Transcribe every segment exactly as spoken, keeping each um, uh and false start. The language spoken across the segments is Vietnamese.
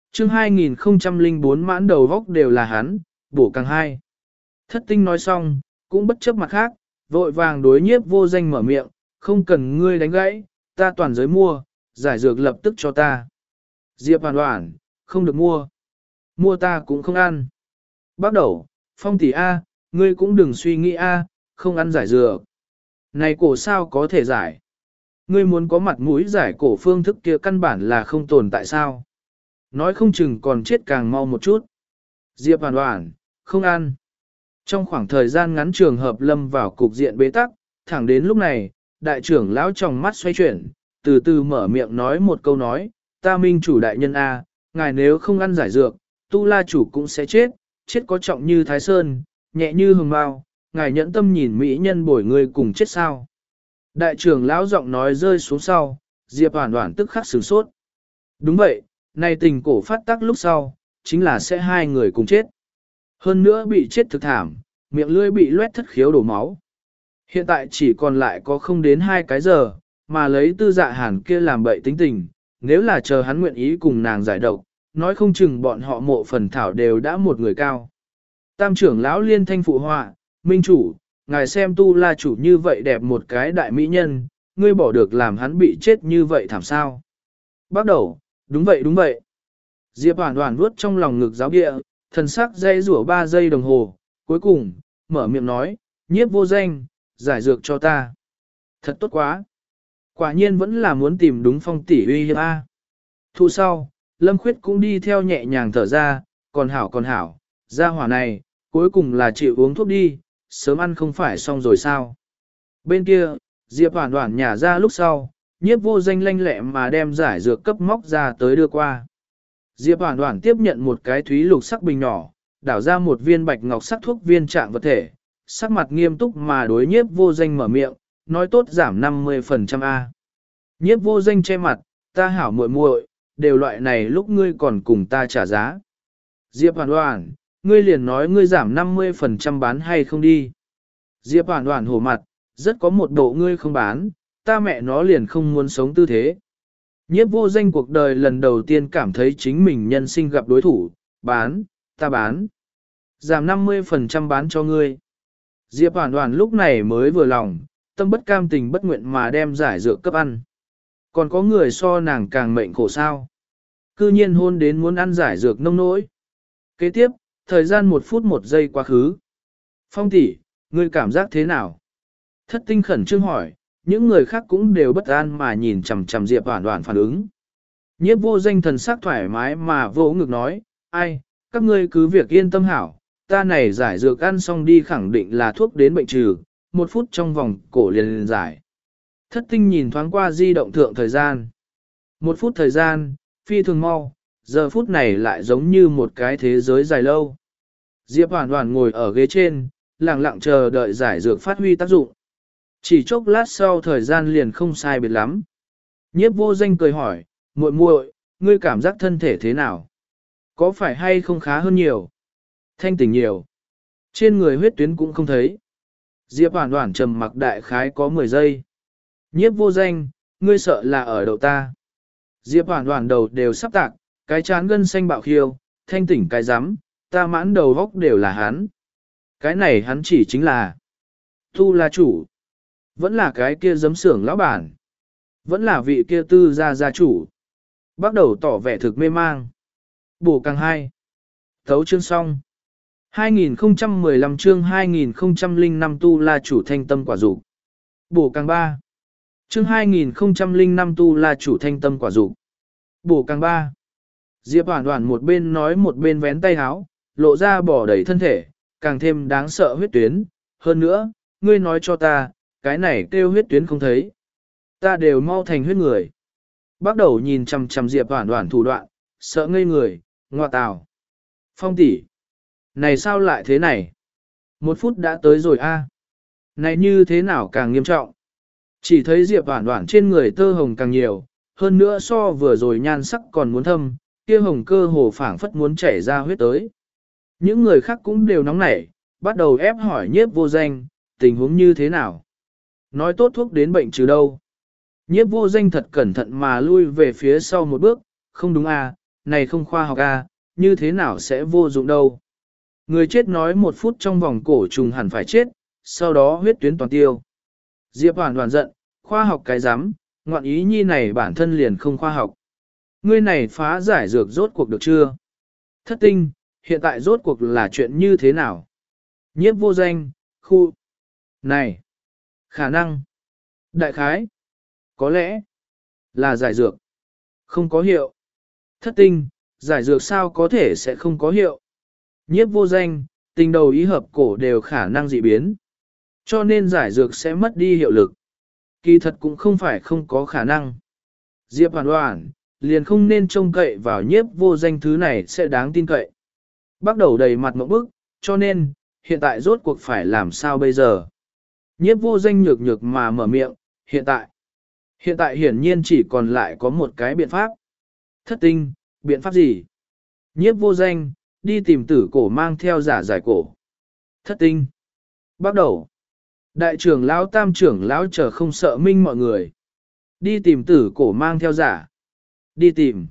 chương hai nghìn không trăm lẻ bốn mãn đầu góc đều là hắn, bổ càng hai. Thất tinh nói xong, cũng bất chấp mặt khác, vội vàng đối nhiếp vô danh mở miệng, không cần ngươi đánh gãy, ta toàn giới mua, giải dược lập tức cho ta. Diệp hoàn hoàn, không được mua. Mua ta cũng không ăn. Bắt đầu, Phong tỷ A, ngươi cũng đừng suy nghĩ A, không ăn giải dược. Này cổ sao có thể giải? Ngươi muốn có mặt mũi giải cổ phương thức kia căn bản là không tồn tại sao? Nói không chừng còn chết càng mau một chút. Diệp hoàn hoàn, không ăn. Trong khoảng thời gian ngắn trường hợp lâm vào cục diện bế tắc, thẳng đến lúc này, đại trưởng lão trong mắt xoay chuyển, từ từ mở miệng nói một câu nói, ta minh chủ đại nhân A, ngài nếu không ăn giải dược, tu la chủ cũng sẽ chết, chết có trọng như Thái Sơn, nhẹ như hồng bao, ngài nhẫn tâm nhìn mỹ nhân bổi người cùng chết sao. Đại trưởng lão giọng nói rơi xuống sau, Diệp Hoàn Hoàn tức khắc sửng sốt. Đúng vậy, này tình cổ phát tác lúc sau, chính là sẽ hai người cùng chết. Hơn nữa bị chết thực thảm, miệng lưỡi bị loét thất khiếu đổ máu. Hiện tại chỉ còn lại có không đến hai cái giờ, mà lấy tư dạ hàn kia làm bậy tính tình, nếu là chờ hắn nguyện ý cùng nàng giải độc, nói không chừng bọn họ mộ phần thảo đều đã một người cao. Tam trưởng lão liên thanh phụ họa, minh chủ, ngài xem tu la chủ như vậy đẹp một cái đại mỹ nhân, ngươi bỏ được làm hắn bị chết như vậy thảm sao. Bắt đầu, đúng vậy đúng vậy. Diệp Hoàn Hoàn vuốt trong lòng ngực giáo địa, thần sắc dây rủa ba giây đồng hồ, cuối cùng, mở miệng nói, nhiếp vô danh, giải dược cho ta. Thật tốt quá. Quả nhiên vẫn là muốn tìm đúng Phong tỷ uy hiếp A. Thu sau, Lâm Khuyết cũng đi theo nhẹ nhàng thở ra, còn hảo còn hảo, ra hỏa này, cuối cùng là chịu uống thuốc đi, sớm ăn không phải xong rồi sao. Bên kia, Diệp Hoàn Hoàn nhả ra lúc sau, nhiếp vô danh lanh lẹ mà đem giải dược cấp móc ra tới đưa qua. Diệp Hoàn Hoàn tiếp nhận một cái thúy lục sắc bình nhỏ, đảo ra một viên bạch ngọc sắc thuốc viên trạng vật thể, sắc mặt nghiêm túc mà đối nhiếp vô danh mở miệng, nói tốt giảm năm mươi phần trăm A. Nhiếp vô danh che mặt, ta hảo muội muội, đều loại này lúc ngươi còn cùng ta trả giá. Diệp Hoàn Hoàn, ngươi liền nói ngươi giảm năm mươi phần trăm bán hay không đi. Diệp Hoàn Hoàn hổ mặt, rất có một độ ngươi không bán, ta mẹ nó liền không muốn sống tư thế. Nhiếp vô danh cuộc đời lần đầu tiên cảm thấy chính mình nhân sinh gặp đối thủ, bán, ta bán. Giảm năm mươi phần trăm bán cho ngươi. Diệp Hoàn Hoàn lúc này mới vừa lòng, tâm bất cam tình bất nguyện mà đem giải dược cấp ăn. Còn có người so nàng càng mệnh khổ sao. Cư nhiên hôn đến muốn ăn giải dược nông nỗi. Kế tiếp, thời gian một phút một giây quá khứ. Phong tỷ, ngươi cảm giác thế nào? Thất tinh khẩn trương hỏi, những người khác cũng đều bất an mà nhìn chằm chằm Diệp Hoàn Hoàn phản ứng. Nhiếp vô danh thần sắc thoải mái mà vô ngực nói, ai, các ngươi cứ việc yên tâm hảo, ta này giải dược ăn xong đi khẳng định là thuốc đến bệnh trừ, một phút trong vòng cổ liền liền giải. Thất tinh nhìn thoáng qua di động thượng thời gian. Một phút thời gian, phi thường mau, giờ phút này lại giống như một cái thế giới dài lâu. Diệp Hoàn Hoàn ngồi ở ghế trên, lặng lặng chờ đợi giải dược phát huy tác dụng. Chỉ chốc lát sau thời gian liền không sai biệt lắm. Nhiếp vô danh cười hỏi, muội muội, ngươi cảm giác thân thể thế nào? Có phải hay không khá hơn nhiều? Thanh tỉnh nhiều. Trên người huyết tuyến cũng không thấy. Diệp Hoàn Hoàn trầm mặc đại khái có mười giây. Nhiếp vô danh, ngươi sợ là ở đầu ta. Diệp Hoàn Hoàn đầu đều sắp tạc, cái chán gân xanh bạo khiêu, thanh tỉnh cái rắm, ta mãn đầu góc đều là hắn. Cái này hắn chỉ chính là Tu La chủ. Vẫn là cái kia giấm xưởng lão bản. Vẫn là vị kia tư gia gia chủ. Bắt đầu tỏ vẻ thực mê mang. Bổ càng hai. Thấu chương xong. hai nghìn không trăm mười lăm chương hai nghìn không trăm lẻ năm Tu La chủ thanh tâm quả dục. Bổ càng ba. Chương hai nghìn không trăm lẻ năm Tu La chủ thanh tâm quả dục. Bổ càng ba. Diệp Hoàn Hoàn một bên nói một bên vén tay háo, lộ ra bỏ đầy thân thể, càng thêm đáng sợ huyết tuyến. Hơn nữa, ngươi nói cho ta, cái này kêu huyết tuyến không thấy. Ta đều mau thành huyết người. Bắt đầu nhìn chằm chằm Diệp Hoàn Hoàn thủ đoạn, sợ ngây người, ngoa tào. Phong tỷ, này sao lại thế này? Một phút đã tới rồi a. Này như thế nào càng nghiêm trọng? Chỉ thấy Diệp Hoàn Hoàn trên người tơ hồng càng nhiều, hơn nữa so vừa rồi nhan sắc còn muốn thâm, kia hồng cơ hồ phảng phất muốn chảy ra huyết tới. Những người khác cũng đều nóng nảy, bắt đầu ép hỏi nhiếp vô danh, tình huống như thế nào? Nói tốt thuốc đến bệnh trừ đâu? Nhiếp vô danh thật cẩn thận mà lui về phía sau một bước, không đúng à, này không khoa học a, như thế nào sẽ vô dụng đâu. Người chết nói một phút trong vòng cổ trùng hẳn phải chết, sau đó huyết tuyến toàn tiêu. Diệp Hoàn Hoàn giận, khoa học cái rắm ngoạn ý nhi này bản thân liền không khoa học. Ngươi này phá giải dược rốt cuộc được chưa? Thất tinh, hiện tại rốt cuộc là chuyện như thế nào? Nhiếp vô danh, khu. Này, khả năng. Đại khái. Có lẽ là giải dược. Không có hiệu. Thất tinh, giải dược sao có thể sẽ không có hiệu. Nhiếp vô danh, tình đầu ý hợp cổ đều khả năng dị biến. Cho nên giải dược sẽ mất đi hiệu lực. Kỳ thật cũng không phải không có khả năng. Diệp Hoàn Hoàn, liền không nên trông cậy vào nhiếp vô danh thứ này sẽ đáng tin cậy. Bắt đầu đầy mặt mộng bức, cho nên, hiện tại rốt cuộc phải làm sao bây giờ? Nhiếp vô danh nhược nhược mà mở miệng, hiện tại. Hiện tại hiển nhiên chỉ còn lại có một cái biện pháp. Thất tinh, biện pháp gì? Nhiếp vô danh, đi tìm tử cổ mang theo giả giải cổ. Thất tinh. Bắt đầu. Đại trưởng lão tam trưởng lão chờ không sợ minh mọi người. Đi tìm tử cổ mang theo giả. Đi tìm.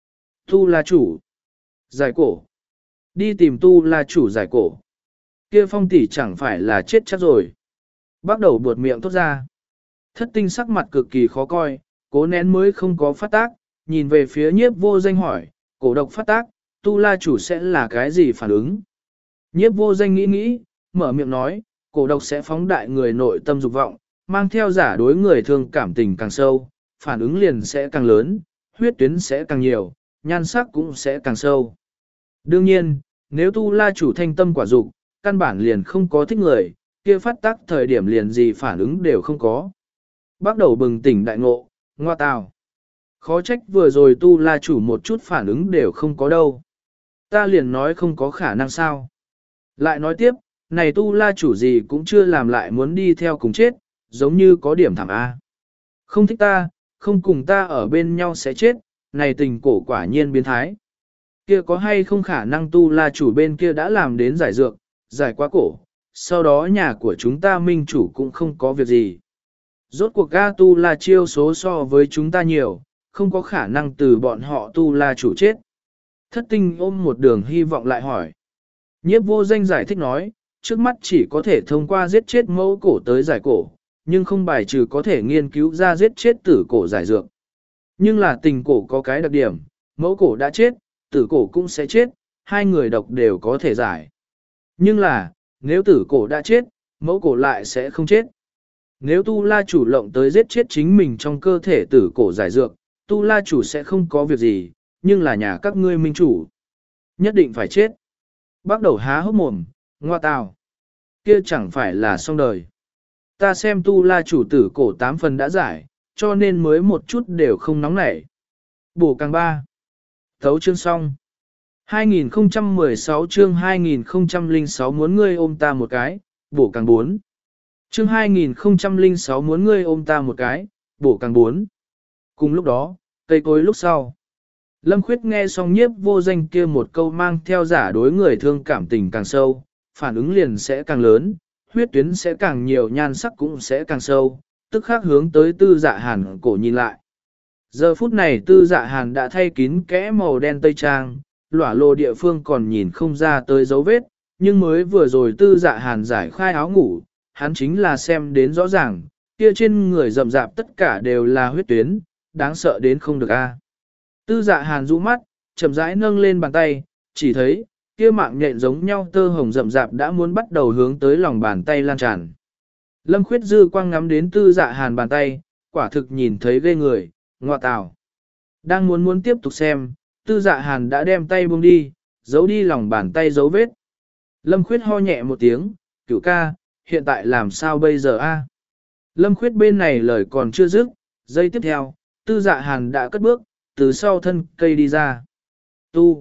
Tu La chủ. Giải cổ. Đi tìm Tu La chủ giải cổ. Kia phong tỷ chẳng phải là chết chắc rồi. Bắt đầu buột miệng thốt ra. Thất tinh sắc mặt cực kỳ khó coi, cố nén mới không có phát tác, nhìn về phía nhiếp vô danh hỏi, cổ độc phát tác, Tu La chủ sẽ là cái gì phản ứng? Nhiếp vô danh nghĩ nghĩ, mở miệng nói, cổ độc sẽ phóng đại người nội tâm dục vọng, mang theo giả đối người thương cảm tình càng sâu, phản ứng liền sẽ càng lớn, huyết tuyến sẽ càng nhiều, nhan sắc cũng sẽ càng sâu. Đương nhiên, nếu Tu La chủ thanh tâm quả dục, căn bản liền không có thích người, kia phát tác thời điểm liền gì phản ứng đều không có. Bắt đầu bừng tỉnh đại ngộ, ngoa tào. Khó trách vừa rồi Tu La chủ một chút phản ứng đều không có đâu. Ta liền nói không có khả năng sao. Lại nói tiếp, này Tu La chủ gì cũng chưa làm lại muốn đi theo cùng chết, giống như có điểm thảm A. Không thích ta, không cùng ta ở bên nhau sẽ chết, này tình cổ quả nhiên biến thái. Kia có hay không khả năng Tu La chủ bên kia đã làm đến giải dược, giải quá cổ, sau đó nhà của chúng ta minh chủ cũng không có việc gì. Rốt cuộc ga Tu La chiêu số so với chúng ta nhiều, không có khả năng từ bọn họ Tu La chủ chết. Thất tinh ôm một đường hy vọng lại hỏi. Nhiếp vô danh giải thích nói, trước mắt chỉ có thể thông qua giết chết mẫu cổ tới giải cổ, nhưng không bài trừ có thể nghiên cứu ra giết chết tử cổ giải dược. Nhưng là tình cổ có cái đặc điểm, mẫu cổ đã chết, tử cổ cũng sẽ chết, hai người độc đều có thể giải. Nhưng là, nếu tử cổ đã chết, mẫu cổ lại sẽ không chết. Nếu Tu La chủ lộng tới giết chết chính mình trong cơ thể tử cổ giải dược, Tu La chủ sẽ không có việc gì, nhưng là nhà các ngươi minh chủ. Nhất định phải chết. Bắt đầu há hốc mồm, ngoa tào. Kia chẳng phải là xong đời. Ta xem Tu La chủ tử cổ tám phần đã giải, cho nên mới một chút đều không nóng nảy. Bổ càng ba. Thấu chương xong. hai nghìn không trăm mười sáu chương hai nghìn không trăm lẻ sáu muốn ngươi ôm ta một cái, bổ càng bốn. Chương hai nghìn không trăm lẻ sáu muốn ngươi ôm ta một cái, bổ càng bốn. Cùng lúc đó, cây cối lúc sau. Lâm Khuyết nghe xong nhiếp vô danh kia một câu mang theo giả đối người thương cảm tình càng sâu, phản ứng liền sẽ càng lớn, huyết tuyến sẽ càng nhiều, nhan sắc cũng sẽ càng sâu, tức khắc hướng tới tư dạ hàn cổ nhìn lại. Giờ phút này tư dạ hàn đã thay kín kẽ màu đen tây trang, lỏa lồ địa phương còn nhìn không ra tới dấu vết, nhưng mới vừa rồi tư dạ hàn giải khai áo ngủ, hắn chính là xem đến rõ ràng, kia trên người rậm rạp tất cả đều là huyết tuyến, đáng sợ đến không được a. Tư dạ hàn rũ mắt, chậm rãi nâng lên bàn tay, chỉ thấy, kia mạng nhện giống nhau tơ hồng rậm rạp đã muốn bắt đầu hướng tới lòng bàn tay lan tràn. Lâm Khuyết dư quang ngắm đến tư dạ hàn bàn tay, quả thực nhìn thấy ghê người, ngoa tào. Đang muốn muốn tiếp tục xem, tư dạ hàn đã đem tay buông đi, giấu đi lòng bàn tay dấu vết. Lâm Khuyết ho nhẹ một tiếng, cửu ca, hiện tại làm sao bây giờ a? Lâm Khuyết bên này lời còn chưa dứt, giây tiếp theo, tư dạ hàn đã cất bước, từ sau thân cây đi ra. Tu!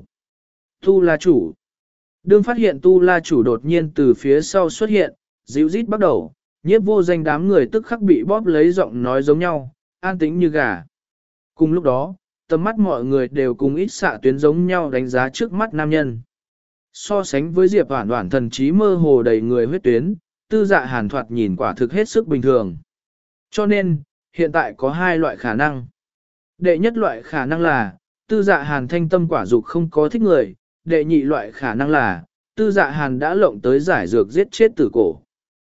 Tu La chủ! Đương phát hiện Tu La chủ đột nhiên từ phía sau xuất hiện, dịu rít bắt đầu, nhiếp vô danh đám người tức khắc bị bóp lấy giọng nói giống nhau, an tĩnh như gà. Cùng lúc đó, tầm mắt mọi người đều cùng ít xạ tuyến giống nhau đánh giá trước mắt nam nhân. So sánh với Diệp Hoản Hoản thần trí mơ hồ đầy người huyết tuyến, tư dạ hàn thoạt nhìn quả thực hết sức bình thường. Cho nên, hiện tại có hai loại khả năng. Đệ nhất loại khả năng là, tư dạ hàn thanh tâm quả dục không có thích người, đệ nhị loại khả năng là, tư dạ hàn đã lộng tới giải dược giết chết tử cổ.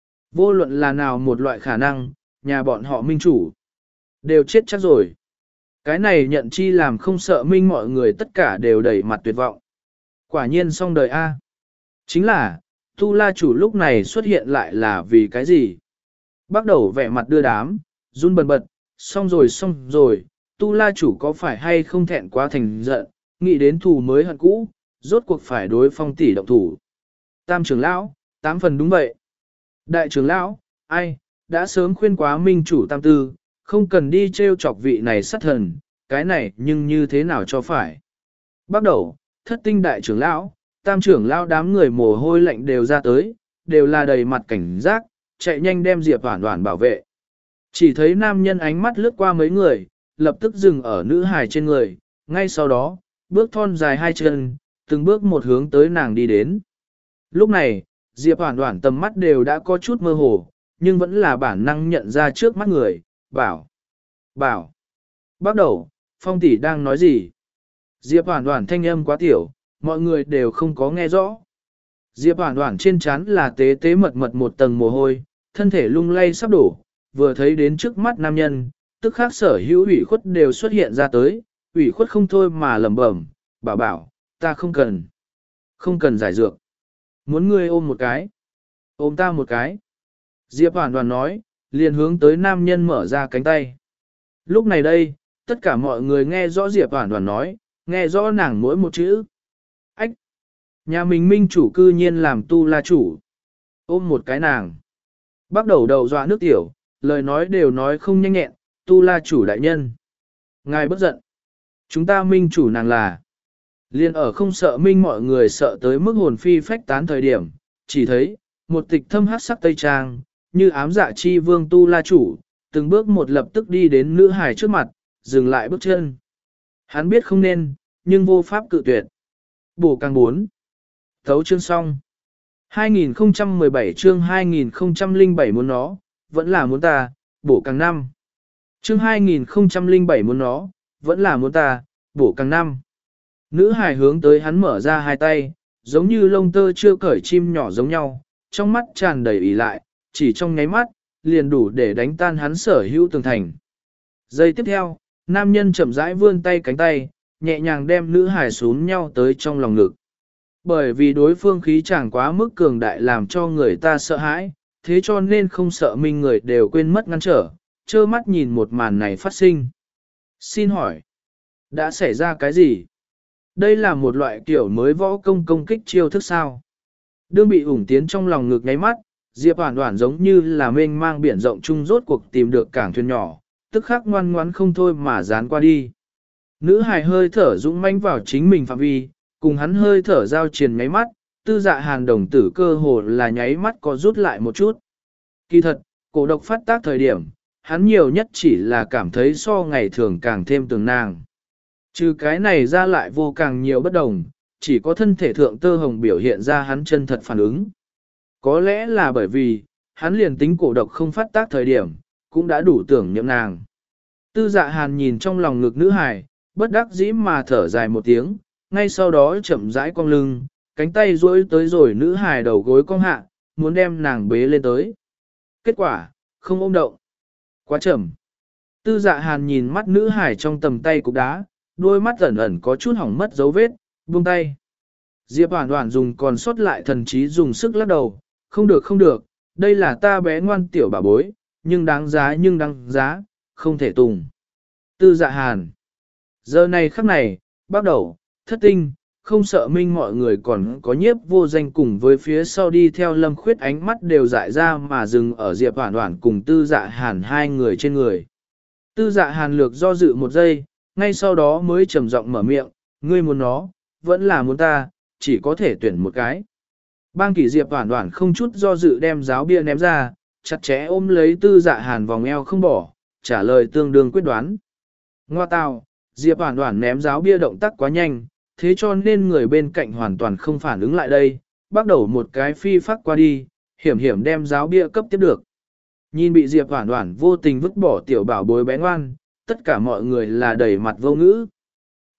Vô luận là nào một loại khả năng, nhà bọn họ minh chủ, đều chết chắc rồi. Cái này nhận chi làm không sợ minh mọi người tất cả đều đầy mặt tuyệt vọng. Quả nhiên xong đời A. Chính là, Tu La chủ lúc này xuất hiện lại là vì cái gì? Bắt đầu vẻ mặt đưa đám, run bần bật, xong rồi xong rồi, Tu La chủ có phải hay không thẹn quá thành giận, nghĩ đến thù mới hận cũ, rốt cuộc phải đối Phong tỷ động thủ. Tam trưởng lão, tám phần đúng vậy. Đại trưởng lão, ai, đã sớm khuyên quá minh chủ tam tư, không cần đi trêu chọc vị này sát thần, cái này nhưng như thế nào cho phải. Bắt đầu, thất tinh đại trưởng lão, tam trưởng lão đám người mồ hôi lạnh đều ra tới, đều là đầy mặt cảnh giác, chạy nhanh đem Diệp Hoản Hoản bảo vệ. Chỉ thấy nam nhân ánh mắt lướt qua mấy người, lập tức dừng ở nữ hài trên người, ngay sau đó, bước thon dài hai chân, từng bước một hướng tới nàng đi đến. Lúc này, Diệp Hoản Hoản tầm mắt đều đã có chút mơ hồ, nhưng vẫn là bản năng nhận ra trước mắt người, bảo, bảo, bắt đầu, Phong tỷ đang nói gì? Diệp Hoản Hoản thanh âm quá tiểu, mọi người đều không có nghe rõ. Diệp Hoản Hoản trên trán là tế tế mật mật một tầng mồ hôi, thân thể lung lay sắp đổ, vừa thấy đến trước mắt nam nhân, tức khắc sở hữu ủy khuất đều xuất hiện ra tới, ủy khuất không thôi mà lẩm bẩm, bảo bảo, ta không cần, không cần giải dược. Muốn ngươi ôm một cái, ôm ta một cái. Diệp Hoản Hoản nói, liền hướng tới nam nhân mở ra cánh tay. Lúc này đây, tất cả mọi người nghe rõ Diệp Hoản Hoản nói, nghe rõ nàng mỗi một chữ. Ách! Nhà mình minh chủ cư nhiên làm Tu La chủ. Ôm một cái nàng. Bắt đầu đầu dọa nước tiểu, lời nói đều nói không nhanh nhẹn, Tu La chủ đại nhân. Ngài bất giận. Chúng ta minh chủ nàng là. Liên ở không sợ minh mọi người sợ tới mức hồn phi phách tán thời điểm, chỉ thấy, một tịch thâm hát sắc tây trang, như ám dạ chi vương Tu La chủ, từng bước một lập tức đi đến nữ hài trước mặt, dừng lại bước chân. Hắn biết không nên, nhưng vô pháp cự tuyệt. Bổ càng bốn. Thấu chương xong. hai nghìn không trăm mười bảy chương hai nghìn không trăm lẻ bảy muốn nó, vẫn là muốn ta, bổ càng năm. Chương hai nghìn không trăm lẻ bảy muốn nó, vẫn là muốn ta, bổ càng năm. Nữ hài hướng tới hắn mở ra hai tay, giống như lông tơ chưa cởi chim nhỏ giống nhau, trong mắt tràn đầy ỉ lại, chỉ trong nháy mắt, liền đủ để đánh tan hắn sở hữu tường thành. Giây tiếp theo, nam nhân chậm rãi vươn tay cánh tay, nhẹ nhàng đem nữ hài xuống nhau tới trong lòng ngực. Bởi vì đối phương khí chẳng quá mức cường đại làm cho người ta sợ hãi, thế cho nên không sợ minh người đều quên mất ngăn trở, trơ mắt nhìn một màn này phát sinh. Xin hỏi, đã xảy ra cái gì? Đây là một loại kiểu mới võ công công kích chiêu thức sao? Đương bị ủng tiến trong lòng ngực nháy mắt, Diệp Hoản Hoản giống như là mênh mang biển rộng chung rốt cuộc tìm được cảng thuyền nhỏ, tức khắc ngoan ngoãn không thôi mà dán qua đi. Nữ hài hơi thở dũng mãnh vào chính mình phạm vi, cùng hắn hơi thở giao triền nháy mắt, tư dạ hàn đồng tử cơ hồ là nháy mắt có rút lại một chút. Kỳ thật, cổ độc phát tác thời điểm, hắn nhiều nhất chỉ là cảm thấy so ngày thường càng thêm tường nàng. Trừ cái này ra lại vô càng nhiều bất đồng, chỉ có thân thể thượng tơ hồng biểu hiện ra hắn chân thật phản ứng. Có lẽ là bởi vì, hắn liền tính cổ độc không phát tác thời điểm, cũng đã đủ tưởng niệm nàng. Tư dạ hàn nhìn trong lòng ngực nữ hài, bất đắc dĩ mà thở dài một tiếng, ngay sau đó chậm rãi cong lưng, cánh tay duỗi tới rồi nữ hài đầu gối cong hạ, muốn đem nàng bế lên tới. Kết quả, không ôm động. Quá chậm. Tư dạ hàn nhìn mắt nữ hài trong tầm tay cục đá, đôi mắt ẩn ẩn có chút hỏng mất dấu vết, buông tay. Diệp Hoản Hoản dùng còn sót lại thần trí dùng sức lắc đầu, không được không được, đây là ta bé ngoan tiểu bà bối, nhưng đáng giá nhưng đáng giá, không thể tùng. Tư dạ hàn. Giờ này khắc này, bắt đầu, thất tinh, không sợ minh mọi người còn có nhiếp vô danh cùng với phía sau đi theo Lâm Khuyết ánh mắt đều dại ra mà dừng ở Diệp Hoản Hoản cùng tư dạ hàn hai người trên người. Tư dạ hàn lược do dự một giây, ngay sau đó mới trầm giọng mở miệng, ngươi muốn nó, vẫn là muốn ta, chỉ có thể tuyển một cái. Bang kỷ Diệp Hoản Hoản không chút do dự đem giáo bia ném ra, chặt chẽ ôm lấy tư dạ hàn vòng eo không bỏ, trả lời tương đương quyết đoán. Ngoa tào, Diệp Hoản Hoản ném giáo bia động tác quá nhanh, thế cho nên người bên cạnh hoàn toàn không phản ứng lại đây, bắt đầu một cái phi phát qua đi, hiểm hiểm đem giáo bia cấp tiếp được. Nhìn bị Diệp Hoản Hoản vô tình vứt bỏ tiểu bảo bối bé ngoan, tất cả mọi người là đầy mặt vô ngữ.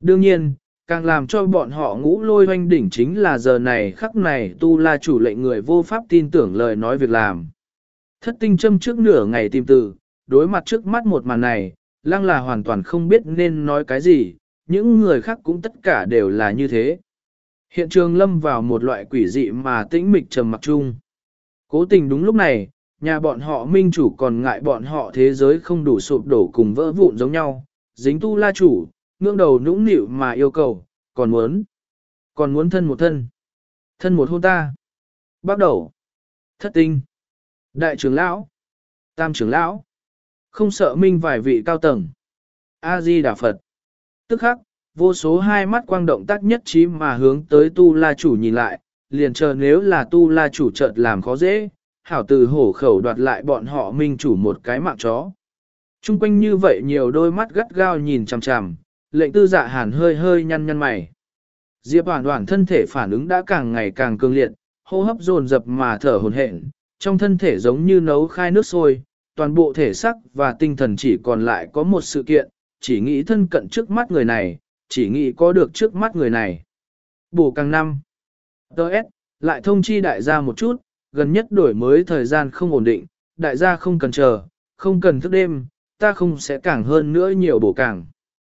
Đương nhiên, càng làm cho bọn họ ngũ lôi hoanh đỉnh chính là giờ này khắc này tu la chủ lệnh người vô pháp tin tưởng lời nói việc làm. Thất tinh châm trước nửa ngày tìm từ, đối mặt trước mắt một màn này, lăng là hoàn toàn không biết nên nói cái gì, những người khác cũng tất cả đều là như thế. Hiện trường lâm vào một loại quỷ dị mà tĩnh mịch trầm mặc chung. Cố tình đúng lúc này, nhà bọn họ minh chủ còn ngại bọn họ thế giới không đủ sụp đổ cùng vỡ vụn giống nhau, dính tu la chủ, ngưỡng đầu nũng nịu mà yêu cầu, còn muốn, còn muốn thân một thân, thân một hôn ta. Bắt đầu, thất tinh, đại trưởng lão, tam trưởng lão, không sợ minh vài vị cao tầng. A-di-đà Phật. Tức khắc, vô số hai mắt quang động tác nhất trí mà hướng tới tu la chủ nhìn lại, liền chờ nếu là tu la chủ chợt làm khó dễ, hảo từ hổ khẩu đoạt lại bọn họ minh chủ một cái mạng chó. Trung quanh như vậy nhiều đôi mắt gắt gao nhìn chằm chằm, lệnh tư dạ hàn hơi hơi nhăn nhăn mày. Diệp Hoản Hoản thân thể phản ứng đã càng ngày càng cường liệt, hô hấp dồn dập mà thở hổn hển, trong thân thể giống như nấu khai nước sôi, toàn bộ thể xác và tinh thần chỉ còn lại có một sự kiện, chỉ nghĩ thân cận trước mắt người này, chỉ nghĩ có được trước mắt người này. Bổ càng năm. Đợt, lại thông chi đại gia một chút, gần nhất đổi mới thời gian không ổn định, đại gia không cần chờ, không cần thức đêm, ta không sẽ càng hơn nữa nhiều bổ càng.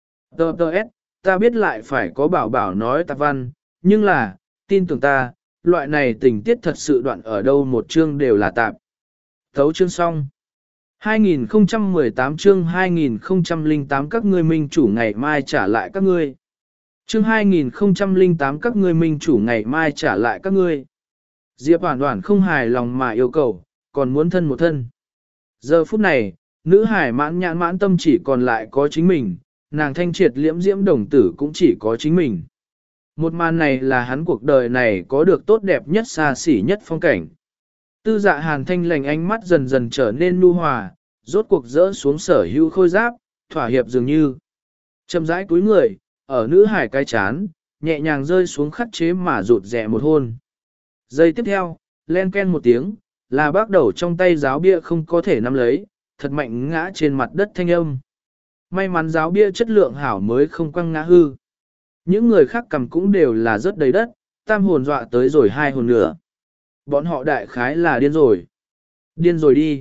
Đợt, ta biết lại phải có bảo bảo nói tạp văn, nhưng là, tin tưởng ta, loại này tình tiết thật sự đoạn ở đâu một chương đều là tạp. Thấu chương xong. hai nghìn không trăm mười tám chương hai nghìn không trăm lẻ tám các ngươi minh chủ ngày mai trả lại các ngươi. Chương hai nghìn không trăm lẻ tám các ngươi minh chủ ngày mai trả lại các ngươi. Diệp Hoản Hoản không hài lòng mà yêu cầu, còn muốn thân một thân. Giờ phút này, nữ hải mãn nhãn mãn tâm chỉ còn lại có chính mình, nàng thanh triệt liễm diễm đồng tử cũng chỉ có chính mình. Một màn này là hắn cuộc đời này có được tốt đẹp nhất xa xỉ nhất phong cảnh. Tư dạ hàn thanh lành ánh mắt dần dần trở nên nu hòa, rốt cuộc rỡ xuống sở hữu khôi giáp, thỏa hiệp dường như. Chậm rãi cúi người, ở nữ hải cái chán, nhẹ nhàng rơi xuống khắc chế mà rụt rẻ một hôn. Giây tiếp theo, len ken một tiếng, là bác đầu trong tay giáo bia không có thể nắm lấy, thật mạnh ngã trên mặt đất thanh âm. May mắn giáo bia chất lượng hảo mới không quăng ngã hư. Những người khác cầm cũng đều là rất đầy đất, tam hồn dọa tới rồi hai hồn nữa. Bọn họ đại khái là điên rồi. Điên rồi đi.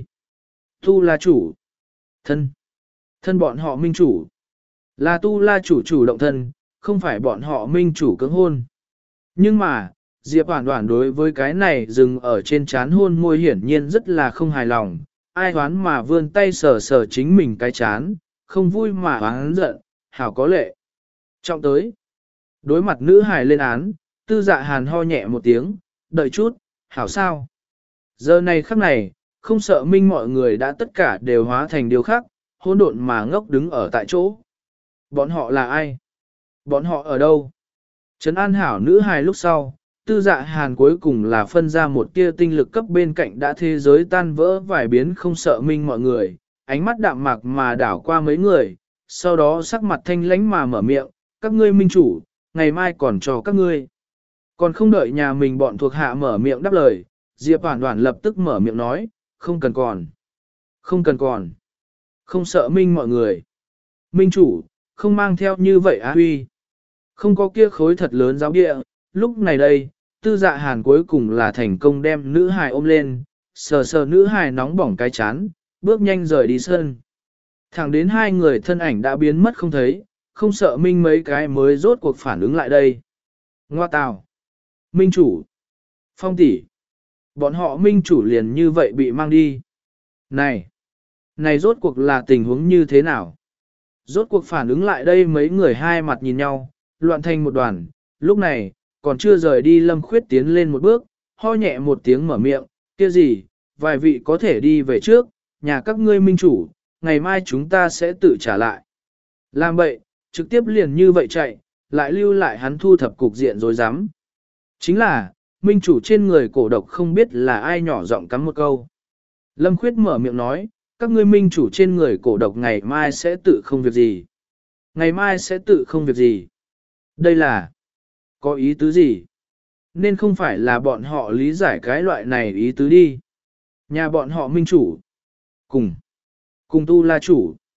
Tu la chủ. Thân. Thân bọn họ minh chủ. Là tu la chủ chủ động thân, không phải bọn họ minh chủ cưỡng hôn. Nhưng mà, Diệp Hoản Hoản đối với cái này dừng ở trên chán hôn môi hiển nhiên rất là không hài lòng. Ai hoán mà vươn tay sờ sờ chính mình cái chán, không vui mà hoán giận, hảo có lệ. Trọng tới. Đối mặt nữ hài lên án, tư dạ hàn ho nhẹ một tiếng, đợi chút, hảo sao. Giờ này khắc này, không sợ minh mọi người đã tất cả đều hóa thành điều khác, hỗn độn mà ngốc đứng ở tại chỗ. Bọn họ là ai? Bọn họ ở đâu? Trấn an hảo nữ hài lúc sau, tư dạ hàn cuối cùng là phân ra một tia tinh lực cấp bên cạnh đã thế giới tan vỡ vài biến không sợ minh mọi người, ánh mắt đạm mạc mà đảo qua mấy người, sau đó sắc mặt thanh lãnh mà mở miệng, các ngươi minh chủ, ngày mai còn cho các ngươi. Còn không đợi nhà mình bọn thuộc hạ mở miệng đáp lời, Diệp Hoản Hoản lập tức mở miệng nói, không cần còn. Không cần còn. Không sợ minh mọi người. Minh chủ, không mang theo như vậy á huy. Không có kia khối thật lớn giáo địa, lúc này đây, tư dạ hàn cuối cùng là thành công đem nữ hài ôm lên, sờ sờ nữ hài nóng bỏng cái chán, bước nhanh rời đi sân. Thẳng đến hai người thân ảnh đã biến mất không thấy, không sợ minh mấy cái mới rốt cuộc phản ứng lại đây. Ngoa tào. Minh chủ. Phong tỷ. Bọn họ minh chủ liền như vậy bị mang đi. Này. Này rốt cuộc là tình huống như thế nào? Rốt cuộc phản ứng lại đây mấy người hai mặt nhìn nhau, loạn thành một đoàn. Lúc này, còn chưa rời đi Lâm Khuyết tiến lên một bước, ho nhẹ một tiếng mở miệng, kia gì, vài vị có thể đi về trước, nhà các ngươi minh chủ, ngày mai chúng ta sẽ tự trả lại. Làm vậy, trực tiếp liền như vậy chạy, lại lưu lại hắn thu thập cục diện rồi dám. Chính là, minh chủ trên người cổ độc không biết là ai nhỏ giọng cắm một câu. Lâm Khuyết mở miệng nói, các ngươi minh chủ trên người cổ độc ngày mai sẽ tự không việc gì. Ngày mai sẽ tự không việc gì. Đây là, có ý tứ gì? Nên không phải là bọn họ lý giải cái loại này ý tứ đi. Nhà bọn họ minh chủ. Cùng. Cùng tu la chủ.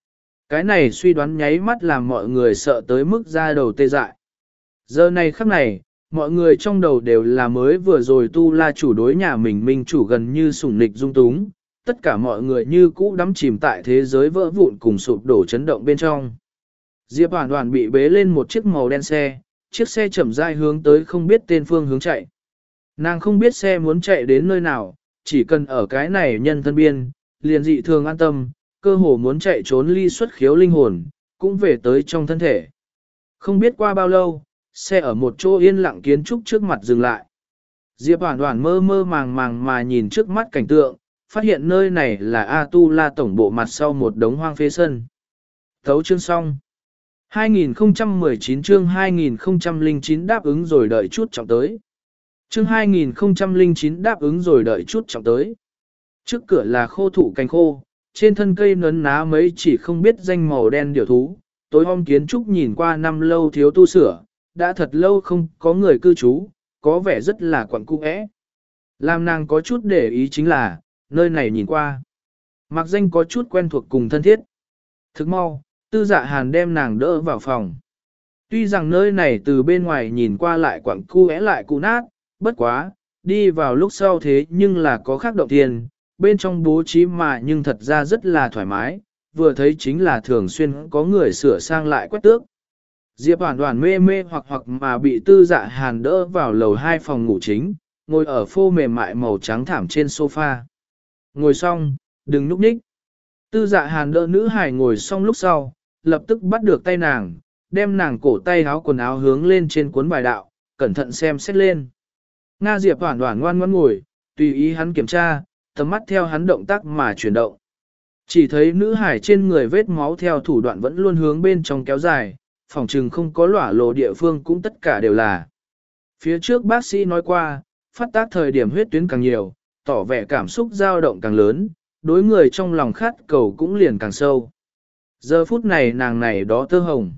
Cái này suy đoán nháy mắt làm mọi người sợ tới mức ra đầu tê dại. Giờ này khắc này, mọi người trong đầu đều là mới vừa rồi tu la chủ đối nhà mình minh chủ gần như sủng nịch dung túng, tất cả mọi người như cũ đắm chìm tại thế giới vỡ vụn cùng sụp đổ chấn động bên trong. Diệp Hoàn Hoàn bị bế lên một chiếc màu đen xe, chiếc xe chậm rãi hướng tới không biết tên phương hướng chạy. Nàng không biết xe muốn chạy đến nơi nào, chỉ cần ở cái này nhân thân biên, liền dị thường an tâm, cơ hồ muốn chạy trốn ly xuất khiếu linh hồn, cũng về tới trong thân thể. Không biết qua bao lâu, xe ở một chỗ yên lặng kiến trúc trước mặt dừng lại. Diệp Hoàn Hoàn mơ mơ màng màng mà nhìn trước mắt cảnh tượng, phát hiện nơi này là A Tu La tổng bộ mặt sau một đống hoang phế sân. Thấu chương xong. hai nghìn không trăm mười chín chương hai nghìn không trăm lẻ chín đáp ứng rồi đợi chút trọng tới. Chương hai nghìn không trăm lẻ chín đáp ứng rồi đợi chút trọng tới. Trước cửa là khô thụ cành khô, trên thân cây nấn ná mấy chỉ không biết danh màu đen điểu thú, tối om kiến trúc nhìn qua năm lâu thiếu tu sửa, đã thật lâu không có người cư trú, có vẻ rất là quẩn cung ẽ. Làm nàng có chút để ý chính là, nơi này nhìn qua. Mặc danh có chút quen thuộc cùng thân thiết. Thức mau, Tư Dạ Hàn đem nàng đỡ vào phòng. Tuy rằng nơi này từ bên ngoài nhìn qua lại quẩn cu é lại cụ nát, bất quá, đi vào lúc sau thế nhưng là có khác động tiền, bên trong bố trí mà nhưng thật ra rất là thoải mái, vừa thấy chính là thường xuyên có người sửa sang lại quét tước. Diệp Hoàn Hoàn mê mê hoặc hoặc mà bị Tư Dạ Hàn đỡ vào lầu hai phòng ngủ chính, ngồi ở phô mềm mại màu trắng thảm trên sofa. Ngồi xong, đừng núp ních. Tư Dạ Hàn đỡ nữ hải ngồi xong lúc sau, lập tức bắt được tay nàng, đem nàng cổ tay áo quần áo hướng lên trên cuốn bài đạo, cẩn thận xem xét lên. Nga Diệp Hoàn Hoàn ngoan ngoãn ngồi, tùy ý hắn kiểm tra, tầm mắt theo hắn động tác mà chuyển động. Chỉ thấy nữ hải trên người vết máu theo thủ đoạn vẫn luôn hướng bên trong kéo dài, phòng trừng không có lỏa lộ địa phương cũng tất cả đều là. Phía trước bác sĩ nói qua, phát tác thời điểm huyết tuyến càng nhiều, tỏ vẻ cảm xúc dao động càng lớn, đối người trong lòng khát cầu cũng liền càng sâu. Giờ phút này nàng này đó tơ hồng.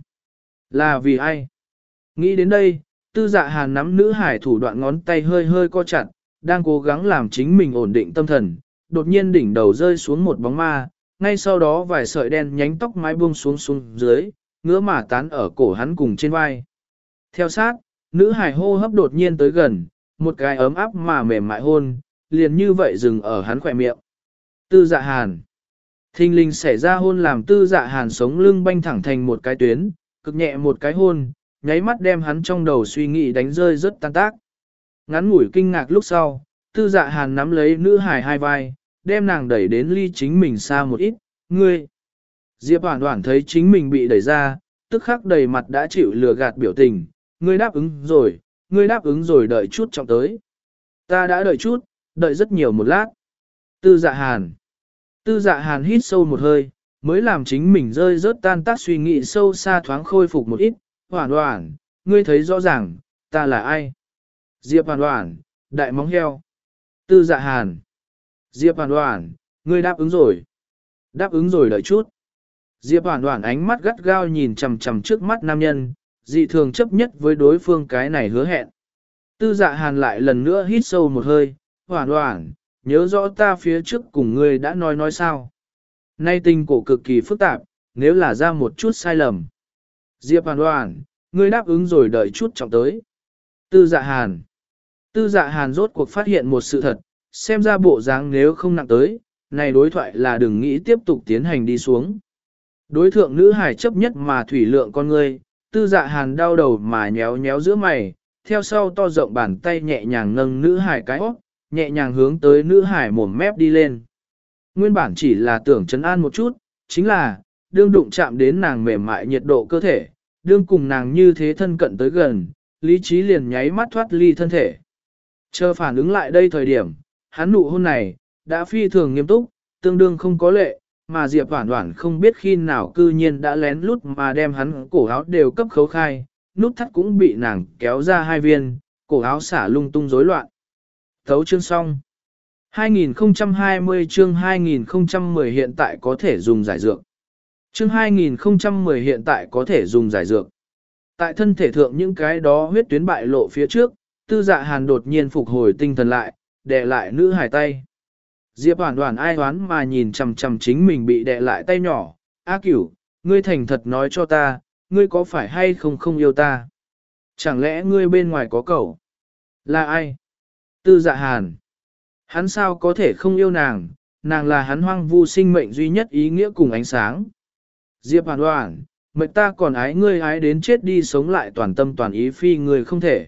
Là vì ai? Nghĩ đến đây, Tư Dạ Hàn nắm nữ hải thủ đoạn ngón tay hơi hơi co chặt, đang cố gắng làm chính mình ổn định tâm thần, đột nhiên đỉnh đầu rơi xuống một bóng ma, ngay sau đó vài sợi đen nhánh tóc mái buông xuống xuống dưới, ngứa mà tán ở cổ hắn cùng trên vai. Theo sát, nữ hải hô hấp đột nhiên tới gần, một cái ấm áp mà mềm mại hôn, liền như vậy dừng ở hắn khỏe miệng. Tư Dạ Hàn. Thình lình xảy ra hôn làm Tư Dạ Hàn sống lưng banh thẳng thành một cái tuyến, cực nhẹ một cái hôn, nháy mắt đem hắn trong đầu suy nghĩ đánh rơi rất tan tác. Ngắn ngủi kinh ngạc lúc sau, Tư Dạ Hàn nắm lấy nữ hài hai vai, đem nàng đẩy đến ly chính mình xa một ít, ngươi. Diệp Hoàn Hoàn thấy chính mình bị đẩy ra, tức khắc đầy mặt đã chịu lừa gạt biểu tình, ngươi đáp ứng rồi, ngươi đáp ứng rồi đợi chút trọng tới. Ta đã đợi chút, đợi rất nhiều một lát. Tư Dạ Hàn. Tư Dạ Hàn hít sâu một hơi, mới làm chính mình rơi rớt tan tác suy nghĩ sâu xa thoáng khôi phục một ít. Hoàn Hoàn, ngươi thấy rõ ràng, ta là ai? Diệp Hoàn Hoàn, đại móng heo. Tư Dạ Hàn. Diệp Hoàn Hoàn, ngươi đáp ứng rồi. Đáp ứng rồi đợi chút. Diệp Hoàn Hoàn ánh mắt gắt gao nhìn chằm chằm trước mắt nam nhân, dị thường chấp nhất với đối phương cái này hứa hẹn. Tư Dạ Hàn lại lần nữa hít sâu một hơi, Hoàn Hoàn, nhớ rõ ta phía trước cùng ngươi đã nói nói sao. Nay tình cổ cực kỳ phức tạp, nếu là ra một chút sai lầm. Diệp Hoàn Hoàn, ngươi đáp ứng rồi đợi chút trọng tới. Tư Dạ Hàn. Tư Dạ Hàn rốt cuộc phát hiện một sự thật, xem ra bộ dáng nếu không nặng tới, này đối thoại là đừng nghĩ tiếp tục tiến hành đi xuống. Đối thượng nữ hải chấp nhất mà thủy lượng con ngươi, Tư Dạ Hàn đau đầu mà nhéo nhéo giữa mày, theo sau to rộng bàn tay nhẹ nhàng nâng nữ hải cái óc, nhẹ nhàng hướng tới nữ hải mồm mép đi lên. Nguyên bản chỉ là tưởng trấn an một chút, chính là, đương đụng chạm đến nàng mềm mại nhiệt độ cơ thể, đương cùng nàng như thế thân cận tới gần, lý trí liền nháy mắt thoát ly thân thể. Chờ phản ứng lại đây thời điểm, hắn nụ hôn này, đã phi thường nghiêm túc, tương đương không có lệ, mà Diệp Hoản Hoản không biết khi nào cư nhiên đã lén lút mà đem hắn cổ áo đều cấp khấu khai, nút thắt cũng bị nàng kéo ra hai viên, cổ áo xả lung tung rối loạn. Thấu chương xong. hai nghìn không trăm hai mươi chương hai nghìn không trăm mười hiện tại có thể dùng giải dược. Chương hai nghìn không trăm mười hiện tại có thể dùng giải dược. Tại thân thể thượng những cái đó huyết tuyến bại lộ phía trước, Tư Dạ Hàn đột nhiên phục hồi tinh thần lại, đè lại nữ hài tay. Diệp Hoản Hoản ai hoán mà nhìn chằm chằm chính mình bị đè lại tay nhỏ, A Cửu, Ngươi thành thật nói cho ta, ngươi có phải hay không không yêu ta? Chẳng lẽ ngươi bên ngoài có cậu? Là ai? Tư Dạ Hàn. Hắn sao có thể không yêu nàng, nàng là hắn hoang vu sinh mệnh duy nhất ý nghĩa cùng ánh sáng. Diệp Hoàn Hoàn, mệnh ta còn ái ngươi ái đến chết đi sống lại toàn tâm toàn ý phi người không thể.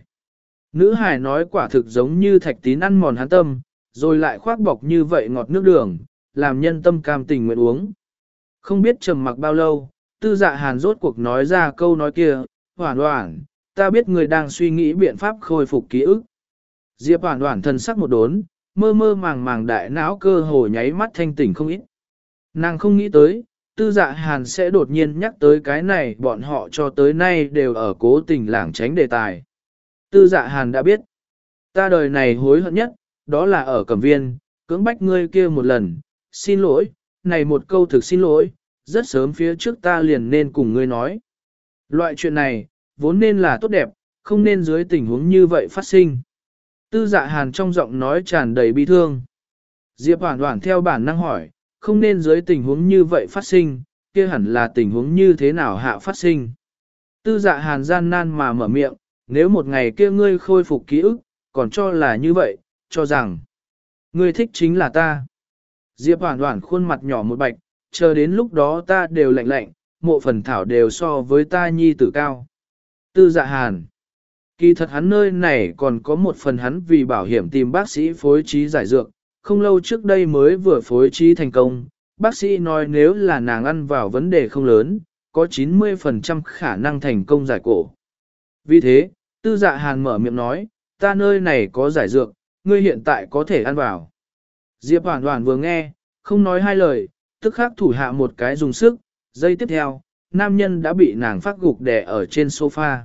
Nữ hài nói quả thực giống như thạch tín ăn mòn hắn tâm, rồi lại khoác bọc như vậy ngọt nước đường, làm nhân tâm cam tình nguyện uống. Không biết trầm mặc bao lâu, Tư Dạ Hàn rốt cuộc nói ra câu nói kia, Hoàn Hoàn, ta biết người đang suy nghĩ biện pháp khôi phục ký ức. Diệp Hoàn Hoàn thần sắc một đốn, mơ mơ màng màng đại não cơ hồ nháy mắt thanh tỉnh không ít. Nàng không nghĩ tới, Tư Dạ Hàn sẽ đột nhiên nhắc tới cái này bọn họ cho tới nay đều ở cố tình lảng tránh đề tài. Tư Dạ Hàn đã biết, ta đời này hối hận nhất, đó là ở Cẩm Viên, cưỡng bách ngươi kia một lần, xin lỗi, này một câu thực xin lỗi, rất sớm phía trước ta liền nên cùng ngươi nói. Loại chuyện này, vốn nên là tốt đẹp, không nên dưới tình huống như vậy phát sinh. Tư Dạ Hàn trong giọng nói tràn đầy bi thương. Diệp Hoàn Hoàn theo bản năng hỏi, không nên dưới tình huống như vậy phát sinh, kia hẳn là tình huống như thế nào hạ phát sinh. Tư Dạ Hàn gian nan mà mở miệng, nếu một ngày kia ngươi khôi phục ký ức, còn cho là như vậy, cho rằng ngươi thích chính là ta. Diệp Hoàn Hoàn khuôn mặt nhỏ một bạch, chờ đến lúc đó ta đều lạnh lạnh, mộ phần thảo đều so với ta nhi tử cao. Tư Dạ Hàn. Kỳ thật hắn nơi này còn có một phần hắn vì bảo hiểm tìm bác sĩ phối trí giải dược, không lâu trước đây mới vừa phối trí thành công. Bác sĩ nói nếu là nàng ăn vào vấn đề không lớn, có chín mươi phần trăm khả năng thành công giải cổ. Vì thế, Tư Dạ Hàn mở miệng nói, ta nơi này có giải dược, ngươi hiện tại có thể ăn vào. Diệp Hoàn Hoàn vừa nghe, không nói hai lời, tức khắc thủ hạ một cái dùng sức, giây tiếp theo, nam nhân đã bị nàng phát gục đè ở trên sofa.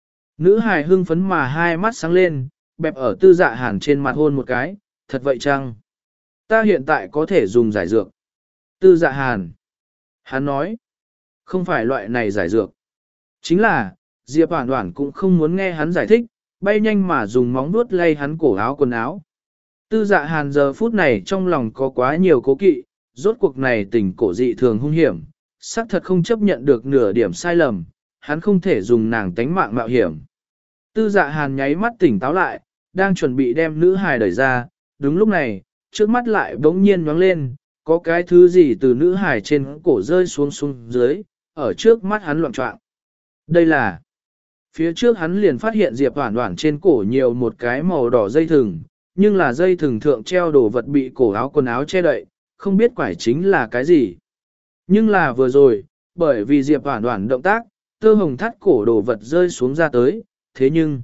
Nữ hài hưng phấn mà hai mắt sáng lên, bẹp ở Tư Dạ Hàn trên mặt hôn một cái, thật vậy chăng? Ta hiện tại có thể dùng giải dược. Tư Dạ Hàn. Hắn nói, không phải loại này giải dược. Chính là, Diệp Hoàn Hoàn cũng không muốn nghe hắn giải thích, bay nhanh mà dùng móng vuốt lay hắn cổ áo quần áo. Tư Dạ Hàn giờ phút này trong lòng có quá nhiều cố kỵ, rốt cuộc này tình cổ dị thường hung hiểm, xác thật không chấp nhận được nửa điểm sai lầm, hắn không thể dùng nàng tánh mạng mạo hiểm. Tư Dạ Hàn nháy mắt tỉnh táo lại, đang chuẩn bị đem nữ hài đẩy ra, đúng lúc này, trước mắt lại bỗng nhiên nhoáng lên, có cái thứ gì từ nữ hài trên cổ rơi xuống xuống dưới, ở trước mắt hắn loạn trọng. Đây là, phía trước hắn liền phát hiện Diệp Hoàn Hoàn trên cổ nhiều một cái màu đỏ dây thừng, nhưng là dây thừng thượng treo đồ vật bị cổ áo quần áo che đậy, không biết quải chính là cái gì. Nhưng là vừa rồi, bởi vì Diệp Hoàn Hoàn động tác, tơ hồng thắt cổ đồ vật rơi xuống ra tới, thế nhưng,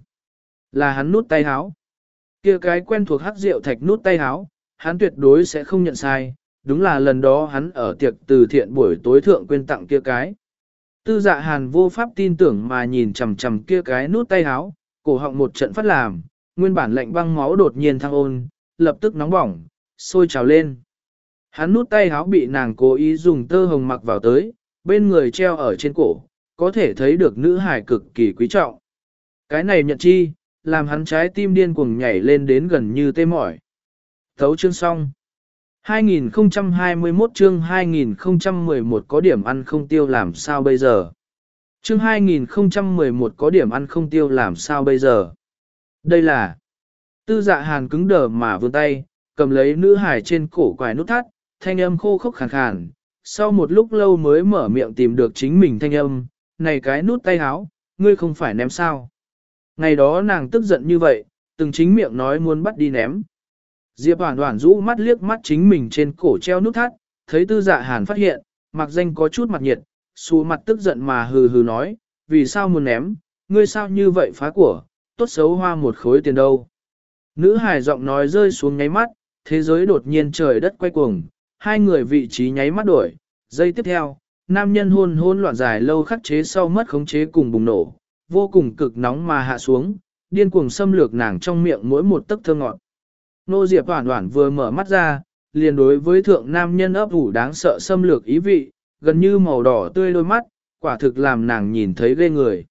là hắn nút tay háo. Kia cái quen thuộc hắc rượu thạch nút tay háo, hắn tuyệt đối sẽ không nhận sai, đúng là lần đó hắn ở tiệc từ thiện buổi tối thượng quên tặng kia cái. Tư Dạ Hàn vô pháp tin tưởng mà nhìn chằm chằm kia cái nút tay háo, cổ họng một trận phát làm, nguyên bản lạnh băng máu đột nhiên thăng ôn, lập tức nóng bỏng, sôi trào lên. Hắn nút tay háo bị nàng cố ý dùng tơ hồng mặc vào tới, bên người treo ở trên cổ, có thể thấy được nữ hài cực kỳ quý trọng. Cái này nhận chi, làm hắn trái tim điên cuồng nhảy lên đến gần như tê mỏi. Thấu chương xong. hai nghìn không trăm hai mươi mốt chương hai nghìn không trăm mười một có điểm ăn không tiêu làm sao bây giờ? Chương hai nghìn không trăm mười một có điểm ăn không tiêu làm sao bây giờ? Đây là Tư Dạ Hàn cứng đờ mà vươn tay, cầm lấy nữ hài trên cổ quải nút thắt, thanh âm khô khốc khàn khàn. Sau một lúc lâu mới mở miệng tìm được chính mình thanh âm, này cái nút tay háo, ngươi không phải ném sao? Ngày đó nàng tức giận như vậy, từng chính miệng nói muốn bắt đi ném. Diệp Hoàn Hoàn rũ mắt liếc mắt chính mình trên cổ treo nút thắt, thấy Tư Dạ Hàn phát hiện, mặc danh có chút mặt nhiệt, xù mặt tức giận mà hừ hừ nói, vì sao muốn ném, ngươi sao như vậy phá của, tốt xấu hoa một khối tiền đâu. Nữ hài giọng nói rơi xuống nháy mắt, thế giới đột nhiên trời đất quay cuồng, hai người vị trí nháy mắt đổi, giây tiếp theo, nam nhân hôn hôn loạn dài lâu khắc chế sau mất khống chế cùng bùng nổ, vô cùng cực nóng mà hạ xuống, điên cuồng xâm lược nàng trong miệng mỗi một tấc thơ ngọt. Nô Diệp Hoàn Hoàn vừa mở mắt ra, liền đối với thượng nam nhân ấp ủ đáng sợ xâm lược ý vị, gần như màu đỏ tươi đôi mắt, quả thực làm nàng nhìn thấy ghê người.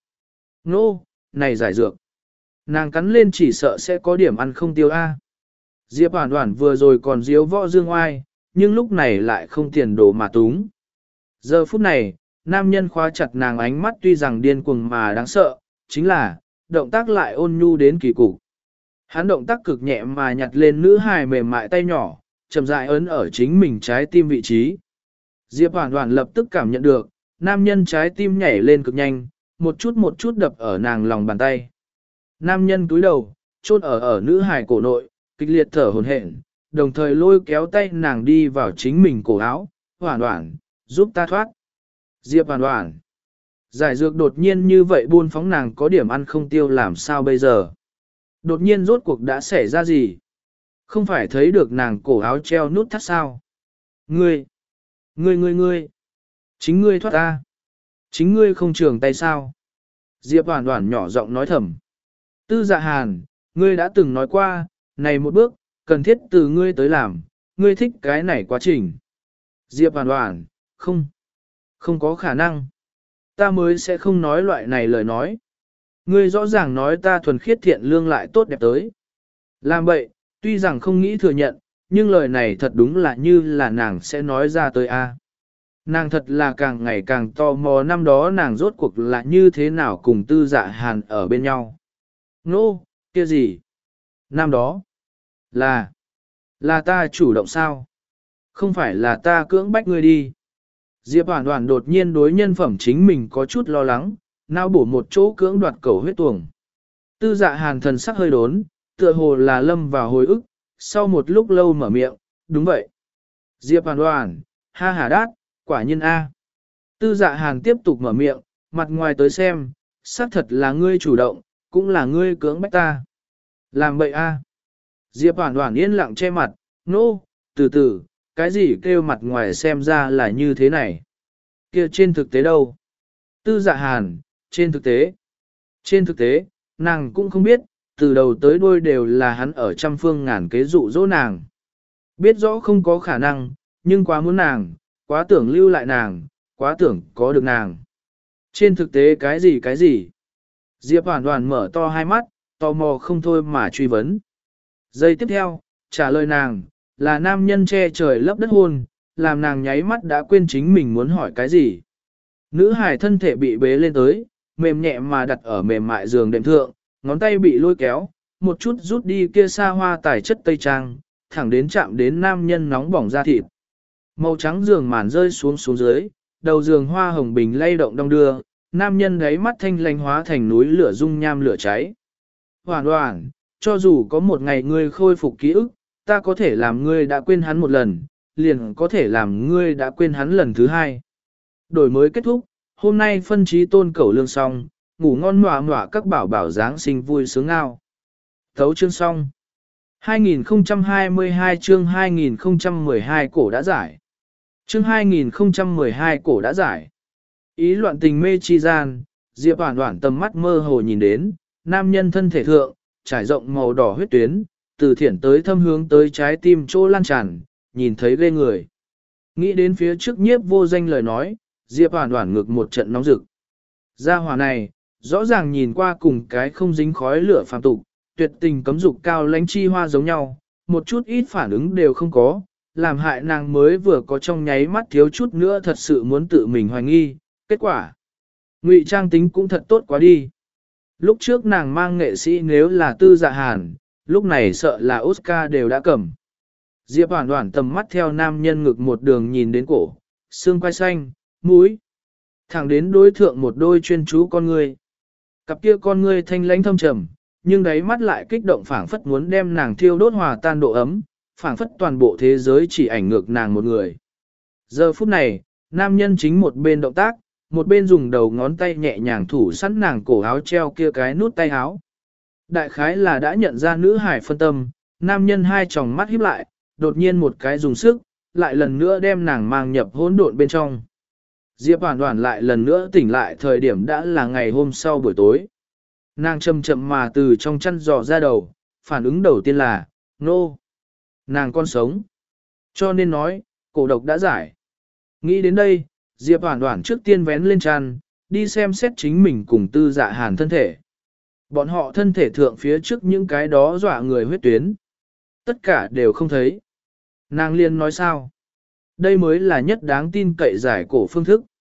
Nô, này giải dược. Nàng cắn lên chỉ sợ sẽ có điểm ăn không tiêu a. Diệp Hoàn Hoàn vừa rồi còn diếu võ dương oai, nhưng lúc này lại không tiền đồ mà túng. Giờ phút này, nam nhân khóa chặt nàng ánh mắt tuy rằng điên cuồng mà đáng sợ, chính là, động tác lại ôn nhu đến kỳ cục. Hắn động tác cực nhẹ mà nhặt lên nữ hài mềm mại tay nhỏ, chậm rãi ấn ở chính mình trái tim vị trí. Diệp Hoàn Hoàn lập tức cảm nhận được, nam nhân trái tim nhảy lên cực nhanh, một chút một chút đập ở nàng lòng bàn tay. Nam nhân túi đầu, chôn ở ở nữ hài cổ nội, kịch liệt thở hổn hển, đồng thời lôi kéo tay nàng đi vào chính mình cổ áo, Hoàn Hoàn, giúp ta thoát. Diệp Hoàn Hoàn. Giải dược đột nhiên như vậy buôn phóng nàng có điểm ăn không tiêu làm sao bây giờ. Đột nhiên rốt cuộc đã xảy ra gì? Không phải thấy được nàng cổ áo treo nút thắt sao? Ngươi! Ngươi ngươi ngươi! Chính ngươi thoát ta! Chính ngươi không trường tay sao? Diệp Hoàn Hoàn nhỏ giọng nói thầm. Tư Dạ Hàn, ngươi đã từng nói qua, này một bước, cần thiết từ ngươi tới làm, ngươi thích cái này quá trình. Diệp Hoàn Hoàn, không, không có khả năng. Ta mới sẽ không nói loại này lời nói. Ngươi rõ ràng nói ta thuần khiết thiện lương lại tốt đẹp tới. Làm vậy, tuy rằng không nghĩ thừa nhận, nhưng lời này thật đúng là như là nàng sẽ nói ra tới a. Nàng thật là càng ngày càng tò mò năm đó nàng rốt cuộc là như thế nào cùng Tư Dạ Hàn ở bên nhau. Nô, no, kia gì? Năm đó, là, là ta chủ động sao? Không phải là ta cưỡng bách ngươi đi. Diệp Hoàn Hoàn đột nhiên đối nhân phẩm chính mình có chút lo lắng, nào bổ một chỗ cưỡng đoạt cầu huyết tuồng. Tư Dạ Hàn thần sắc hơi đốn, tựa hồ là lâm vào hồi ức, sau một lúc lâu mở miệng, đúng vậy. Diệp Hoàn Hoàn, ha hà đát, quả nhiên A. Tư Dạ Hàn tiếp tục mở miệng, mặt ngoài tới xem, xác thật là ngươi chủ động, cũng là ngươi cưỡng bách ta. Làm vậy A. Diệp Hoàn Hoàn yên lặng che mặt, nô, no, từ từ, cái gì kêu mặt ngoài xem ra là như thế này. Kia trên thực tế đâu? Tư Dạ Hàn, trên thực tế. Trên thực tế, nàng cũng không biết, từ đầu tới đuôi đều là hắn ở trăm phương ngàn kế dụ dỗ nàng. Biết rõ không có khả năng, nhưng quá muốn nàng, quá tưởng lưu lại nàng, quá tưởng có được nàng. Trên thực tế cái gì cái gì? Diệp Hoàn Hoàn mở to hai mắt, tò mò không thôi mà truy vấn. Giây tiếp theo, trả lời nàng, là nam nhân che trời lấp đất hôn, làm nàng nháy mắt đã quên chính mình muốn hỏi cái gì. Nữ hải thân thể bị bế lên tới, mềm nhẹ mà đặt ở mềm mại giường đệm thượng, ngón tay bị lôi kéo, một chút rút đi kia xa hoa tài chất tây trang, thẳng đến chạm đến nam nhân nóng bỏng da thịt. Màu trắng giường màn rơi xuống xuống dưới, đầu giường hoa hồng bình lay động đong đưa, nam nhân gáy mắt thanh lánh hóa thành núi lửa dung nham lửa cháy. Hoàn Hoàn, cho dù có một ngày ngươi khôi phục ký ức, ta có thể làm ngươi đã quên hắn một lần, liền có thể làm ngươi đã quên hắn lần thứ hai. Đổi mới kết thúc, hôm nay phân trí tôn cẩu lương xong, ngủ ngon ngọa ngọa các bảo bảo Giáng sinh vui sướng ngao. Thấu chương xong. hai nghìn không trăm hai mươi hai chương hai nghìn không trăm mười hai cổ đã giải. Chương hai nghìn không trăm mười hai cổ đã giải. Ý loạn tình mê chi gian, Diệp Hoàn Hoàn tầm mắt mơ hồ nhìn đến, nam nhân thân thể thượng, trải rộng màu đỏ huyết tuyến, từ thiển tới thâm hướng tới trái tim chỗ lan tràn, nhìn thấy ghê người. Nghĩ đến phía trước nhiếp vô danh lời nói, Diệp Hoàn Hoàn ngực một trận nóng rực. Gia hỏa này, rõ ràng nhìn qua cùng cái không dính khói lửa phàm tục, tuyệt tình cấm dục cao lãnh chi hoa giống nhau, một chút ít phản ứng đều không có, làm hại nàng mới vừa có trong nháy mắt thiếu chút nữa thật sự muốn tự mình hoài nghi, kết quả. Ngụy trang tính cũng thật tốt quá đi. Lúc trước nàng mang nghệ sĩ nếu là Tư Dạ Hàn, lúc này sợ là Oscar đều đã cầm. Diệp Hoàn Hoàn tầm mắt theo nam nhân ngực một đường nhìn đến cổ, xương quai xanh, mũi. Thẳng đến đối thượng một đôi chuyên chú con người. Cặp kia con người thanh lãnh thâm trầm, nhưng đáy mắt lại kích động phảng phất muốn đem nàng thiêu đốt hòa tan độ ấm, phảng phất toàn bộ thế giới chỉ ảnh ngược nàng một người. Giờ phút này, nam nhân chính một bên động tác, một bên dùng đầu ngón tay nhẹ nhàng thủ sẵn nàng cổ áo treo kia cái nút tay áo. Đại khái là đã nhận ra nữ hải phân tâm, nam nhân hai tròng mắt híp lại, đột nhiên một cái dùng sức, lại lần nữa đem nàng mang nhập hỗn độn bên trong. Diệp Hoàn Hoàn lại lần nữa tỉnh lại thời điểm đã là ngày hôm sau buổi tối. Nàng chậm chậm mà từ trong chăn dò ra đầu, phản ứng đầu tiên là, nô, no. Nàng còn sống. Cho nên nói, cổ độc đã giải. Nghĩ đến đây, Diệp Hoàn Hoàn trước tiên vén lên chăn, đi xem xét chính mình cùng Tư Dạ Hàn thân thể. Bọn họ thân thể thượng phía trước những cái đó dọa người huyết tuyến. Tất cả đều không thấy. Nàng liên nói sao? Đây mới là nhất đáng tin cậy giải cổ phương thức.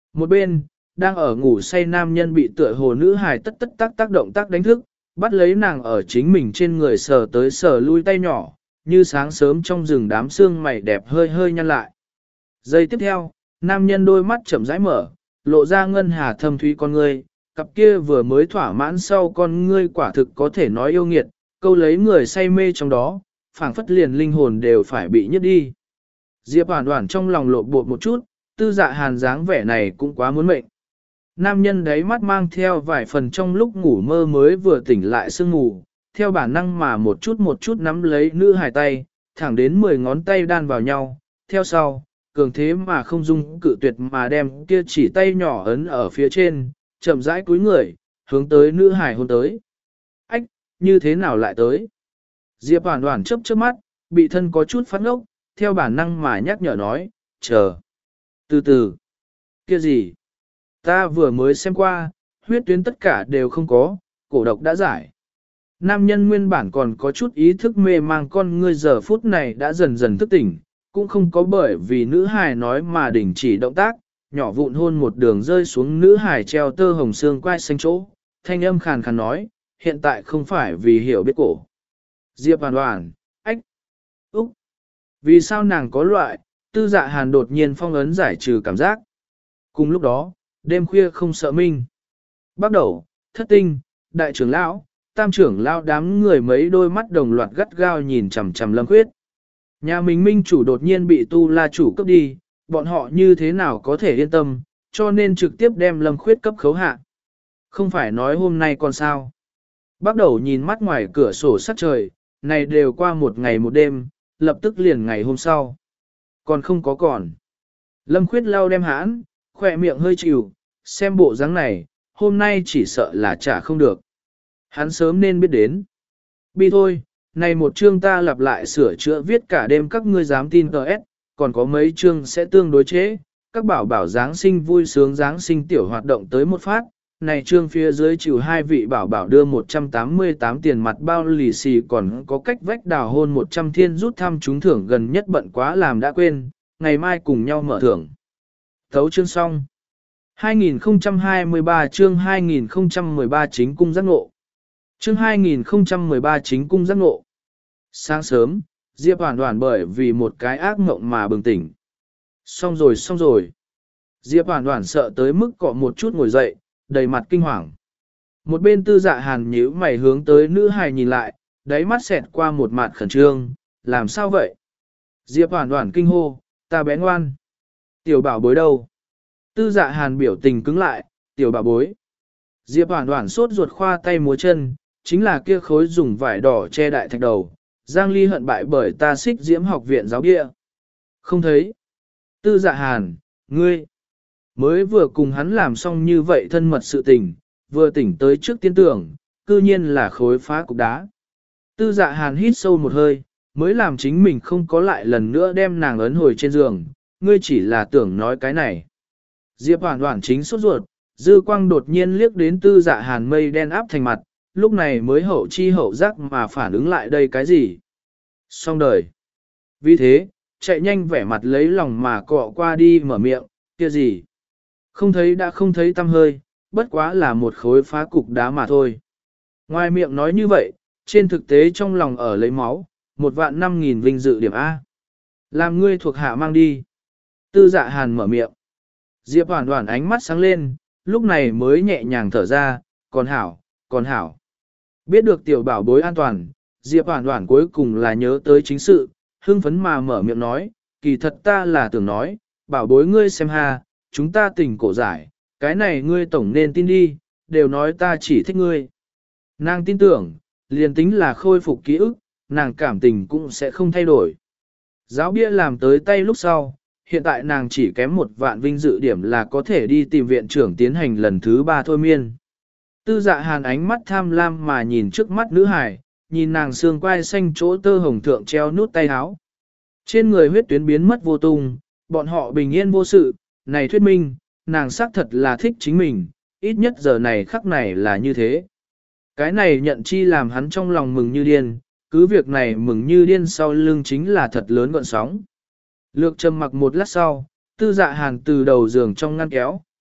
Một bên, đang ở ngủ say nam nhân bị tựa hồ nữ hài tất tất tác tác động tác đánh thức, bắt lấy nàng ở chính mình trên người sờ tới sờ lui tay nhỏ, như sáng sớm trong rừng đám sương mày đẹp hơi hơi nhăn lại. Giây tiếp theo, nam nhân đôi mắt chậm rãi mở, lộ ra ngân hà thâm thúy con ngươi, cặp kia vừa mới thỏa mãn sau con ngươi quả thực có thể nói yêu nghiệt, câu lấy người say mê trong đó, phảng phất liền linh hồn đều phải bị nhứt đi. Diệp Hoàn Hoàn trong lòng lộn bột một chút, Tư Dạ Hàn dáng vẻ này cũng quá muốn mệnh. Nam nhân đấy mắt mang theo vài phần trong lúc ngủ mơ mới vừa tỉnh lại sương ngủ, theo bản năng mà một chút một chút nắm lấy nữ hài tay, thẳng đến mười ngón tay đan vào nhau, theo sau, cường thế mà không dung cự tuyệt mà đem kia chỉ tay nhỏ ấn ở phía trên, chậm rãi cúi người, hướng tới nữ hài hôn tới. Ách, như thế nào lại tới? Diệp Hoàn Hoàn chớp chớp mắt, bị thân có chút phát ngốc, theo bản năng mà nhắc nhở nói, chờ. Từ từ. Kia gì? Ta vừa mới xem qua, huyết tuyến tất cả đều không có, cổ độc đã giải. Nam nhân nguyên bản còn có chút ý thức mê mang con ngươi giờ phút này đã dần dần thức tỉnh, cũng không có bởi vì nữ hài nói mà đình chỉ động tác, nhỏ vụn hôn một đường rơi xuống nữ hài treo tơ hồng xương quai xanh chỗ, thanh âm khàn khàn nói, hiện tại không phải vì hiểu biết cổ. Diệp Hoàn Hoàn, ách, úc, vì sao nàng có loại, Tư Dạ Hàn đột nhiên phong ấn giải trừ cảm giác. Cùng lúc đó, đêm khuya không sợ minh. Bắt đầu, thất tinh, đại trưởng lão, tam trưởng lão đám người mấy đôi mắt đồng loạt gắt gao nhìn chằm chằm Lâm Khuyết. Nhà mình minh chủ đột nhiên bị tu la chủ cấp đi, bọn họ như thế nào có thể yên tâm, cho nên trực tiếp đem Lâm Khuyết cấp khấu hạ. Không phải nói hôm nay còn sao. Bắt đầu nhìn mắt ngoài cửa sổ sắc trời, này đều qua một ngày một đêm, lập tức liền ngày hôm sau. Còn không có còn. Lâm Khuyết lau đem hãn, khỏe miệng hơi chịu, xem bộ dáng này, hôm nay chỉ sợ là trả không được. Hắn sớm nên biết đến. Bi thôi, này một chương ta lặp lại sửa chữa viết cả đêm các ngươi dám tin tờ S, còn có mấy chương sẽ tương đối chế. Các bảo bảo Giáng sinh vui sướng Giáng sinh tiểu hoạt động tới một phát. Này chương phía dưới chịu hai vị bảo bảo đưa một trăm tám mươi tám tiền mặt bao lì xì còn có cách vách đào hôn một trăm thiên rút thăm trúng thưởng gần nhất bận quá làm đã quên, ngày mai cùng nhau mở thưởng. Thấu chương xong. hai nghìn không trăm hai mươi ba chương hai nghìn không trăm mười ba chính cung giác ngộ. Chương hai nghìn không trăm mười ba chính cung giác ngộ. Sáng sớm, Diệp Hoàn Hoàn bởi vì một cái ác mộng mà bừng tỉnh. Xong rồi xong rồi. Diệp Hoàn Hoàn sợ tới mức cọ một chút ngồi dậy, đầy mặt kinh hoàng. Một bên Tư Dạ Hàn nhíu mày hướng tới nữ hài nhìn lại, đáy mắt xẹt qua một mặt khẩn trương, làm sao vậy? Diệp Hoàn Hoàn kinh hô, ta bé ngoan. Tiểu bảo bối đâu? Tư Dạ Hàn biểu tình cứng lại, tiểu bảo bối. Diệp Hoàn Hoàn sốt ruột khoa tay múa chân, chính là kia khối dùng vải đỏ che đại thạch đầu, Giang Ly hận bại bởi ta xích diễm học viện giáo địa. Không thấy. Tư Dạ Hàn, ngươi, mới vừa cùng hắn làm xong như vậy thân mật sự tình, vừa tỉnh tới trước tiên tưởng, cư nhiên là khối phá cục đá. Tư Dạ Hàn hít sâu một hơi, mới làm chính mình không có lại lần nữa đem nàng ấn hồi trên giường, ngươi chỉ là tưởng nói cái này. Diệp Hoàn Hoàn chính sốt ruột, dư quang đột nhiên liếc đến Tư Dạ Hàn mây đen áp thành mặt, lúc này mới hậu chi hậu giác mà phản ứng lại đây cái gì. Xong đời. Vì thế, chạy nhanh vẻ mặt lấy lòng mà cọ qua đi mở miệng, kia gì. Không thấy đã không thấy tăm hơi, bất quá là một khối phá cục đá mà thôi. Ngoài miệng nói như vậy, trên thực tế trong lòng ở lấy máu, một vạn năm nghìn vinh dự điểm A. Làm ngươi thuộc hạ mang đi. Tư Dạ Hàn mở miệng. Diệp Hoàn Hoàn ánh mắt sáng lên, lúc này mới nhẹ nhàng thở ra, còn hảo, còn hảo. Biết được tiểu bảo bối an toàn, Diệp Hoàn Hoàn cuối cùng là nhớ tới chính sự, hưng phấn mà mở miệng nói, kỳ thật ta là tưởng nói, bảo bối ngươi xem ha, chúng ta tình cổ giải, cái này ngươi tổng nên tin đi, đều nói ta chỉ thích ngươi. Nàng tin tưởng, liền tính là khôi phục ký ức, nàng cảm tình cũng sẽ không thay đổi. Giáo bia làm tới tay lúc sau, hiện tại nàng chỉ kém một vạn vinh dự điểm là có thể đi tìm viện trưởng tiến hành lần thứ ba thôi miên. Tư Dạ Hàn ánh mắt tham lam mà nhìn trước mắt nữ hải, nhìn nàng xương quai xanh chỗ tơ hồng thượng treo nút tay áo. Trên người huyết tuyến biến mất vô tung, bọn họ bình yên vô sự, này thuyết minh, nàng xác thật là thích chính mình, ít nhất giờ này khắc này là như thế. Cái này nhận chi làm hắn trong lòng mừng như điên, cứ việc này mừng như điên sau lưng chính là thật lớn gọn sóng. Lược trầm mặc một lát sau, Tư Dạ Hàn từ đầu giường trong ngăn kéo,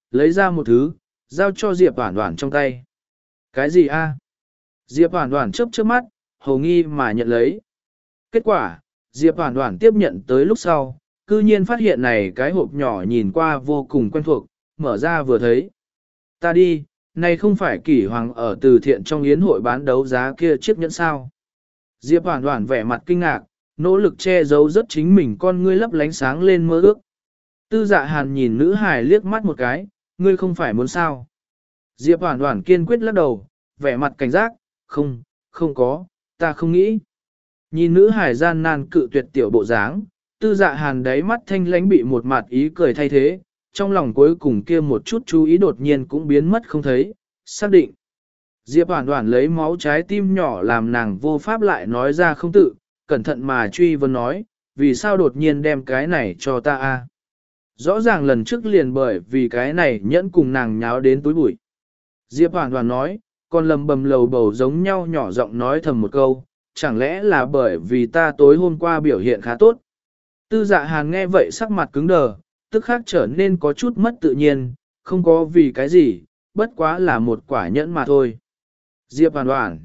lấy ra một thứ, giao cho Diệp Hoản Hoản trong tay. Cái gì a? Diệp Hoản Hoản chớp chớp mắt, hồ nghi mà nhận lấy. Kết quả, Diệp Hoản Hoản tiếp nhận tới lúc sau, cư nhiên phát hiện này cái hộp nhỏ nhìn qua vô cùng quen thuộc, mở ra vừa thấy. Ta đi, này không phải Kỷ Hoàng ở từ thiện trong yến hội bán đấu giá kia chiếc nhẫn sao. Diệp Hoản Hoản vẻ mặt kinh ngạc, nỗ lực che giấu rất chính mình con ngươi lấp lánh sáng lên mơ ước. Tư Dạ Hàn nhìn nữ hài liếc mắt một cái, ngươi không phải muốn sao. Diệp Hoản Hoản kiên quyết lắc đầu, vẻ mặt cảnh giác, không, không có, ta không nghĩ. Nhìn nữ hài gian nan cự tuyệt tiểu bộ dáng, Tư Dạ Hàn đáy mắt thanh lãnh bị một mặt ý cười thay thế, trong lòng cuối cùng kia một chút chú ý đột nhiên cũng biến mất không thấy, xác định. Diệp Hoản Hoản lấy máu trái tim nhỏ làm nàng vô pháp lại nói ra không tự, cẩn thận mà truy vấn nói, vì sao đột nhiên đem cái này cho ta a? Rõ ràng lần trước liền bởi vì cái này nhẫn cùng nàng nháo đến túi bụi. Diệp Hoản Hoản nói, còn lầm bầm lầu bầu giống nhau nhỏ giọng nói thầm một câu, chẳng lẽ là bởi vì ta tối hôm qua biểu hiện khá tốt. Tư Dạ Hàn nghe vậy sắc mặt cứng đờ, tức khắc trở nên có chút mất tự nhiên, không có vì cái gì, bất quá là một quả nhẫn mà thôi. Diệp Hoản Hoản,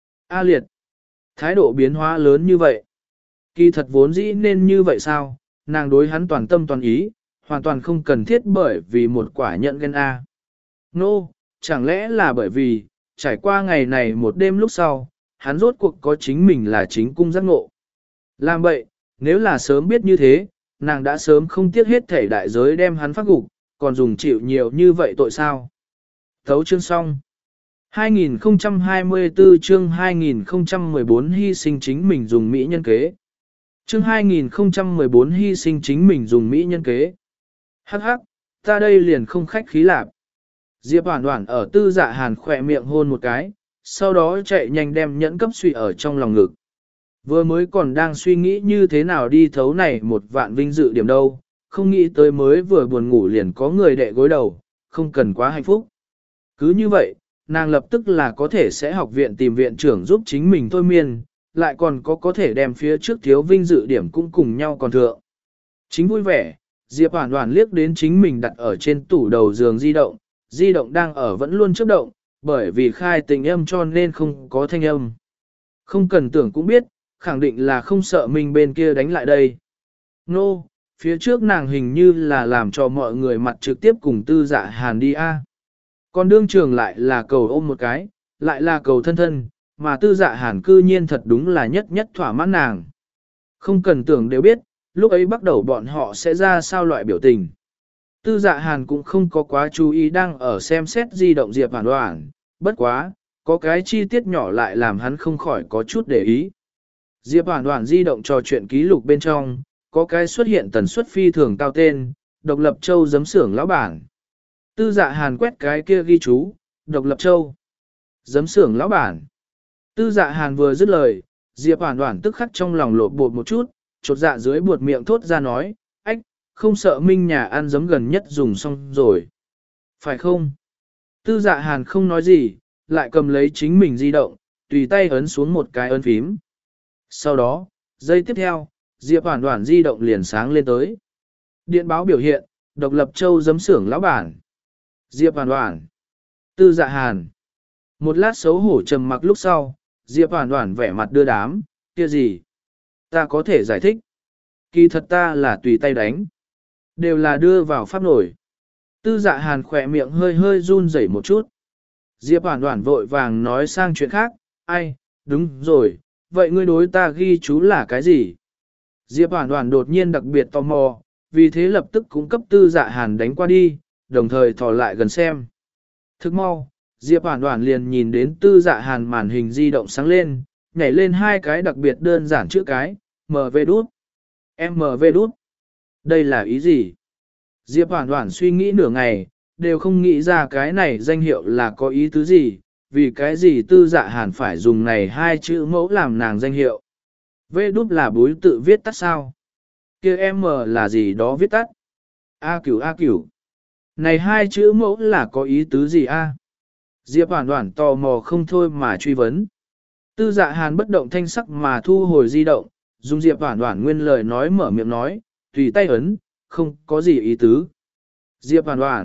A Liệt, thái độ biến hóa lớn như vậy. Kỳ thật vốn dĩ nên như vậy sao, nàng đối hắn toàn tâm toàn ý, hoàn toàn không cần thiết bởi vì một quả nhẫn ghen A. Nô, no, chẳng lẽ là bởi vì, trải qua ngày này một đêm lúc sau, hắn rốt cuộc có chính mình là chính cung giác ngộ. Làm vậy, nếu là sớm biết như thế, nàng đã sớm không tiếc hết thể đại giới đem hắn phát gục, còn dùng chịu nhiều như vậy tội sao. Thấu chương xong. hai nghìn không trăm hai mươi tư chương hai nghìn không trăm mười bốn hy sinh chính mình dùng Mỹ nhân kế. Chương hai nghìn không trăm mười bốn hy sinh chính mình dùng Mỹ nhân kế. Hắc hắc, ta đây liền không khách khí lạp. Diệp Hoản Hoản ở Tư Dạ Hàn khỏe miệng hôn một cái, sau đó chạy nhanh đem nhẫn cấp suy ở trong lòng ngực. Vừa mới còn đang suy nghĩ như thế nào đi thấu này một vạn vinh dự điểm đâu, không nghĩ tới mới vừa buồn ngủ liền có người đệ gối đầu, không cần quá hạnh phúc. Cứ như vậy, nàng lập tức là có thể sẽ học viện tìm viện trưởng giúp chính mình thôi miên, lại còn có có thể đem phía trước thiếu vinh dự điểm cũng cùng nhau còn thượng. Chính vui vẻ, Diệp Hoản Hoản liếc đến chính mình đặt ở trên tủ đầu giường di động, di động đang ở vẫn luôn chớp động, bởi vì khai tình âm cho nên không có thanh âm. Không cần tưởng cũng biết, khẳng định là không sợ mình bên kia đánh lại đây. Nô, no, phía trước nàng hình như là làm cho mọi người mặt trực tiếp cùng Tư Dạ Hàn đi a. Còn đương trường lại là cầu ôm một cái, lại là cầu thân thân, mà Tư Dạ Hàn cư nhiên thật đúng là nhất nhất thỏa mãn nàng. Không cần tưởng đều biết, lúc ấy bắt đầu bọn họ sẽ ra sao loại biểu tình. Tư Dạ Hàn cũng không có quá chú ý đang ở xem xét di động Diệp Hoản Hoản, bất quá, có cái chi tiết nhỏ lại làm hắn không khỏi có chút để ý. Diệp Hoản Hoản di động trò chuyện ký lục bên trong, có cái xuất hiện tần suất phi thường cao tên, Độc Lập Châu giấm xưởng lão bản. Tư Dạ Hàn quét cái kia ghi chú, Độc Lập Châu, giấm xưởng lão bản. Tư Dạ Hàn vừa dứt lời, Diệp Hoản Hoản tức khắc trong lòng lột bột một chút, chột dạ dưới buột miệng thốt ra nói, ách, không sợ Minh nhà ăn giấm gần nhất dùng xong rồi. Phải không? Tư Dạ Hàn không nói gì, lại cầm lấy chính mình di động, tùy tay ấn xuống một cái ấn phím. Sau đó, giây tiếp theo, Diệp Hoản Hoản di động liền sáng lên tới. Điện báo biểu hiện, Độc Lập Châu giấm xưởng lão bản. Diệp Hoản Hoản. Tư Dạ Hàn. Một lát xấu hổ trầm mặc lúc sau, Diệp Hoản Hoản vẻ mặt đưa đám, kia gì? Ta có thể giải thích. Kỳ thật ta là tùy tay đánh. Đều là đưa vào pháp nổi. Tư Dạ Hàn khỏe miệng hơi hơi run rẩy một chút. Diệp Hoản Hoản vội vàng nói sang chuyện khác, ai, đúng rồi, vậy ngươi đối ta ghi chú là cái gì? Diệp Hoản Hoản đột nhiên đặc biệt tò mò, vì thế lập tức cũng cấp Tư Dạ Hàn đánh qua đi, đồng thời thò lại gần xem. Thức mau, Diệp Hoản Hoản liền nhìn đến Tư Dạ Hàn màn hình di động sáng lên, nhảy lên hai cái đặc biệt đơn giản chữ cái, em vê đút, em vê đút. Đây là ý gì? Diệp Hoản Hoản suy nghĩ nửa ngày, đều không nghĩ ra cái này danh hiệu là có ý tứ gì, vì cái gì Tư Dạ Hàn phải dùng này hai chữ mẫu làm nàng danh hiệu. Vê đút là búi tự viết tắt sao? Kia em là gì đó viết tắt? A cửu A cửu. Này hai chữ mẫu là có ý tứ gì a? Diệp Hoản Hoản tò mò không thôi mà truy vấn. Tư Dạ Hàn bất động thanh sắc mà thu hồi di động, dùng Diệp Hoản Hoản nguyên lời nói mở miệng nói, tùy tay ấn, không có gì ý tứ. Diệp Hoản Hoản,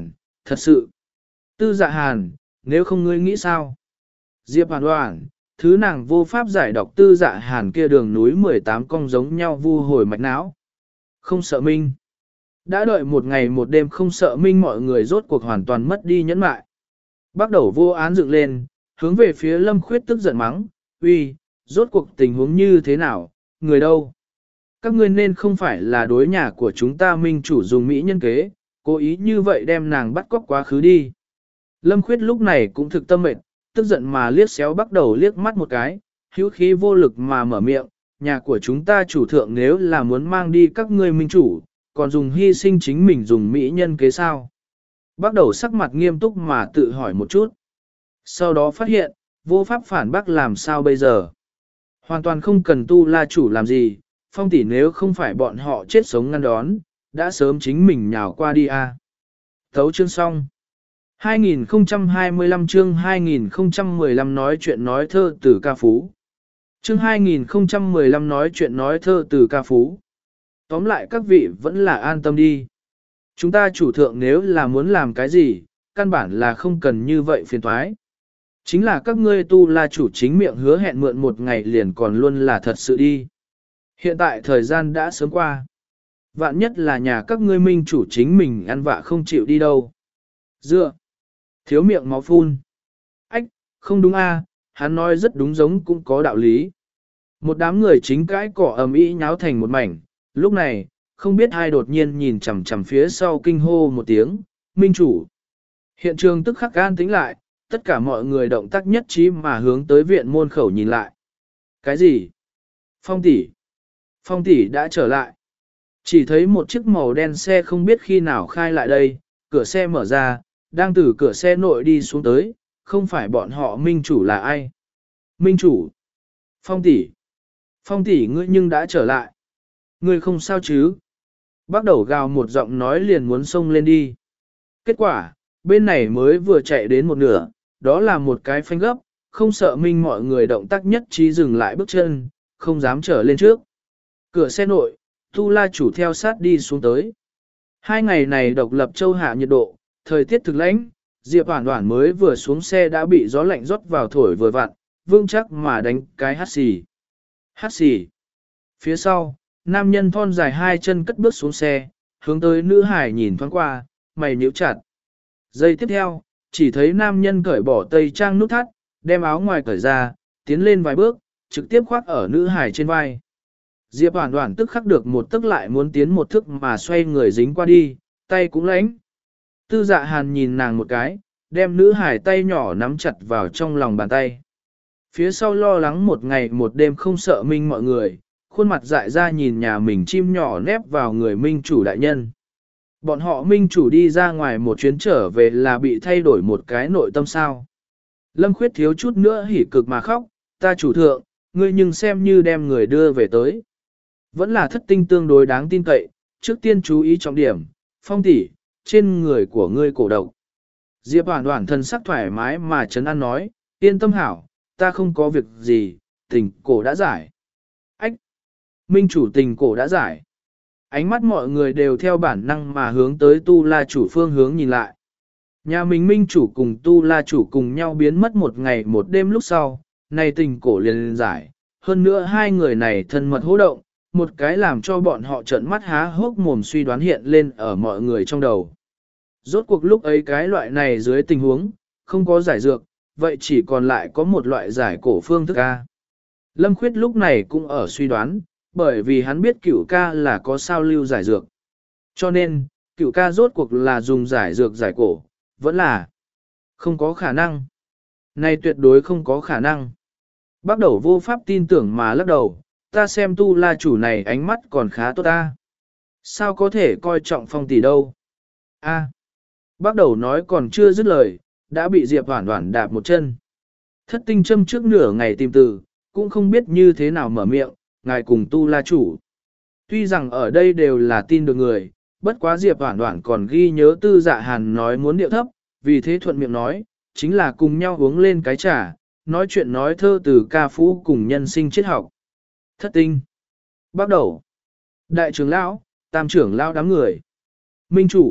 thật sự. Tư Dạ Hàn, nếu không ngươi nghĩ sao? Diệp Hoàn Hoàn, thứ nàng vô pháp giải đọc Tư Dạ Hàn kia đường núi mười tám cong giống nhau vu hồi mạch não. Không sợ minh. Đã đợi một ngày một đêm không sợ minh, mọi người rốt cuộc hoàn toàn mất đi nhẫn mại. Bắt đầu vô án dựng lên, hướng về phía Lâm Khuyết tức giận mắng, uy, rốt cuộc tình huống như thế nào, người đâu? Các ngươi nên không phải là đối nhà của chúng ta minh chủ dùng mỹ nhân kế, cố ý như vậy đem nàng bắt cóc quá khứ đi. Lâm Khuyết lúc này cũng thực tâm mệt, tức giận mà liếc xéo bắt đầu liếc mắt một cái, hữu khí vô lực mà mở miệng, nhà của chúng ta chủ thượng nếu là muốn mang đi các ngươi minh chủ, còn dùng hy sinh chính mình dùng mỹ nhân kế sao? Bắt đầu sắc mặt nghiêm túc mà tự hỏi một chút. Sau đó phát hiện, vô pháp phản bác làm sao bây giờ. Hoàn toàn không cần tu la chủ làm gì, Phong tỷ nếu không phải bọn họ chết sống ngăn đón, đã sớm chính mình nhào qua đi a. À. Thấu chương xong. hai nghìn không trăm hai mươi lăm chương hai nghìn không trăm mười lăm nói chuyện nói thơ từ ca phú. Chương hai nghìn không trăm mười lăm nói chuyện nói thơ từ ca phú. Tóm lại các vị vẫn là an tâm đi. Chúng ta chủ thượng nếu là muốn làm cái gì, căn bản là không cần như vậy phiền toái. Chính là các ngươi tu la chủ chính miệng hứa hẹn mượn một ngày liền còn luôn là thật sự đi. Hiện tại thời gian đã sớm qua. Vạn nhất là nhà các ngươi minh chủ chính mình ăn vạ không chịu đi đâu. Dựa. Thiếu miệng máu phun. Ách, không đúng a, hắn nói rất đúng giống cũng có đạo lý. Một đám người chính cãi cỏ ầm ĩ nháo thành một mảnh, lúc này, không biết ai đột nhiên nhìn chằm chằm phía sau kinh hô một tiếng, minh chủ. Hiện trường tức khắc an tĩnh lại, tất cả mọi người động tác nhất trí mà hướng tới viện môn khẩu nhìn lại. Cái gì? Phong tỷ. Phong tỷ đã trở lại. Chỉ thấy một chiếc màu đen xe không biết khi nào khai lại đây, cửa xe mở ra, đang từ cửa xe nội đi xuống tới, không phải bọn họ minh chủ là ai? Minh chủ. Phong tỷ. Phong tỷ ngươi nhưng đã trở lại. Ngươi không sao chứ? Bắt đầu gào một giọng nói liền muốn xông lên đi. Kết quả, bên này mới vừa chạy đến một nửa, đó là một cái phanh gấp, không sợ minh mọi người động tác nhất trí dừng lại bước chân, không dám trở lên trước. Cửa xe nội, Tu La chủ theo sát đi xuống tới. Hai ngày này độc lập châu hạ nhiệt độ, thời tiết thực lãnh, Diệp Hoản Hoản mới vừa xuống xe đã bị gió lạnh rót vào thổi vừa vặn, vương chắc mà đánh cái hắt xì. Hắt xì. Phía sau, nam nhân thon dài hai chân cất bước xuống xe, hướng tới nữ hải nhìn thoáng qua, mày nhíu chặt. Giây tiếp theo, chỉ thấy nam nhân cởi bỏ tây trang nút thắt, đem áo ngoài cởi ra, tiến lên vài bước, trực tiếp khoác ở nữ hải trên vai. Diệp Hoản Hoản tức khắc được một tức lại muốn tiến một thức mà xoay người dính qua đi, tay cũng lãnh. Tư Dạ Hàn nhìn nàng một cái, đem nữ hải tay nhỏ nắm chặt vào trong lòng bàn tay. Phía sau lo lắng một ngày một đêm không sợ minh mọi người, khuôn mặt dại ra nhìn nhà mình chim nhỏ nép vào người minh chủ đại nhân. Bọn họ minh chủ đi ra ngoài một chuyến trở về là bị thay đổi một cái nội tâm sao. Lâm Khuyết thiếu chút nữa hỉ cực mà khóc, ta chủ thượng, ngươi nhưng xem như đem người đưa về tới. Vẫn là thất tinh tương đối đáng tin cậy, trước tiên chú ý trọng điểm, Phong tỷ, trên người của ngươi cổ độc. Diệp Hoản Hoản thân sắc thoải mái mà trấn an nói, yên tâm hảo, ta không có việc gì, tình cổ đã giải. Ách! Minh chủ tình cổ đã giải. Ánh mắt mọi người đều theo bản năng mà hướng tới Tu La chủ phương hướng nhìn lại. Nhà mình minh chủ cùng Tu La chủ cùng nhau biến mất một ngày một đêm lúc sau, này tình cổ liền, liền giải. Hơn nữa hai người này thân mật hô động, một cái làm cho bọn họ trợn mắt há hốc mồm suy đoán hiện lên ở mọi người trong đầu. Rốt cuộc lúc ấy cái loại này dưới tình huống, không có giải dược, vậy chỉ còn lại có một loại giải cổ phương thức ca. Lâm Khuyết lúc này cũng ở suy đoán, bởi vì hắn biết cửu ca là có sao lưu giải dược. Cho nên, cửu ca rốt cuộc là dùng giải dược giải cổ, vẫn là không có khả năng. Này tuyệt đối không có khả năng. Bắt đầu vô pháp tin tưởng mà lắc đầu, ta xem Tu La chủ này ánh mắt còn khá tốt ta. Sao có thể coi trọng Phong tỷ đâu? A. Bắt đầu nói còn chưa dứt lời, đã bị Diệp Hoản Hoản đạp một chân. Thất tinh châm trước nửa ngày tìm từ, cũng không biết như thế nào mở miệng, ngài cùng Tu La chủ. Tuy rằng ở đây đều là tin được người, bất quá Diệp Hoản Hoản còn ghi nhớ Tư Dạ Hàn nói muốn điệu thấp, vì thế thuận miệng nói, chính là cùng nhau uống lên cái trà, nói chuyện nói thơ từ ca phú cùng nhân sinh triết học. Thất tinh. Bắt đầu. Đại trưởng lão, tam trưởng lão đám người. Minh chủ,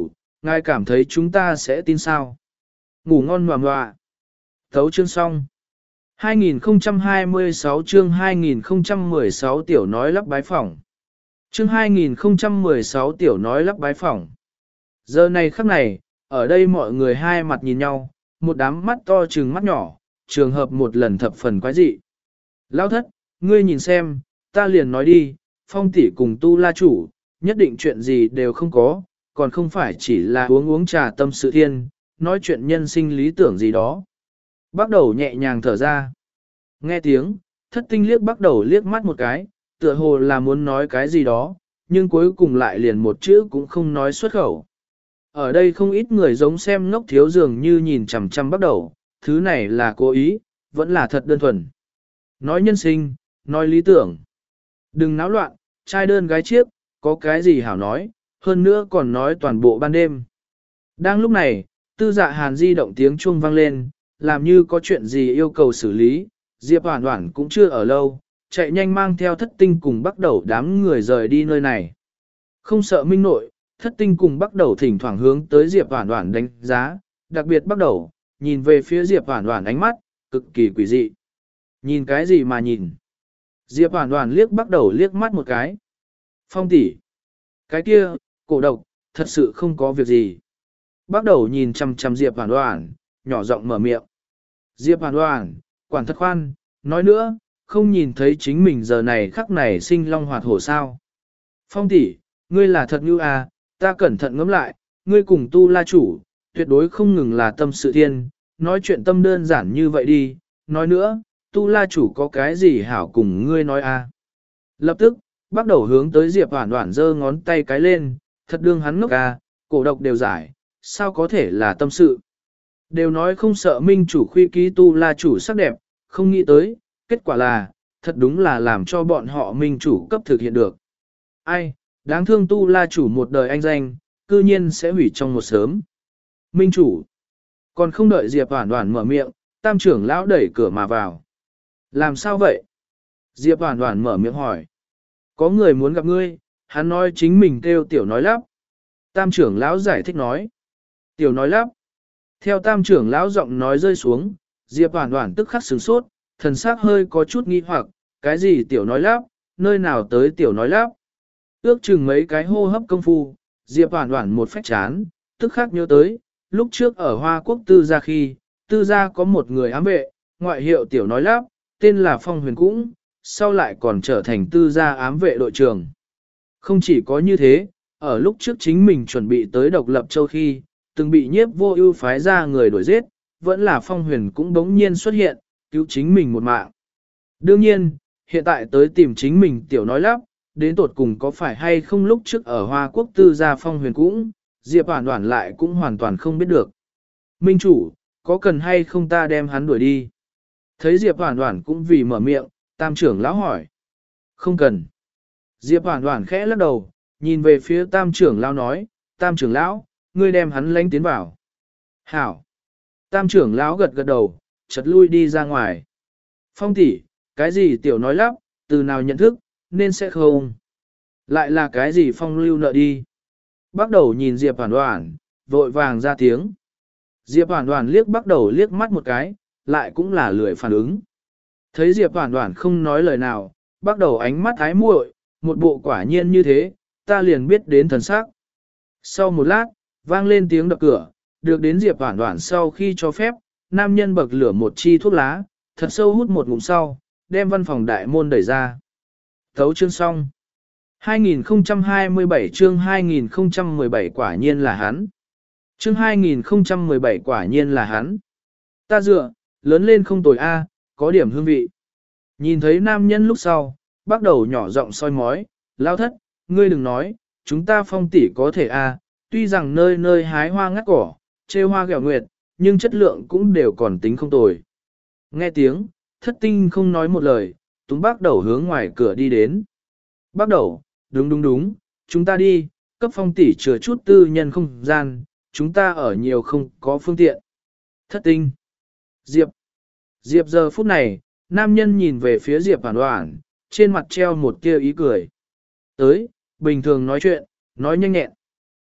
Ngài cảm thấy chúng ta sẽ tin sao? Ngủ ngon ngoà ngoạ. Thấu chương xong. hai nghìn không trăm hai mươi sáu chương hai nghìn không trăm mười sáu tiểu nói lắp bái phỏng. Chương hai nghìn không trăm mười sáu tiểu nói lắp bái phỏng. Giờ này khắc này, ở đây mọi người hai mặt nhìn nhau, một đám mắt to trừng mắt nhỏ, trường hợp một lần thập phần quái dị. Lão thất, ngươi nhìn xem, ta liền nói đi, phong tỷ cùng tu la chủ, nhất định chuyện gì đều không có, còn không phải chỉ là uống uống trà tâm sự thiên, nói chuyện nhân sinh lý tưởng gì đó. Bắt đầu nhẹ nhàng thở ra. Nghe tiếng, thất tinh liếc bắt đầu liếc mắt một cái, tựa hồ là muốn nói cái gì đó, nhưng cuối cùng lại liền một chữ cũng không nói xuất khẩu. Ở đây không ít người giống xem ngốc thiếu dường như nhìn chằm chằm bắt đầu, thứ này là cố ý, vẫn là thật đơn thuần. Nói nhân sinh, nói lý tưởng. Đừng náo loạn, trai đơn gái chiếc, có cái gì hảo nói, hơn nữa còn nói toàn bộ ban đêm. Đang lúc này, tư dạ hàn di động tiếng chuông vang lên, làm như có chuyện gì yêu cầu xử lý, Diệp Hoản Hoản cũng chưa ở lâu, chạy nhanh mang theo thất tinh cùng bắt đầu đám người rời đi nơi này. Không sợ minh nội, thất tinh cùng bắt đầu thỉnh thoảng hướng tới Diệp Hoản Hoản đánh giá, đặc biệt bắt đầu, nhìn về phía Diệp Hoản Hoản ánh mắt, cực kỳ quỷ dị. Nhìn cái gì mà nhìn? Diệp Hoản Hoản liếc bắt đầu liếc mắt một cái. Phong tỷ, cái kia, cổ độc, thật sự không có việc gì. Bắt đầu nhìn chằm chằm Diệp Hoản Hoản, nhỏ giọng mở miệng. Diệp Hoản Hoản, quản thật khoan, nói nữa, không nhìn thấy chính mình giờ này khắc này sinh long hoạt hổ sao. Phong tỷ, ngươi là thật như à, ta cẩn thận ngẫm lại, ngươi cùng tu la chủ, tuyệt đối không ngừng là tâm sự thiên, nói chuyện tâm đơn giản như vậy đi, nói nữa, tu la chủ có cái gì hảo cùng ngươi nói à. Lập tức, bắt đầu hướng tới Diệp Hoản Hoản giơ ngón tay cái lên, thật đương hắn ngốc à, cổ độc đều giải, sao có thể là tâm sự. Đều nói không sợ minh chủ khuy ký tu la chủ sắc đẹp, không nghĩ tới, kết quả là, thật đúng là làm cho bọn họ minh chủ cấp thực hiện được. Ai, đáng thương tu la chủ một đời anh danh, cư nhiên sẽ hủy trong một sớm. Minh chủ, còn không đợi Diệp Hoản Hoản mở miệng, tam trưởng lão đẩy cửa mà vào. Làm sao vậy? Diệp Hoản Hoản mở miệng hỏi. Có người muốn gặp ngươi, hắn nói chính mình kêu tiểu nói lắp. Tam trưởng lão giải thích nói. Tiểu nói lắp. Theo tam trưởng lão giọng nói rơi xuống, Diệp Hoản Hoản tức khắc sửng sốt, thần sắc hơi có chút nghi hoặc, cái gì tiểu nói lắp, nơi nào tới tiểu nói lắp. Ước chừng mấy cái hô hấp công phu, Diệp Hoản Hoản một phách chán, tức khắc nhớ tới, lúc trước ở Hoa Quốc tư gia khi, tư gia có một người ám vệ, ngoại hiệu tiểu nói lắp, tên là Phong Huyền Cũng, sau lại còn trở thành tư gia ám vệ đội trưởng. Không chỉ có như thế, ở lúc trước chính mình chuẩn bị tới độc lập châu khi, từng bị nhiếp vô ưu phái ra người đuổi giết, vẫn là Phong Huyền Cũng bỗng nhiên xuất hiện, cứu chính mình một mạng. Đương nhiên, hiện tại tới tìm chính mình tiểu nói lắp, đến tột cùng có phải hay không lúc trước ở Hoa Quốc tư gia Phong Huyền Cũng, Diệp Hoản Hoản lại cũng hoàn toàn không biết được. Minh chủ, có cần hay không ta đem hắn đuổi đi? Thấy Diệp Hoản Hoản cũng vì mở miệng, tam trưởng lão hỏi. Không cần. Diệp Hoản Hoản khẽ lắc đầu, nhìn về phía tam trưởng lão nói, tam trưởng lão, ngươi đem hắn lánh tiến vào. Hảo. Tam trưởng lão gật gật đầu, chợt lui đi ra ngoài. Phong tỷ, cái gì tiểu nói lắp, từ nào nhận thức, nên sẽ không. Lại là cái gì phong lưu nợ đi. Bắt đầu nhìn Diệp Hoản Hoản, vội vàng ra tiếng. Diệp Hoản Hoản liếc bắt đầu liếc mắt một cái, lại cũng là lười phản ứng. Thấy Diệp Hoản Hoản không nói lời nào, bắt đầu ánh mắt ái muội, một bộ quả nhiên như thế, ta liền biết đến thần sắc. Sau một lát, vang lên tiếng đập cửa, được đến Diệp Hoản Hoản sau khi cho phép, nam nhân bậc lửa một chi thuốc lá, thật sâu hút một ngụm sau, đem văn phòng đại môn đẩy ra. Thấu chương xong. hai nghìn không trăm hai mươi bảy chương hai nghìn không trăm mười bảy quả nhiên là hắn. Chương hai nghìn không trăm mười bảy quả nhiên là hắn. Ta dựa, lớn lên không tồi a, có điểm hương vị. Nhìn thấy nam nhân lúc sau, bắt đầu nhỏ giọng soi mói, lao thất, ngươi đừng nói, chúng ta Phong tỷ có thể a, tuy rằng nơi nơi hái hoa ngắt cỏ, trêu hoa ghẹo nguyệt, nhưng chất lượng cũng đều còn tính không tồi. Nghe tiếng, thất tinh không nói một lời, túng bắt đầu hướng ngoài cửa đi đến. Bắt đầu, đúng đúng đúng, chúng ta đi, cấp Phong tỷ chừa chút tư nhân không gian, chúng ta ở nhiều không có phương tiện. Thất tinh. Diệp. Diệp giờ phút này, nam nhân nhìn về phía Diệp Hoản Hoản, trên mặt treo một tia ý cười. Tới, bình thường nói chuyện, nói nhanh nhẹn.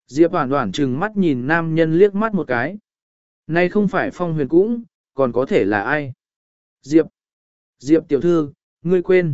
Diệp Hoản Hoản trừng mắt nhìn nam nhân liếc mắt một cái. Nay không phải Phong Huyền cũng, còn có thể là ai? Diệp, Diệp tiểu thư, ngươi quên.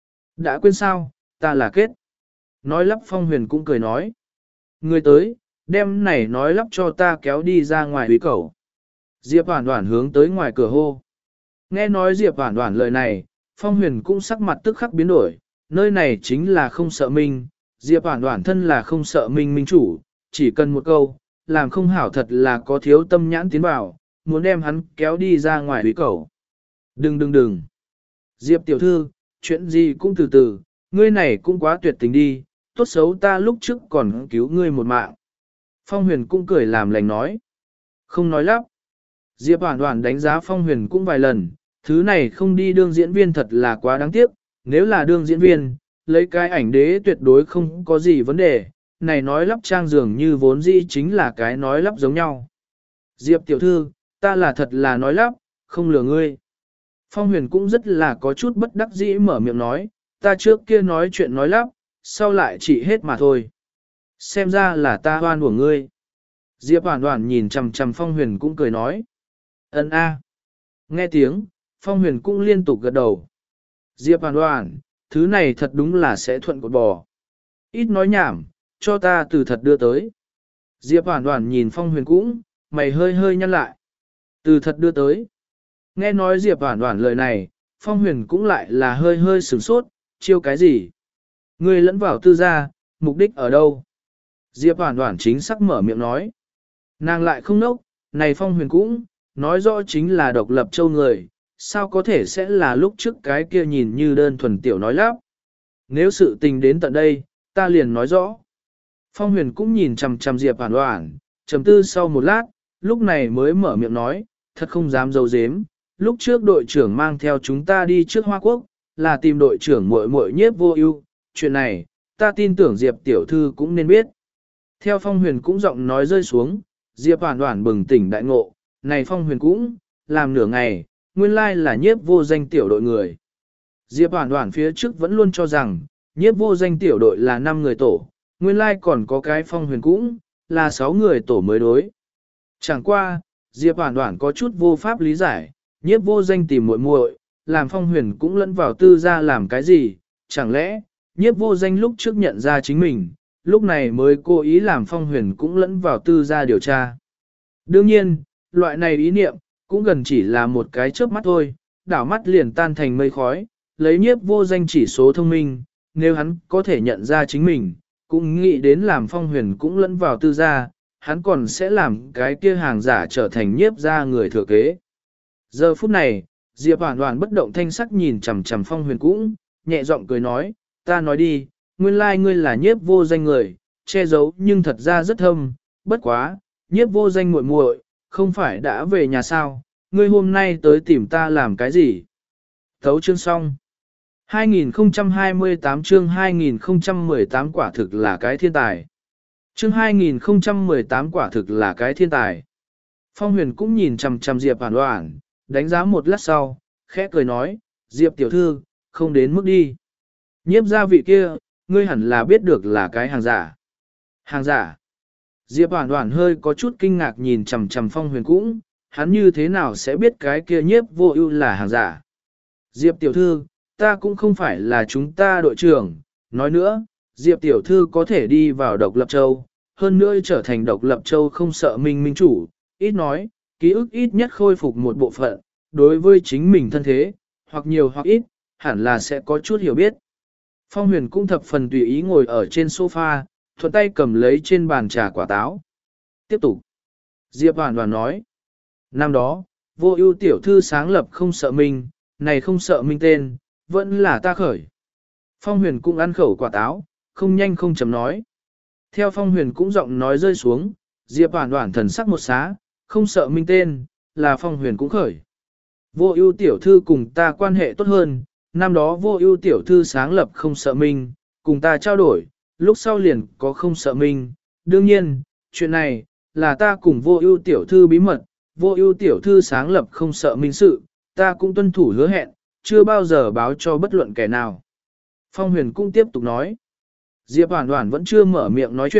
Đã quên sao, ta là kết. Nói lắp Phong Huyền cũng cười nói. Ngươi tới, đem này nói lắp cho ta kéo đi ra ngoài hủy cầu. Diệp Hoản Hoản hướng tới ngoài cửa hô. Nghe nói Diệp Hoản Hoản lời này, Phong Huyền cũng sắc mặt tức khắc biến đổi, nơi này chính là không sợ minh, Diệp Hoản Hoản thân là không sợ minh minh chủ, chỉ cần một câu, làm không hảo thật là có thiếu tâm nhãn tiến vào, muốn đem hắn kéo đi ra ngoài hủy cầu. Đừng đừng đừng. Diệp tiểu thư, chuyện gì cũng từ từ, ngươi này cũng quá tuyệt tình đi, tốt xấu ta lúc trước còn cứu ngươi một mạng. Phong Huyền cũng cười làm lành nói. Không nói lắp. Diệp Hoản Hoản đánh giá Phong Huyền cũng vài lần, thứ này không đi đương diễn viên thật là quá đáng tiếc, nếu là đương diễn viên, lấy cái ảnh đế tuyệt đối không có gì vấn đề, này nói lắp trang dường như vốn dĩ chính là cái nói lắp giống nhau. Diệp tiểu thư, ta là thật là nói lắp, không lừa ngươi. Phong Huyền cũng rất là có chút bất đắc dĩ mở miệng nói, ta trước kia nói chuyện nói lắp, sau lại chỉ hết mà thôi. Xem ra là ta hoan của ngươi. Diệp Hoản Hoản nhìn chằm chằm Phong Huyền cũng cười nói. Ấn a. Nghe tiếng, Phong Huyền cũng liên tục gật đầu. Diệp Hoản Hoản, thứ này thật đúng là sẽ thuận cột bò. Ít nói nhảm, cho ta từ thật đưa tới. Diệp Hoản Hoản nhìn Phong Huyền cũng, mày hơi hơi nhăn lại. Từ thật đưa tới. Nghe nói Diệp Hoản Hoản lời này, Phong Huyền cũng lại là hơi hơi sửng sốt, chiêu cái gì? Ngươi lẫn vào tư gia, mục đích ở đâu? Diệp Hoản Hoản chính xác mở miệng nói. Nàng lại không nốc, này Phong Huyền cũng, nói rõ chính là độc lập châu người, sao có thể sẽ là lúc trước cái kia nhìn như đơn thuần tiểu nói lắp. Nếu sự tình đến tận đây, ta liền nói rõ. Phong Huyền cũng nhìn chằm chằm Diệp Hoản Hoản, trầm tư sau một lát, lúc này mới mở miệng nói, thật không dám giấu giếm, lúc trước đội trưởng mang theo chúng ta đi trước Hoa Quốc, là tìm đội trưởng muội muội Nhiếp Vô Ưu, chuyện này, ta tin tưởng Diệp tiểu thư cũng nên biết. Theo Phong Huyền cũng giọng nói rơi xuống, Diệp Hoản Hoản bừng tỉnh đại ngộ, này Phong Huyền cũng, làm nửa ngày, nguyên lai là Nhiếp Vô Danh tiểu đội người. Diệp Hoản Hoản phía trước vẫn luôn cho rằng, Nhiếp Vô Danh tiểu đội là năm người tổ, nguyên lai còn có cái Phong Huyền cũng, là sáu người tổ mới đối. Chẳng qua, Diệp Hoản Hoản có chút vô pháp lý giải, Nhiếp Vô Danh tìm muội muội, làm Phong Huyền cũng lẫn vào tư gia làm cái gì, chẳng lẽ, Nhiếp Vô Danh lúc trước nhận ra chính mình, lúc này mới cố ý làm Phong Huyền cũng lẫn vào tư gia điều tra. Đương nhiên, loại này ý niệm, cũng gần chỉ là một cái chớp mắt thôi, đảo mắt liền tan thành mây khói, lấy Nhiếp Vô Danh chỉ số thông minh, nếu hắn có thể nhận ra chính mình, cũng nghĩ đến làm Phong Huyền cũng lẫn vào tư gia, hắn còn sẽ làm cái kia hàng giả trở thành Nhiếp gia người thừa kế. Giờ phút này, Diệp Hoản Hoản bất động thanh sắc nhìn chằm chằm Phong Huyền cũng, nhẹ giọng cười nói, ta nói đi, nguyên lai ngươi là Nhiếp Vô Danh người, che giấu nhưng thật ra rất thâm, bất quá, Nhiếp Vô Danh muội muội, không phải đã về nhà sao, ngươi hôm nay tới tìm ta làm cái gì? Thấu chương xong. hai nghìn không trăm hai mươi tám chương hai nghìn không trăm mười tám quả thực là cái thiên tài. Chương hai nghìn không trăm mười tám quả thực là cái thiên tài. Phong Huyền cũng nhìn chằm chằm Diệp Hoản Hoản, đánh giá một lát sau, khẽ cười nói, Diệp tiểu thư, không đến mức đi. Nhiếp gia vị kia, ngươi hẳn là biết được là cái hàng giả. Hàng giả. Diệp Hoản Hoản hơi có chút kinh ngạc nhìn chằm chằm Phong Huyền cũng, hắn như thế nào sẽ biết cái kia Nhiếp Vô Ưu là hàng giả. Diệp tiểu thư, ta cũng không phải là chúng ta đội trưởng, nói nữa, Diệp tiểu thư có thể đi vào độc lập châu, hơn nữa trở thành độc lập châu không sợ minh minh chủ, ít nói, ký ức ít nhất khôi phục một bộ phận, đối với chính mình thân thế, hoặc nhiều hoặc ít, hẳn là sẽ có chút hiểu biết. Phong Huyền cũng thập phần tùy ý ngồi ở trên sofa, thuận tay cầm lấy trên bàn trà quả táo. Tiếp tục. Diệp Hoản Hoản nói. Năm đó, Vô Ưu tiểu thư sáng lập không sợ minh, này không sợ minh tên, vẫn là ta khởi. Phong Huyền cũng ăn khẩu quả táo, không nhanh không chậm nói. Theo Phong Huyền cũng giọng nói rơi xuống, Diệp Hoản Hoản thần sắc một xá, không sợ minh tên, là Phong Huyền cũng khởi. Vô Ưu tiểu thư cùng ta quan hệ tốt hơn, năm đó Vô Ưu tiểu thư sáng lập không sợ minh, cùng ta trao đổi, lúc sau liền có không sợ minh. Đương nhiên, chuyện này, là ta cùng Vô Ưu tiểu thư bí mật, Vô Ưu tiểu thư sáng lập không sợ minh sự, ta cũng tuân thủ hứa hẹn, chưa bao giờ báo cho bất luận kẻ nào. Phong Huyền cũng tiếp tục nói. Diệp Hoản Hoản vẫn chưa mở miệng nói chuyện,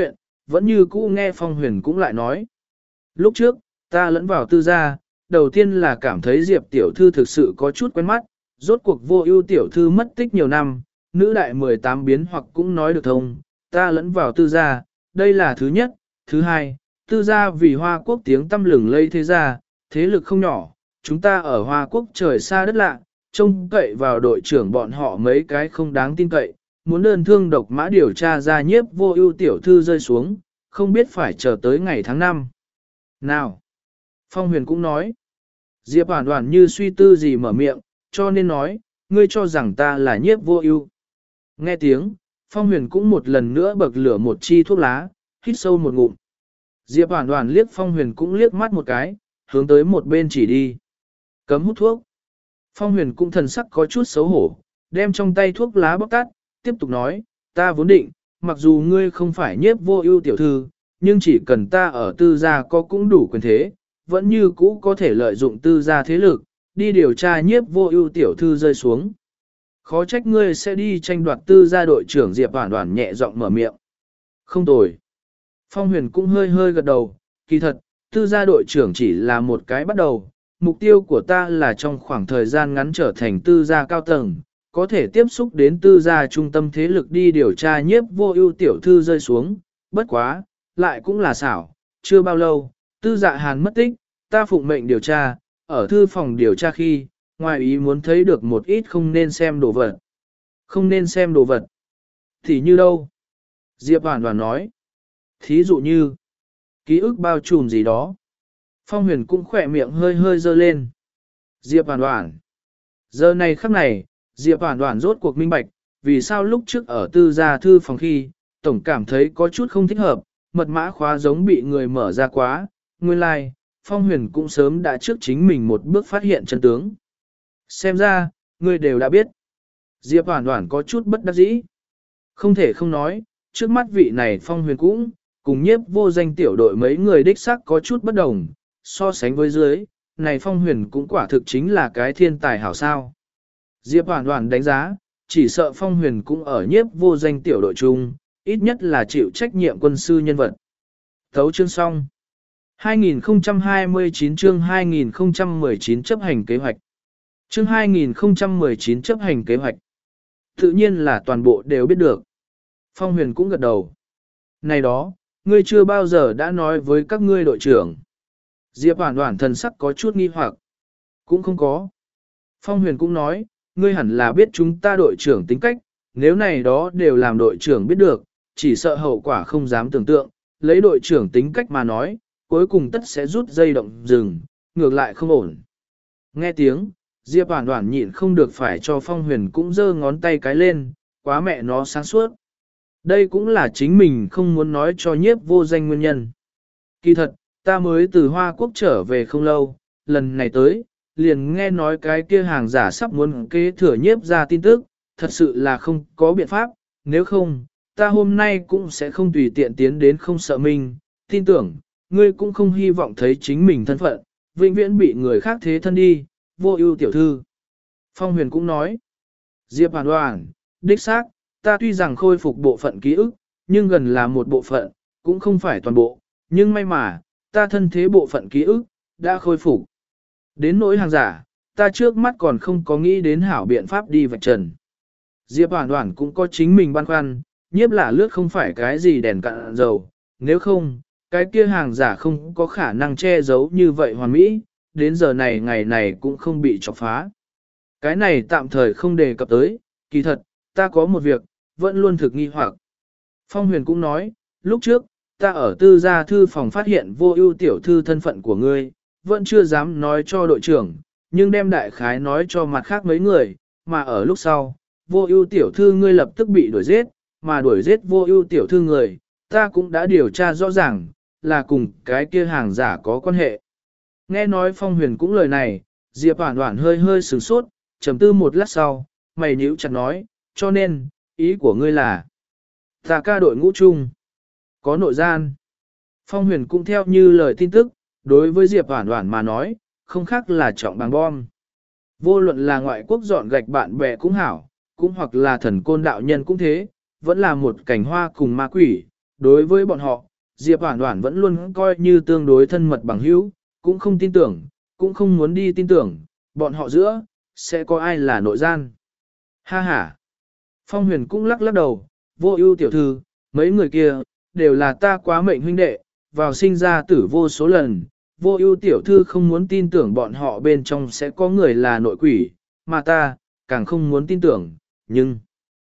vẫn như cũ nghe Phong Huyền cũng lại nói. Lúc trước, ta lẫn vào tư gia, đầu tiên là cảm thấy Diệp tiểu thư thực sự có chút quen mắt, rốt cuộc vô ưu tiểu thư mất tích nhiều năm, nữ đại mười tám biến hoặc cũng nói được thông, ta lẫn vào tư gia, đây là thứ nhất, thứ hai, tư gia vì Hoa Quốc tiếng tăm lừng lây thế gia, thế lực không nhỏ, chúng ta ở Hoa Quốc trời xa đất lạ, trông cậy vào đội trưởng bọn họ mấy cái không đáng tin cậy, muốn đơn thương độc mã điều tra ra nhiếp vô ưu tiểu thư rơi xuống, không biết phải chờ tới ngày tháng năm. Nào! Phong Huyền cũng nói, Diệp Hoàn Hoàn như suy tư gì mở miệng, cho nên nói, ngươi cho rằng ta là nhiếp vô ưu. Nghe tiếng, Phong Huyền cũng một lần nữa bậc lửa một chi thuốc lá, hít sâu một ngụm. Diệp Hoàn Hoàn liếc Phong Huyền cũng liếc mắt một cái, hướng tới một bên chỉ đi. Cấm hút thuốc. Phong Huyền cũng thần sắc có chút xấu hổ, đem trong tay thuốc lá bóc tắt, tiếp tục nói, ta vốn định, mặc dù ngươi không phải nhiếp vô ưu tiểu thư, nhưng chỉ cần ta ở tư gia có cũng đủ quyền thế, vẫn như cũ có thể lợi dụng tư gia thế lực, đi điều tra nhiếp vô ưu tiểu thư rơi xuống. Khó trách ngươi sẽ đi tranh đoạt tư gia đội trưởng Diệp Hoàn Hoàn nhẹ giọng mở miệng. Không tồi. Phong Huyền cũng hơi hơi gật đầu, kỳ thật, tư gia đội trưởng chỉ là một cái bắt đầu, mục tiêu của ta là trong khoảng thời gian ngắn trở thành tư gia cao tầng, có thể tiếp xúc đến tư gia trung tâm thế lực đi điều tra nhiếp vô ưu tiểu thư rơi xuống, bất quá, lại cũng là xảo, chưa bao lâu, tư dạ hàn mất tích, ta phụng mệnh điều tra, ở thư phòng điều tra khi, ngoài ý muốn thấy được một ít không nên xem đồ vật. Không nên xem đồ vật. Thì như đâu? Diệp Hoàn Hoàn nói. Thí dụ như, ký ức bao trùm gì đó. Phong Huyền cũng khỏe miệng hơi hơi dơ lên. Diệp Hoàn Hoàn. Giờ này khắc này, Diệp Hoàn Hoàn rốt cuộc minh bạch, vì sao lúc trước ở tư gia thư phòng khi, tổng cảm thấy có chút không thích hợp, mật mã khóa giống bị người mở ra quá, nguyên lai, like, Phong Huyền cũng sớm đã trước chính mình một bước phát hiện chân tướng. Xem ra, người đều đã biết. Diệp Hoàn Hoàn có chút bất đắc dĩ. Không thể không nói, trước mắt vị này Phong Huyền cũng, cùng nhiếp vô danh tiểu đội mấy người đích xác có chút bất đồng, so sánh với dưới, này Phong Huyền cũng quả thực chính là cái thiên tài hảo sao. Diệp Hoàn Hoàn đánh giá, chỉ sợ Phong Huyền cũng ở nhiếp vô danh tiểu đội chung, ít nhất là chịu trách nhiệm quân sư nhân vật. Thấu chương xong. hai nghìn không trăm hai mươi chín chương hai nghìn không trăm mười chín chấp hành kế hoạch. Chương hai nghìn không trăm mười chín chấp hành kế hoạch. Tự nhiên là toàn bộ đều biết được. Phong Huyền cũng gật đầu. Này đó, ngươi chưa bao giờ đã nói với các ngươi đội trưởng. Diệp Hoàn Hoàn thần sắc có chút nghi hoặc. Cũng không có. Phong Huyền cũng nói, ngươi hẳn là biết chúng ta đội trưởng tính cách, nếu này đó đều làm đội trưởng biết được, chỉ sợ hậu quả không dám tưởng tượng, lấy đội trưởng tính cách mà nói, cuối cùng tất sẽ rút dây động rừng, ngược lại không ổn. Nghe tiếng, Diệp Hoàn Hoàn nhịn không được phải cho Phong Huyền cũng giơ ngón tay cái lên, quá mẹ nó sáng suốt. Đây cũng là chính mình không muốn nói cho nhiếp vô danh nguyên nhân. Kỳ thật, ta mới từ Hoa Quốc trở về không lâu, lần này tới, liền nghe nói cái kia hàng giả sắp muốn kế thừa nhiếp ra tin tức, thật sự là không có biện pháp, nếu không, ta hôm nay cũng sẽ không tùy tiện tiến đến không sợ mình, tin tưởng, ngươi cũng không hy vọng thấy chính mình thân phận, vĩnh viễn bị người khác thế thân đi, vô ưu tiểu thư. Phong Huyền cũng nói, Diệp Hoàn Hoàn, đích xác, ta tuy rằng khôi phục bộ phận ký ức, nhưng gần là một bộ phận, cũng không phải toàn bộ, nhưng may mà, ta thân thế bộ phận ký ức, đã khôi phục. Đến nỗi hàng giả, ta trước mắt còn không có nghĩ đến hảo biện pháp đi vạch trần. Diệp Hoàn Hoàn cũng có chính mình băn khoăn, nhiếp là lướt không phải cái gì đèn cạn dầu, nếu không, cái kia hàng giả không có khả năng che giấu như vậy hoàn mỹ, đến giờ này ngày này cũng không bị chọc phá. Cái này tạm thời không đề cập tới, kỳ thật, ta có một việc, vẫn luôn thực nghi hoặc. Phong Huyền cũng nói, lúc trước, ta ở tư gia thư phòng phát hiện vô ưu tiểu thư thân phận của ngươi, vẫn chưa dám nói cho đội trưởng, nhưng đem đại khái nói cho mặt khác mấy người, mà ở lúc sau, vô ưu tiểu thư ngươi lập tức bị đuổi giết, mà đuổi giết vô ưu tiểu thư người, ta cũng đã điều tra rõ ràng, là cùng cái kia hàng giả có quan hệ. Nghe nói Phong Huyền cũng lời này, Diệp Hoàn Hoàn hơi hơi sửng sốt, trầm tư một lát sau, mày nhíu chặt nói, cho nên, ý của ngươi là, ta ca đội ngũ chung, có nội gian. Phong Huyền cũng theo như lời tin tức, đối với Diệp Hoàn Hoàn mà nói, không khác là trọng bằng bom. Vô luận là ngoại quốc dọn gạch bạn bè cũng hảo, cũng hoặc là thần côn đạo nhân cũng thế, vẫn là một cảnh hoa cùng ma quỷ, đối với bọn họ, Diệp Hoản Hoản vẫn luôn coi như tương đối thân mật bằng hữu, cũng không tin tưởng, cũng không muốn đi tin tưởng, bọn họ giữa, sẽ có ai là nội gian. Ha ha! Phong Huyền cũng lắc lắc đầu, Vô Ưu tiểu thư, mấy người kia, đều là ta quá mệnh huynh đệ, vào sinh ra tử vô số lần, Vô Ưu tiểu thư không muốn tin tưởng bọn họ bên trong sẽ có người là nội quỷ, mà ta, càng không muốn tin tưởng, nhưng...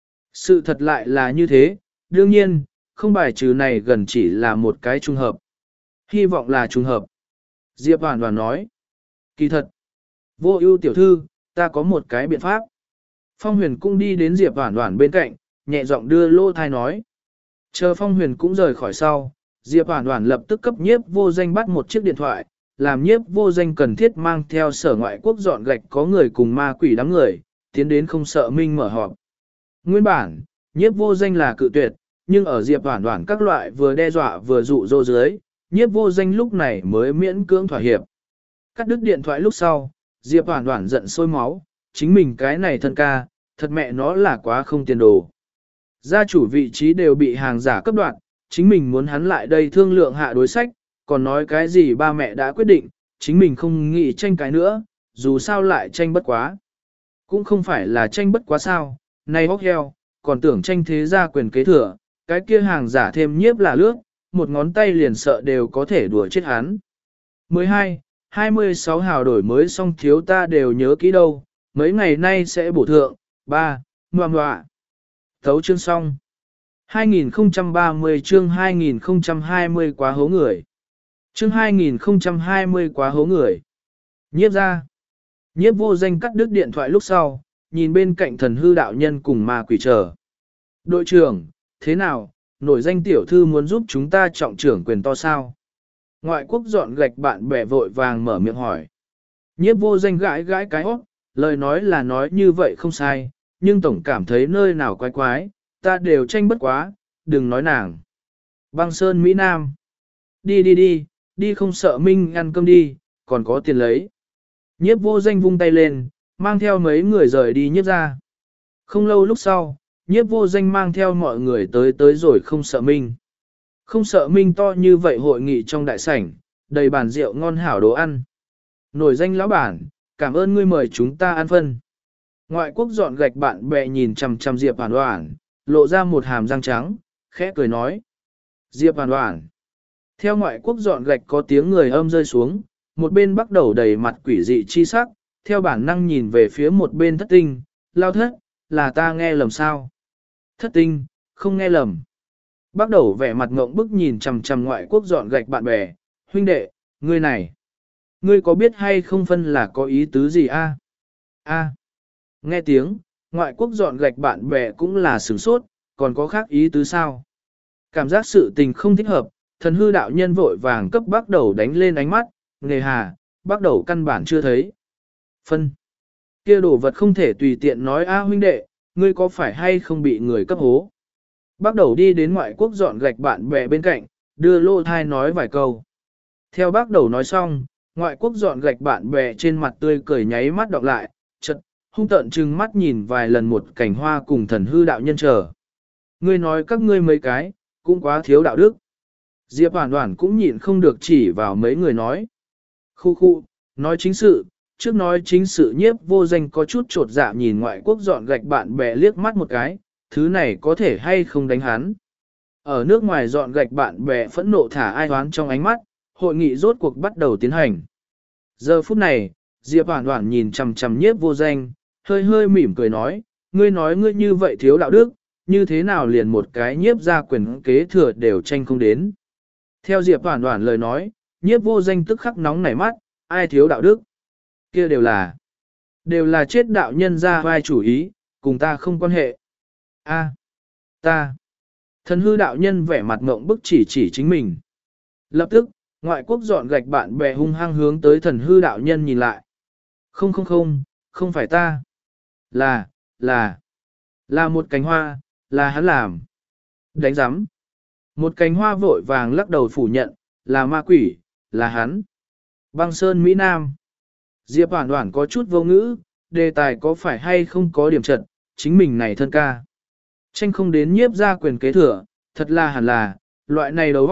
Sự thật lại là như thế, đương nhiên, không bài trừ này gần chỉ là một cái trùng hợp. Hy vọng là trùng hợp. Diệp Hoàn Hoàn nói. Kỳ thật. Vô Ưu tiểu thư, ta có một cái biện pháp. Phong Huyền cũng đi đến Diệp Hoàn Hoàn bên cạnh, nhẹ giọng đưa lô thai nói. Chờ Phong Huyền cũng rời khỏi sau, Diệp Hoàn Hoàn lập tức cấp nhiếp vô danh bắt một chiếc điện thoại, làm nhiếp vô danh cần thiết mang theo sở ngoại quốc dọn gạch có người cùng ma quỷ đám người, tiến đến không sợ minh mở họp. Nguyên bản, nhiếp vô danh là cự tuyệt, nhưng ở Diệp Hoản Hoản các loại vừa đe dọa vừa dụ dỗ dưới, nhiếp vô danh lúc này mới miễn cưỡng thỏa hiệp. Cắt đứt điện thoại lúc sau, Diệp Hoản Hoản giận sôi máu, chính mình cái này thân ca, thật mẹ nó là quá không tiền đồ. Gia chủ vị trí đều bị hàng giả cấp đoạn, chính mình muốn hắn lại đây thương lượng hạ đối sách, còn nói cái gì ba mẹ đã quyết định, chính mình không nghĩ tranh cái nữa, dù sao lại tranh bất quá. Cũng không phải là tranh bất quá sao, này hốc heo, còn tưởng tranh thế gia quyền kế thừa, cái kia hàng giả thêm nhiếp là lướt, một ngón tay liền sợ đều có thể đùa chết hắn. mười hai, hai mươi sáu hào đổi mới xong thiếu ta đều nhớ kỹ đâu, mấy ngày nay sẽ bổ thượng, ba, ngoà ngoạ. Thấu chương xong. hai nghìn không trăm ba mươi chương hai nghìn không trăm hai mươi quá hố người. Chương hai nghìn không trăm hai mươi quá hố người. Nhiếp ra. Nhiếp vô danh cắt đứt điện thoại lúc sau, nhìn bên cạnh thần hư đạo nhân cùng ma quỷ chờ. Đội trưởng, thế nào, nổi danh tiểu thư muốn giúp chúng ta trọng trưởng quyền to sao? Ngoại quốc dọn gạch bạn bè vội vàng mở miệng hỏi. Nhiếp vô danh gãi gãi cái óc, lời nói là nói như vậy không sai, nhưng tổng cảm thấy nơi nào quái quái, ta đều tranh bất quá, đừng nói nàng. Băng Sơn Mỹ Nam. Đi đi đi, đi không sợ Minh ăn cơm đi, còn có tiền lấy. Nhiếp vô danh vung tay lên, mang theo mấy người rời đi nhiếp ra. Không lâu lúc sau, nhiếp vô danh mang theo mọi người tới tới rồi không sợ Minh. Không sợ Minh to như vậy hội nghị trong đại sảnh, đầy bàn rượu ngon hảo đồ ăn. Nổi danh lão bản, cảm ơn ngươi mời chúng ta ăn phân. Ngoại quốc dọn gạch bạn bè nhìn chằm chằm Diệp Hoàn Hoàn, lộ ra một hàm răng trắng, khẽ cười nói. Diệp Hoàn Hoàn. Theo ngoại quốc dọn gạch có tiếng người âm rơi xuống, một bên bắt đầu đầy mặt quỷ dị chi sắc, theo bản năng nhìn về phía một bên thất tinh, lao thất, là ta nghe lầm sao? Thất tinh, không nghe lầm. Bắt đầu vẻ mặt ngộng bức nhìn chằm chằm ngoại quốc dọn gạch bạn bè, huynh đệ, ngươi này. Ngươi có biết hay không phân là có ý tứ gì a? A. Nghe tiếng, ngoại quốc dọn gạch bạn bè cũng là sửng sốt, còn có khác ý tứ sao? Cảm giác sự tình không thích hợp, thần hư đạo nhân vội vàng cấp bắt đầu đánh lên ánh mắt, nghề hà, bắt đầu căn bản chưa thấy. Phân. Kia đồ vật không thể tùy tiện nói a huynh đệ, ngươi có phải hay không bị người cấp hố? Bắt đầu đi đến ngoại quốc dọn gạch bạn bè bên cạnh, đưa lô thai nói vài câu. Theo bác đầu nói xong, ngoại quốc dọn gạch bạn bè trên mặt tươi cười nháy mắt đọc lại, chật, hung tợn trừng mắt nhìn vài lần một cảnh hoa cùng thần hư đạo nhân chờ. Ngươi nói các ngươi mấy cái, cũng quá thiếu đạo đức. Diệp Hoàn Hoàn cũng nhịn không được chỉ vào mấy người nói. Khu khu, nói chính sự, trước nói chính sự nhiếp vô danh có chút trột dạ nhìn ngoại quốc dọn gạch bạn bè liếc mắt một cái, thứ này có thể hay không đánh hắn. Ở nước ngoài dọn gạch bạn bè phẫn nộ thả ai toán trong ánh mắt, hội nghị rốt cuộc bắt đầu tiến hành. Giờ phút này, Diệp Hoàn Hoàn nhìn chằm chằm nhiếp vô danh, hơi hơi mỉm cười nói, ngươi nói ngươi như vậy thiếu đạo đức, như thế nào liền một cái nhiếp gia quyền kế thừa đều tranh không đến. Theo Diệp Hoàn Hoàn lời nói, nhiếp vô danh tức khắc nóng nảy mắt, ai thiếu đạo đức? Kia đều là, đều là chết đạo nhân ra vai chủ ý, cùng ta không quan hệ. A, ta, thần hư đạo nhân vẻ mặt ngộng bức chỉ chỉ chính mình. Lập tức, ngoại quốc dọn gạch bạn bè hung hăng hướng tới thần hư đạo nhân nhìn lại. Không không không, không phải ta. Là, là, là một cánh hoa, là hắn làm. Đánh giám. Một cánh hoa vội vàng lắc đầu phủ nhận, là ma quỷ, là hắn. Băng Sơn Mỹ Nam. Diệp Hoàn Hoàn có chút vô ngữ, đề tài có phải hay không có điểm trận, chính mình này thân ca. Tranh không đến nhiếp ra quyền kế thừa, thật là hẳn là, loại này đầu óc,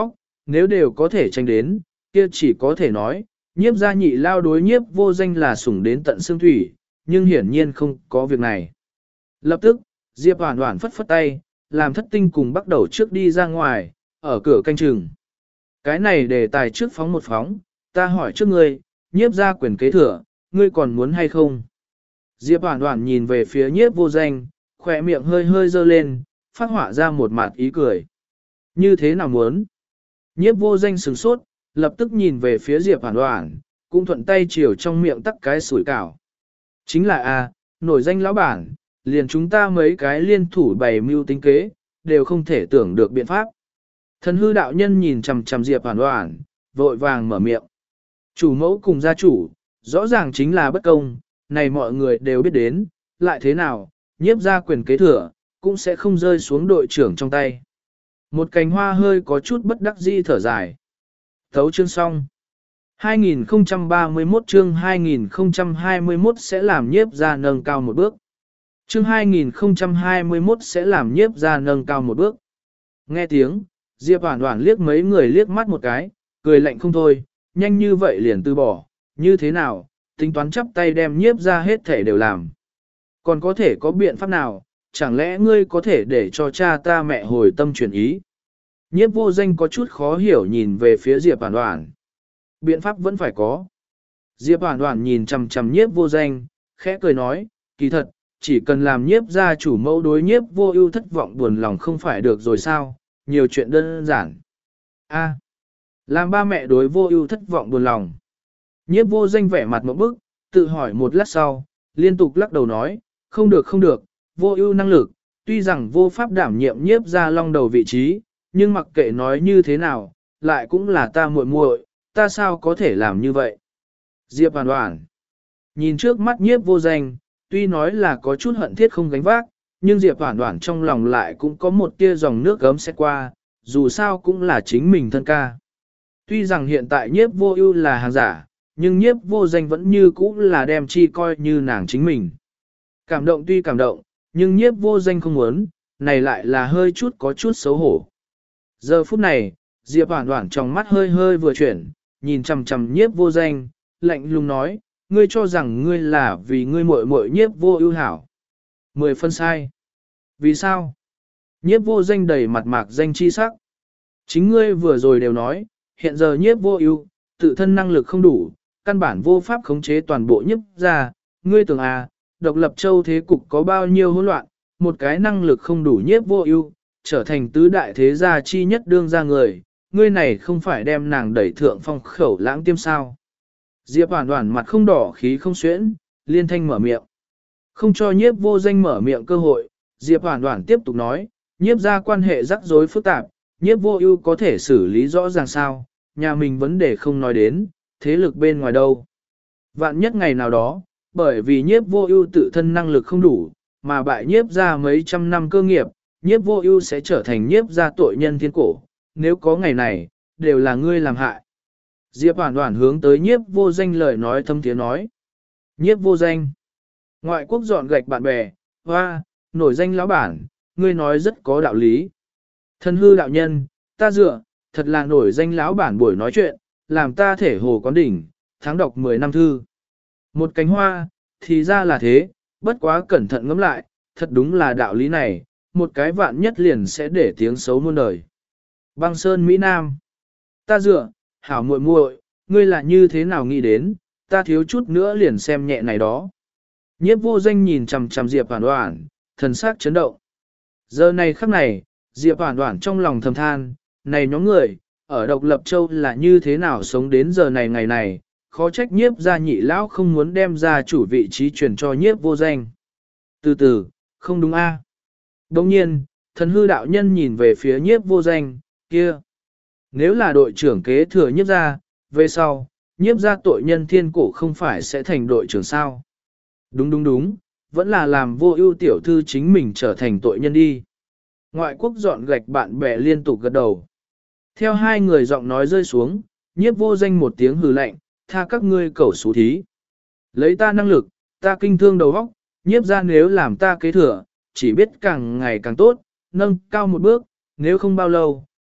nếu đều có thể tranh đến, kia chỉ có thể nói, nhiếp gia nhị lao đối nhiếp vô danh là sủng đến tận xương thủy, nhưng hiển nhiên không có việc này. Lập tức, Diệp Hoản Hoản phất phất tay, làm Thất Tinh cùng bắt đầu trước đi ra ngoài, ở cửa canh chừng. Cái này đề tài trước phóng một phóng, ta hỏi trước ngươi, nhiếp gia quyền kế thừa, ngươi còn muốn hay không? Diệp Hoản Hoản nhìn về phía nhiếp vô danh, khỏe miệng hơi hơi dơ lên, phát họa ra một mặt ý cười. Như thế nào muốn? Nhiếp vô danh sửng sốt, lập tức nhìn về phía Diệp Hoản Hoản, cũng thuận tay chiều trong miệng tắc cái sủi cảo. Chính là a, nổi danh lão bản, liền chúng ta mấy cái liên thủ bày mưu tính kế, đều không thể tưởng được biện pháp. Thần hư đạo nhân nhìn chằm chằm Diệp Hoản Hoản, vội vàng mở miệng. Chủ mẫu cùng gia chủ, rõ ràng chính là bất công, này mọi người đều biết đến, lại thế nào, nhiếp gia quyền kế thừa, cũng sẽ không rơi xuống đội trưởng trong tay. Một cành hoa hơi có chút bất đắc dĩ thở dài. Thấu chương xong. hai nghìn không trăm ba mươi mốt chương hai nghìn không trăm hai mươi mốt sẽ làm nhiếp gia nâng cao một bước. Chương hai nghìn không trăm hai mươi mốt sẽ làm nhiếp gia nâng cao một bước. Nghe tiếng, Diệp Hoản Hoản liếc mấy người liếc mắt một cái, cười lạnh không thôi, nhanh như vậy liền từ bỏ, như thế nào, tính toán chắp tay đem nhiếp gia hết thể đều làm. Còn có thể có biện pháp nào, chẳng lẽ ngươi có thể để cho cha ta mẹ hồi tâm chuyển ý? Nhiếp vô danh có chút khó hiểu nhìn về phía Diệp Hoản Hoản. Biện pháp vẫn phải có. Diệp Hoản Hoản nhìn chằm chằm nhiếp vô danh, khẽ cười nói, kỳ thật, chỉ cần làm nhiếp gia chủ mẫu đối nhiếp vô ưu thất vọng buồn lòng không phải được rồi sao, nhiều chuyện đơn giản. A. Làm ba mẹ đối vô ưu thất vọng buồn lòng. Nhiếp vô danh vẻ mặt một bức, tự hỏi một lát sau, liên tục lắc đầu nói, không được không được, vô ưu năng lực, tuy rằng vô pháp đảm nhiệm nhiếp gia long đầu vị trí, nhưng mặc kệ nói như thế nào, lại cũng là ta muội muội, ta sao có thể làm như vậy. Diệp Hoản Hoản nhìn trước mắt nhiếp vô danh, tuy nói là có chút hận thiết không gánh vác, nhưng Diệp Hoản Hoản trong lòng lại cũng có một tia dòng nước gấm sẽ qua, dù sao cũng là chính mình thân ca. Tuy rằng hiện tại nhiếp vô ưu là hàng giả, nhưng nhiếp vô danh vẫn như cũ là đem chi coi như nàng chính mình. Cảm động tuy cảm động, nhưng nhiếp vô danh không muốn, này lại là hơi chút có chút xấu hổ. Giờ phút này, Diệp Hoản Hoản trong mắt hơi hơi vừa chuyển, nhìn chằm chằm nhiếp vô danh, lạnh lùng nói, ngươi cho rằng ngươi là vì ngươi muội muội nhiếp vô ưu hảo. Mười phân sai. Vì sao? Nhiếp vô danh đầy mặt mạc danh chi sắc. Chính ngươi vừa rồi đều nói, hiện giờ nhiếp vô ưu, tự thân năng lực không đủ, căn bản vô pháp khống chế toàn bộ nhiếp gia, ngươi tưởng à, độc lập châu thế cục có bao nhiêu hỗn loạn, một cái năng lực không đủ nhiếp vô ưu, trở thành tứ đại thế gia chi nhất đương gia người, ngươi này không phải đem nàng đẩy thượng phong khẩu lãng tiêm sao. Diệp Hoản Hoản mặt không đỏ khí không xuyễn, liên thanh mở miệng. Không cho nhiếp vô danh mở miệng cơ hội, Diệp Hoản Hoản tiếp tục nói, nhiếp gia quan hệ rắc rối phức tạp, nhiếp vô ưu có thể xử lý rõ ràng sao, nhà mình vấn đề không nói đến, thế lực bên ngoài đâu. Vạn nhất ngày nào đó, bởi vì nhiếp vô ưu tự thân năng lực không đủ, mà bại nhiếp gia mấy trăm năm cơ nghiệp, nhiếp vô ưu sẽ trở thành nhiếp gia tội nhân thiên cổ, nếu có ngày này, đều là ngươi làm hại. Diệp Hoản Hoản hướng tới nhiếp vô danh lời nói thâm tiếng nói. Nhiếp vô danh. Ngoại quốc dọn gạch bạn bè, hoa, nổi danh lão bản, ngươi nói rất có đạo lý. Thân hư đạo nhân, ta dựa, thật là nổi danh lão bản buổi nói chuyện, làm ta thể hồ quán đỉnh, tháng đọc mười năm thư. Một cánh hoa, thì ra là thế, bất quá cẩn thận ngẫm lại, thật đúng là đạo lý này, một cái vạn nhất liền sẽ để tiếng xấu muôn đời. Băng Sơn Mỹ Nam. Ta dựa, hảo muội muội, ngươi là như thế nào nghĩ đến, ta thiếu chút nữa liền xem nhẹ này đó. Nhiếp vô danh nhìn chằm chằm Diệp Hoản Hoản, thần sắc chấn động. Giờ này khắc này, Diệp Hoản Hoản trong lòng thầm than, này nhóm người, ở độc lập châu là như thế nào sống đến giờ này ngày này, khó trách nhiếp gia nhị lão không muốn đem ra chủ vị trí truyền cho nhiếp vô danh. Từ từ, không đúng a? À? Đồng nhiên, thần hư đạo nhân nhìn về phía nhiếp vô danh, kia. Nếu là đội trưởng kế thừa nhiếp gia, về sau, nhiếp gia tội nhân thiên cổ không phải sẽ thành đội trưởng sao? Đúng đúng đúng, vẫn là làm vô ưu tiểu thư chính mình trở thành tội nhân đi. Ngoại quốc dọn gạch bạn bè liên tục gật đầu. Theo hai người giọng nói rơi xuống, nhiếp vô danh một tiếng hừ lạnh, tha các ngươi cẩu xú thí. Lấy ta năng lực, ta kinh thương đầu óc, nhiếp gia nếu làm ta kế thừa, chỉ biết càng ngày càng tốt, nâng cao một bước, nếu không bao lâu,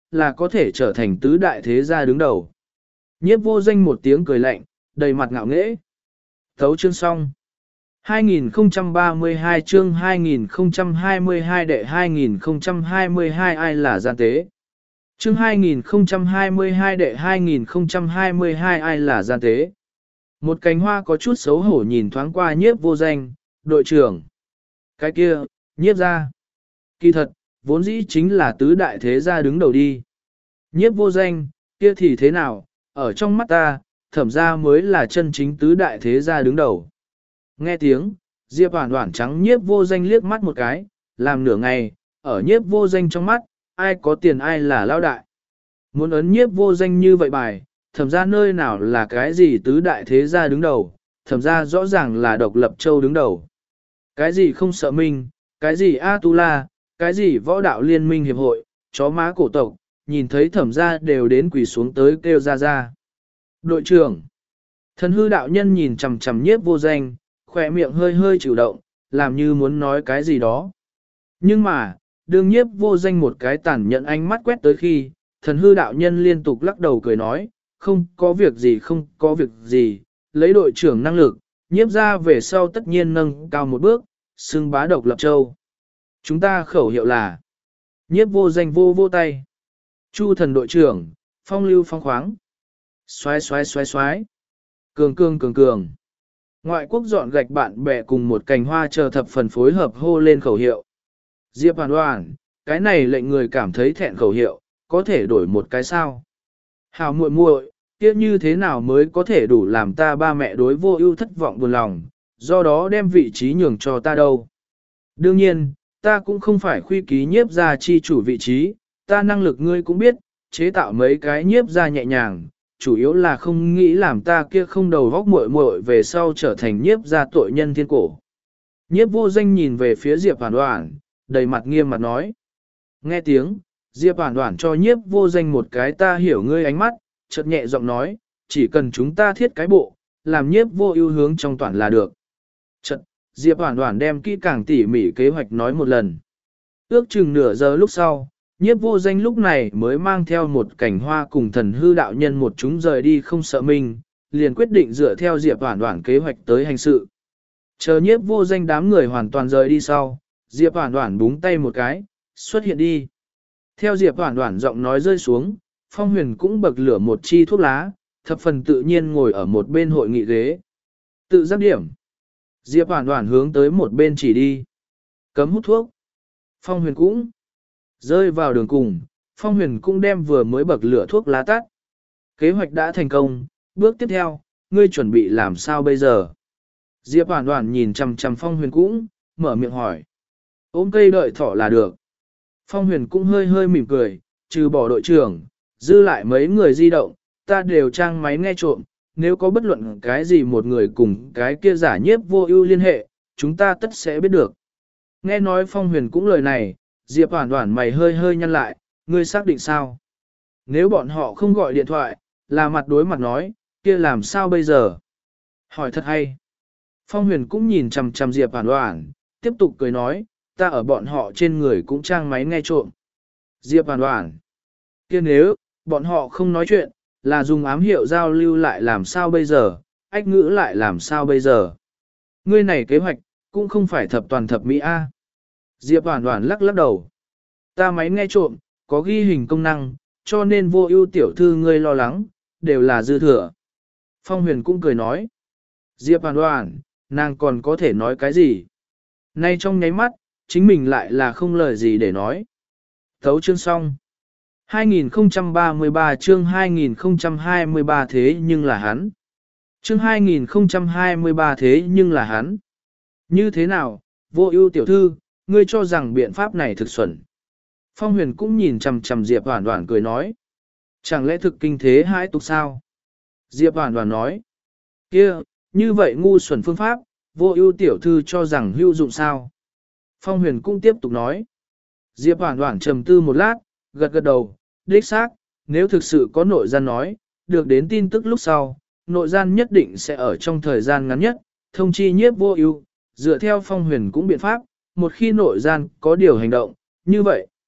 là có thể trở thành tứ đại thế gia đứng đầu. Nhiếp vô danh một tiếng cười lạnh, đầy mặt ngạo nghễ. Thấu chương xong. hai nghìn không trăm ba mươi hai chương hai nghìn không trăm hai mươi hai đệ hai nghìn không trăm hai mươi hai ai là gian tế. Chương hai nghìn không trăm hai mươi hai đệ hai nghìn không trăm hai mươi hai ai là gian tế. Một cánh hoa có chút xấu hổ nhìn thoáng qua nhiếp vô danh, đội trưởng. Cái kia, nhiếp ra. Kỳ thật, vốn dĩ chính là tứ đại thế gia đứng đầu đi. Nhiếp vô danh, kia thì thế nào, ở trong mắt ta, thẩm ra mới là chân chính tứ đại thế gia đứng đầu. Nghe tiếng, Diệp Hoản Hoản trắng nhiếp vô danh liếc mắt một cái, làm nửa ngày, ở nhiếp vô danh trong mắt, ai có tiền ai là lao đại. Muốn ấn nhiếp vô danh như vậy bài, thẩm ra nơi nào là cái gì tứ đại thế gia đứng đầu, thẩm ra rõ ràng là độc lập châu đứng đầu. Cái gì không sợ minh, cái gì A-tu-la, cái gì võ đạo liên minh hiệp hội, chó má cổ tộc, nhìn thấy thẩm ra đều đến quỳ xuống tới kêu ra ra. Đội trưởng, thần hư đạo nhân nhìn chằm chằm nhiếp vô danh, khỏe miệng hơi hơi chịu động, làm như muốn nói cái gì đó. Nhưng mà, đương nhiếp vô danh một cái tàn nhận ánh mắt quét tới khi, thần hư đạo nhân liên tục lắc đầu cười nói, không có việc gì không có việc gì, lấy đội trưởng năng lực, nhiếp ra về sau tất nhiên nâng cao một bước, xưng bá độc lập châu. Chúng ta khẩu hiệu là nhiếp vô danh vô vô tay. Chu thần đội trưởng, phong lưu phong khoáng. Xoái xoái xoái xoái. Cường cường cường cường. Ngoại quốc dọn gạch bạn bè cùng một cành hoa chờ thập phần phối hợp hô lên khẩu hiệu. Diệp Hoàn Hoàn, cái này lệnh người cảm thấy thẹn khẩu hiệu, có thể đổi một cái sao. Hào muội muội, kia như thế nào mới có thể đủ làm ta ba mẹ đối vô ưu thất vọng buồn lòng, do đó đem vị trí nhường cho ta đâu. Đương nhiên, ta cũng không phải khuy ký nhiếp ra chi chủ vị trí, ta năng lực ngươi cũng biết, chế tạo mấy cái nhiếp ra nhẹ nhàng, chủ yếu là không nghĩ làm ta kia không đầu vóc muội muội về sau trở thành nhiếp ra tội nhân thiên cổ. Nhiếp vô danh nhìn về phía Diệp Hoàn Hoàn, đầy mặt nghiêm mặt nói. Nghe tiếng, Diệp Hoàn Hoàn cho nhiếp vô danh một cái ta hiểu ngươi ánh mắt, chợt nhẹ giọng nói, chỉ cần chúng ta thiết cái bộ, làm nhiếp vô ưu hướng trong toàn là được. Chợt, Diệp Hoàn Hoàn đem kỹ càng tỉ mỉ kế hoạch nói một lần. Ước chừng nửa giờ lúc sau, nhiếp vô danh lúc này mới mang theo một cảnh hoa cùng thần hư đạo nhân một chúng rời đi không sợ mình, liền quyết định dựa theo Diệp Hoàn Hoàn kế hoạch tới hành sự. Chờ nhiếp vô danh đám người hoàn toàn rời đi sau, Diệp Hoàn Hoàn búng tay một cái, xuất hiện đi. Theo Diệp Hoàn Hoàn giọng nói rơi xuống, Phong Huyền cũng bậc lửa một chi thuốc lá, thập phần tự nhiên ngồi ở một bên hội nghị ghế. Tự giác điểm. Diệp Hoàn Hoàn hướng tới một bên chỉ đi. Cấm hút thuốc. Phong Huyền cũng rơi vào đường cùng, Phong Huyền cũng đem vừa mới bậc lửa thuốc lá tắt. Kế hoạch đã thành công, bước tiếp theo, ngươi chuẩn bị làm sao bây giờ? Diệp Hoàn Hoàn nhìn chằm chằm Phong Huyền cũng, mở miệng hỏi. Ôm cây đợi thỏ là được. Phong Huyền cũng hơi hơi mỉm cười, trừ bỏ đội trưởng, dư lại mấy người di động, ta đều trang máy nghe trộm, nếu có bất luận cái gì một người cùng cái kia giả nhiếp vô ưu liên hệ, chúng ta tất sẽ biết được. Nghe nói Phong Huyền cũng lời này, Diệp Hoàn Hoàn mày hơi hơi nhăn lại, ngươi xác định sao? Nếu bọn họ không gọi điện thoại, là mặt đối mặt nói, kia làm sao bây giờ? Hỏi thật hay. Phong Huyền cũng nhìn chằm chằm Diệp Hoàn Hoàn, tiếp tục cười nói, ta ở bọn họ trên người cũng trang máy nghe trộm. Diệp Hoàn Hoàn. Kia nếu, bọn họ không nói chuyện, là dùng ám hiệu giao lưu lại làm sao bây giờ, ách ngữ lại làm sao bây giờ. Ngươi này kế hoạch, cũng không phải thập toàn thập mỹ A. Diệp Hoàn Hoàn lắc lắc đầu. Ta máy nghe trộm, có ghi hình công năng, cho nên vô ưu tiểu thư ngươi lo lắng, đều là dư thừa. Phong Huyền cũng cười nói. Diệp Hoàn Hoàn, nàng còn có thể nói cái gì? Nay trong nháy mắt, chính mình lại là không lời gì để nói. Thấu chương xong. hai nghìn không trăm ba mươi ba chương hai nghìn không trăm hai mươi ba thế nhưng là hắn. Chương hai nghìn không trăm hai mươi ba thế nhưng là hắn. Như thế nào, vô ưu tiểu thư, ngươi cho rằng biện pháp này thực xuẩn. Phong Huyền cũng nhìn chằm chằm Diệp Hoàn Hoàn cười nói. Chẳng lẽ thực kinh thế hãi tục sao? Diệp Hoàn Hoàn nói. Kia, như vậy ngu xuẩn phương pháp, vô ưu tiểu thư cho rằng hữu dụng sao? Phong Huyền cũng tiếp tục nói. Diệp Hoàn Hoàn trầm tư một lát, gật gật đầu, đích xác, nếu thực sự có nội gian nói, được đến tin tức lúc sau, nội gian nhất định sẽ ở trong thời gian ngắn nhất, thông chi nhiếp vô ưu, dựa theo Phong Huyền cũng biện pháp, một khi nội gian có điều hành động, như vậy.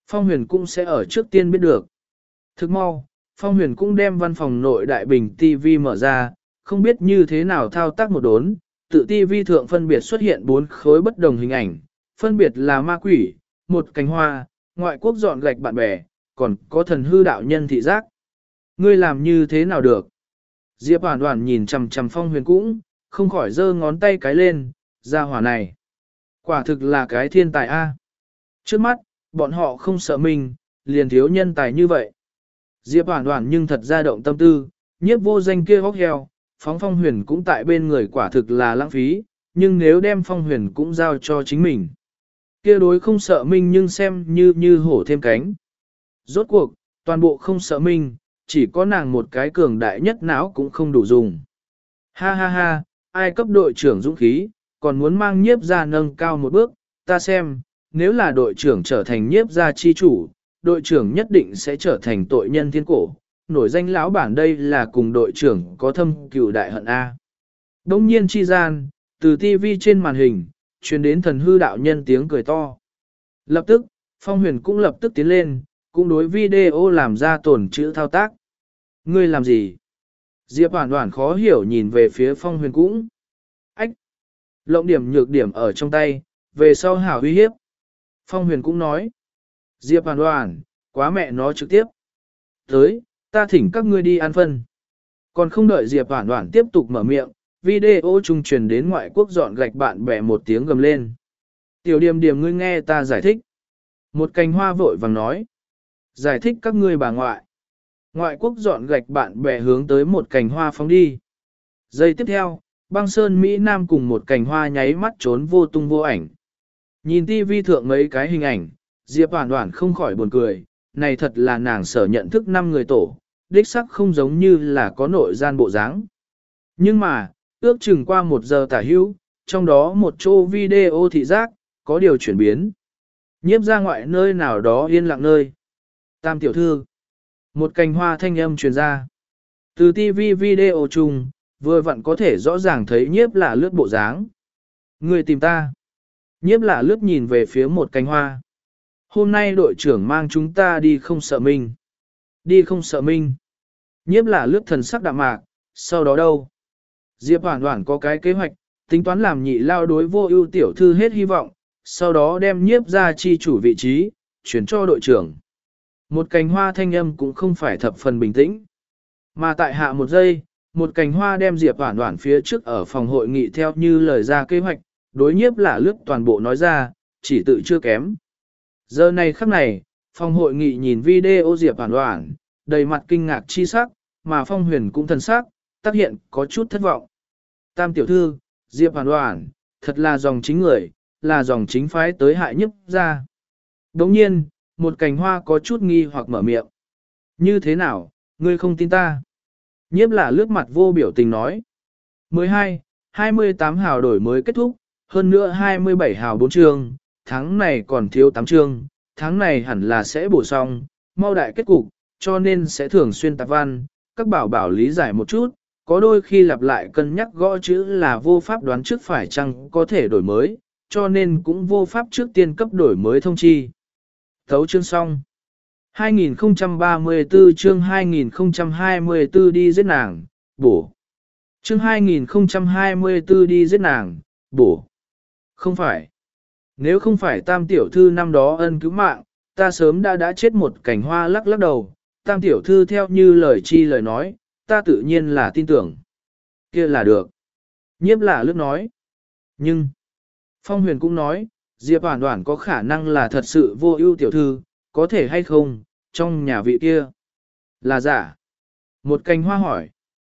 Phong huyền cũng sẽ ở trước tiên biết được. Thức mau, Phong huyền cũng đem văn phòng nội đại bình ti vi mở ra, không biết như thế nào thao tác một đốn, tự ti vi thượng phân biệt xuất hiện bốn khối bất đồng hình ảnh, phân biệt là ma quỷ, một cánh hoa, ngoại quốc dọn gạch bạn bè, còn có thần hư đạo nhân thị giác. Ngươi làm như thế nào được? Diệp Hoàn Hoàn nhìn chằm chằm Phong huyền cũng, không khỏi giơ ngón tay cái lên, ra hỏa này. Quả thực là cái thiên tài A. Trước mắt, bọn họ không sợ mình, liền thiếu nhân tài như vậy. Diệp Hoàn Hoàn nhưng thật ra động tâm tư, nhiếp vô danh kia hóc heo, phóng Phong huyền cũng tại bên người quả thực là lãng phí, nhưng nếu đem Phong huyền cũng giao cho chính mình. Kia đối không sợ mình nhưng xem như như hổ thêm cánh. Rốt cuộc, toàn bộ không sợ mình, chỉ có nàng một cái cường đại nhất não cũng không đủ dùng. Ha ha ha, ai cấp đội trưởng dũng khí, còn muốn mang nhiếp ra nâng cao một bước, ta xem, nếu là đội trưởng trở thành nhiếp gia chi chủ, đội trưởng nhất định sẽ trở thành tội nhân thiên cổ, nổi danh lão bản đây là cùng đội trưởng có thâm cừu đại hận A. Đông nhiên chi gian, từ tivi trên màn hình, truyền đến thần hư đạo nhân tiếng cười to. Lập tức, Phong huyền cũng lập tức tiến lên, cũng đối video làm ra tổn chữ thao tác. Ngươi làm gì? Diệp Hoàn Hoàn khó hiểu nhìn về phía Phong huyền cũng. Ách! Lộng điểm nhược điểm ở trong tay, về sau hảo uy hiếp. Phong huyền cũng nói. Diệp Hoàn Hoàn, quá mẹ nó trực tiếp. Tới, ta thỉnh các ngươi đi ăn phân. Còn không đợi Diệp Hoàn Hoàn tiếp tục mở miệng, video trung truyền đến ngoại quốc dọn gạch bạn bè một tiếng gầm lên. Tiểu điềm điềm ngươi nghe ta giải thích. Một cành hoa vội vàng nói. Giải thích các ngươi bà ngoại. Ngoại quốc dọn gạch bạn bè hướng tới một cành hoa phóng đi. Giây tiếp theo, băng sơn Mỹ Nam cùng một cành hoa nháy mắt trốn vô tung vô ảnh. Nhìn tivi thượng mấy cái hình ảnh, Diệp Hoàn Hoàn không khỏi buồn cười, này thật là nàng sở nhận thức năm người tổ, đích sắc không giống như là có nội gian bộ dáng. Nhưng mà, ước chừng qua một giờ tả hữu, trong đó một chỗ video thị giác, có điều chuyển biến. Nhiếp ra ngoại nơi nào đó yên lặng nơi. Tam tiểu thư. Một cành hoa thanh âm truyền ra. Từ tivi video chung, vừa vặn có thể rõ ràng thấy nhiếp là lướt bộ dáng. Người tìm ta. Nhiếp là lướt nhìn về phía một cành hoa. Hôm nay đội trưởng mang chúng ta đi không sợ minh. Đi không sợ minh. Nhiếp là lướt thần sắc đạm mạc, sau đó đâu? Diệp Hoàn Hoàn có cái kế hoạch, tính toán làm nhị lao đối vô ưu tiểu thư hết hy vọng, sau đó đem nhiếp ra chi chủ vị trí, chuyển cho đội trưởng. Một cành hoa thanh âm cũng không phải thập phần bình tĩnh. Mà tại hạ một giây, một cành hoa đem Diệp Hoàn Hoàn phía trước ở phòng hội nghị theo như lời ra kế hoạch, đối nhiếp là lướt toàn bộ nói ra, chỉ tự chưa kém. Giờ này khắc này, phòng hội nghị nhìn video Diệp Hoàn Hoàn, đầy mặt kinh ngạc chi sắc, mà Phong huyền cũng thần sắc, tác hiện có chút thất vọng. Tam tiểu thư, Diệp Hoàn Hoàn, thật là dòng chính người, là dòng chính phái tới hại nhiếp ra. Đồng nhiên, một cành hoa có chút nghi hoặc mở miệng. Như thế nào, ngươi không tin ta? Nhiếp là lướt mặt vô biểu tình nói. mười hai, hai mươi tám hào đổi mới kết thúc, hơn nữa hai mươi bảy hào bốn chương, tháng này còn thiếu tám chương, tháng này hẳn là sẽ bổ xong, mau đại kết cục, cho nên sẽ thường xuyên tạp văn, các bảo bảo lý giải một chút, có đôi khi lặp lại cân nhắc gõ chữ là vô pháp đoán trước phải chăng có thể đổi mới, cho nên cũng vô pháp trước tiên cấp đổi mới thông chi. Thấu chương xong. hai nghìn không trăm ba mươi tư chương hai nghìn không trăm hai mươi tư đi giết nàng, bổ. Chương hai nghìn không trăm hai mươi tư đi giết nàng, bổ. Không phải. Nếu không phải tam tiểu thư năm đó ân cứu mạng, ta sớm đã đã chết một cành hoa lắc lắc đầu. Tam tiểu thư theo như lời chi lời nói, ta tự nhiên là tin tưởng. Kia là được. Nhiếp là lướt nói. Nhưng, Phong huyền cũng nói, Diệp Hoàn Hoàn có khả năng là thật sự vô ưu tiểu thư, có thể hay không, trong nhà vị kia. Là giả. Một cành hoa hỏi.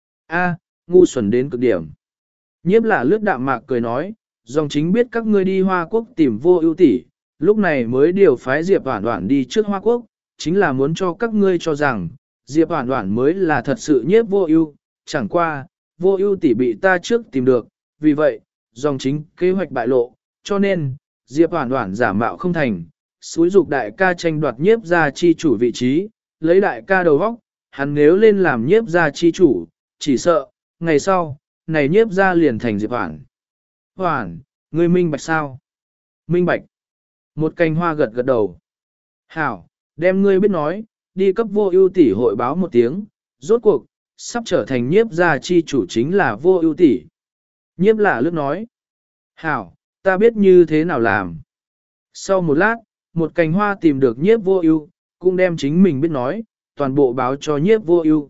A, ngu xuẩn đến cực điểm. Nhiếp là lướt đạm mạc cười nói, dòng chính biết các ngươi đi Hoa Quốc tìm vô ưu tỷ, lúc này mới điều phái Diệp Hoàn Hoàn đi trước Hoa Quốc, chính là muốn cho các ngươi cho rằng, Diệp Hoàn Hoàn mới là thật sự nhiếp vô ưu, chẳng qua, vô ưu tỷ bị ta trước tìm được, vì vậy, dòng chính kế hoạch bại lộ, cho nên, Diệp Hoàn Hoàn giả mạo không thành, xúi dục đại ca tranh đoạt nhiếp gia chi chủ vị trí, lấy đại ca đầu vóc, hắn nếu lên làm nhiếp gia chi chủ, chỉ sợ, ngày sau, này nhiếp gia liền thành Diệp Hoàn. Hoàn, ngươi minh bạch sao? Minh bạch. Một cành hoa gật gật đầu. Hảo, đem ngươi biết nói, đi cấp vô ưu tỷ hội báo một tiếng, rốt cuộc, sắp trở thành nhiếp gia chi chủ chính là vô ưu tỷ. Nhiếp lạ lướt nói. Hảo, ta biết như thế nào làm. Sau một lát, một cành hoa tìm được nhiếp vô ưu, cũng đem chính mình biết nói, toàn bộ báo cho nhiếp vô ưu.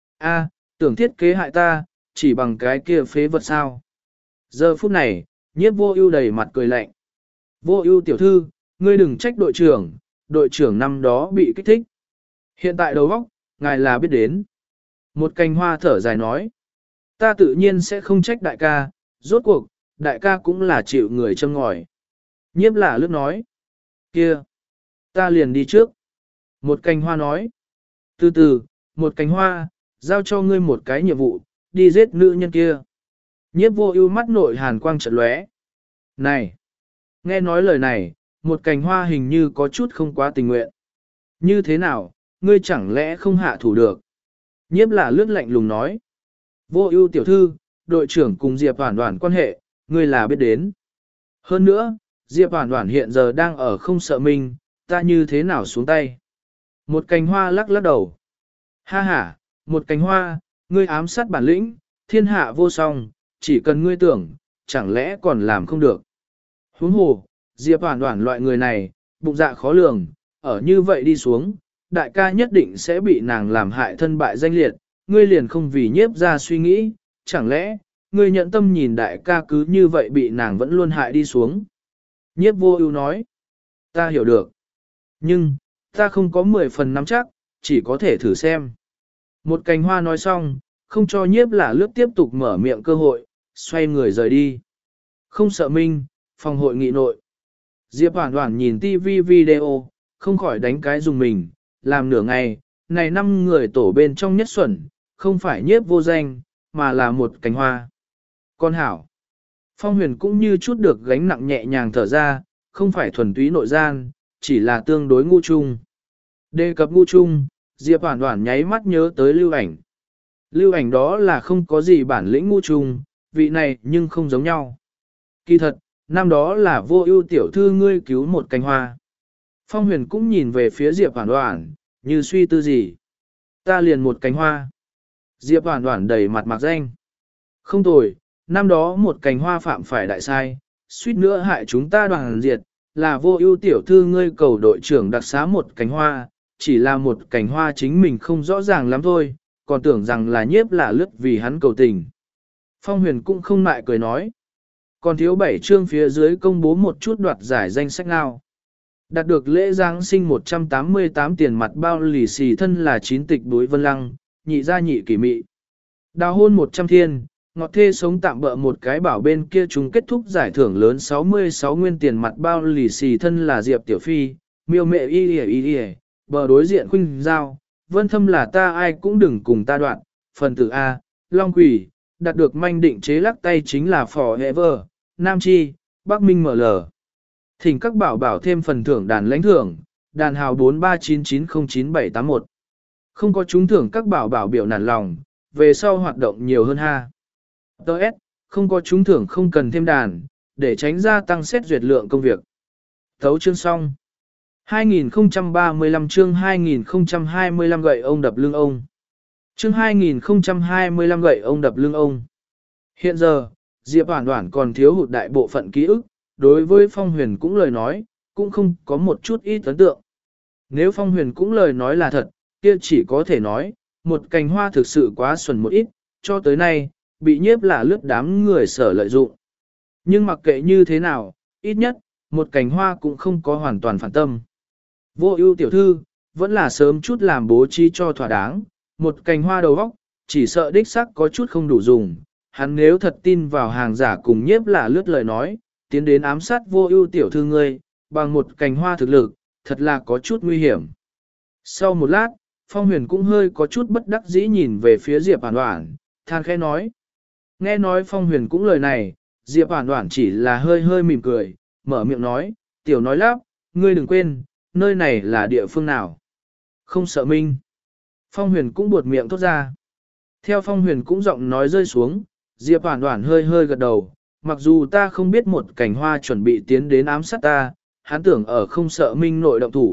A, tưởng thiết kế hại ta, chỉ bằng cái kia phế vật sao. Giờ phút này, nhiếp vô ưu đầy mặt cười lạnh. Vô ưu tiểu thư, ngươi đừng trách đội trưởng, đội trưởng năm đó bị kích thích. Hiện tại đầu óc, ngài là biết đến. Một cành hoa thở dài nói. Ta tự nhiên sẽ không trách đại ca, rốt cuộc, đại ca cũng là chịu người châm ngòi. Nhiếp lạ lướt nói. Kia, ta liền đi trước. Một cành hoa nói. Từ từ, một cành hoa, giao cho ngươi một cái nhiệm vụ, đi giết nữ nhân kia. Nhiếp vô ưu mắt nội hàn quang chợt lóe. Này! Nghe nói lời này, một cành hoa hình như có chút không quá tình nguyện. Như thế nào, ngươi chẳng lẽ không hạ thủ được? Nhiếp lạ lướt lạnh lùng nói. Vô ưu tiểu thư, đội trưởng cùng Diệp Hoản Hoản quan hệ, ngươi là biết đến. Hơn nữa, Diệp Hoản Hoản hiện giờ đang ở không sợ mình, ta như thế nào xuống tay? Một cành hoa lắc lắc đầu. Ha ha, một cành hoa, ngươi ám sát bản lĩnh, thiên hạ vô song, chỉ cần ngươi tưởng, chẳng lẽ còn làm không được. Huống hồ, Diệp Hoản Hoản loại người này, bụng dạ khó lường, ở như vậy đi xuống, đại ca nhất định sẽ bị nàng làm hại thân bại danh liệt, ngươi liền không vì nhiếp ra suy nghĩ, chẳng lẽ, ngươi nhận tâm nhìn đại ca cứ như vậy bị nàng vẫn luôn hại đi xuống. Nhiếp vô ưu nói, ta hiểu được, nhưng, ta không có mười phần nắm chắc, chỉ có thể thử xem. Một cành hoa nói xong, không cho nhiếp lạ lướt tiếp tục mở miệng cơ hội, xoay người rời đi. Không sợ minh, phòng hội nghị nội. Diệp Hoản Hoản nhìn tivi video, không khỏi đánh cái dùng mình, làm nửa ngày, này năm người tổ bên trong nhất xuẩn, không phải nhiếp vô danh, mà là một cành hoa. Con hảo. Phong huyền cũng như chút được gánh nặng nhẹ nhàng thở ra, không phải thuần túy nội gian, chỉ là tương đối ngu chung. Đề cập ngu chung, Diệp Hoản Hoản nháy mắt nhớ tới lưu ảnh. Lưu ảnh đó là không có gì bản lĩnh ngu chung, vị này nhưng không giống nhau. Kỳ thật, năm đó là vô ưu tiểu thư ngươi cứu một cành hoa. Phong huyền cũng nhìn về phía Diệp Hoản Hoản, như suy tư gì. Ta liền một cành hoa. Diệp Hoản Hoản đầy mặt mạc danh. Không tồi, năm đó một cành hoa phạm phải đại sai, suýt nữa hại chúng ta đoàn diệt, là vô ưu tiểu thư ngươi cầu đội trưởng đặc xá một cành hoa, chỉ là một cành hoa chính mình không rõ ràng lắm thôi, còn tưởng rằng là nhiếp lạ lướt vì hắn cầu tình. Phong huyền cũng không ngại cười nói. Còn thiếu bảy chương phía dưới công bố một chút đoạt giải danh sách nào. Đạt được lễ Giáng sinh một trăm tám mươi tám tiền mặt bao lì xì thân là chín tịch đối vân lăng, nhị gia nhị kỷ mị. Đào hôn một trăm thiên, ngọt thê sống tạm bỡ một cái bảo bên kia chúng kết thúc giải thưởng lớn sáu mươi sáu nguyên tiền mặt bao lì xì thân là Diệp Tiểu Phi, miêu mẹ y y y y, bờ đối diện khuynh giao, vân thâm là ta ai cũng đừng cùng ta đoạn, phần tử A, Long Quỷ, đạt được manh định chế lắc tay chính là Forever, Nam Chi, Bắc Minh em lờ. Thỉnh các bảo bảo thêm phần thưởng đàn lãnh thưởng, đàn hào bốn ba chín chín không chín bảy tám một. Không có trúng thưởng các bảo bảo biểu nản lòng, về sau hoạt động nhiều hơn ha. Đợt, không có trúng thưởng không cần thêm đàn, để tránh gia tăng xét duyệt lượng công việc. Thấu chương xong. hai nghìn không trăm ba mươi lăm chương hai nghìn không trăm hai mươi lăm gậy ông đập lưng ông. Chương hai nghìn không trăm hai mươi lăm gậy ông đập lưng ông. Hiện giờ, Diệp Hoản Hoản còn thiếu hụt đại bộ phận ký ức, đối với Phong Huyền cũng lời nói, cũng không có một chút ít ấn tượng. Nếu Phong Huyền cũng lời nói là thật, kia chỉ có thể nói, một cành hoa thực sự quá xuẩn một ít, cho tới nay, bị nhiếp là lướt đám người sở lợi dụng. Nhưng mặc kệ như thế nào, ít nhất, một cành hoa cũng không có hoàn toàn phản tâm. Vô ưu tiểu thư, vẫn là sớm chút làm bố trí cho thỏa đáng, một cành hoa đầu óc, chỉ sợ đích sắc có chút không đủ dùng. Hắn nếu thật tin vào hàng giả cùng nhiếp là lướt lời nói, tiến đến ám sát vô ưu tiểu thư ngươi, bằng một cành hoa thực lực, thật là có chút nguy hiểm. Sau một lát, Phong Huyền cũng hơi có chút bất đắc dĩ nhìn về phía Diệp Hoản Hoản, than khẽ nói. Nghe nói Phong Huyền cũng lời này, Diệp Hoản Hoản chỉ là hơi hơi mỉm cười, mở miệng nói, tiểu nói lắp, ngươi đừng quên, nơi này là địa phương nào. Không sợ minh. Phong Huyền cũng buột miệng thốt ra. Theo Phong Huyền cũng giọng nói rơi xuống, Diệp Hoản Hoản hơi hơi gật đầu, mặc dù ta không biết một cành hoa chuẩn bị tiến đến ám sát ta, hắn tưởng ở không sợ minh nội động thủ,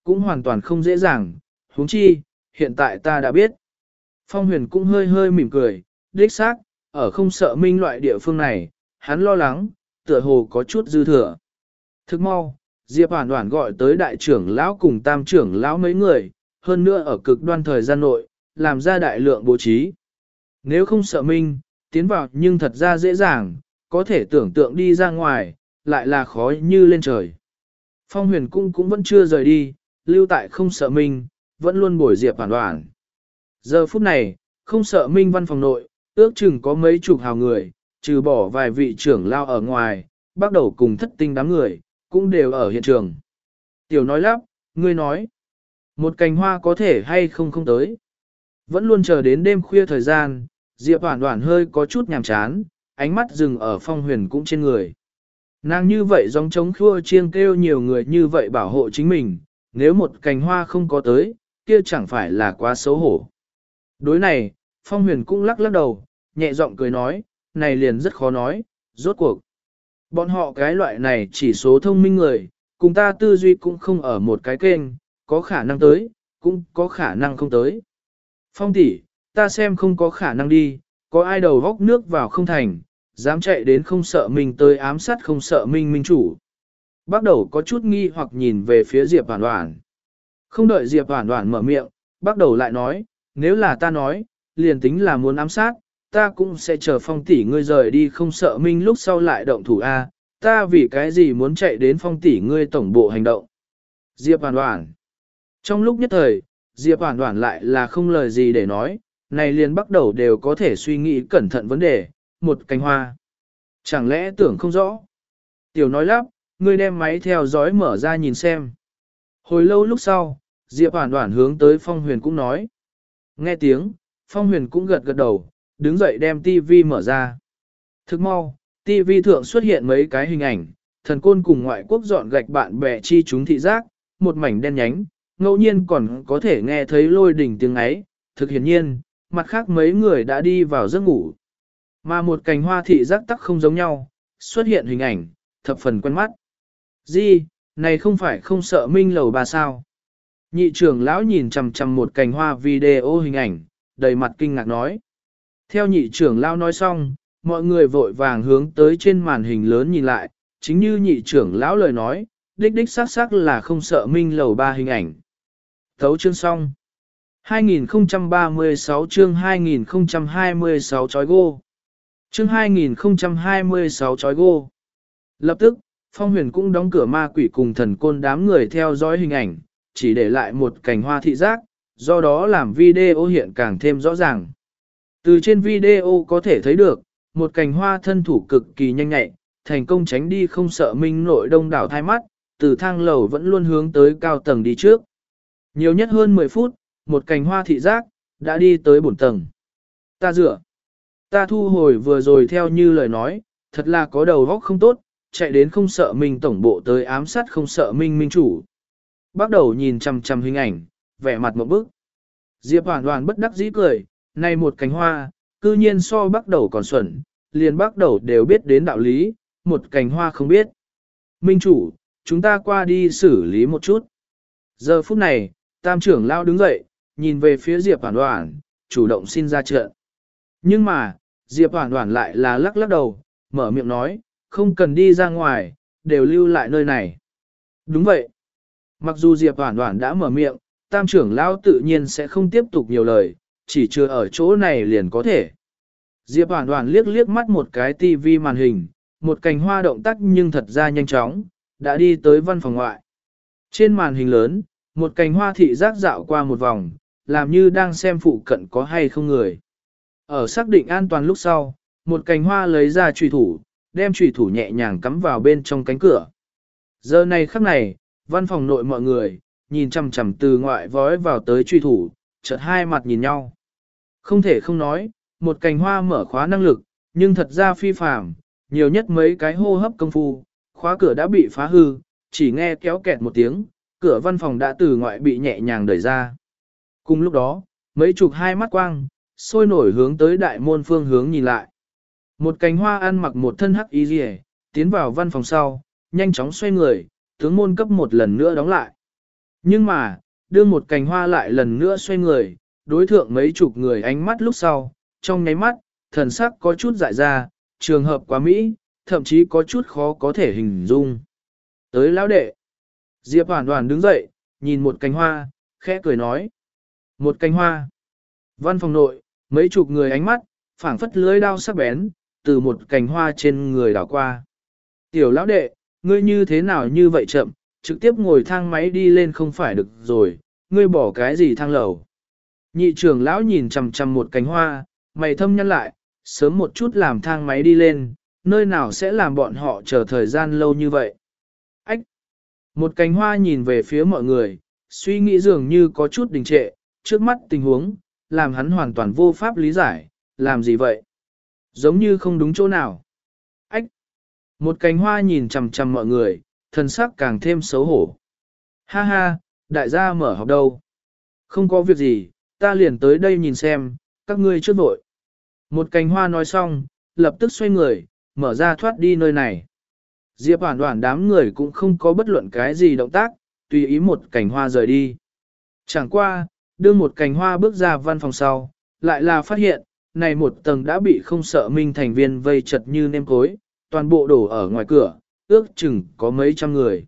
cũng hoàn toàn không dễ dàng, huống chi, hiện tại ta đã biết. Phong huyền cũng hơi hơi mỉm cười, đích xác, ở không sợ minh loại địa phương này, hắn lo lắng, tựa hồ có chút dư thừa. Thức mau, Diệp Hoản Hoản gọi tới đại trưởng lão cùng tam trưởng lão mấy người, hơn nữa ở cực đoan thời gian nội, làm ra đại lượng bố trí. Nếu không sợ minh, tiến vào nhưng thật ra dễ dàng, có thể tưởng tượng đi ra ngoài, lại là khó như lên trời. Phong huyền cung cũng vẫn chưa rời đi, lưu tại không sợ minh, vẫn luôn bồi Diệp Hoản Hoản. Giờ phút này, không sợ minh văn phòng nội, ước chừng có mấy chục hào người, trừ bỏ vài vị trưởng lao ở ngoài, bắt đầu cùng thất tinh đám người, cũng đều ở hiện trường. Tiểu nói lắp, ngươi nói, một cành hoa có thể hay không không tới. Vẫn luôn chờ đến đêm khuya thời gian, Diệp Hoản Hoản hơi có chút nhàm chán, ánh mắt dừng ở phong huyền cũng trên người. Nàng như vậy giống trống khua chiêng kêu nhiều người như vậy bảo hộ chính mình, nếu một cành hoa không có tới, kia chẳng phải là quá xấu hổ. Đối này, phong huyền cũng lắc lắc đầu, nhẹ giọng cười nói, này liền rất khó nói, rốt cuộc. Bọn họ cái loại này chỉ số thông minh người, cùng ta tư duy cũng không ở một cái kênh, có khả năng tới, cũng có khả năng không tới. Phong tỷ, ta xem không có khả năng đi, có ai đầu góc nước vào không thành, dám chạy đến không sợ mình tới ám sát không sợ minh minh chủ. Bắt đầu có chút nghi hoặc nhìn về phía Diệp Hoản Hoản. Không đợi Diệp Hoản Hoản mở miệng, bắt đầu lại nói, nếu là ta nói, liền tính là muốn ám sát, ta cũng sẽ chờ phong tỷ ngươi rời đi không sợ minh lúc sau lại động thủ A, ta vì cái gì muốn chạy đến phong tỷ ngươi tổng bộ hành động. Diệp Hoản Hoản. Trong lúc nhất thời, Diệp Hoản Hoản lại là không lời gì để nói, này liền bắt đầu đều có thể suy nghĩ cẩn thận vấn đề, một cành hoa. Chẳng lẽ tưởng không rõ? Tiểu nói lắp, ngươi đem máy theo dõi mở ra nhìn xem. Hồi lâu lúc sau, Diệp Hoản Hoản hướng tới Phong Huyền cũng nói. Nghe tiếng, Phong Huyền cũng gật gật đầu, đứng dậy đem tivi mở ra. Thức mau, tivi thượng xuất hiện mấy cái hình ảnh, thần côn cùng ngoại quốc dọn gạch bạn bè chi chúng thị giác, một mảnh đen nhánh, ngẫu nhiên còn có thể nghe thấy lôi đỉnh tiếng ấy, thực hiển nhiên, mặt khác mấy người đã đi vào giấc ngủ. Mà một cành hoa thị giác tắc không giống nhau, xuất hiện hình ảnh, thập phần quen mắt. Di, này không phải không sợ minh lầu bà sao? Nhị trưởng lão nhìn chằm chằm một cành hoa video hình ảnh, đầy mặt kinh ngạc nói. Theo nhị trưởng lão nói xong, mọi người vội vàng hướng tới trên màn hình lớn nhìn lại, chính như nhị trưởng lão lời nói, đích đích xác xác là không sợ minh lầu ba hình ảnh. Thấu chương xong. hai nghìn không trăm ba mươi sáu chương hai nghìn không trăm hai mươi sáu chói gô. Chương hai nghìn không trăm hai mươi sáu chói gô. Lập tức, Phong Huyền cũng đóng cửa ma quỷ cùng thần côn đám người theo dõi hình ảnh, chỉ để lại một cành hoa thị giác, do đó làm video hiện càng thêm rõ ràng. Từ trên video có thể thấy được, một cành hoa thân thủ cực kỳ nhanh nhạy, thành công tránh đi không sợ minh nội đông đảo thai mắt, từ thang lầu vẫn luôn hướng tới cao tầng đi trước. Nhiều nhất hơn mười phút, một cành hoa thị giác, đã đi tới bổn tầng. Ta dựa. Ta thu hồi vừa rồi theo như lời nói, thật là có đầu óc không tốt, chạy đến không sợ mình tổng bộ tới ám sát không sợ minh minh chủ. Bắt đầu nhìn chằm chằm hình ảnh, vẻ mặt một bức. Diệp Hoản Hoản bất đắc dĩ cười, này một cành hoa, cư nhiên so bắt đầu còn xuẩn, liền bắt đầu đều biết đến đạo lý, một cành hoa không biết. Minh chủ, chúng ta qua đi xử lý một chút. Giờ phút này, tam trưởng lao đứng dậy, nhìn về phía Diệp Hoản Hoản, chủ động xin ra trận. Nhưng mà, Diệp Hoản Hoản lại là lắc lắc đầu, mở miệng nói, không cần đi ra ngoài, đều lưu lại nơi này. Đúng vậy. Mặc dù Diệp Hoản Hoản đã mở miệng, tam trưởng lao tự nhiên sẽ không tiếp tục nhiều lời, chỉ chưa ở chỗ này liền có thể. Diệp Hoản Hoản liếc liếc mắt một cái tivi màn hình, một cành hoa động tác nhưng thật ra nhanh chóng, đã đi tới văn phòng ngoại. Trên màn hình lớn, một cành hoa thị giác dạo qua một vòng, làm như đang xem phụ cận có hay không người. Ở xác định an toàn lúc sau, một cành hoa lấy ra chùy thủ, đem chùy thủ nhẹ nhàng cắm vào bên trong cánh cửa. Giờ này khắc này, văn phòng nội mọi người, nhìn chằm chằm từ ngoại vói vào tới chùy thủ, chợt hai mặt nhìn nhau. Không thể không nói, một cành hoa mở khóa năng lực, nhưng thật ra phi phàm, nhiều nhất mấy cái hô hấp công phu, khóa cửa đã bị phá hư, chỉ nghe kéo kẹt một tiếng, cửa văn phòng đã từ ngoại bị nhẹ nhàng đẩy ra. Cùng lúc đó, mấy chục hai mắt quang, sôi nổi hướng tới đại môn phương hướng nhìn lại. Một cành hoa ăn mặc một thân hắc y rìa, tiến vào văn phòng sau, nhanh chóng xoay người, tướng môn cấp một lần nữa đóng lại. Nhưng mà, đưa một cành hoa lại lần nữa xoay người, đối thượng mấy chục người ánh mắt lúc sau, trong nháy mắt, thần sắc có chút dại ra, trường hợp quá mỹ, thậm chí có chút khó có thể hình dung. Tới lão đệ, Diệp Hoàn Hoàn đứng dậy, nhìn một cành hoa, khẽ cười nói. Một cành hoa. Văn phòng nội, mấy chục người ánh mắt, phảng phất lưới đao sắc bén, từ một cành hoa trên người đảo qua. Tiểu lão đệ, ngươi như thế nào như vậy chậm, trực tiếp ngồi thang máy đi lên không phải được rồi, ngươi bỏ cái gì thang lầu. Nhị trưởng lão nhìn chằm chằm một cành hoa, mày thâm nhăn lại, sớm một chút làm thang máy đi lên, nơi nào sẽ làm bọn họ chờ thời gian lâu như vậy. Ách! Một cành hoa nhìn về phía mọi người, suy nghĩ dường như có chút đình trệ, trước mắt tình huống, làm hắn hoàn toàn vô pháp lý giải, làm gì vậy? Giống như không đúng chỗ nào. Ách! Một cành hoa nhìn chằm chằm mọi người, thần sắc càng thêm xấu hổ. Ha ha, đại gia mở học đâu? Không có việc gì, ta liền tới đây nhìn xem, các ngươi trước vội. Một cành hoa nói xong, lập tức xoay người, mở ra thoát đi nơi này. Diệp Hoàn Hoàn đám người cũng không có bất luận cái gì động tác, tùy ý một cành hoa rời đi. Chẳng qua, đưa một cành hoa bước ra văn phòng sau, lại là phát hiện, này một tầng đã bị không sợ minh thành viên vây chật như nêm cối, toàn bộ đổ ở ngoài cửa, ước chừng có mấy trăm người.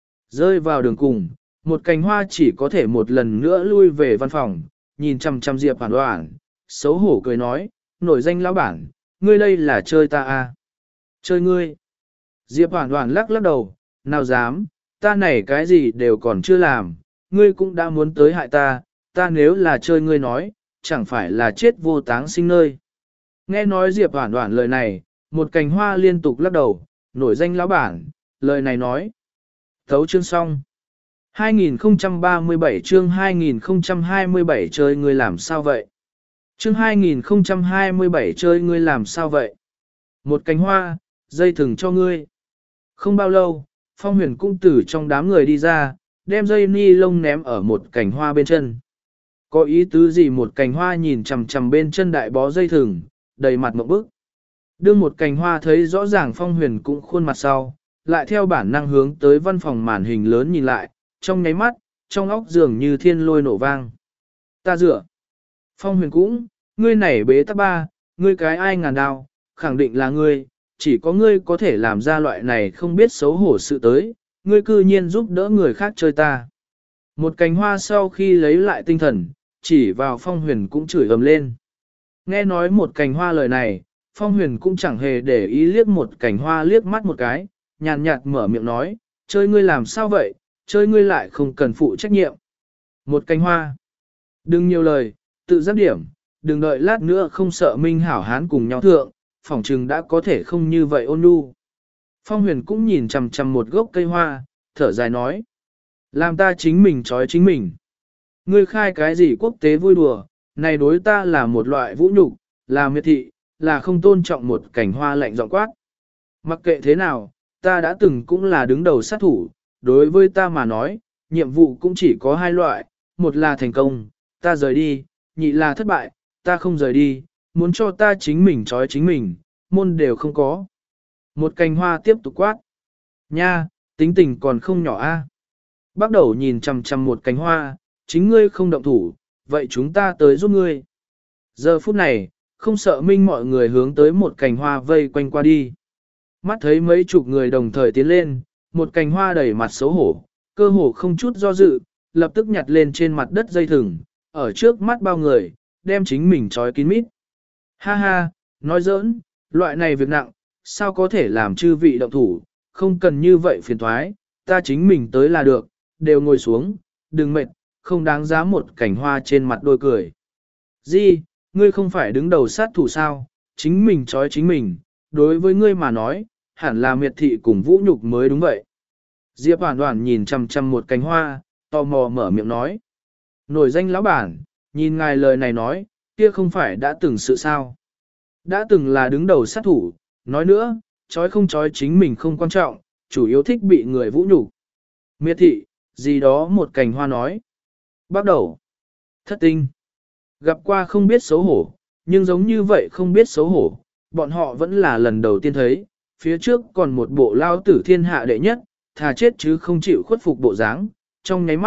Rơi vào đường cùng, một cành hoa chỉ có thể một lần nữa lui về văn phòng, nhìn chăm chăm Diệp Hoàn Hoàn, xấu hổ cười nói, nổi danh lão bản, ngươi đây là chơi ta à? Chơi ngươi. Diệp Hoàn Hoàn lắc lắc đầu, nào dám, ta này cái gì đều còn chưa làm, ngươi cũng đã muốn tới hại ta, ta nếu là chơi ngươi nói, chẳng phải là chết vô táng sinh nơi. Nghe nói Diệp Hoàn Hoàn lời này, một cành hoa liên tục lắc đầu, nổi danh lão bản, lời này nói. Thấu chương xong. hai nghìn không trăm ba mươi bảy chương hai nghìn không trăm hai mươi bảy chơi ngươi làm sao vậy? Chương hai nghìn không trăm hai mươi bảy chơi ngươi làm sao vậy? Một cành hoa, dây thừng cho ngươi. Không bao lâu, Phong Huyền cũng từ trong đám người đi ra, đem dây ni lông ném ở một cành hoa bên chân. Có ý tứ gì một cành hoa nhìn chằm chằm bên chân đại bó dây thừng, đầy mặt mộng bức. Đương một cành hoa thấy rõ ràng Phong Huyền cũng khuôn mặt sau, lại theo bản năng hướng tới văn phòng màn hình lớn nhìn lại, trong nháy mắt, trong óc dường như thiên lôi nổ vang. Ta dựa. Phong Huyền cũng, ngươi này bế tắc ba, ngươi cái ai ngàn đao, khẳng định là ngươi, chỉ có ngươi có thể làm ra loại này không biết xấu hổ sự tới, ngươi cư nhiên giúp đỡ người khác chơi ta. Một cành hoa sau khi lấy lại tinh thần, chỉ vào Phong Huyền cũng chửi ầm lên. Nghe nói một cành hoa lời này, Phong Huyền cũng chẳng hề để ý liếc một cành hoa liếc mắt một cái, nhàn nhạt mở miệng nói, chơi ngươi làm sao vậy, chơi ngươi lại không cần phụ trách nhiệm. Một cành hoa. Đừng nhiều lời, tự giác điểm, đừng đợi lát nữa không sợ Minh Hảo Hán cùng nhau thượng, phỏng chừng đã có thể không như vậy ôn nhu. Phong Huyền cũng nhìn chằm chằm một gốc cây hoa, thở dài nói. Làm ta chính mình trói chính mình. Ngươi khai cái gì quốc tế vui đùa, này đối ta là một loại vũ nhục, là miệt thị, là không tôn trọng một cảnh hoa lạnh giọng quát. Mặc kệ thế nào, ta đã từng cũng là đứng đầu sát thủ, đối với ta mà nói, nhiệm vụ cũng chỉ có hai loại, một là thành công, ta rời đi, nhị là thất bại, ta không rời đi, muốn cho ta chính mình trói chính mình, môn đều không có. Một cành hoa tiếp tục quát. Nha, tính tình còn không nhỏ a. Bắt đầu nhìn chằm chằm một cành hoa, chính ngươi không động thủ, vậy chúng ta tới giúp ngươi. Giờ phút này, không sợ minh mọi người hướng tới một cành hoa vây quanh qua đi. Mắt thấy mấy chục người đồng thời tiến lên, một cành hoa đầy mặt xấu hổ, cơ hồ không chút do dự, lập tức nhặt lên trên mặt đất dây thừng, ở trước mắt bao người, đem chính mình trói kín mít. Ha ha, nói giỡn, loại này việc nặng, sao có thể làm chư vị động thủ, không cần như vậy phiền thoái, ta chính mình tới là được, đều ngồi xuống, đừng mệt, không đáng giá một cảnh hoa trên mặt đôi cười. Di, ngươi không phải đứng đầu sát thủ sao, chính mình trói chính mình, đối với ngươi mà nói, hẳn là miệt thị cùng vũ nhục mới đúng vậy. Diệp Hoàn Hoàn nhìn chằm chằm một cành hoa, tò mò mở miệng nói. Nổi danh lão bản, nhìn ngài lời này nói, kia không phải đã từng sự sao. Đã từng là đứng đầu sát thủ, nói nữa, trói không trói chính mình không quan trọng, chủ yếu thích bị người vũ nhục. Miệt thị, gì đó một cành hoa nói. Bắt đầu. Thất tinh. Gặp qua không biết xấu hổ, nhưng giống như vậy không biết xấu hổ, bọn họ vẫn là lần đầu tiên thấy, phía trước còn một bộ lao tử thiên hạ đệ nhất, thà chết chứ không chịu khuất phục bộ dáng, trong nháy mắt,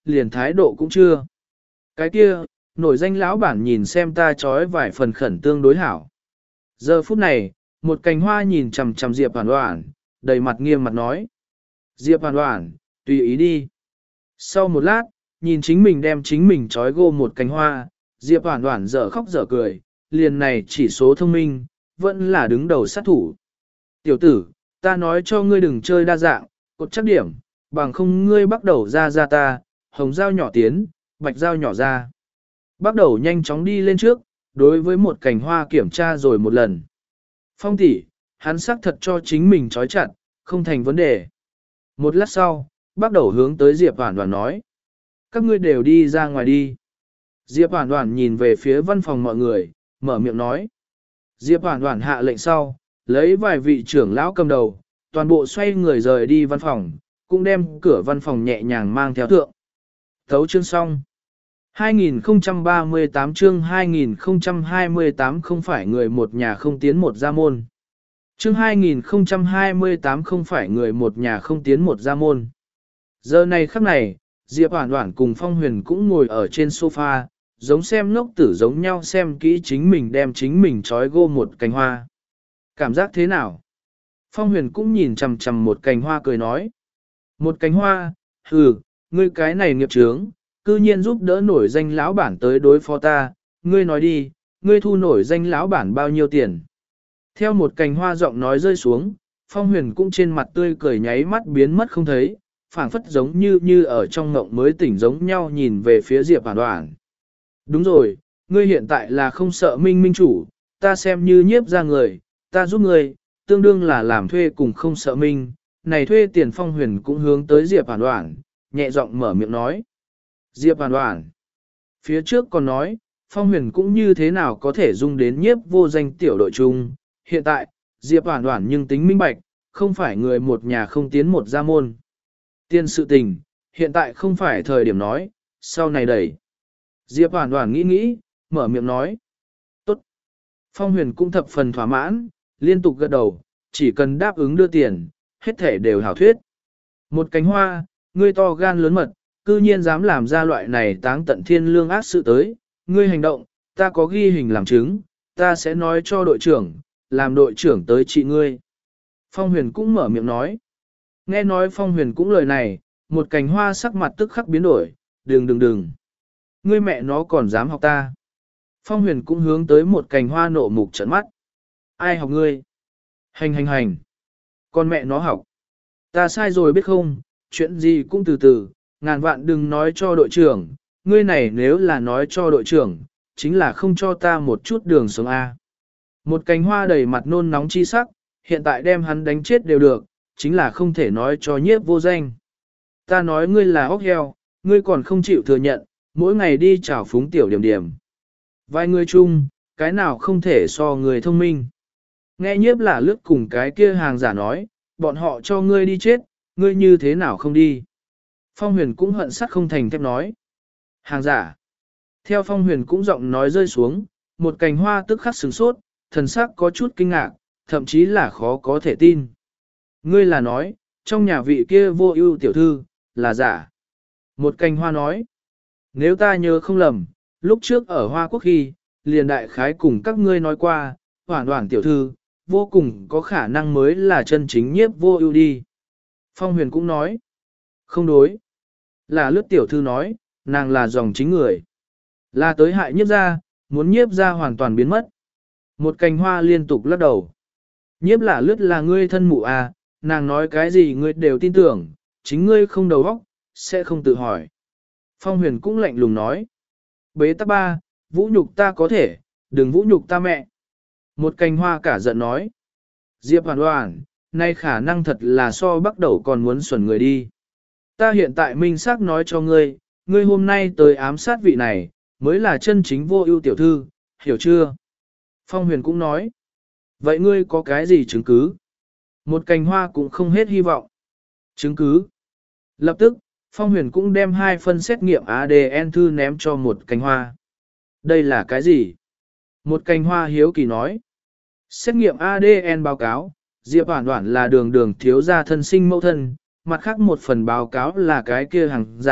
liền thái độ cũng chưa. Cái kia, nổi danh lão bản nhìn xem ta trói vài phần khẩn tương đối hảo. Giờ phút này, một cành hoa nhìn chằm chằm Diệp Hoàn Hoàn, đầy mặt nghiêm mặt nói. Diệp Hoàn Hoàn, tùy ý đi. Sau một lát, nhìn chính mình đem chính mình trói gô một cành hoa, Diệp Hoàn Hoàn dở khóc dở cười, liền này chỉ số thông minh, vẫn là đứng đầu sát thủ. Tiểu tử, ta nói cho ngươi đừng chơi đa dạng, cột chắc điểm, bằng không ngươi bắt đầu ra ra ta, hồng dao nhỏ tiến, bạch dao nhỏ ra. Bắt đầu nhanh chóng đi lên trước, đối với một cành hoa kiểm tra rồi một lần. Phong tỷ, hắn xác thật cho chính mình trói chặt, không thành vấn đề. Một lát sau, bắt đầu hướng tới Diệp Hoàn Hoàn nói. Các ngươi đều đi ra ngoài đi. Diệp Hoàn Hoàn nhìn về phía văn phòng mọi người, mở miệng nói. Diệp Hoàn Hoàn hạ lệnh sau, lấy vài vị trưởng lão cầm đầu, toàn bộ xoay người rời đi văn phòng, cũng đem cửa văn phòng nhẹ nhàng mang theo thượng. Thấu chương xong. hai nghìn không trăm ba mươi tám chương hai nghìn không trăm hai mươi tám không phải người một nhà không tiến một gia môn. Chương hai nghìn không trăm hai mươi tám không phải người một nhà không tiến một gia môn. Giờ này khắc này, Diệp Hoàn Hoàn cùng Phong Huyền cũng ngồi ở trên sofa, giống xem ngốc tử giống nhau xem kỹ chính mình đem chính mình trói gô một cành hoa. Cảm giác thế nào? Phong Huyền cũng nhìn chằm chằm một cành hoa cười nói. Một cành hoa, hừ, ngươi cái này nghiệp chướng, cư nhiên giúp đỡ nổi danh lão bản tới đối phó ta, ngươi nói đi, ngươi thu nổi danh lão bản bao nhiêu tiền? Theo một cành hoa giọng nói rơi xuống, Phong Huyền cũng trên mặt tươi cười nháy mắt biến mất không thấy, phảng phất giống như như ở trong ngộng mới tỉnh giống nhau nhìn về phía Diệp Hoàn Hoàn. Đúng rồi, ngươi hiện tại là không sợ minh minh chủ, ta xem như nhiếp ra người, ta giúp ngươi, tương đương là làm thuê cùng không sợ minh, này thuê tiền. Phong Huyền cũng hướng tới Diệp Hoàn Hoàn, nhẹ giọng mở miệng nói. Diệp Hoàn Hoàn. Phía trước còn nói, Phong Huyền cũng như thế nào có thể dung đến nhiếp vô danh tiểu đội chung, hiện tại, Diệp Hoàn Hoàn nhưng tính minh bạch, không phải người một nhà không tiến một gia môn. Tiên sự tình, hiện tại không phải thời điểm nói, sau này đẩy. Diệp Hoàn Hoàn nghĩ nghĩ, mở miệng nói. Tốt. Phong Huyền cũng thập phần thỏa mãn, liên tục gật đầu, chỉ cần đáp ứng đưa tiền, hết thể đều hảo thuyết. Một cánh hoa, ngươi to gan lớn mật, cư nhiên dám làm ra loại này táng tận thiên lương ác sự tới, ngươi hành động, ta có ghi hình làm chứng, ta sẽ nói cho đội trưởng, làm đội trưởng tới trị ngươi. Phong Huyền cũng mở miệng nói. Nghe nói Phong Huyền cũng lời này, một cành hoa sắc mặt tức khắc biến đổi, đừng đừng đừng. Ngươi mẹ nó còn dám học ta. Phong Huyền cũng hướng tới một cành hoa nộ mục trợn mắt. Ai học ngươi? Hành hành hành. Con mẹ nó học. Ta sai rồi biết không, chuyện gì cũng từ từ, ngàn vạn đừng nói cho đội trưởng, ngươi này nếu là nói cho đội trưởng, chính là không cho ta một chút đường sống A. Một cành hoa đầy mặt nôn nóng chi sắc, hiện tại đem hắn đánh chết đều được, chính là không thể nói cho nhiếp vô danh. Ta nói ngươi là ốc heo, ngươi còn không chịu thừa nhận, mỗi ngày đi chào phúng tiểu điểm điểm. Vài người chung, cái nào không thể so người thông minh. Nghe nhiếp là lướt cùng cái kia hàng giả nói, bọn họ cho ngươi đi chết, ngươi như thế nào không đi. Phong Huyền cũng hận sắt không thành thép nói. Hàng giả. Theo Phong Huyền cũng giọng nói rơi xuống, một cành hoa tức khắc sửng sốt, thần sắc có chút kinh ngạc, thậm chí là khó có thể tin. Ngươi là nói, trong nhà vị kia vô ưu tiểu thư, là giả. Một cành hoa nói. Nếu ta nhớ không lầm, lúc trước ở Hoa Quốc khi, liền đại khái cùng các ngươi nói qua, Hoàn Hoàn tiểu thư, vô cùng có khả năng mới là chân chính nhiếp vô ưu đi. Phong Huyền cũng nói. Không đối. Là lướt tiểu thư nói, nàng là dòng chính người. Là tới hại nhiếp ra, muốn nhiếp ra hoàn toàn biến mất. Một cành hoa liên tục lắc đầu. Nhiếp là lướt là ngươi thân mụ à, nàng nói cái gì ngươi đều tin tưởng, chính ngươi không đầu óc, sẽ không tự hỏi. Phong Huyền cũng lạnh lùng nói. Bế tắc ba, vũ nhục ta có thể, đừng vũ nhục ta mẹ. Một cành hoa cả giận nói. Diệp Hoàn Hoàn, nay khả năng thật là so bắt đầu còn muốn xuẩn người đi. Ta hiện tại minh xác nói cho ngươi, ngươi hôm nay tới ám sát vị này, mới là chân chính vô ưu tiểu thư, hiểu chưa? Phong Huyền cũng nói. Vậy ngươi có cái gì chứng cứ? Một cành hoa cũng không hết hy vọng. Chứng cứ. Lập tức, Phong Huyền cũng đem hai phân xét nghiệm a đê en thư ném cho một cành hoa. Đây là cái gì? Một cành hoa hiếu kỳ nói. Xét nghiệm a đê en báo cáo, Diệp Hoàn Hoàn là đường đường thiếu gia thân sinh mẫu thân, mặt khác một phần báo cáo là cái kia hàng giả,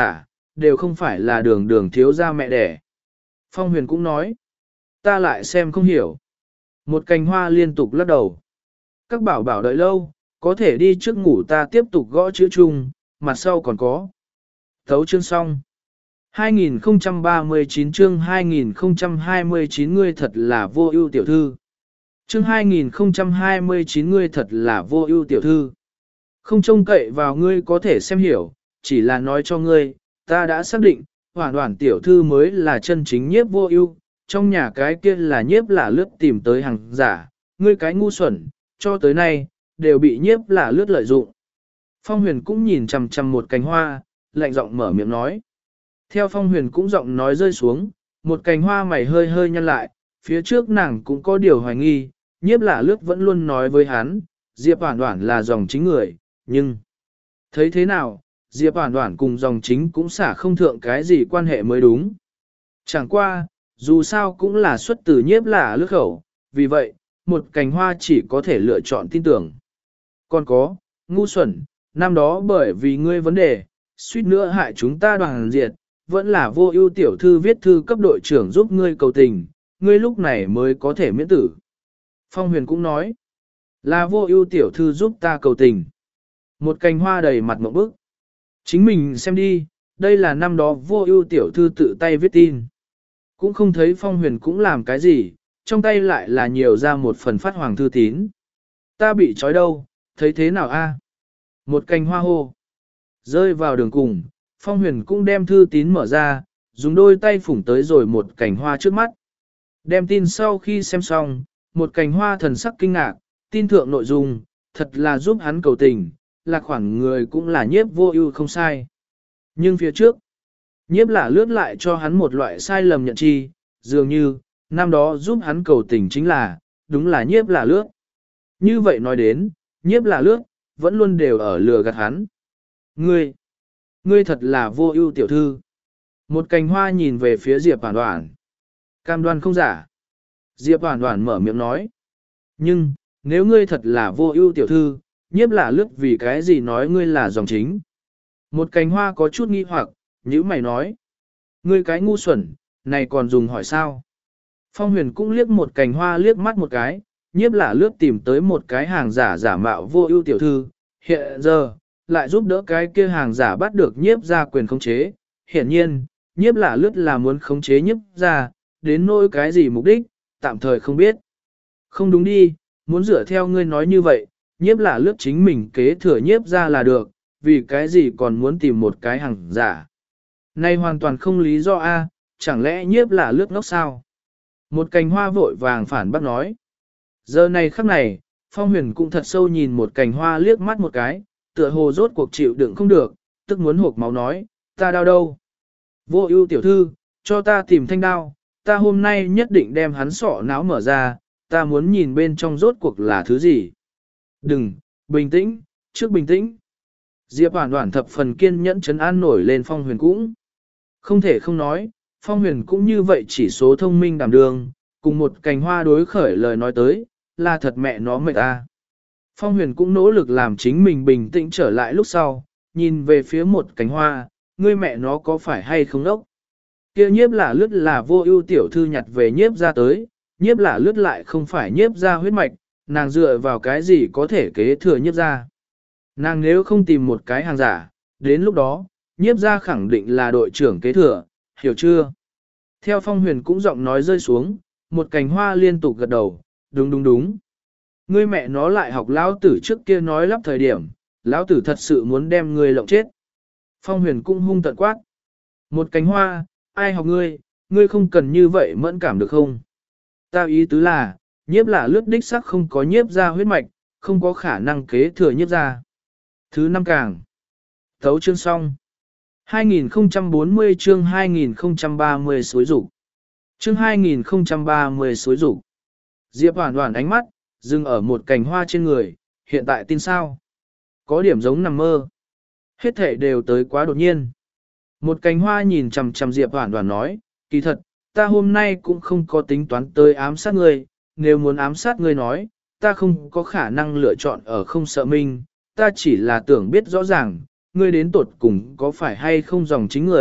đều không phải là đường đường thiếu gia mẹ đẻ. Phong huyền cũng nói, ta lại xem không hiểu. Một cành hoa liên tục lắc đầu. Các bảo bảo đợi lâu, có thể đi trước ngủ ta tiếp tục gõ chữ chung, mặt sau còn có. Thấu chương xong. hai nghìn không trăm ba mươi chín chương hai nghìn không trăm hai mươi chín ngươi thật là vô ưu tiểu thư. Chương hai nghìn không trăm hai mươi chín ngươi thật là vô ưu tiểu thư. Không trông cậy vào ngươi có thể xem hiểu, chỉ là nói cho ngươi, ta đã xác định, hoàn hoàn tiểu thư mới là chân chính nhiếp vô ưu, trong nhà cái kia là nhiếp là lướt tìm tới hàng giả, ngươi cái ngu xuẩn, cho tới nay, đều bị nhiếp là lướt lợi dụng. Phong huyền cũng nhìn chằm chằm một cành hoa, lạnh giọng mở miệng nói. Theo phong huyền cũng giọng nói rơi xuống, một cành hoa mày hơi hơi nhăn lại, phía trước nàng cũng có điều hoài nghi, nhiếp là lướt vẫn luôn nói với hắn, Diệp Hoản Hoản là dòng chính người, nhưng thấy thế nào, Diệp Hoản Hoản cùng dòng chính cũng xả không thượng cái gì quan hệ mới đúng. Chẳng qua, dù sao cũng là xuất từ nhiếp là lướt khẩu, vì vậy, một cành hoa chỉ có thể lựa chọn tin tưởng. Còn có, ngu xuẩn, năm đó bởi vì ngươi vấn đề, suýt nữa hại chúng ta đoàn diệt, vẫn là vô ưu tiểu thư viết thư cấp đội trưởng giúp ngươi cầu tình, ngươi lúc này mới có thể miễn tử. Phong huyền cũng nói, là vô ưu tiểu thư giúp ta cầu tình. Một cành hoa đầy mặt mộng bức. Chính mình xem đi, đây là năm đó vô ưu tiểu thư tự tay viết tin. Cũng không thấy phong huyền cũng làm cái gì, trong tay lại là nhiều ra một phần phát hoàng thư tín. Ta bị trói đâu, thấy thế nào a? Một cành hoa hô. Rơi vào đường cùng, phong huyền cũng đem thư tín mở ra, dùng đôi tay phủng tới rồi một cành hoa trước mắt. Đem tin sau khi xem xong, một cành hoa thần sắc kinh ngạc, tin thượng nội dung, thật là giúp hắn cầu tình, là khoản người cũng là nhiếp vô ưu không sai. Nhưng phía trước, nhiếp là lướt lại cho hắn một loại sai lầm nhận chi, dường như, năm đó giúp hắn cầu tình chính là, đúng là nhiếp là lướt. Như vậy nói đến, nhiếp là lướt, vẫn luôn đều ở lừa gạt hắn. Ngươi, ngươi thật là vô ưu tiểu thư. Một cành hoa nhìn về phía Diệp Hoản Hoản. Cam đoan không giả. Diệp Hoản Hoản mở miệng nói. Nhưng, nếu ngươi thật là vô ưu tiểu thư, nhiếp là lướt vì cái gì nói ngươi là dòng chính. Một cành hoa có chút nghi hoặc, nhữ mày nói. Ngươi cái ngu xuẩn, này còn dùng hỏi sao? Phong huyền cũng liếc một cành hoa liếc mắt một cái, nhiếp là lướt tìm tới một cái hàng giả giả mạo vô ưu tiểu thư. Hiện giờ, lại giúp đỡ cái kia hàng giả bắt được nhiếp ra quyền khống chế. Hiển nhiên, nhiếp là lướt là muốn khống chế nhiếp ra, đến nỗi cái gì mục đích, tạm thời không biết. Không đúng đi, muốn dựa theo ngươi nói như vậy, nhiếp là lướt chính mình kế thừa nhiếp ra là được, vì cái gì còn muốn tìm một cái hàng giả. Này hoàn toàn không lý do a, chẳng lẽ nhiếp là lướt ngốc sao? Một cành hoa vội vàng phản bác nói. Giờ này khắc này, Phong huyền cũng thật sâu nhìn một cành hoa liếc mắt một cái, tựa hồ rốt cuộc chịu đựng không được, tức muốn hộp máu nói, ta đau đâu. Vô ưu tiểu thư, cho ta tìm thanh đao, ta hôm nay nhất định đem hắn sọ não mở ra, ta muốn nhìn bên trong rốt cuộc là thứ gì. Đừng, bình tĩnh, trước bình tĩnh. Diệp Hoản Hoản thập phần kiên nhẫn trấn an nổi lên Phong huyền cũng. Không thể không nói, Phong huyền cũng như vậy chỉ số thông minh đảm đường, cùng một cành hoa đối khởi lời nói tới, là thật mẹ nó mệt ta. Phong huyền cũng nỗ lực làm chính mình bình tĩnh trở lại lúc sau, nhìn về phía một cành hoa, ngươi mẹ nó có phải hay không đốc? Kia nhiếp là lướt là vô ưu tiểu thư nhặt về nhiếp ra tới, nhiếp là lướt lại không phải nhiếp ra huyết mạch, nàng dựa vào cái gì có thể kế thừa nhiếp ra. Nàng nếu không tìm một cái hàng giả, đến lúc đó, nhiếp ra khẳng định là đội trưởng kế thừa, hiểu chưa? Theo Phong huyền cũng giọng nói rơi xuống, một cành hoa liên tục gật đầu, đúng đúng đúng. Ngươi mẹ nó lại học lão tử trước kia nói lắp thời điểm, lão tử thật sự muốn đem ngươi lộng chết. Phong huyền cũng hung tận quát. Một cành hoa, ai học ngươi, ngươi không cần như vậy mẫn cảm được không? Ta ý tứ là, nhiếp là lướt đích sắc không có nhiếp ra huyết mạch, không có khả năng kế thừa nhiếp ra. Thứ năm càng. Thấu chương xong. hai nghìn không trăm bốn mươi chương hai nghìn không trăm ba mươi suối rủ. Chương hai nghìn không trăm ba mươi suối rủ. Diệp Hoản Hoản ánh mắt, dừng ở một cành hoa trên người, hiện tại tin sao? Có điểm giống nằm mơ. Hết thể đều tới quá đột nhiên. Một cành hoa nhìn chằm chằm Diệp Hoản Hoản nói, kỳ thật, ta hôm nay cũng không có tính toán tới ám sát ngươi, nếu muốn ám sát ngươi nói, ta không có khả năng lựa chọn ở không sợ minh, ta chỉ là tưởng biết rõ ràng, ngươi đến tột cùng có phải hay không dòng chính người,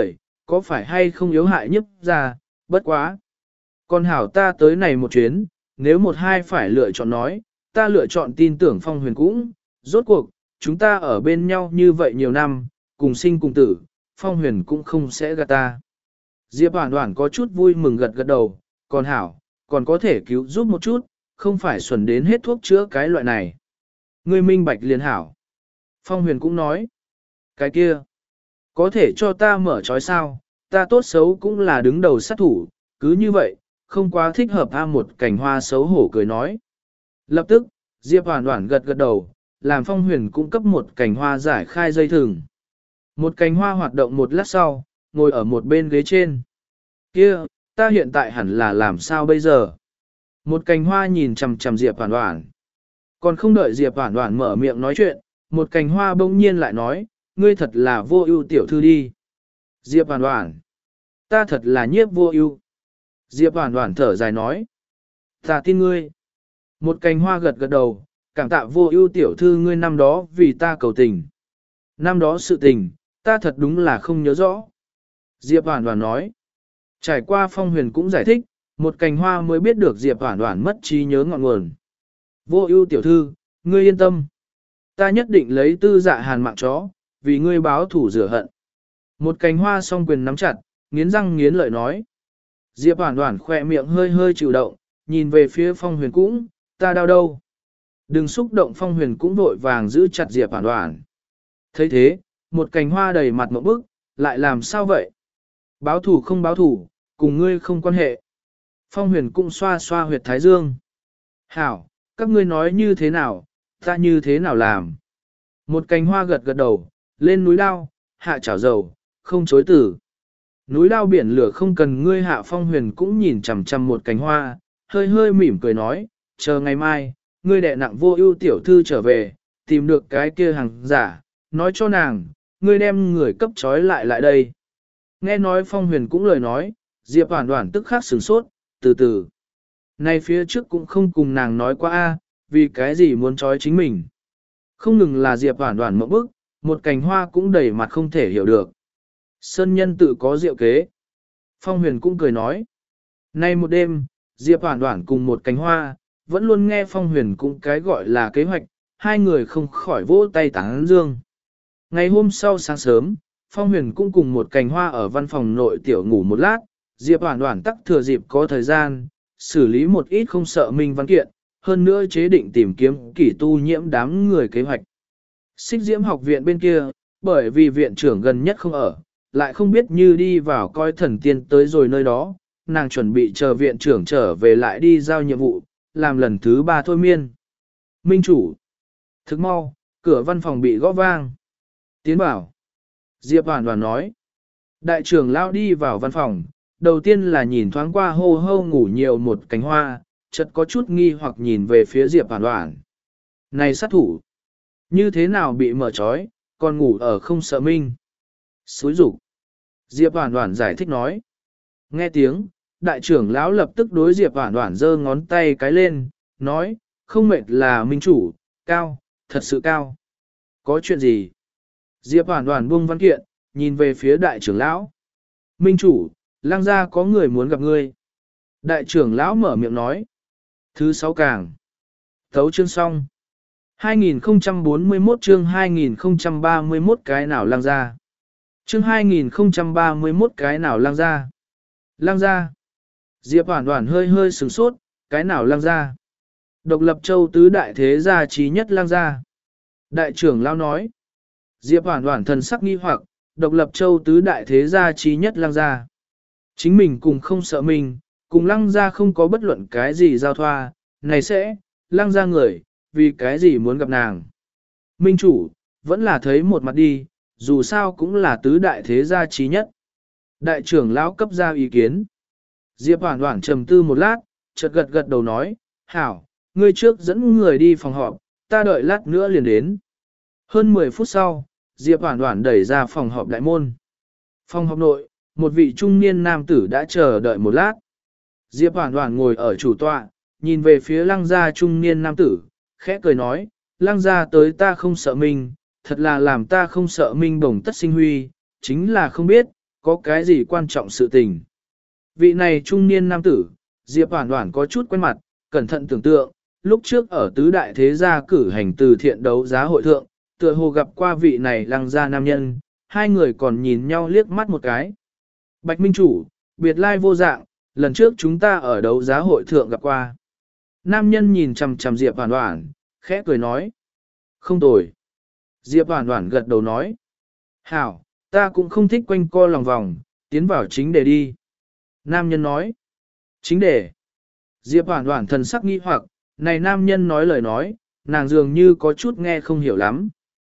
có phải hay không yếu hại nhiếp ra, bất quá. Còn hảo ta tới này một chuyến, nếu một hai phải lựa chọn nói, ta lựa chọn tin tưởng Phong Huyền cũng, rốt cuộc, chúng ta ở bên nhau như vậy nhiều năm, cùng sinh cùng tử, Phong Huyền cũng không sẽ gạt ta. Diệp Hoản Hoản có chút vui mừng gật gật đầu, còn hảo, còn có thể cứu giúp một chút, không phải xuẩn đến hết thuốc chữa cái loại này. Ngươi minh bạch liền hảo. Phong Huyền cũng nói, cái kia, có thể cho ta mở trói sao, ta tốt xấu cũng là đứng đầu sát thủ, cứ như vậy, không quá thích hợp a. Một Cành Hoa xấu hổ cười nói. Lập tức, Diệp Hoản Hoản gật gật đầu, làm Phong Huyền cung cấp một cành hoa giải khai dây thừng. Một cành hoa hoạt động một lát sau, ngồi ở một bên ghế trên. Kia, ta hiện tại hẳn là làm sao bây giờ? Một cành hoa nhìn chằm chằm Diệp Hoản Hoản. Còn không đợi Diệp Hoản Hoản mở miệng nói chuyện, một cành hoa bỗng nhiên lại nói, ngươi thật là vô ưu tiểu thư đi. Diệp Hoản Hoản, ta thật là nhiếp vô ưu. Diệp Hoản Hoản thở dài nói, ta tin ngươi. Một cành hoa gật gật đầu, cảm tạ vô ưu tiểu thư ngươi năm đó vì ta cầu tình. Năm đó sự tình, ta thật đúng là không nhớ rõ. Diệp Hoản Hoản nói, trải qua Phong Huyền cũng giải thích, một cành hoa mới biết được Diệp Hoản Hoản mất trí nhớ ngọn nguồn. Vô ưu tiểu thư, ngươi yên tâm. Ta nhất định lấy Tư Dạ Hàn mạng chó, vì ngươi báo thủ rửa hận. Một cành hoa song quyền nắm chặt, nghiến răng nghiến lợi nói. Diệp Hoản Hoản khỏe miệng hơi hơi chịu động, nhìn về phía Phong Huyền cũng, ta đau đâu. Đừng xúc động. Phong Huyền cũng vội vàng giữ chặt Diệp Hoản Hoản. Thấy thế, một cành hoa đầy mặt ngộp bức, lại làm sao vậy? Báo thủ không báo thủ, cùng ngươi không quan hệ. Phong Huyền cũng xoa xoa huyệt thái dương. Hảo, các ngươi nói như thế nào, ta như thế nào làm? Một cành hoa gật gật đầu, lên núi lao, hạ chảo dầu, không chối từ. Núi lao biển lửa không cần ngươi hạ. Phong Huyền cũng nhìn chằm chằm một cành hoa, hơi hơi mỉm cười nói, chờ ngày mai, ngươi đệ nặng vô ưu tiểu thư trở về, tìm được cái kia hàng giả, nói cho nàng, ngươi đem người cấp trói lại lại đây. Nghe nói Phong Huyền cũng lời nói, Diệp Hoản Hoản tức khắc sửng sốt, từ từ. Nay phía trước cũng không cùng nàng nói qua a, vì cái gì muốn trói chính mình. Không ngừng là Diệp Hoản Hoản mộng bức, một cành hoa cũng đầy mặt không thể hiểu được. Sơn nhân tự có diệu kế. Phong Huyền cũng cười nói. Nay một đêm, Diệp Hoản Hoản cùng một cành hoa, vẫn luôn nghe Phong Huyền cũng cái gọi là kế hoạch, hai người không khỏi vỗ tay tán dương. Ngày hôm sau sáng sớm, Phong Huyền cũng cùng một cành hoa ở văn phòng nội tiểu ngủ một lát, Diệp Hoản Hoản tắc thừa dịp có thời gian, xử lý một ít không sợ minh văn kiện, hơn nữa chế định tìm kiếm kỷ tu nhiễm đám người kế hoạch. Xích Diễm học viện bên kia, bởi vì viện trưởng gần nhất không ở, lại không biết như đi vào coi thần tiên tới rồi nơi đó, nàng chuẩn bị chờ viện trưởng trở về lại đi giao nhiệm vụ, làm lần thứ ba thôi miên. Minh chủ. Thức mau, cửa văn phòng bị gõ vang. Tiến bảo. Diệp Hoản Hoản nói. Đại trưởng lao đi vào văn phòng, đầu tiên là nhìn thoáng qua hô hô ngủ nhiều một cánh hoa, chợt có chút nghi hoặc nhìn về phía Diệp Hoản Hoản. Này sát thủ. Như thế nào bị mở trói, còn ngủ ở không sợ minh. Xúi rục. Diệp Hoản Hoản giải thích nói. Nghe tiếng, đại trưởng lão lập tức đối Diệp Hoản Hoản giơ ngón tay cái lên, nói, không mệt là minh chủ, cao, thật sự cao. Có chuyện gì? Diệp Hoản Hoản buông văn kiện, nhìn về phía đại trưởng lão. Minh chủ, lang gia có người muốn gặp ngươi. Đại trưởng lão mở miệng nói. Thứ sáu càng. Thấu chương xong. hai nghìn không trăm bốn mươi mốt chương hai nghìn không trăm ba mươi mốt cái nào lang gia. Chương hai nghìn không trăm ba mươi mốt cái nào lang gia. Lang gia. Diệp Hoản Hoản hơi hơi sửng sốt, cái nào lang gia? Độc Lập Châu tứ đại thế gia chí nhất lang gia. Đại trưởng lão nói. Diệp Hoản Hoản thần sắc nghi hoặc, Độc Lập Châu tứ đại thế gia chí nhất lang gia. Chính mình cùng không sợ mình, cùng lang gia không có bất luận cái gì giao thoa, này sẽ, lang gia người, vì cái gì muốn gặp nàng. Minh chủ, vẫn là thấy một mặt đi, dù sao cũng là tứ đại thế gia chí nhất. Đại trưởng lão cấp ra ý kiến. Diệp Hoản Hoản trầm tư một lát, chợt gật gật đầu nói, hảo, ngươi trước dẫn người đi phòng họp, ta đợi lát nữa liền đến. Hơn mười phút sau, Diệp Hoản Hoản đẩy ra phòng họp đại môn. Phòng họp nội, một vị trung niên nam tử đã chờ đợi một lát. Diệp Hoản Hoản ngồi ở chủ tọa, nhìn về phía lăng gia trung niên nam tử, khẽ cười nói, lăng gia tới ta không sợ mình, thật là làm ta không sợ minh bổng tất sinh huy, chính là không biết, có cái gì quan trọng sự tình. Vị này trung niên nam tử, Diệp Hoản Hoản có chút quen mặt, cẩn thận tưởng tượng, lúc trước ở tứ đại thế gia cử hành từ thiện đấu giá hội thượng, tựa hồ gặp qua vị này lăng gia nam nhân, hai người còn nhìn nhau liếc mắt một cái. Bạch Minh Chủ, biệt lai vô dạng, lần trước chúng ta ở đấu giá hội thượng gặp qua. Nam nhân nhìn chằm chằm Diệp Hoản Hoản, khẽ cười nói. Không tồi. Diệp Hoản Hoản gật đầu nói. Hảo, ta cũng không thích quanh co lòng vòng, tiến vào chính đề đi. Nam nhân nói. Chính đề. Diệp Hoản Hoản thần sắc nghi hoặc, này nam nhân nói lời nói, nàng dường như có chút nghe không hiểu lắm.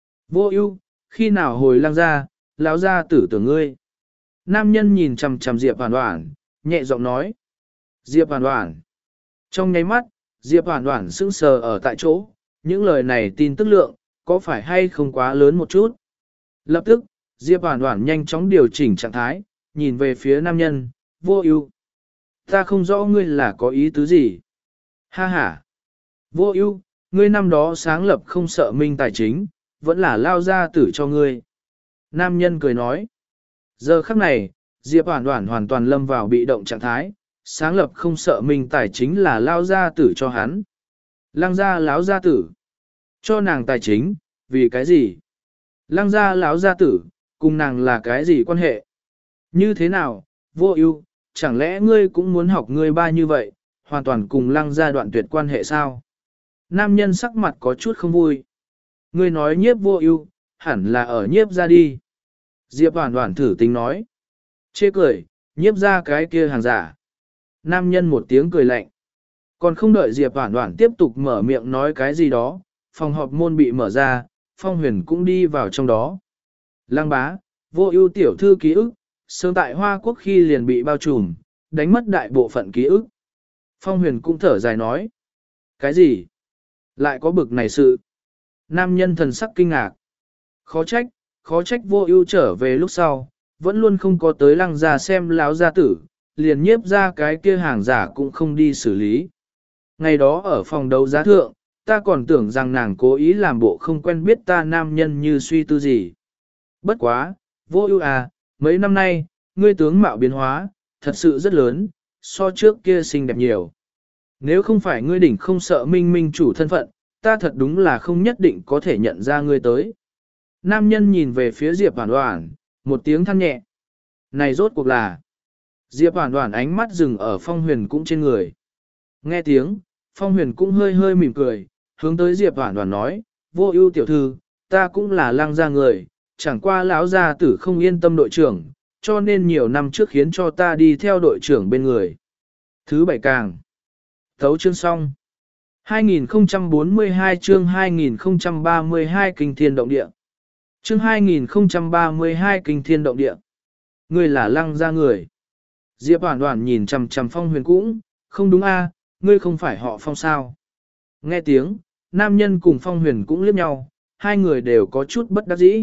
Vô ưu, khi nào hồi Lăng gia, lão gia tử tưởng ngươi. Nam nhân nhìn chằm chằm Diệp Hoản Hoản, nhẹ giọng nói. Diệp Hoản Hoản. Trong nháy mắt, Diệp Hoản Hoản sững sờ ở tại chỗ, những lời này tin tức lượng, có phải hay không quá lớn một chút. Lập tức, Diệp Hoản Hoản nhanh chóng điều chỉnh trạng thái, nhìn về phía nam nhân, vô ưu. Ta không rõ ngươi là có ý tứ gì. Ha ha. Vô ưu, ngươi năm đó sáng lập không sợ minh tài chính, vẫn là lao gia tử cho ngươi. Nam nhân cười nói. Giờ khắc này, Diệp Hoản Hoản hoàn toàn lâm vào bị động trạng thái, sáng lập không sợ minh tài chính là lao gia tử cho hắn. Lăng gia láo gia tử. Cho nàng tài chính, vì cái gì? Lăng gia láo gia tử, cùng nàng là cái gì quan hệ? Như thế nào, vô ưu, chẳng lẽ ngươi cũng muốn học ngươi ba như vậy, hoàn toàn cùng lăng gia đoạn tuyệt quan hệ sao? Nam nhân sắc mặt có chút không vui. Ngươi nói nhiếp vô ưu, hẳn là ở nhiếp ra đi. Diệp Hoản Hoản thử tính nói. Chê cười, nhiếp ra cái kia hàng giả. Nam nhân một tiếng cười lạnh. Còn không đợi Diệp Hoản Hoản tiếp tục mở miệng nói cái gì đó, phòng họp môn bị mở ra, Phong Huyền cũng đi vào trong đó. Lăng bá, vô ưu tiểu thư ký ức, sớm tại Hoa Quốc khi liền bị bao trùm, đánh mất đại bộ phận ký ức. Phong Huyền cũng thở dài nói. Cái gì? Lại có bực này sự? Nam nhân thần sắc kinh ngạc. Khó trách, khó trách vô ưu trở về lúc sau, vẫn luôn không có tới lăng gia xem láo gia tử, liền nhiếp ra cái kia hàng giả cũng không đi xử lý. Ngày đó ở phòng đấu giá thượng, ta còn tưởng rằng nàng cố ý làm bộ không quen biết ta nam nhân như suy tư gì. Bất quá, vô ưu à, mấy năm nay, ngươi tướng mạo biến hóa, thật sự rất lớn, so trước kia xinh đẹp nhiều. Nếu không phải ngươi đỉnh không sợ minh minh chủ thân phận, ta thật đúng là không nhất định có thể nhận ra ngươi tới. Nam nhân nhìn về phía Diệp Hoản Hoản, một tiếng than nhẹ. Này rốt cuộc là... Diệp Hoản Hoản ánh mắt dừng ở Phong Huyền cũng trên người. Nghe tiếng, Phong Huyền cũng hơi hơi mỉm cười, hướng tới Diệp Hoản Hoản nói, vô ưu tiểu thư, ta cũng là lăng gia người, chẳng qua lão gia tử không yên tâm đội trưởng, cho nên nhiều năm trước khiến cho ta đi theo đội trưởng bên người. Thứ bảy càng. Thấu chương xong. hai nghìn không trăm bốn mươi hai chương hai nghìn không trăm ba mươi hai kinh thiên động địa. Chương hai nghìn không trăm ba mươi hai kinh thiên động địa. Ngươi là lăng gia người. Diệp Hoản Hoản nhìn chằm chằm Phong Huyền cũng, không đúng a, ngươi không phải họ Phong sao? Nghe tiếng, nam nhân cùng Phong Huyền cũng liếc nhau, hai người đều có chút bất đắc dĩ.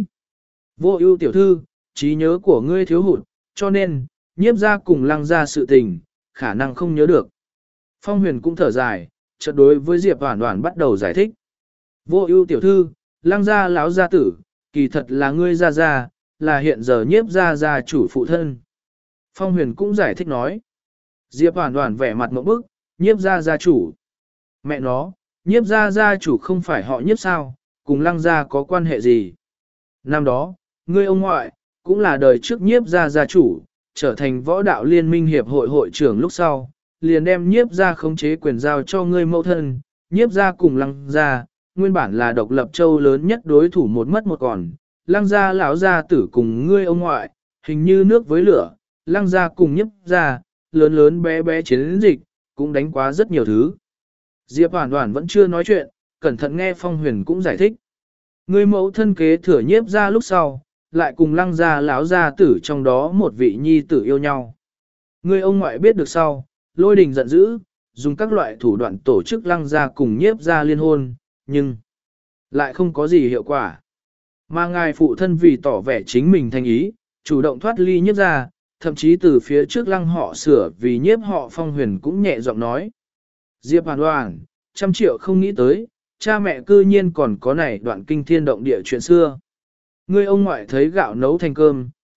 Vô ưu tiểu thư, trí nhớ của ngươi thiếu hụt, cho nên, nhiếp ra cùng lăng ra sự tình, khả năng không nhớ được. Phong Huyền cũng thở dài, chợt đối với Diệp Hoản Hoản bắt đầu giải thích. Vô ưu tiểu thư, lăng gia láo gia tử, kỳ thật là ngươi gia gia, là hiện giờ nhiếp gia gia chủ phụ thân. Phong Huyền cũng giải thích nói. Diệp Hoản Hoản vẻ mặt ngộp bức, nhiếp gia gia chủ. Mẹ nó, nhiếp gia gia chủ không phải họ nhiếp sao, cùng lăng gia có quan hệ gì? Năm đó, ngươi ông ngoại, cũng là đời trước nhiếp gia gia chủ, trở thành võ đạo liên minh hiệp hội hội trưởng lúc sau, liền đem nhiếp gia khống chế quyền giao cho ngươi mẫu thân, nhiếp gia cùng lăng gia, nguyên bản là độc lập châu lớn nhất đối thủ một mất một còn, lăng gia lão gia tử cùng ngươi ông ngoại, hình như nước với lửa, lăng gia cùng nhiếp gia, lớn lớn bé bé chiến dịch, cũng đánh quá rất nhiều thứ. Diệp Hoản Hoản vẫn chưa nói chuyện, cẩn thận nghe Phong Huyền cũng giải thích. Ngươi mẫu thân kế thừa nhiếp gia lúc sau, lại cùng lăng gia lão gia tử trong đó một vị nhi tử yêu nhau. Ngươi ông ngoại biết được sau, lôi đình giận dữ, dùng các loại thủ đoạn tổ chức lăng gia cùng nhiếp gia liên hôn, nhưng lại không có gì hiệu quả. Mà ngài phụ thân vì tỏ vẻ chính mình thành ý, chủ động thoát ly nhiếp gia, thậm chí từ phía trước lăng họ sửa vì nhiếp họ Phong Huyền cũng nhẹ giọng nói. Diệp Hoản Hoản, trăm triệu không nghĩ tới, cha mẹ cư nhiên còn có này đoạn kinh thiên động địa chuyện xưa. Ngươi ông ngoại thấy gạo nấu thành cơm,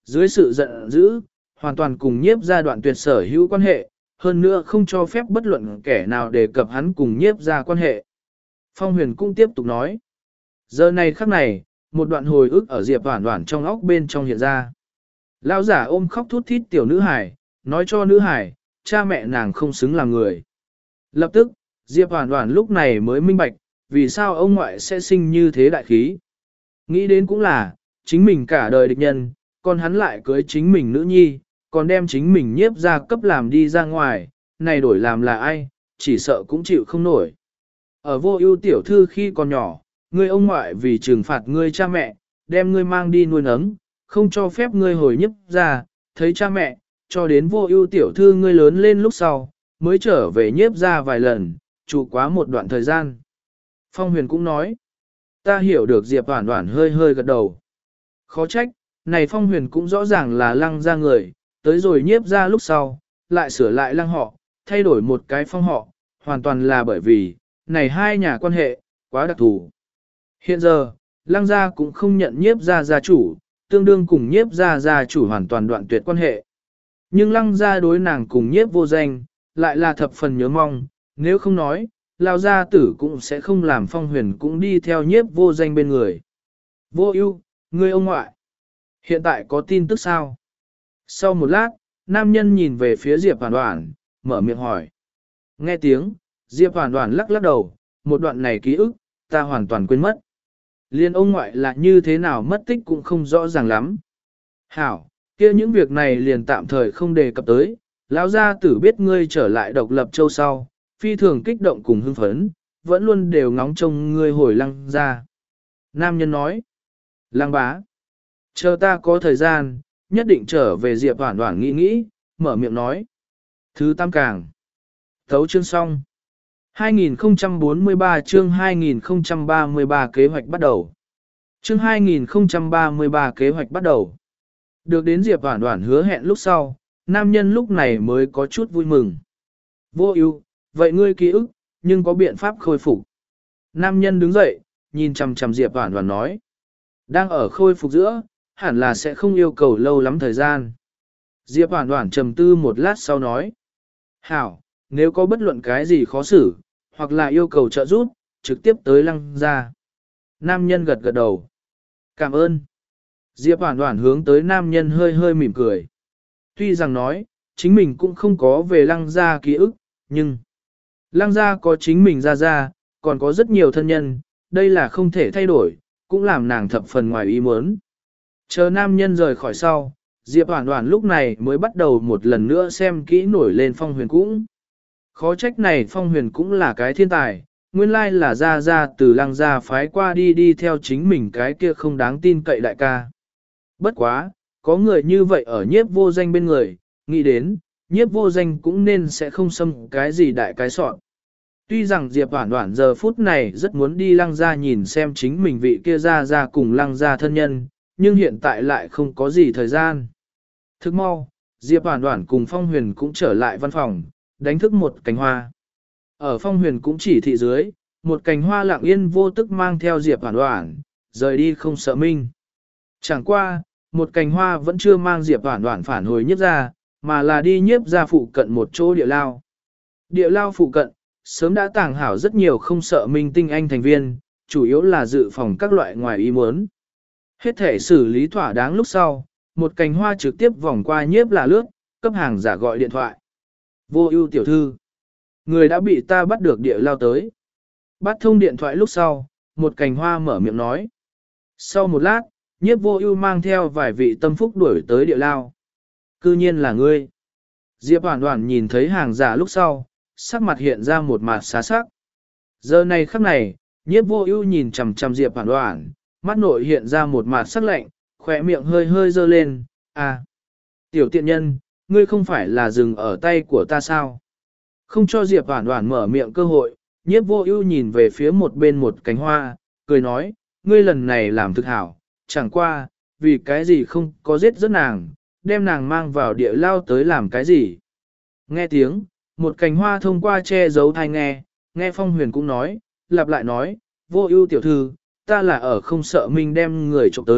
Dưới sự giận dữ, hoàn toàn cùng nhiếp ra đoạn tuyệt sở hữu quan hệ, hơn nữa không cho phép bất luận kẻ nào đề cập hắn cùng nhiếp ra quan hệ. Phong huyền cũng tiếp tục nói. Giờ này khắc này, một đoạn hồi ức ở Diệp Hoản Hoản trong óc bên trong hiện ra. Lão giả ôm khóc thút thít tiểu nữ hải, nói cho nữ hải, cha mẹ nàng không xứng làm người. Lập tức, Diệp Hoản Hoản lúc này mới minh bạch, vì sao ông ngoại sẽ sinh như thế đại khí. Nghĩ đến cũng là, chính mình cả đời địch nhân, còn hắn lại cưới chính mình nữ nhi, còn đem chính mình nhiếp ra cấp làm đi ra ngoài, này đổi làm là ai, chỉ sợ cũng chịu không nổi. Ở vô ưu tiểu thư khi còn nhỏ, ngươi ông ngoại vì trừng phạt ngươi cha mẹ, đem ngươi mang đi nuôi nấng, không cho phép ngươi hồi nhiếp ra, thấy cha mẹ, cho đến vô ưu tiểu thư ngươi lớn lên lúc sau, mới trở về nhiếp ra vài lần, trụ quá một đoạn thời gian. Phong huyền cũng nói, ta hiểu được Diệp Hoản Hoản hơi hơi gật đầu. Khó trách, này Phong huyền cũng rõ ràng là lăng ra người, tới rồi nhiếp ra lúc sau, lại sửa lại lăng họ, thay đổi một cái phong họ, hoàn toàn là bởi vì, này hai nhà quan hệ, quá đặc thù. Hiện giờ, lăng gia cũng không nhận nhiếp gia gia chủ, tương đương cùng nhiếp gia gia chủ hoàn toàn đoạn tuyệt quan hệ. Nhưng lăng gia đối nàng cùng nhiếp vô danh, lại là thập phần nhớ mong, nếu không nói, lao gia tử cũng sẽ không làm Phong huyền cũng đi theo nhiếp vô danh bên người. Vô ưu, ngươi ông ngoại, hiện tại có tin tức sao? Sau một lát, nam nhân nhìn về phía Diệp Hoản Hoản, mở miệng hỏi. Nghe tiếng, Diệp Hoản Hoản lắc lắc đầu, một đoạn này ký ức, ta hoàn toàn quên mất. Liên ông ngoại là như thế nào mất tích cũng không rõ ràng lắm. Hảo, kia những việc này liền tạm thời không đề cập tới, lão gia tử biết ngươi trở lại độc lập châu sau, phi thường kích động cùng hưng phấn, vẫn luôn đều ngóng trông ngươi hồi lăng ra. Nam nhân nói, lăng bá, chờ ta có thời gian, nhất định trở về. Diệp Hoản Hoản nghĩ nghĩ, mở miệng nói. Thứ tam càng. Thấu chương xong. hai nghìn không trăm bốn mươi ba chương hai nghìn không trăm ba mươi ba kế hoạch bắt đầu. Chương hai nghìn không trăm ba mươi ba kế hoạch bắt đầu. Được đến Diệp Hoản Hoản hứa hẹn lúc sau, nam nhân lúc này mới có chút vui mừng. Vô ưu, vậy ngươi ký ức, nhưng có biện pháp khôi phục. Nam nhân đứng dậy, nhìn chằm chằm Diệp Hoản Hoản nói. Đang ở khôi phục giữa, hẳn là sẽ không yêu cầu lâu lắm thời gian. Diệp Hoản Hoản trầm tư một lát sau nói. Hảo, nếu có bất luận cái gì khó xử, hoặc là yêu cầu trợ giúp, trực tiếp tới lăng ra. Nam nhân gật gật đầu. Cảm ơn. Diệp Hoản Hoản hướng tới nam nhân hơi hơi mỉm cười. Tuy rằng nói, chính mình cũng không có về lăng ra ký ức, nhưng lăng ra có chính mình ra ra, còn có rất nhiều thân nhân, đây là không thể thay đổi, cũng làm nàng thập phần ngoài ý muốn. Chờ nam nhân rời khỏi sau, Diệp Hoản Hoản lúc này mới bắt đầu một lần nữa xem kỹ nổi lên Phong huyền cũng. Khó trách này Phong huyền cũng là cái thiên tài, nguyên lai là ra ra từ lăng gia phái qua đi đi theo chính mình cái kia không đáng tin cậy đại ca. Bất quá, có người như vậy ở nhiếp vô danh bên người, nghĩ đến, nhiếp vô danh cũng nên sẽ không xâm cái gì đại cái sọn. Tuy rằng Diệp Hoản Hoản giờ phút này rất muốn đi lăng gia nhìn xem chính mình vị kia ra ra cùng lăng gia thân nhân, nhưng hiện tại lại không có gì thời gian. Thức mau, Diệp Hoản Hoản cùng Phong huyền cũng trở lại văn phòng, đánh thức một cành hoa. Ở Phong huyền cũng chỉ thị dưới, một cành hoa lặng yên vô tức mang theo Diệp Hoản Hoản, rời đi không sợ minh. Chẳng qua, một cành hoa vẫn chưa mang Diệp Hoản Hoản phản hồi nhiếp ra, mà là đi nhiếp ra phụ cận một chỗ địa lao. Địa lao phụ cận, sớm đã tàng hảo rất nhiều không sợ minh tinh anh thành viên, chủ yếu là dự phòng các loại ngoài ý muốn. Hết thể xử lý thỏa đáng lúc sau, một cành hoa trực tiếp vòng qua nhiếp là lướt, cấp hàng giả gọi điện thoại. Vô ưu tiểu thư, người đã bị ta bắt được địa lao tới. Bắt thông điện thoại lúc sau, một cành hoa mở miệng nói. Sau một lát, nhiếp vô ưu mang theo vài vị tâm phúc đuổi tới địa lao. Cư nhiên là ngươi. Diệp Hoản Hoản nhìn thấy hàng giả lúc sau, sắc mặt hiện ra một mặt xá sắc. Giờ này khắc này, nhiếp vô ưu nhìn chằm chằm Diệp Hoản Hoản, mắt nội hiện ra một mặt sắc lạnh, khỏe miệng hơi hơi dơ lên, à. Tiểu tiện nhân, ngươi không phải là dừng ở tay của ta sao? Không cho Diệp Hoản Hoản mở miệng cơ hội, nhiếp vô ưu nhìn về phía một bên một cánh hoa, cười nói, ngươi lần này làm thực hảo, chẳng qua, vì cái gì không có giết rất nàng, đem nàng mang vào địa lao tới làm cái gì. Nghe tiếng, một cành hoa thông qua che giấu thai nghe, nghe Phong huyền cũng nói, lặp lại nói, vô ưu tiểu thư, ta là ở không sợ mình đem người trộm tới,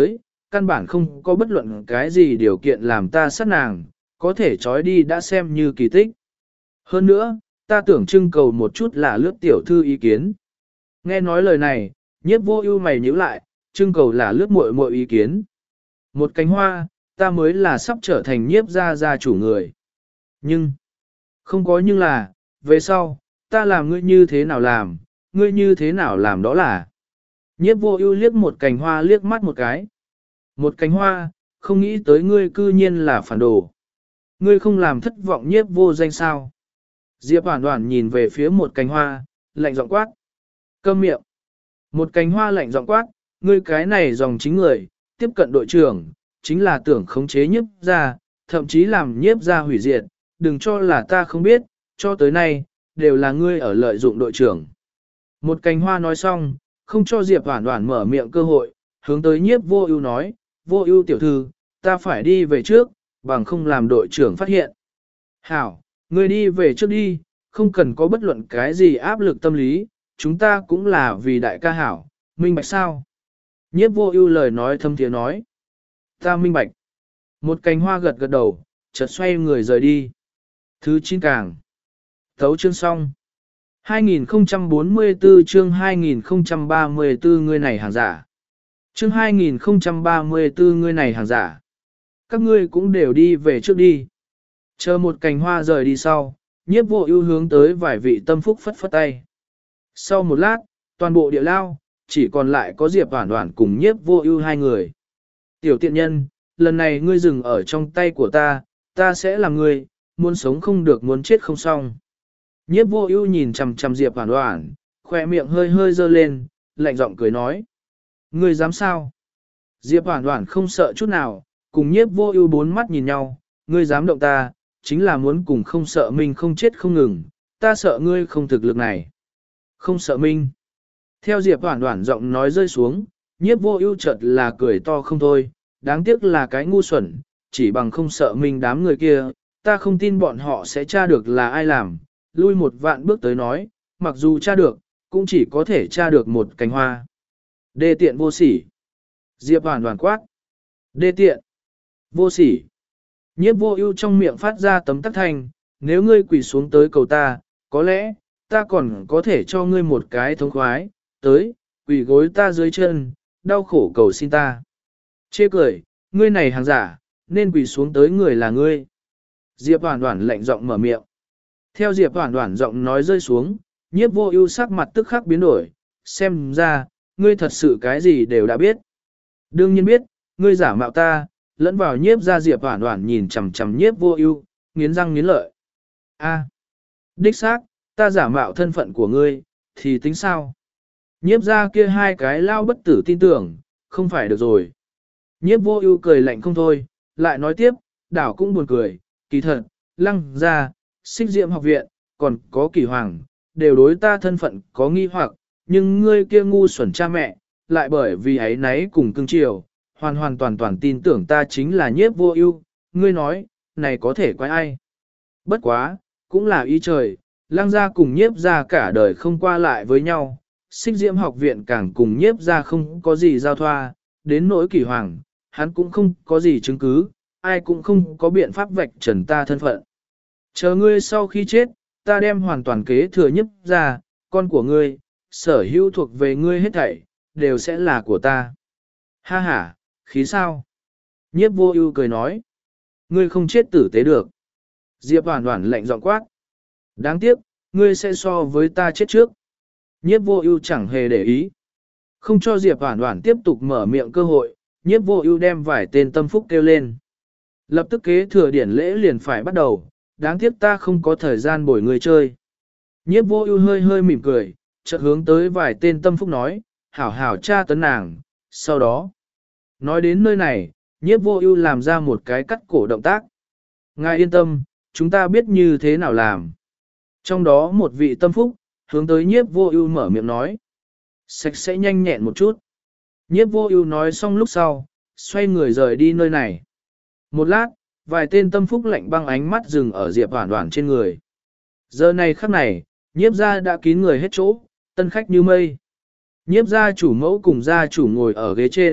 căn bản không có bất luận cái gì điều kiện làm ta sát nàng, có thể trói đi đã xem như kỳ tích. Hơn nữa, ta tưởng trưng cầu một chút là lướt tiểu thư ý kiến. Nghe nói lời này, nhiếp vô ưu mày nhíu lại, trưng cầu là lướt muội muội ý kiến. Một cánh hoa, ta mới là sắp trở thành nhiếp gia gia chủ người. Nhưng, không có nhưng là, về sau, ta làm ngươi như thế nào làm, ngươi như thế nào làm đó là. Nhiếp vô ưu liếc một cành hoa liếc mắt một cái. Một cánh hoa, không nghĩ tới ngươi cư nhiên là phản đồ. Ngươi không làm thất vọng nhiếp vô danh sao. Diệp Hoản Hoản nhìn về phía một cánh hoa, lạnh giọng quát. Câm miệng. Một cánh hoa lạnh giọng quát, ngươi cái này dòng chính người, tiếp cận đội trưởng, chính là tưởng khống chế nhiếp gia, thậm chí làm nhiếp gia hủy diệt, đừng cho là ta không biết, cho tới nay, đều là ngươi ở lợi dụng đội trưởng. Một cánh hoa nói xong, không cho Diệp Hoản Hoản mở miệng cơ hội, hướng tới nhiếp vô ưu nói, vô ưu tiểu thư, ta phải đi về trước, bằng không làm đội trưởng phát hiện. Hảo, ngươi đi về trước đi, không cần có bất luận cái gì áp lực tâm lý, chúng ta cũng là vì đại ca hảo, minh bạch sao? Nhiếp vô ưu lời nói thâm thiế nói. Ta minh bạch. Một cánh hoa gật gật đầu, chợt xoay người rời đi. Thứ chín càng. Thấu chương xong. hai nghìn không trăm bốn mươi tư chương hai nghìn không trăm ba mươi tư người này hàng giả. Chương hai nghìn không trăm ba mươi tư người này hàng giả. Các ngươi cũng đều đi về trước đi. Chờ một cành hoa rời đi sau, nhiếp vô ưu hướng tới vài vị tâm phúc phất phất tay. Sau một lát, toàn bộ địa lao, chỉ còn lại có Diệp Hoản Hoản cùng nhiếp vô ưu hai người. Tiểu tiện nhân, lần này ngươi dừng ở trong tay của ta, ta sẽ làm ngươi, muốn sống không được muốn chết không xong. Nhiếp vô ưu nhìn chằm chằm Diệp Hoản Hoản, khỏe miệng hơi hơi dơ lên, lạnh giọng cười nói. Ngươi dám sao? Diệp Hoản Hoản không sợ chút nào, cùng nhiếp vô ưu bốn mắt nhìn nhau, ngươi dám động ta, chính là muốn cùng không sợ mình không chết không ngừng, ta sợ ngươi không thực lực này. Không sợ minh. Theo Diệp Hoản Hoản giọng nói rơi xuống, nhiếp vô ưu chợt là cười to không thôi, đáng tiếc là cái ngu xuẩn, chỉ bằng không sợ mình đám người kia, ta không tin bọn họ sẽ tra được là ai làm, lui một vạn bước tới nói, mặc dù tra được, cũng chỉ có thể tra được một cánh hoa. Đê tiện vô sỉ. Diệp Hoản Hoản quát. Đê tiện. Vô sỉ. Nhiếp vô ưu trong miệng phát ra tấm tắc thanh, nếu ngươi quỳ xuống tới cầu ta, có lẽ, ta còn có thể cho ngươi một cái thống khoái, tới, quỳ gối ta dưới chân, đau khổ cầu xin ta. Chê cười, ngươi này hàng giả, nên quỳ xuống tới người là ngươi. Diệp Hoản Hoản lạnh giọng mở miệng. Theo Diệp Hoản Hoản giọng nói rơi xuống, nhiếp vô ưu sắc mặt tức khắc biến đổi, xem ra, ngươi thật sự cái gì đều đã biết. Đương nhiên biết, ngươi giả mạo ta, lẫn vào nhiếp ra. Diệp Hoản Hoản nhìn chằm chằm nhiếp vô ưu, nghiến răng nghiến lợi. A, đích xác, ta giả mạo thân phận của ngươi, thì tính sao? Nhiếp ra kia hai cái lao bất tử tin tưởng, không phải được rồi. Nhiếp vô ưu cười lạnh không thôi, lại nói tiếp, đảo cũng buồn cười, kỳ thật, lăng ra, xích diệm học viện, còn có kỳ hoàng, đều đối ta thân phận có nghi hoặc, nhưng ngươi kia ngu xuẩn cha mẹ, lại bởi vì ấy nấy cùng cưng chiều, hoàn hoàn toàn toàn tin tưởng ta chính là nhiếp vô ưu. Ngươi nói, này có thể quái ai? Bất quá, cũng là ý trời, lăng gia cùng nhiếp gia cả đời không qua lại với nhau, xích diễm học viện càng cùng nhiếp gia không có gì giao thoa, đến nỗi kỳ hoàng, hắn cũng không có gì chứng cứ, ai cũng không có biện pháp vạch trần ta thân phận. Chờ ngươi sau khi chết, ta đem hoàn toàn kế thừa nhiếp gia, con của ngươi, sở hữu thuộc về ngươi hết thảy, đều sẽ là của ta. Ha ha, khí sao? Nhiếp vô ưu cười nói. Ngươi không chết tử tế được. Diệp Hoản Hoản lạnh giọng quát. Đáng tiếc, ngươi sẽ so với ta chết trước. Nhiếp vô ưu chẳng hề để ý. Không cho Diệp Hoản Hoản tiếp tục mở miệng cơ hội, nhiếp vô ưu đem vài tên tâm phúc kêu lên. Lập tức kế thừa điển lễ liền phải bắt đầu, đáng tiếc ta không có thời gian bồi người chơi. Nhiếp vô ưu hơi hơi mỉm cười, chợt hướng tới vài tên tâm phúc nói, hảo hảo tra tấn nàng, sau đó. Nói đến nơi này, nhiếp vô ưu làm ra một cái cắt cổ động tác. Ngài yên tâm, chúng ta biết như thế nào làm. Trong đó một vị tâm phúc, hướng tới nhiếp vô ưu mở miệng nói. Sạch sẽ nhanh nhẹn một chút. Nhiếp vô ưu nói xong lúc sau, xoay người rời đi nơi này. Một lát, vài tên tâm phúc lạnh băng ánh mắt dừng ở Diệp Hoản Hoản trên người. Giờ này khắc này, nhiếp gia đã kín người hết chỗ, tân khách như mây. Nhiếp gia chủ mẫu cùng gia chủ ngồi ở ghế trên,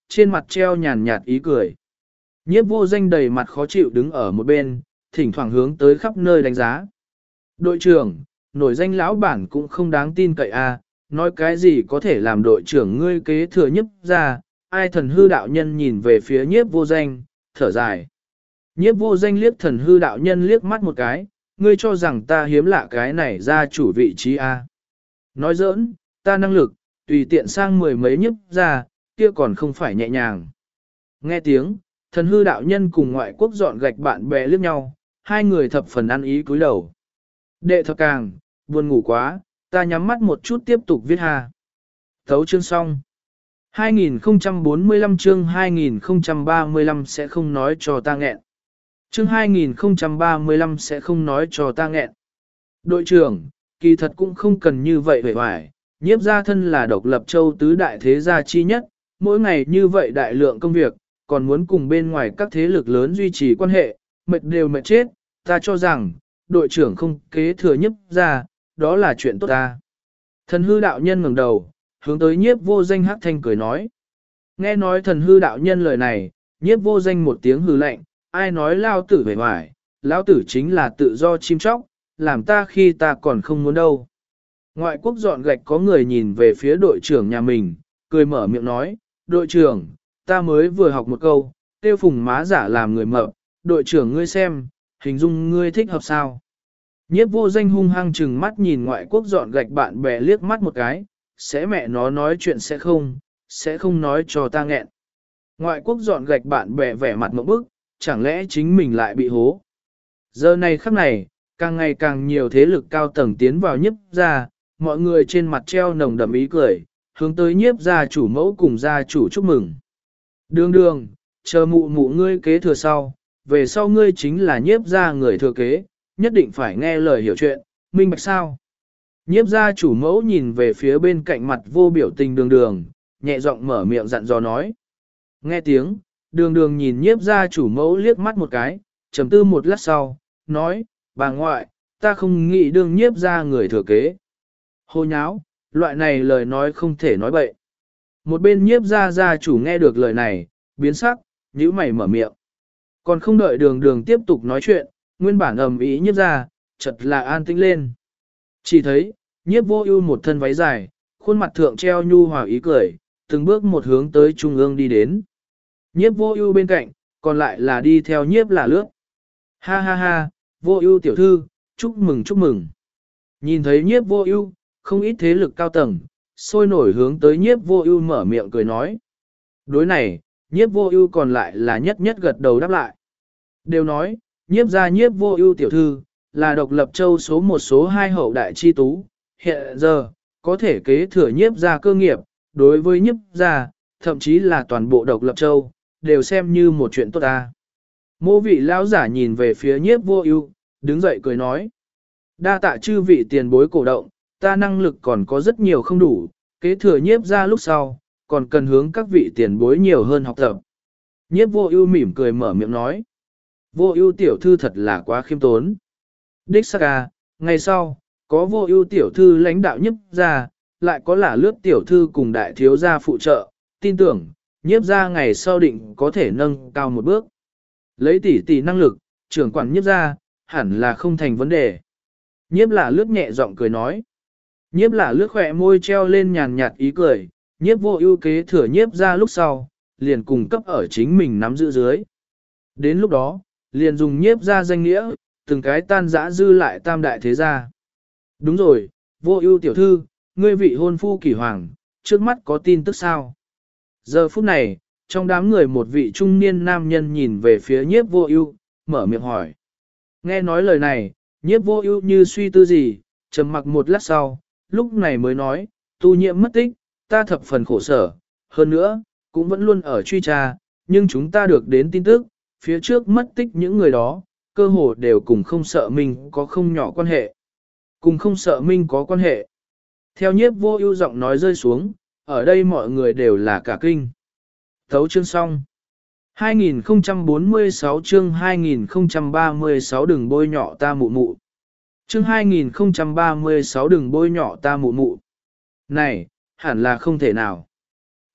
trên mặt treo nhàn nhạt ý cười. Nhiếp vô danh đầy mặt khó chịu đứng ở một bên, thỉnh thoảng hướng tới khắp nơi đánh giá. Đội trưởng, nổi danh lão bản cũng không đáng tin cậy a, nói cái gì có thể làm đội trưởng ngươi kế thừa nhiếp ra, ai thần hư đạo nhân nhìn về phía nhiếp vô danh, thở dài. Nhiếp vô danh liếc thần hư đạo nhân liếc mắt một cái, ngươi cho rằng ta hiếm lạ cái này ra chủ vị trí a. Nói giỡn, ta năng lực, tùy tiện sang mười mấy nhiếp ra, kia còn không phải nhẹ nhàng. Nghe tiếng, thần hư đạo nhân cùng ngoại quốc dọn gạch bạn bè liếc nhau, hai người thập phần ăn ý cúi đầu. Đệ thập càng, buồn ngủ quá, ta nhắm mắt một chút tiếp tục viết ha. Thấu chương xong. hai nghìn không trăm bốn mươi lăm chương hai nghìn không trăm ba mươi lăm sẽ không nói cho ta nghẹn. Chương hai nghìn không trăm ba mươi lăm sẽ không nói cho ta nghẹn. Đội trưởng, kỳ thật cũng không cần như vậy vẻ vải, nhiếp gia thân là độc lập châu tứ đại thế gia chi nhất, mỗi ngày như vậy đại lượng công việc, còn muốn cùng bên ngoài các thế lực lớn duy trì quan hệ, mệt đều mệt chết, ta cho rằng, đội trưởng không kế thừa nhiếp gia, đó là chuyện tốt ta. Thần hư đạo nhân ngẩng đầu, hướng tới nhiếp vô danh hắc thanh cười nói. Nghe nói thần hư đạo nhân lời này, nhiếp vô danh một tiếng hư lạnh, ai nói lao tử về ngoài, lao tử chính là tự do chim chóc, làm ta khi ta còn không muốn đâu. Ngoại quốc dọn gạch có người nhìn về phía đội trưởng nhà mình, cười mở miệng nói, đội trưởng, ta mới vừa học một câu, tiêu phùng má giả làm người mập, đội trưởng ngươi xem, hình dung ngươi thích hợp sao. Nhiếp vô danh hung hăng chừng mắt nhìn ngoại quốc dọn gạch bạn bè liếc mắt một cái, sẽ mẹ nó nói chuyện sẽ không, sẽ không nói cho ta nghẹn. Ngoại quốc dọn gạch bạn bè vẻ mặt một bức, chẳng lẽ chính mình lại bị hố. Giờ này khắc này, càng ngày càng nhiều thế lực cao tầng tiến vào nhiếp gia, mọi người trên mặt treo nồng đậm ý cười, hướng tới nhiếp gia chủ mẫu cùng gia chủ chúc mừng. Đường đường, chờ mụ mụ ngươi kế thừa sau, về sau ngươi chính là nhiếp gia người thừa kế, nhất định phải nghe lời hiểu chuyện, minh bạch sao. Nhiếp gia chủ mẫu nhìn về phía bên cạnh mặt vô biểu tình đường đường, nhẹ giọng mở miệng dặn dò nói. Nghe tiếng, đường đường nhìn nhiếp gia chủ mẫu liếc mắt một cái, trầm tư một lát sau, nói, bà ngoại, ta không nghĩ đương nhiếp gia người thừa kế. Hô nháo, loại này lời nói không thể nói bậy. Một bên nhiếp gia gia chủ nghe được lời này, biến sắc, nhíu mày mở miệng. Còn không đợi đường đường tiếp tục nói chuyện, nguyên bản ầm ý nhiếp gia, chợt là an tĩnh lên. Chỉ thấy, nhiếp vô ưu một thân váy dài, khuôn mặt thượng treo nhu hòa ý cười, từng bước một hướng tới trung ương đi đến. Nhiếp vô ưu bên cạnh, còn lại là đi theo nhiếp là lướt. Ha ha ha, vô ưu tiểu thư, chúc mừng chúc mừng. Nhìn thấy nhiếp vô ưu, không ít thế lực cao tầng, sôi nổi hướng tới nhiếp vô ưu mở miệng cười nói. Đối này, nhiếp vô ưu còn lại là nhất nhất gật đầu đáp lại. Đều nói, nhiếp gia nhiếp vô ưu tiểu thư, là độc lập châu số một số hai hậu đại chi tú, hiện giờ, có thể kế thừa nhiếp gia cơ nghiệp, đối với nhiếp gia, thậm chí là toàn bộ độc lập châu, đều xem như một chuyện tốt ta. Mô vị lão giả nhìn về phía nhiếp vô ưu, đứng dậy cười nói. Đa tạ chư vị tiền bối cổ động, ta năng lực còn có rất nhiều không đủ, kế thừa nhiếp gia lúc sau, còn cần hướng các vị tiền bối nhiều hơn học tập. Nhiếp vô ưu mỉm cười mở miệng nói. Vô ưu tiểu thư thật là quá khiêm tốn. Đích xác à, ngày sau, có vô ưu tiểu thư lãnh đạo nhiếp gia, lại có là lướt tiểu thư cùng đại thiếu gia phụ trợ, tin tưởng, nhiếp gia ngày sau định có thể nâng cao một bước. Lấy tỷ tỷ năng lực, trưởng quản nhiếp gia, hẳn là không thành vấn đề. Nhiếp là lướt nhẹ giọng cười nói. Nhiếp là lướt khỏe môi treo lên nhàn nhạt ý cười, nhiếp vô ưu kế thừa nhiếp gia lúc sau, liền cùng cấp ở chính mình nắm giữ dưới. Đến lúc đó, liền dùng nhiếp gia danh nghĩa, từng cái tan dã dư lại tam đại thế gia. Đúng rồi, vô ưu tiểu thư, ngươi vị hôn phu kỷ hoàng, trước mắt có tin tức sao? Giờ phút này, trong đám người một vị trung niên nam nhân nhìn về phía nhiếp vô ưu, mở miệng hỏi. Nghe nói lời này, nhiếp vô ưu như suy tư gì, trầm mặc một lát sau, lúc này mới nói, tu nhiễm mất tích, ta thập phần khổ sở, hơn nữa, cũng vẫn luôn ở truy tra, nhưng chúng ta được đến tin tức, phía trước mất tích những người đó, cơ hồ đều cùng không sợ mình có không nhỏ quan hệ. Cùng không sợ minh có quan hệ. Theo nhiếp vô ưu giọng nói rơi xuống, ở đây mọi người đều là cả kinh. Thấu chương xong. hai nghìn không trăm bốn mươi sáu chương hai nghìn không trăm ba mươi sáu đừng bôi nhọ ta mụ mụ. Chương hai nghìn không trăm ba mươi sáu đừng bôi nhọ ta mụ mụ. Này, hẳn là không thể nào.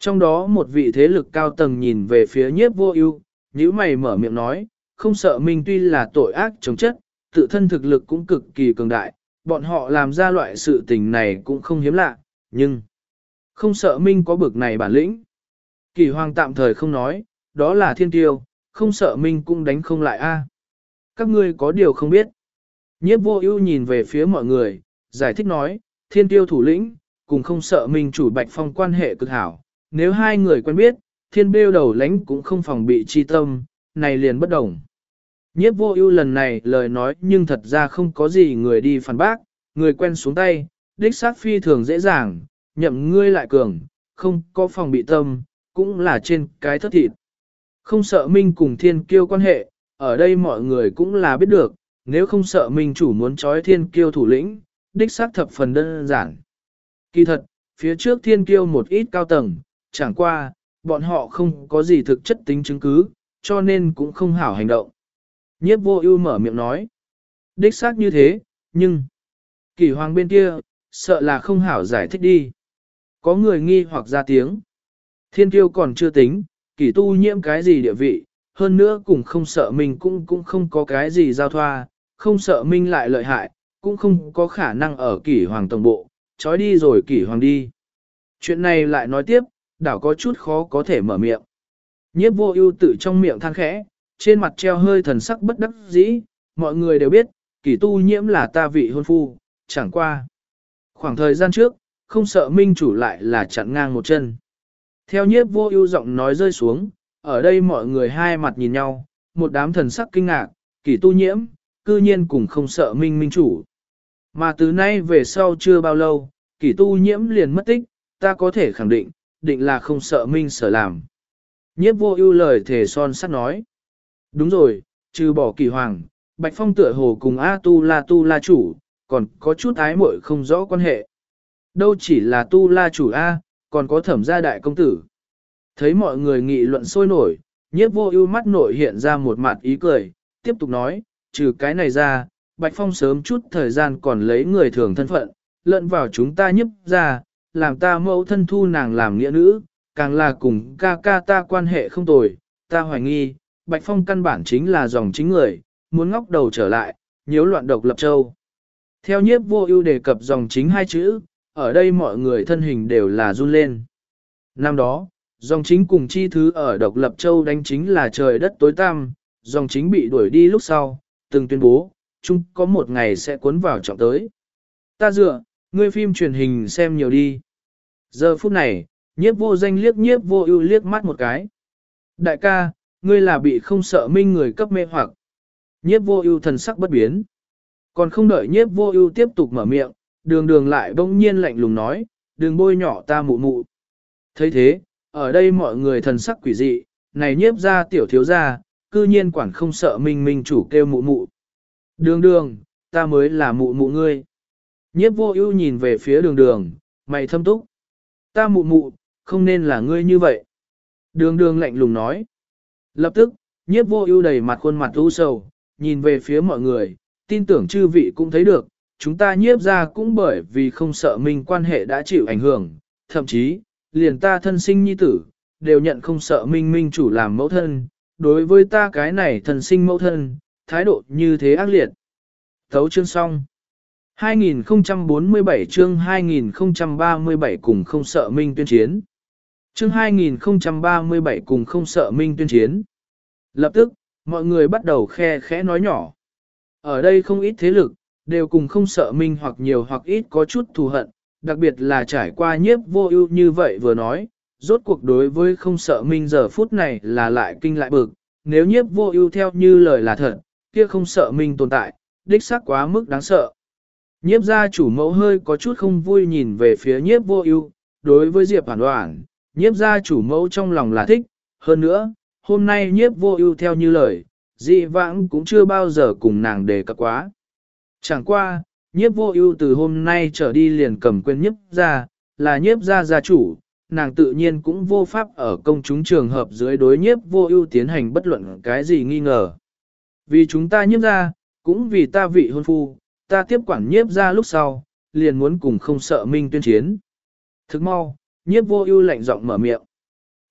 Trong đó một vị thế lực cao tầng nhìn về phía nhiếp vô ưu, nhíu mày mở miệng nói, không sợ minh tuy là tội ác chống chất, tự thân thực lực cũng cực kỳ cường đại, bọn họ làm ra loại sự tình này cũng không hiếm lạ, nhưng không sợ minh có bực này bản lĩnh. Kỳ hoàng tạm thời không nói, đó là thiên tiêu, không sợ minh cũng đánh không lại a. Các ngươi có điều không biết. Nhiếp vô ưu nhìn về phía mọi người, giải thích nói, thiên tiêu thủ lĩnh, cùng không sợ minh chủ Bạch Phong quan hệ cực hảo. Nếu hai người quen biết, thiên bêu đầu lãnh cũng không phòng bị chi tâm, này liền bất đồng. Nhiếp vô ưu lần này lời nói nhưng thật ra không có gì người đi phản bác, người quen xuống tay, đích sát phi thường dễ dàng, nhậm ngươi lại cường, không có phòng bị tâm, cũng là trên cái thất thịt. Không sợ minh cùng thiên kiêu quan hệ, ở đây mọi người cũng là biết được, nếu không sợ minh chủ muốn trói thiên kiêu thủ lĩnh, đích xác thập phần đơn giản. Kỳ thật, phía trước thiên kiêu một ít cao tầng, chẳng qua, bọn họ không có gì thực chất tính chứng cứ, cho nên cũng không hảo hành động. Nhiếp vô ưu mở miệng nói, đích xác như thế, nhưng Kỷ hoàng bên kia, sợ là không hảo giải thích đi. Có người nghi hoặc ra tiếng. Thiên kiêu còn chưa tính, Kỷ tu nhiễm cái gì địa vị, hơn nữa cũng không sợ mình cũng cũng không có cái gì giao thoa, không sợ minh lại lợi hại, cũng không có khả năng ở Kỷ hoàng tổng bộ, trói đi rồi Kỷ hoàng đi. Chuyện này lại nói tiếp, đảo có chút khó có thể mở miệng. Nhiếp vô ưu tự trong miệng than khẽ, trên mặt treo hơi thần sắc bất đắc dĩ, mọi người đều biết, Kỷ tu nhiễm là ta vị hôn phu, chẳng qua. Khoảng thời gian trước, không sợ minh chủ lại là chặn ngang một chân. Theo nhiếp vô ưu giọng nói rơi xuống, ở đây mọi người hai mặt nhìn nhau, một đám thần sắc kinh ngạc, Kỷ tu nhiễm, cư nhiên cùng không sợ minh minh chủ. Mà từ nay về sau chưa bao lâu, Kỷ tu nhiễm liền mất tích, ta có thể khẳng định, định là không sợ minh sở làm. Nhiếp vô ưu lời thể son sắt nói. Đúng rồi, trừ bỏ Kỷ hoàng, Bạch Phong tựa hồ cùng A Tu La Tu La chủ, còn có chút ái muội không rõ quan hệ. Đâu chỉ là Tu La chủ A, còn có Thẩm gia đại công tử. Thấy mọi người nghị luận sôi nổi, nhiếp vô ưu mắt nội hiện ra một mặt ý cười, tiếp tục nói, trừ cái này ra, Bạch Phong sớm chút thời gian còn lấy người thường thân phận, lẫn vào chúng ta nhiếp ra, làm ta mẫu thân thu nàng làm nghĩa nữ, càng là cùng ca ca ta quan hệ không tồi, ta hoài nghi, Bạch Phong căn bản chính là dòng chính người, muốn ngóc đầu trở lại, nhiễu loạn độc lập châu. Theo nhiếp vô ưu đề cập dòng chính hai chữ, ở đây mọi người thân hình đều là run lên. Năm đó, dòng chính cùng chi thứ ở độc lập châu đánh chính là trời đất tối tăm, dòng chính bị đuổi đi lúc sau, từng tuyên bố, chung có một ngày sẽ cuốn vào trọng tới. Ta dựa, ngươi phim truyền hình xem nhiều đi. Giờ phút này, nhiếp vô danh liếc nhiếp vô ưu liếc mắt một cái. Đại ca, ngươi là bị không sợ minh người cấp mê hoặc. Nhiếp vô ưu thần sắc bất biến. Còn không đợi nhiếp vô ưu tiếp tục mở miệng, đường đường lại bỗng nhiên lạnh lùng nói, đừng bôi nhỏ ta mụ mụ. thấy thế, ở đây mọi người thần sắc quỷ dị, này nhiếp ra tiểu thiếu gia, cư nhiên quản không sợ minh minh chủ kêu mụ mụ. Đường đường, ta mới là mụ mụ ngươi. Nhiếp vô ưu nhìn về phía đường đường, mày thâm túc. Ta mụ mụ, không nên là ngươi như vậy. Đường đường lạnh lùng nói. Lập tức, nhiếp vô ưu đầy mặt khuôn mặt u sầu, nhìn về phía mọi người, tin tưởng chư vị cũng thấy được, chúng ta nhiếp ra cũng bởi vì không sợ minh quan hệ đã chịu ảnh hưởng, thậm chí, liền ta thân sinh nhi tử, đều nhận không sợ minh minh chủ làm mẫu thân, đối với ta cái này thân sinh mẫu thân, thái độ như thế ác liệt. Thấu chương xong. hai nghìn không trăm bốn mươi bảy chương hai nghìn không trăm ba mươi bảy cùng không sợ minh tuyên chiến. Chương hai nghìn không trăm ba mươi bảy cùng không sợ minh tuyên chiến. Lập tức, mọi người bắt đầu khe khẽ nói nhỏ. Ở đây không ít thế lực, đều cùng không sợ minh hoặc nhiều hoặc ít có chút thù hận, đặc biệt là trải qua nhiếp vô ưu như vậy vừa nói, rốt cuộc đối với không sợ minh giờ phút này là lại kinh lại bực, nếu nhiếp vô ưu theo như lời là thật, kia không sợ minh tồn tại, đích xác quá mức đáng sợ. Nhiếp gia chủ mẫu hơi có chút không vui nhìn về phía nhiếp vô ưu, đối với Diệp Phản Đoản, nhiếp gia chủ mẫu trong lòng là thích, hơn nữa, hôm nay nhiếp vô ưu theo như lời, dị vãng cũng chưa bao giờ cùng nàng đề cập quá. Chẳng qua, nhiếp vô ưu từ hôm nay trở đi liền cầm quyền nhiếp gia, là nhiếp gia gia chủ, nàng tự nhiên cũng vô pháp ở công chúng trường hợp dưới đối nhiếp vô ưu tiến hành bất luận cái gì nghi ngờ. Vì chúng ta nhiếp gia, cũng vì ta vị hôn phu, ta tiếp quản nhiếp gia lúc sau, liền muốn cùng không sợ minh tuyên chiến. Thức mau, nhiếp vô ưu lạnh giọng mở miệng.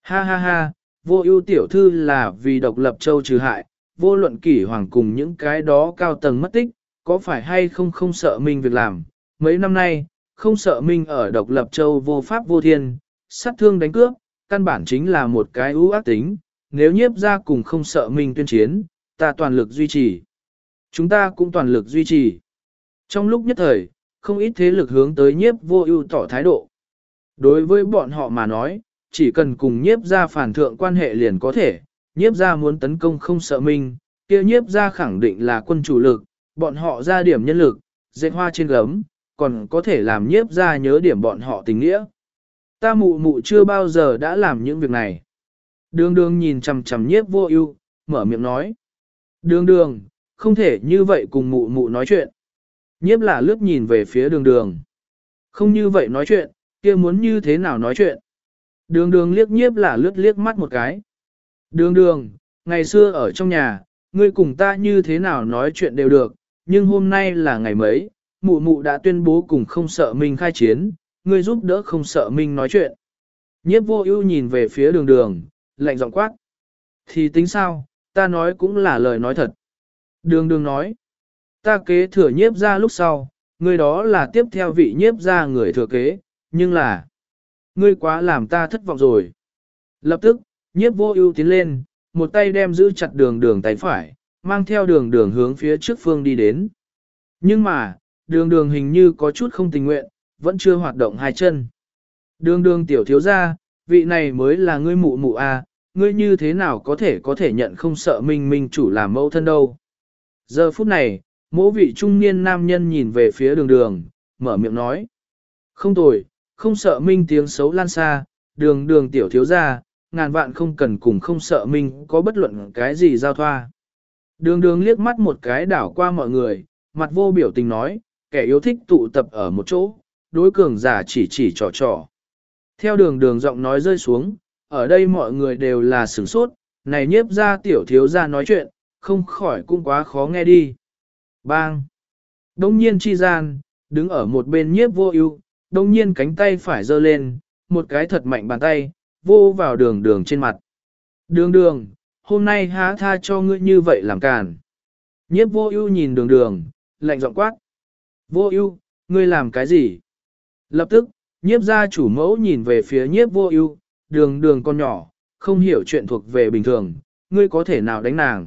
Ha ha ha, vô ưu tiểu thư là vì độc lập châu trừ hại, vô luận kỷ hoàng cùng những cái đó cao tầng mất tích, có phải hay không không sợ mình việc làm. Mấy năm nay, không sợ mình ở độc lập châu vô pháp vô thiên, sát thương đánh cướp, căn bản chính là một cái ưu ác tính, nếu nhiếp ra cùng không sợ mình tuyên chiến, ta toàn lực duy trì. Chúng ta cũng toàn lực duy trì. Trong lúc nhất thời, không ít thế lực hướng tới nhiếp vô ưu tỏ thái độ. Đối với bọn họ mà nói, chỉ cần cùng nhiếp ra phản thượng quan hệ liền có thể, nhiếp ra muốn tấn công không sợ mình, kia nhiếp ra khẳng định là quân chủ lực, bọn họ ra điểm nhân lực, dệt hoa trên gấm, còn có thể làm nhiếp ra nhớ điểm bọn họ tình nghĩa. Ta mụ mụ chưa bao giờ đã làm những việc này. Đường đường nhìn chằm chằm nhiếp vô ưu, mở miệng nói. Đường đường, không thể như vậy cùng mụ mụ nói chuyện. Nhiếp là lướt nhìn về phía đường đường. Không như vậy nói chuyện, kia muốn như thế nào nói chuyện. Đường đường liếc nhiếp là lướt liếc mắt một cái. Đường đường, ngày xưa ở trong nhà, ngươi cùng ta như thế nào nói chuyện đều được, nhưng hôm nay là ngày mấy, mụ mụ đã tuyên bố cùng không sợ mình khai chiến, ngươi giúp đỡ không sợ mình nói chuyện. Nhiếp vô ưu nhìn về phía đường đường, lạnh giọng quát. Thì tính sao, ta nói cũng là lời nói thật. Đường đường nói, ta kế thừa nhiếp ra lúc sau, người đó là tiếp theo vị nhiếp ra người thừa kế, nhưng là, ngươi quá làm ta thất vọng rồi. Lập tức, nhiếp vô ưu tiến lên, một tay đem giữ chặt đường đường tay phải, mang theo đường đường hướng phía trước phương đi đến. Nhưng mà, đường đường hình như có chút không tình nguyện, vẫn chưa hoạt động hai chân. Đường đường tiểu thiếu gia, vị này mới là ngươi mụ mụ à, ngươi như thế nào có thể có thể nhận không sợ mình mình chủ làm mẫu thân đâu. Giờ phút này, mỗi vị trung niên nam nhân nhìn về phía đường đường, mở miệng nói. Không tồi, không sợ minh tiếng xấu lan xa, đường đường tiểu thiếu gia, ngàn vạn không cần cùng không sợ minh có bất luận cái gì giao thoa. Đường đường liếc mắt một cái đảo qua mọi người, mặt vô biểu tình nói, kẻ yêu thích tụ tập ở một chỗ, đối cường giả chỉ chỉ trò trò. Theo đường đường giọng nói rơi xuống, ở đây mọi người đều là sửng sốt, này nhiếp ra tiểu thiếu gia nói chuyện, không khỏi cũng quá khó nghe đi. Bang! Đông nhiên chi gian, đứng ở một bên nhiếp vô ưu, đông nhiên cánh tay phải giơ lên, một cái thật mạnh bàn tay, vô vào đường đường trên mặt. Đường đường, hôm nay há tha cho ngươi như vậy làm càn. Nhiếp vô ưu nhìn đường đường, lạnh giọng quát. Vô ưu, ngươi làm cái gì? Lập tức, nhiếp gia chủ mẫu nhìn về phía nhiếp vô ưu, đường đường con nhỏ, không hiểu chuyện thuộc về bình thường, ngươi có thể nào đánh nàng?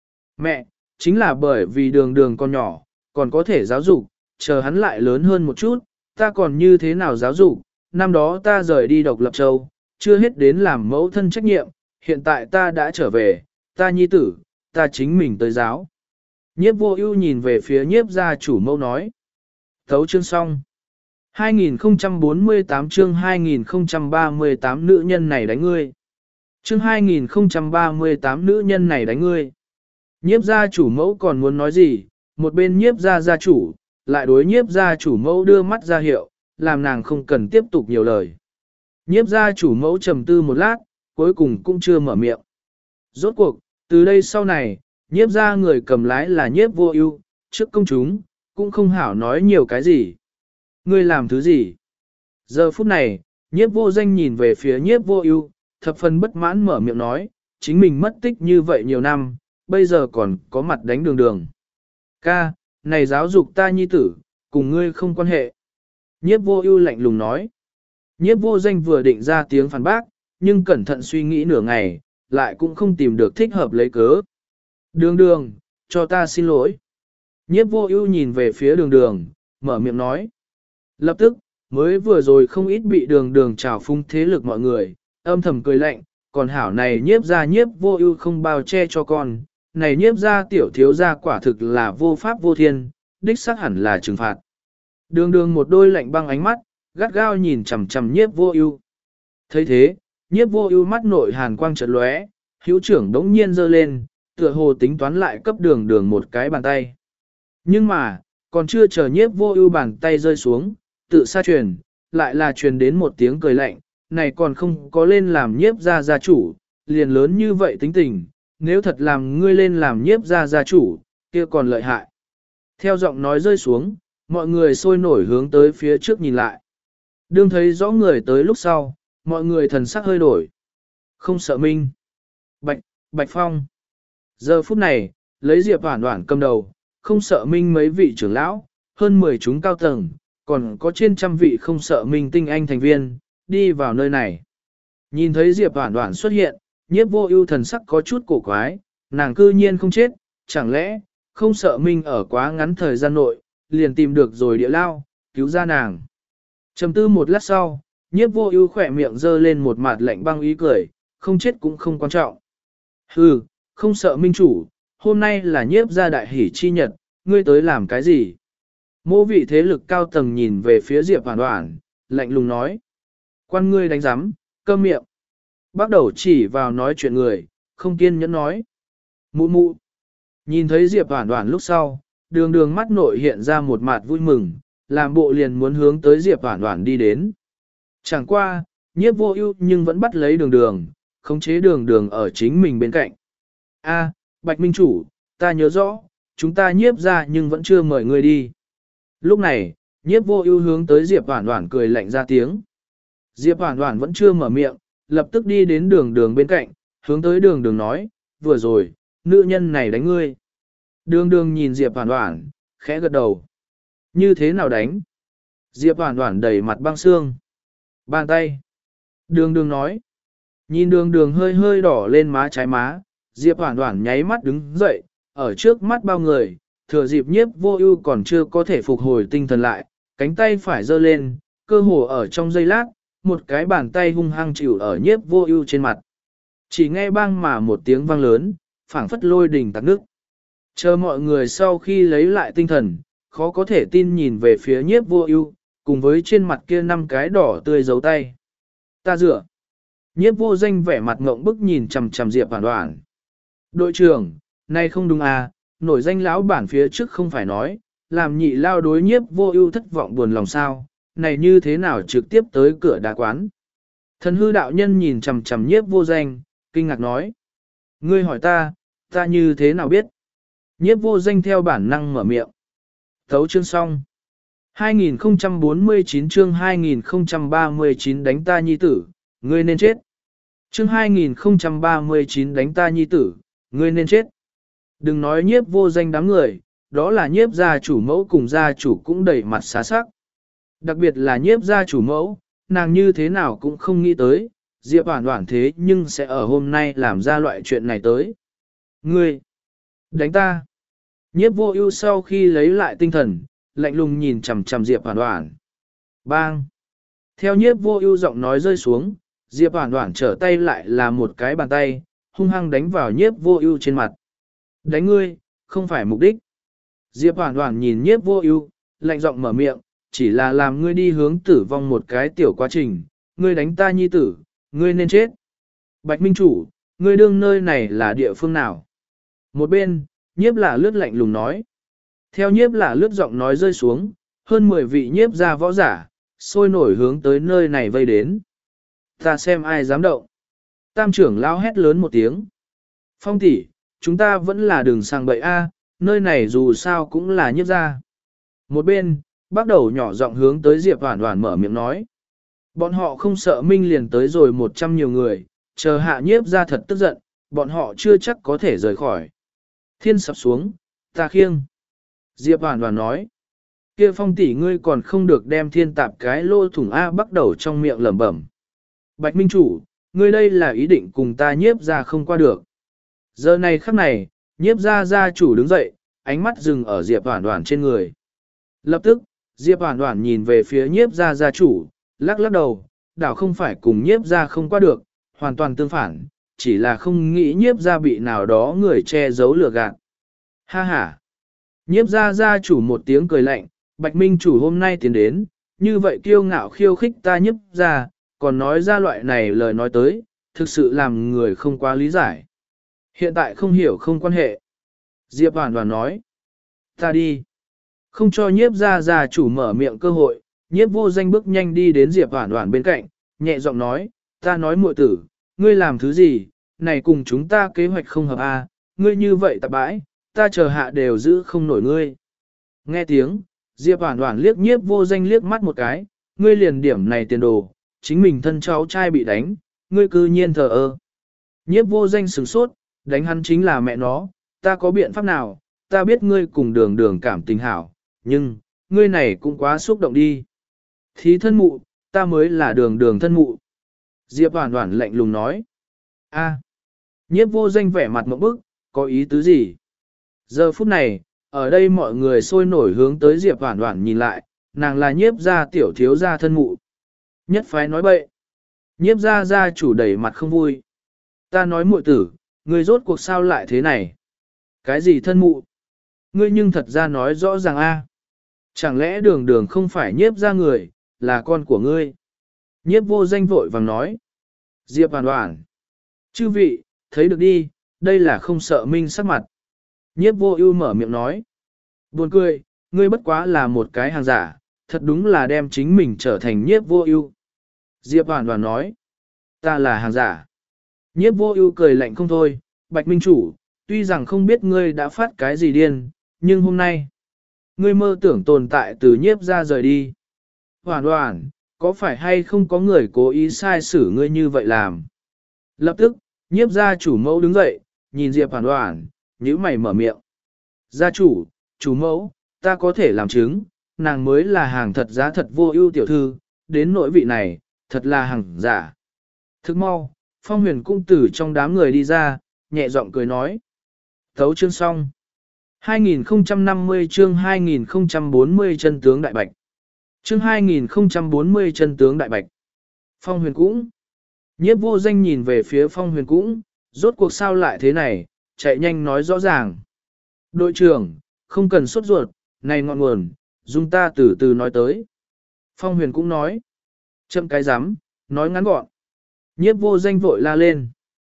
Mẹ, chính là bởi vì đường đường con nhỏ, còn có thể giáo dục, chờ hắn lại lớn hơn một chút, ta còn như thế nào giáo dục, năm đó ta rời đi độc lập châu, chưa hết đến làm mẫu thân trách nhiệm, hiện tại ta đã trở về, ta nhi tử, ta chính mình tới giáo. Nhiếp vô ưu nhìn về phía nhiếp gia chủ mẫu nói. Thấu chương xong. hai nghìn không trăm bốn mươi tám chương hai nghìn không trăm ba mươi tám nữ nhân này đánh ngươi. Chương hai nghìn không trăm ba mươi tám nữ nhân này đánh ngươi. Nhiếp gia chủ mẫu còn muốn nói gì, một bên nhiếp gia gia chủ, lại đối nhiếp gia chủ mẫu đưa mắt ra hiệu, làm nàng không cần tiếp tục nhiều lời. Nhiếp gia chủ mẫu trầm tư một lát, cuối cùng cũng chưa mở miệng. Rốt cuộc, từ đây sau này, nhiếp gia người cầm lái là nhiếp vô ưu, trước công chúng, cũng không hảo nói nhiều cái gì. Ngươi làm thứ gì? Giờ phút này, nhiếp vô danh nhìn về phía nhiếp vô ưu, thập phần bất mãn mở miệng nói, chính mình mất tích như vậy nhiều năm, bây giờ còn có mặt đánh đường đường. Ca, này giáo dục ta nhi tử, cùng ngươi không quan hệ. Nhiếp vô ưu lạnh lùng nói. Nhiếp vô danh vừa định ra tiếng phản bác, nhưng cẩn thận suy nghĩ nửa ngày, lại cũng không tìm được thích hợp lấy cớ. Đường đường, cho ta xin lỗi. Nhiếp vô ưu nhìn về phía đường đường, mở miệng nói. Lập tức, mới vừa rồi không ít bị đường đường trào phung thế lực mọi người, âm thầm cười lạnh, còn hảo này nhiếp ra nhiếp vô ưu không bao che cho con, này nhiếp ra tiểu thiếu ra quả thực là vô pháp vô thiên, đích xác hẳn là trừng phạt. Đường đường một đôi lạnh băng ánh mắt, gắt gao nhìn chằm chằm nhiếp vô ưu. Thấy thế, nhiếp vô ưu mắt nội hàn quang chợt lóe, hữu trưởng đống nhiên giơ lên, tựa hồ tính toán lại cấp đường đường một cái bàn tay. Nhưng mà, còn chưa chờ nhiếp vô ưu bàn tay rơi xuống, tự xa truyền, lại là truyền đến một tiếng cười lạnh, này còn không có lên làm nhiếp gia gia chủ, liền lớn như vậy tính tình, nếu thật làm ngươi lên làm nhiếp gia gia chủ, kia còn lợi hại. Theo giọng nói rơi xuống, mọi người sôi nổi hướng tới phía trước nhìn lại. Đương thấy rõ người tới lúc sau, mọi người thần sắc hơi đổi. Không sợ Minh. Bạch, Bạch Phong. Giờ phút này, lấy Diệp Hoản Hoản cầm đầu, không sợ Minh mấy vị trưởng lão, hơn mười chúng cao tầng, còn có trên trăm vị không sợ Minh tinh anh thành viên, đi vào nơi này. Nhìn thấy Diệp Hoản Hoản xuất hiện, Nhiếp Vô Ưu thần sắc có chút cổ quái, nàng cư nhiên không chết, chẳng lẽ không sợ Minh ở quá ngắn thời gian nội, liền tìm được rồi địa lao, cứu ra nàng. Trầm tư một lát sau, Nhiếp Vô Ưu khỏe miệng giơ lên một mặt lạnh băng ý cười, không chết cũng không quan trọng. Hừ, không sợ Minh chủ, hôm nay là Nhiếp gia đại hỷ chi nhật, ngươi tới làm cái gì? Mô vị thế lực cao tầng nhìn về phía Diệp Hoản Hoản, lạnh lùng nói. Quan ngươi đánh giám, câm miệng. Bắt đầu chỉ vào nói chuyện người, không kiên nhẫn nói. Mụ mụ. Nhìn thấy Diệp Hoản Hoản lúc sau, đường đường mắt nội hiện ra một mặt vui mừng, làm bộ liền muốn hướng tới Diệp Hoản Hoản đi đến. Chẳng qua, Nhiếp Vô Ưu nhưng vẫn bắt lấy đường đường, khống chế đường đường ở chính mình bên cạnh. A, Bạch Minh chủ, ta nhớ rõ, chúng ta Nhiếp gia nhưng vẫn chưa mời ngươi đi. Lúc này, Nhiếp Vô Ưu hướng tới Diệp Hoản Hoản cười lạnh ra tiếng. Diệp Hoản Hoản vẫn chưa mở miệng, lập tức đi đến đường đường bên cạnh, hướng tới đường đường nói, vừa rồi, nữ nhân này đánh ngươi. Đường đường nhìn Diệp Hoản Hoản, khẽ gật đầu. Như thế nào đánh? Diệp Hoản Hoản đầy mặt băng xương. Bàn tay. Đường đường nói. Nhìn đường đường hơi hơi đỏ lên má trái má, Diệp Hoản Hoản nháy mắt đứng dậy, ở trước mắt bao người, thừa dịp Nhiếp Vô Ưu còn chưa có thể phục hồi tinh thần lại, cánh tay phải giơ lên, cơ hồ ở trong giây lát, một cái bàn tay hung hăng chịu ở Nhiếp Vô Ưu trên mặt. Chỉ nghe bang mà một tiếng vang lớn, phảng phất lôi đình tạc nước. Chờ mọi người sau khi lấy lại tinh thần, khó có thể tin nhìn về phía Nhiếp Vô Ưu, cùng với trên mặt kia năm cái đỏ tươi dấu tay. Ta dựa. Nhiếp Vô Danh vẻ mặt ngộng bức nhìn chằm chằm Diệp Hoản Hoản. Đội trưởng, này không đúng à, nổi danh lão bản phía trước không phải nói, làm nhị lao đối Nhiếp Vô Ưu thất vọng buồn lòng sao, này như thế nào trực tiếp tới cửa đá quán. Thần hư đạo nhân nhìn chằm chằm Nhiếp Vô Danh, kinh ngạc nói. Ngươi hỏi ta, ta như thế nào biết? Nhiếp Vô Danh theo bản năng mở miệng. Thấu chương xong. hai nghìn không trăm bốn mươi chín chương hai nghìn không trăm ba mươi chín đánh ta nhi tử, ngươi nên chết. Chương hai nghìn không trăm ba mươi chín đánh ta nhi tử, ngươi nên chết. Đừng nói Nhiếp Vô Danh đám người, đó là Nhiếp gia chủ mẫu cùng gia chủ cũng đầy mặt xá sắc. Đặc biệt là Nhiếp gia chủ mẫu, nàng như thế nào cũng không nghĩ tới, Diệp Hoản Hoản thế nhưng sẽ ở hôm nay làm ra loại chuyện này tới. Ngươi, đánh ta. Nhiếp Vô Ưu sau khi lấy lại tinh thần, lạnh lùng nhìn chằm chằm Diệp Hoản Hoản. Bang! Theo Nhiếp Vô Ưu giọng nói rơi xuống, Diệp Hoản Hoản trở tay lại là một cái bàn tay, hung hăng đánh vào Nhiếp Vô Ưu trên mặt. Đánh ngươi, không phải mục đích. Diệp Hoản Hoản nhìn Nhiếp Vô Ưu, lạnh giọng mở miệng, chỉ là làm ngươi đi hướng tử vong một cái tiểu quá trình, ngươi đánh ta nhi tử, ngươi nên chết. Bạch Minh chủ, ngươi đương nơi này là địa phương nào? Một bên, Nhiếp Lạ Lướt lạnh lùng nói. Theo Nhiếp Lạ Lướt giọng nói rơi xuống, hơn mười vị nhiếp gia võ giả, sôi nổi hướng tới nơi này vây đến. Ta xem ai dám động. Tam trưởng lão hét lớn một tiếng. Phong tỷ, chúng ta vẫn là đường sang bậy A, nơi này dù sao cũng là nhiếp gia. Một bên, bắt đầu nhỏ giọng hướng tới Diệp Hoản Hoản mở miệng nói. Bọn họ không sợ Minh liền tới rồi một trăm nhiều người, chờ hạ nhiếp gia thật tức giận, bọn họ chưa chắc có thể rời khỏi. Thiên sập xuống, ta khiêng. Diệp Hoản Hoản nói. Kia Phong tỷ ngươi còn không được đem thiên tạp cái lô thủng A bắt đầu trong miệng lẩm bẩm. Bạch Minh chủ, ngươi đây là ý định cùng ta nhiếp gia không qua được. Giờ này khắc này, nhiếp gia gia chủ đứng dậy, ánh mắt dừng ở Diệp Hoản Hoản trên người. Lập tức, Diệp Hoản Hoản nhìn về phía nhiếp gia gia chủ, lắc lắc đầu, đảo không phải cùng nhiếp gia không qua được, hoàn toàn tương phản, chỉ là không nghĩ nhiếp gia bị nào đó người che giấu lừa gạt. Ha ha! Nhiếp gia gia chủ một tiếng cười lạnh, Bạch Minh chủ hôm nay tiến đến, như vậy kiêu ngạo khiêu khích ta nhiếp gia, còn nói ra loại này lời nói tới, thực sự làm người không quá lý giải. Hiện tại không hiểu không quan hệ. Diệp Hoản Hoản nói, ta đi. Không cho nhiếp gia gia chủ mở miệng cơ hội, nhiếp vô danh bước nhanh đi đến Diệp Hoản Hoản bên cạnh, nhẹ giọng nói, ta nói muội tử, ngươi làm thứ gì, này cùng chúng ta kế hoạch không hợp a, ngươi như vậy tạp bãi, ta chờ hạ đều giữ không nổi ngươi. Nghe tiếng, Diệp Hoản Hoản liếc nhiếp vô danh liếc mắt một cái, ngươi liền điểm này tiền đồ, chính mình thân cháu trai bị đánh, ngươi cư nhiên thờ ơ. Nhiếp vô danh sửng sốt, đánh hắn chính là mẹ nó, ta có biện pháp nào, ta biết ngươi cùng đường đường cảm tình hảo, nhưng, ngươi này cũng quá xúc động đi. Thí thân mụ, ta mới là đường đường thân mụ. Diệp Hoản Hoản lạnh lùng nói. A. Nhiếp vô danh vẻ mặt mộng bức, có ý tứ gì? Giờ phút này, ở đây mọi người sôi nổi hướng tới Diệp Hoản Hoản nhìn lại, nàng là nhiếp gia tiểu thiếu gia thân mụ. Nhất phái nói bậy. Nhiếp gia gia chủ đẩy mặt không vui. Ta nói muội tử, ngươi rốt cuộc sao lại thế này? Cái gì thân mụ? Ngươi nhưng thật ra nói rõ ràng a. Chẳng lẽ đường đường không phải nhiếp gia người, là con của ngươi? Nhiếp vô danh vội vàng nói. Diệp Hoản Hoản. Chư vị, thấy được đi, đây là không sợ minh sắc mặt. Nhiếp vô ưu mở miệng nói. Buồn cười, ngươi bất quá là một cái hàng giả, thật đúng là đem chính mình trở thành nhiếp vô ưu. Diệp Hoản Hoản nói. Ta là hàng giả. Nhiếp vô ưu cười lạnh không thôi, Bạch Minh Chủ, tuy rằng không biết ngươi đã phát cái gì điên, nhưng hôm nay, ngươi mơ tưởng tồn tại từ nhiếp ra rời đi. Hoản Hoản, có phải hay không có người cố ý sai xử ngươi như vậy làm? Lập tức, nhiếp gia chủ mẫu đứng dậy, nhìn Diệp Hoản Hoản, nhíu mày mở miệng. Gia chủ, chủ mẫu, ta có thể làm chứng, nàng mới là hàng thật giá thật vô ưu tiểu thư, đến nỗi vị này, thật là hàng giả. Thức mau, Phong Huyền cung tử trong đám người đi ra, nhẹ giọng cười nói. Thấu chương xong. hai nghìn không trăm năm mươi chương hai nghìn không trăm bốn mươi chân tướng đại bạch. Chương hai nghìn không trăm bốn mươi chân tướng đại bạch. Phong Huyền cũng. Nhiếp vô danh nhìn về phía Phong Huyền cũng, rốt cuộc sao lại thế này, chạy nhanh nói rõ ràng. Đội trưởng, không cần sốt ruột, này ngọn nguồn, dùng ta từ từ nói tới. Phong Huyền cũng nói. Chậm cái rắm nói ngắn gọn. Nhiếp vô danh vội la lên.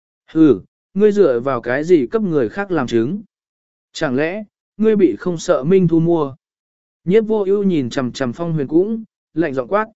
Hừ, ngươi dựa vào cái gì cấp người khác làm chứng? Chẳng lẽ, ngươi bị không sợ Minh Thu mua? Nhiếp vô ưu nhìn chằm chằm Phong Huyền cũng, lạnh giọng quát.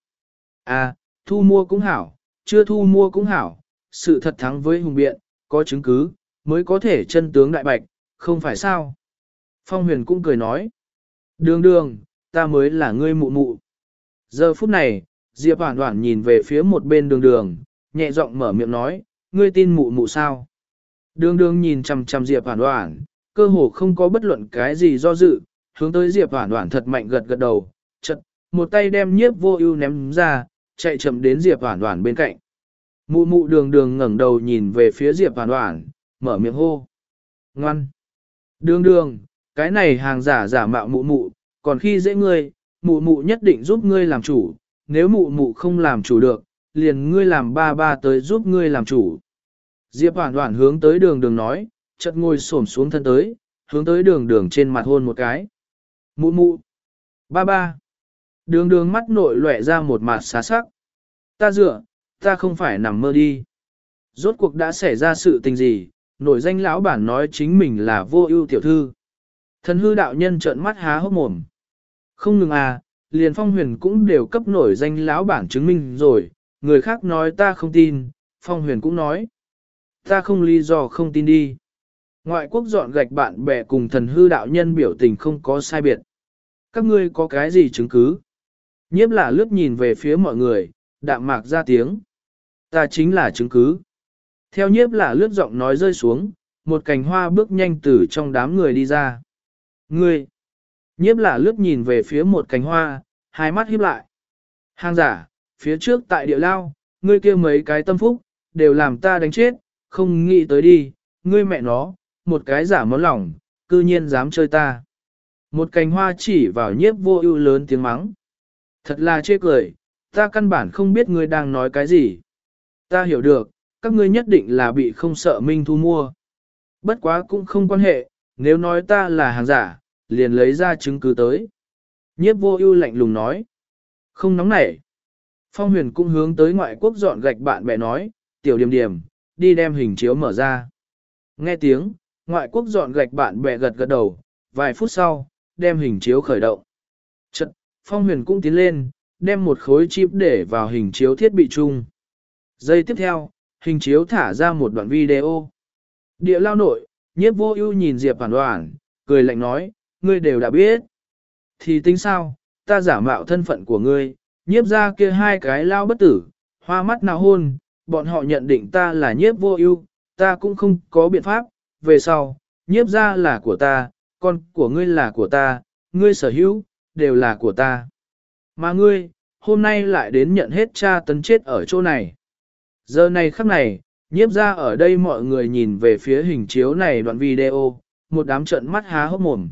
À, thu mua cũng hảo, chưa thu mua cũng hảo, sự thật thắng với hùng biện, có chứng cứ, mới có thể chân tướng đại bạch, không phải sao? Phong Huyền cũng cười nói. Đường đường, ta mới là ngươi mụ mụ. Giờ phút này, Diệp Hoản Hoản nhìn về phía một bên đường đường, nhẹ giọng mở miệng nói, ngươi tin mụ mụ sao? Đường đường nhìn chằm chằm Diệp Hoản Hoản, cơ hồ không có bất luận cái gì do dự, hướng tới Diệp Hoản Hoản thật mạnh gật gật đầu, chợt một tay đem nhiếp vô ưu ném ra, chạy chậm đến Diệp Hoản Hoản bên cạnh. Mụ mụ đường đường ngẩng đầu nhìn về phía Diệp Hoản Hoản, mở miệng hô. Ngoan! Đường đường, cái này hàng giả giả mạo mụ mụ, còn khi dễ ngươi, mụ mụ nhất định giúp ngươi làm chủ, nếu mụ mụ không làm chủ được, liền ngươi làm ba ba tới giúp ngươi làm chủ. Diệp Hoản Hoản hướng tới đường đường nói, chợt ngồi xổm xuống thân tới, hướng tới đường đường trên mặt hôn một cái. Mụ mụ! Ba ba! Đường đường mắt nội lóe ra một mặt xá sắc. Ta dựa, ta không phải nằm mơ đi. Rốt cuộc đã xảy ra sự tình gì, nổi danh lão bản nói chính mình là vô ưu tiểu thư. Thần hư đạo nhân trợn mắt há hốc mồm. Không ngừng à, liền Phong Huyền cũng đều cấp nổi danh lão bản chứng minh rồi, người khác nói ta không tin, Phong Huyền cũng nói. Ta không lý do không tin đi. Ngoại quốc dọn gạch bạn bè cùng thần hư đạo nhân biểu tình không có sai biệt. Các ngươi có cái gì chứng cứ? Nhiếp là lướt nhìn về phía mọi người, đạm mạc ra tiếng. Ta chính là chứng cứ. Theo nhiếp là lướt giọng nói rơi xuống, một cành hoa bước nhanh từ trong đám người đi ra. Ngươi! Nhiếp là lướt nhìn về phía một cành hoa, hai mắt híp lại. Hàng giả, phía trước tại địa lao, ngươi kia mấy cái tâm phúc, đều làm ta đánh chết, không nghĩ tới đi, ngươi mẹ nó, một cái giả món lỏng, cư nhiên dám chơi ta. Một cành hoa chỉ vào nhiếp vô ưu lớn tiếng mắng. Thật là chê cười, ta căn bản không biết ngươi đang nói cái gì. Ta hiểu được, các ngươi nhất định là bị không sợ Minh Thu mua. Bất quá cũng không quan hệ, nếu nói ta là hàng giả, liền lấy ra chứng cứ tới. Nhiếp vô ưu lạnh lùng nói. Không nóng nảy. Phong Huyền cũng hướng tới ngoại quốc dọn gạch bạn bè nói, tiểu điểm điểm, đi đem hình chiếu mở ra. Nghe tiếng, ngoại quốc dọn gạch bạn bè gật gật đầu, vài phút sau, đem hình chiếu khởi động. Chật, Phong Huyền cũng tiến lên, đem một khối chip để vào hình chiếu thiết bị chung. Giây tiếp theo, hình chiếu thả ra một đoạn video. Địa lao nội, nhiếp vô ưu nhìn Diệp Hoản Hoản, cười lạnh nói, ngươi đều đã biết. Thì tính sao, ta giả mạo thân phận của ngươi, nhiếp ra kia hai cái lao bất tử, hoa mắt nào hôn, bọn họ nhận định ta là nhiếp vô ưu, ta cũng không có biện pháp, về sau, nhiếp ra là của ta, con của ngươi là của ta, ngươi sở hữu, đều là của ta. Mà ngươi, hôm nay lại đến nhận hết cha tấn chết ở chỗ này. Giờ này khắc này, nhiếp ra ở đây mọi người nhìn về phía hình chiếu này đoạn video, một đám trận mắt há hốc mồm.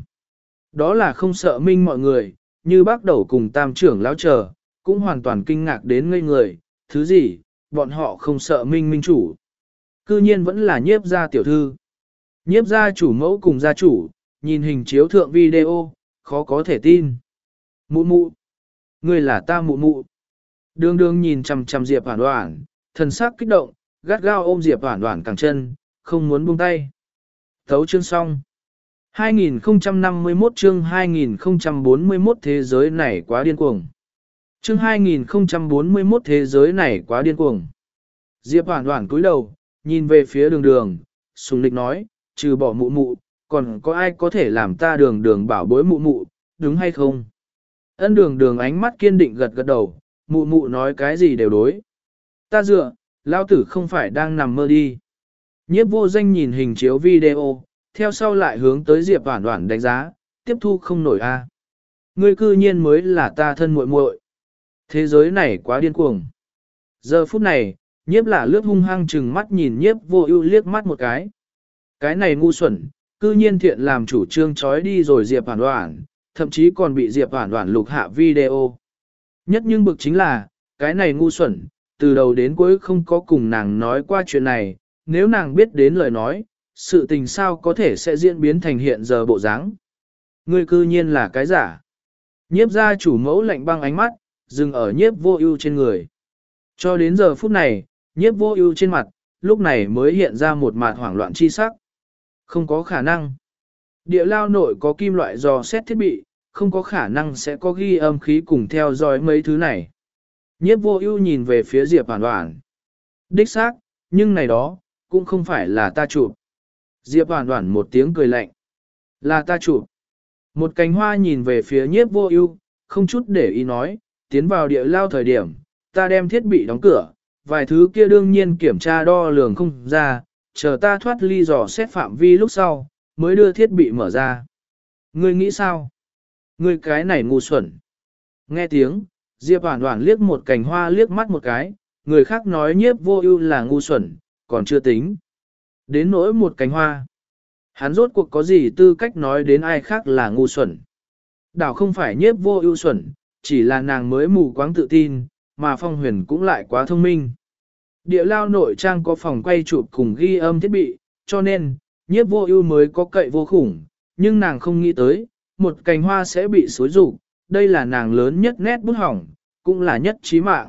Đó là không sợ minh mọi người, như bác đầu cùng tam trưởng lão chờ, cũng hoàn toàn kinh ngạc đến ngây người, thứ gì, bọn họ không sợ minh minh chủ. Cư nhiên vẫn là nhiếp gia tiểu thư. Nhiếp gia chủ mẫu cùng gia chủ, nhìn hình chiếu thượng video, khó có thể tin. Mụ mụ, người là ta mụ mụ. Đường đường nhìn chằm chằm Diệp Hoản Hoản, thần sắc kích động, gắt gao ôm Diệp Hoản Hoản cẳng chân, không muốn buông tay. Thấu chương xong. hai nghìn không trăm năm mươi mốt chương hai nghìn không trăm bốn mươi mốt thế giới này quá điên cuồng. Chương hai nghìn không trăm bốn mươi mốt thế giới này quá điên cuồng. Diệp Hoản Hoản cúi đầu, nhìn về phía đường đường, sùng lịch nói, trừ bỏ mụ mụ, còn có ai có thể làm ta đường đường bảo bối mụ mụ, đúng hay không? Ân đường đường ánh mắt kiên định gật gật đầu, mụ mụ nói cái gì đều đối. Ta dựa, lao tử không phải đang nằm mơ đi. Nhiếp vô danh nhìn hình chiếu video, theo sau lại hướng tới Diệp Hoản Hoản đánh giá, tiếp thu không nổi a. À. Ngươi cư nhiên mới là ta thân muội muội. Thế giới này quá điên cuồng. Giờ phút này, nhiếp là lướt hung hăng chừng mắt nhìn nhiếp vô ưu liếc mắt một cái. Cái này ngu xuẩn, cư nhiên thiện làm chủ trương trói đi rồi Diệp Hoản Hoản, thậm chí còn bị Diệp Hoản Hoản lục hạ video. Nhất nhưng bực chính là, cái này ngu xuẩn, từ đầu đến cuối không có cùng nàng nói qua chuyện này, nếu nàng biết đến lời nói, sự tình sao có thể sẽ diễn biến thành hiện giờ bộ dáng. Ngươi cư nhiên là cái giả. Nhiếp gia chủ mẫu lạnh băng ánh mắt, dừng ở nhiếp vô ưu trên người. Cho đến giờ phút này, nhiếp vô ưu trên mặt, lúc này mới hiện ra một mặt hoảng loạn chi sắc. Không có khả năng. Địa lao nội có kim loại dò xét thiết bị, không có khả năng sẽ có ghi âm khí cùng theo dõi mấy thứ này. Nhiếp vô ưu nhìn về phía Diệp Hoản Hoản. Đích xác, nhưng này đó, cũng không phải là ta chụp. Diệp Hoản Hoản một tiếng cười lạnh. Là ta chụp. Một cánh hoa nhìn về phía nhiếp vô ưu, không chút để ý nói, tiến vào địa lao thời điểm, ta đem thiết bị đóng cửa, vài thứ kia đương nhiên kiểm tra đo lường không ra, chờ ta thoát ly dò xét phạm vi lúc sau, mới đưa thiết bị mở ra. Ngươi nghĩ sao? Ngươi cái này ngu xuẩn. Nghe tiếng, Diệp Hoản Hoản liếc một cành hoa liếc mắt một cái, người khác nói nhiếp vô ưu là ngu xuẩn, còn chưa tính. Đến nỗi một cành hoa. Hắn rốt cuộc có gì tư cách nói đến ai khác là ngu xuẩn. Đảo không phải nhiếp vô ưu xuẩn, chỉ là nàng mới mù quáng tự tin, mà Phong Huyền cũng lại quá thông minh. Địa lao nội trang có phòng quay chụp cùng ghi âm thiết bị, cho nên, nhiếp vô ưu mới có cậy vô khủng, nhưng nàng không nghĩ tới, một cành hoa sẽ bị xối rụng, đây là nàng lớn nhất nét bút hỏng, cũng là nhất chí mạng.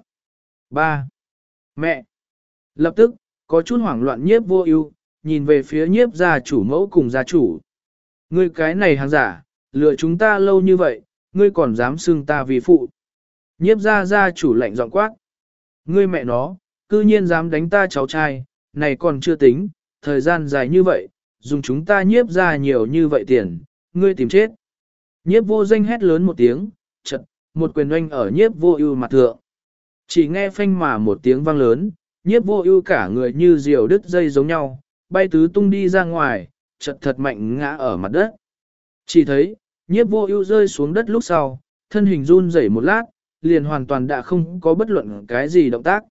ba. Mẹ! Lập tức, có chút hoảng loạn nhiếp vô ưu, nhìn về phía nhiếp gia chủ mẫu cùng gia chủ. Ngươi cái này hàng giả, lừa chúng ta lâu như vậy, ngươi còn dám xưng ta vì phụ. Nhiếp gia gia chủ lạnh giọng quát. Ngươi mẹ nó, cư nhiên dám đánh ta cháu trai, này còn chưa tính, thời gian dài như vậy, dùng chúng ta nhiếp ra nhiều như vậy tiền, ngươi tìm chết. Nhiếp vô danh hét lớn một tiếng, chật, một quyền oanh ở nhiếp vô ưu mặt thượng. Chỉ nghe phanh mà một tiếng vang lớn, nhiếp vô ưu cả người như diều đứt dây giống nhau, bay tứ tung đi ra ngoài, chật thật mạnh ngã ở mặt đất. Chỉ thấy, nhiếp vô ưu rơi xuống đất lúc sau, thân hình run rẩy một lát, liền hoàn toàn đã không có bất luận cái gì động tác.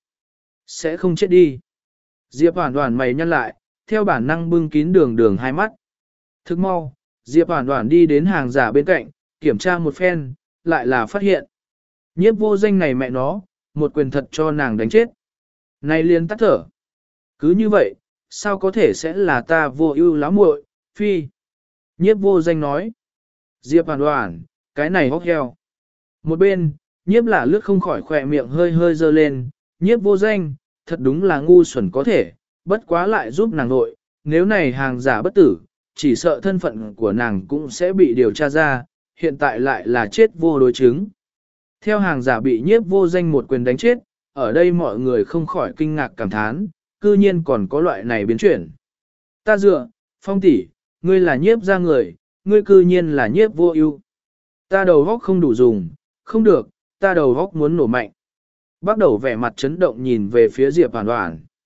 Sẽ không chết đi. Diệp Hoản Hoản mày nhăn lại, theo bản năng bưng kín đường đường hai mắt. Thức mau, Diệp Hoản Hoản đi đến hàng giả bên cạnh, kiểm tra một phen, lại là phát hiện. Nhiếp vô danh này mẹ nó, một quyền thật cho nàng đánh chết. Này liền tắt thở. Cứ như vậy, sao có thể sẽ là ta vô ưu láo muội, phi. Nhiếp vô danh nói. Diệp Hoản Hoản, cái này hốc heo. Một bên, nhiếp là lướt không khỏi khỏe miệng hơi hơi dơ lên, nhiếp vô danh, thật đúng là ngu xuẩn có thể, bất quá lại giúp nàng nội, nếu này hàng giả bất tử, chỉ sợ thân phận của nàng cũng sẽ bị điều tra ra, hiện tại lại là chết vô đối chứng. Theo hàng giả bị nhiếp vô danh một quyền đánh chết, ở đây mọi người không khỏi kinh ngạc cảm thán, cư nhiên còn có loại này biến chuyển. Ta dựa, Phong tỷ, ngươi là nhiếp ra người, ngươi cư nhiên là nhiếp vô ưu. Ta đầu góc không đủ dùng, không được, ta đầu góc muốn nổ mạnh. Bắt đầu vẻ mặt chấn động nhìn về phía Diệp Hoản Hoản.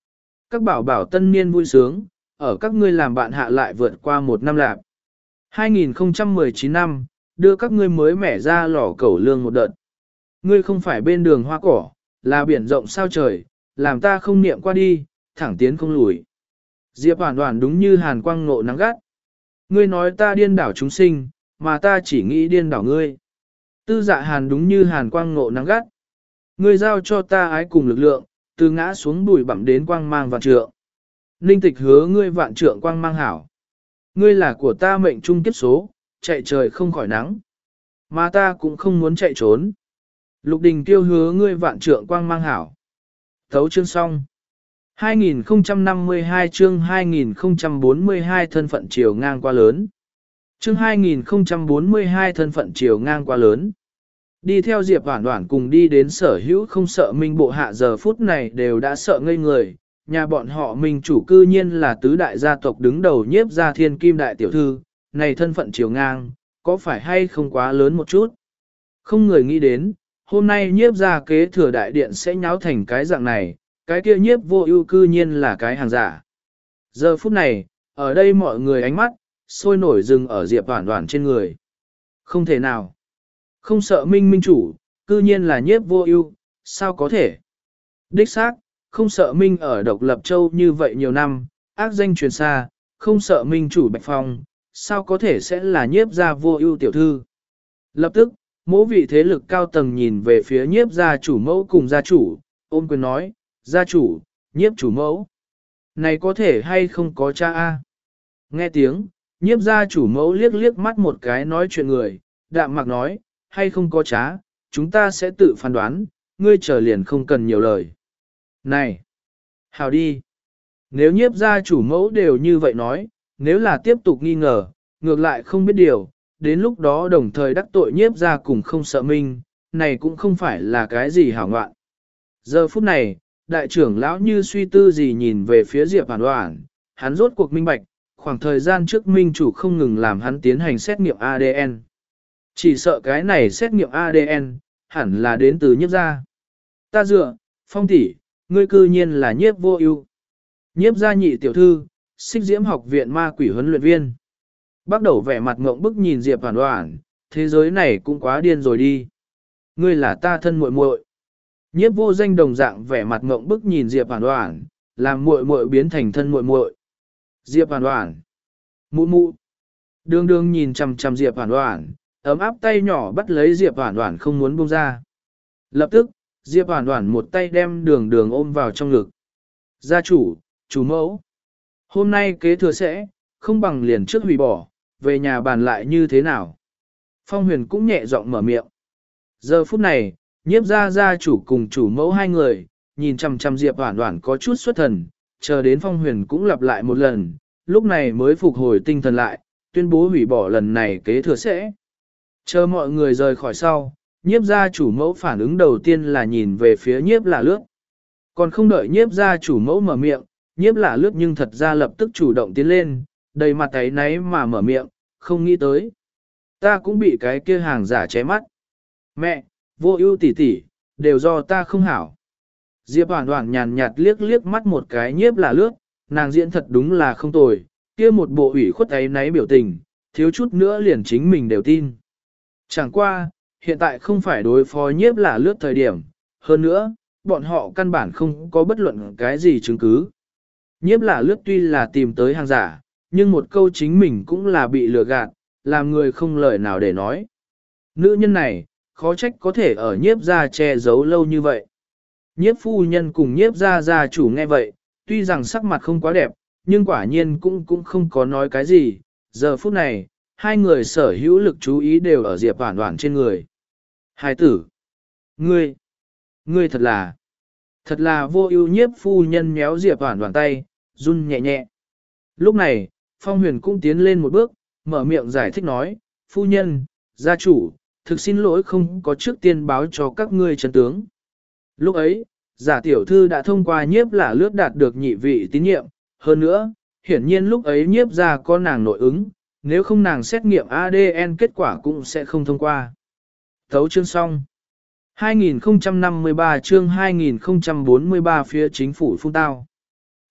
Các bảo bảo tân niên vui sướng, ở các ngươi làm bạn hạ lại vượt qua một năm lạp. hai nghìn không trăm mười chín năm, đưa các ngươi mới mẻ ra lò cẩu lương một đợt. Ngươi không phải bên đường hoa cỏ, là biển rộng sao trời, làm ta không niệm qua đi, thẳng tiến không lùi. Diệp Hoàn Hoàn đúng như hàn quang ngộ nắng gắt. Ngươi nói ta điên đảo chúng sinh, mà ta chỉ nghĩ điên đảo ngươi. Tư Dạ Hàn đúng như hàn quang ngộ nắng gắt. Ngươi giao cho ta ái cùng lực lượng, từ ngã xuống bụi bặm đến quang mang vạn trượng. Ninh Tịch hứa ngươi vạn trượng quang mang hảo. Ngươi là của ta mệnh trung kiếp số, chạy trời không khỏi nắng. Mà ta cũng không muốn chạy trốn. Lục Đình Tiêu hứa ngươi vạn trượng quang mang hảo. Thấu chương xong. hai nghìn không trăm năm mươi hai chương hai nghìn không trăm bốn mươi hai thân phận chiều ngang qua lớn. Chương hai nghìn không trăm bốn mươi hai thân phận chiều ngang qua lớn. Đi theo Diệp Hoản Hoản cùng đi đến Sở Hữu không sợ Minh bộ hạ giờ phút này đều đã sợ ngây người, nhà bọn họ Minh chủ cư nhiên là tứ đại gia tộc đứng đầu Nhiếp gia Thiên Kim đại tiểu thư, này thân phận chiều ngang, có phải hay không quá lớn một chút? Không người nghĩ đến, hôm nay Nhiếp gia kế thừa đại điện sẽ nháo thành cái dạng này, cái kia Nhiếp Vô Ưu cư nhiên là cái hàng giả. Giờ phút này, ở đây mọi người ánh mắt sôi nổi dừng ở Diệp Hoản Hoản trên người. Không thể nào. Không sợ Minh Minh chủ, cư nhiên là Nhiếp Vô Ưu, sao có thể? Đích xác, không sợ Minh ở Độc Lập Châu như vậy nhiều năm, ác danh truyền xa, không sợ Minh chủ Bạch Phong, sao có thể sẽ là Nhiếp gia Vô Ưu tiểu thư? Lập tức, mỗi vị thế lực cao tầng nhìn về phía Nhiếp gia chủ mẫu cùng gia chủ, ôm quyền nói, gia chủ, Nhiếp chủ mẫu. Này có thể hay không có cha a? Nghe tiếng, Nhiếp gia chủ mẫu liếc liếc mắt một cái nói chuyện người, đạm mạc nói, hay không có trá, chúng ta sẽ tự phán đoán, ngươi chờ liền không cần nhiều lời. Này! Hào đi! Nếu Nhiếp gia chủ mẫu đều như vậy nói, nếu là tiếp tục nghi ngờ, ngược lại không biết điều, đến lúc đó đồng thời đắc tội Nhiếp gia cùng không sợ Minh, này cũng không phải là cái gì hảo ngoạn. Giờ phút này, đại trưởng lão như suy tư gì nhìn về phía Diệp Hoản Hoản, hắn rốt cuộc minh bạch, khoảng thời gian trước Minh chủ không ngừng làm hắn tiến hành xét nghiệm a đê en. Chỉ sợ cái này xét nghiệm a đê en, hẳn là đến từ Nhiếp gia. Ta dựa, Phong tỷ, ngươi cư nhiên là Nhiếp Vô Ưu. Nhiếp gia nhị tiểu thư, Xích Diễm học viện ma quỷ huấn luyện viên. Bắt đầu vẻ mặt ngộng bức nhìn Diệp Hoản Hoản, thế giới này cũng quá điên rồi đi. Ngươi là ta thân muội muội. Nhiếp Vô Danh đồng dạng vẻ mặt ngộng bức nhìn Diệp Hoản Hoản, làm muội muội biến thành thân muội muội. Diệp Hoản Hoản. Mụ mụ. Đường Đường nhìn chằm chằm Diệp Hoản Hoản, ấm áp tay nhỏ bắt lấy Diệp Hoản Hoản không muốn buông ra. Lập tức, Diệp Hoản Hoản một tay đem Đường Đường ôm vào trong ngực. Gia chủ, chủ mẫu. Hôm nay kế thừa sẽ, không bằng liền trước hủy bỏ, về nhà bàn lại như thế nào. Phong Huyền cũng nhẹ giọng mở miệng. Giờ phút này, Nhiếp gia gia chủ cùng chủ mẫu hai người, nhìn chằm chằm Diệp Hoản Hoản có chút xuất thần, chờ đến Phong Huyền cũng lặp lại một lần, lúc này mới phục hồi tinh thần lại, tuyên bố hủy bỏ lần này kế thừa sẽ. Chờ mọi người rời khỏi sau, Nhiếp gia chủ mẫu phản ứng đầu tiên là nhìn về phía Nhiếp Lạ Lướt. Còn không đợi Nhiếp gia chủ mẫu mở miệng, Nhiếp Lạ Lướt nhưng thật ra lập tức chủ động tiến lên, đầy mặt áy náy mà mở miệng, không nghĩ tới. Ta cũng bị cái kia hàng giả ché mắt. Mẹ, Vô Ưu tỷ tỷ, đều do ta không hảo. Diệp Hoản Hoản nhàn nhạt liếc liếc mắt một cái Nhiếp Lạ Lướt, nàng diễn thật đúng là không tồi, kia một bộ ủy khuất áy náy biểu tình, thiếu chút nữa liền chính mình đều tin. Chẳng qua, hiện tại không phải đối phó Nhiếp Lạ Lướt thời điểm, hơn nữa, bọn họ căn bản không có bất luận cái gì chứng cứ. Nhiếp Lạ Lướt tuy là tìm tới hàng giả, nhưng một câu chính mình cũng là bị lừa gạt, làm người không lời nào để nói. Nữ nhân này, khó trách có thể ở Nhiếp gia che giấu lâu như vậy. Nhiếp phu nhân cùng Nhiếp gia gia chủ nghe vậy, tuy rằng sắc mặt không quá đẹp, nhưng quả nhiên cũng cũng không có nói cái gì. Giờ phút này, hai người sở hữu lực chú ý đều ở Diệp Hoản Hoản trên người. Hai tử! Ngươi! Ngươi thật là! Thật là Vô Ưu. Nhiếp phu nhân méo Diệp Hoản Hoản tay, run nhẹ nhẹ. Lúc này, Phong Huyền cũng tiến lên một bước, mở miệng giải thích nói, phu nhân, gia chủ, thực xin lỗi không có trước tiên báo cho các ngươi chân tướng. Lúc ấy, giả tiểu thư đã thông qua Nhiếp Lạ Lướt đạt được nhị vị tín nhiệm, hơn nữa, hiển nhiên lúc ấy Nhiếp gia có nàng nội ứng, nếu không nàng xét nghiệm a đê en kết quả cũng sẽ không thông qua. Thấu chương xong. hai nghìn không trăm năm mươi ba chương hai nghìn không trăm bốn mươi ba phía chính phủ phun tao.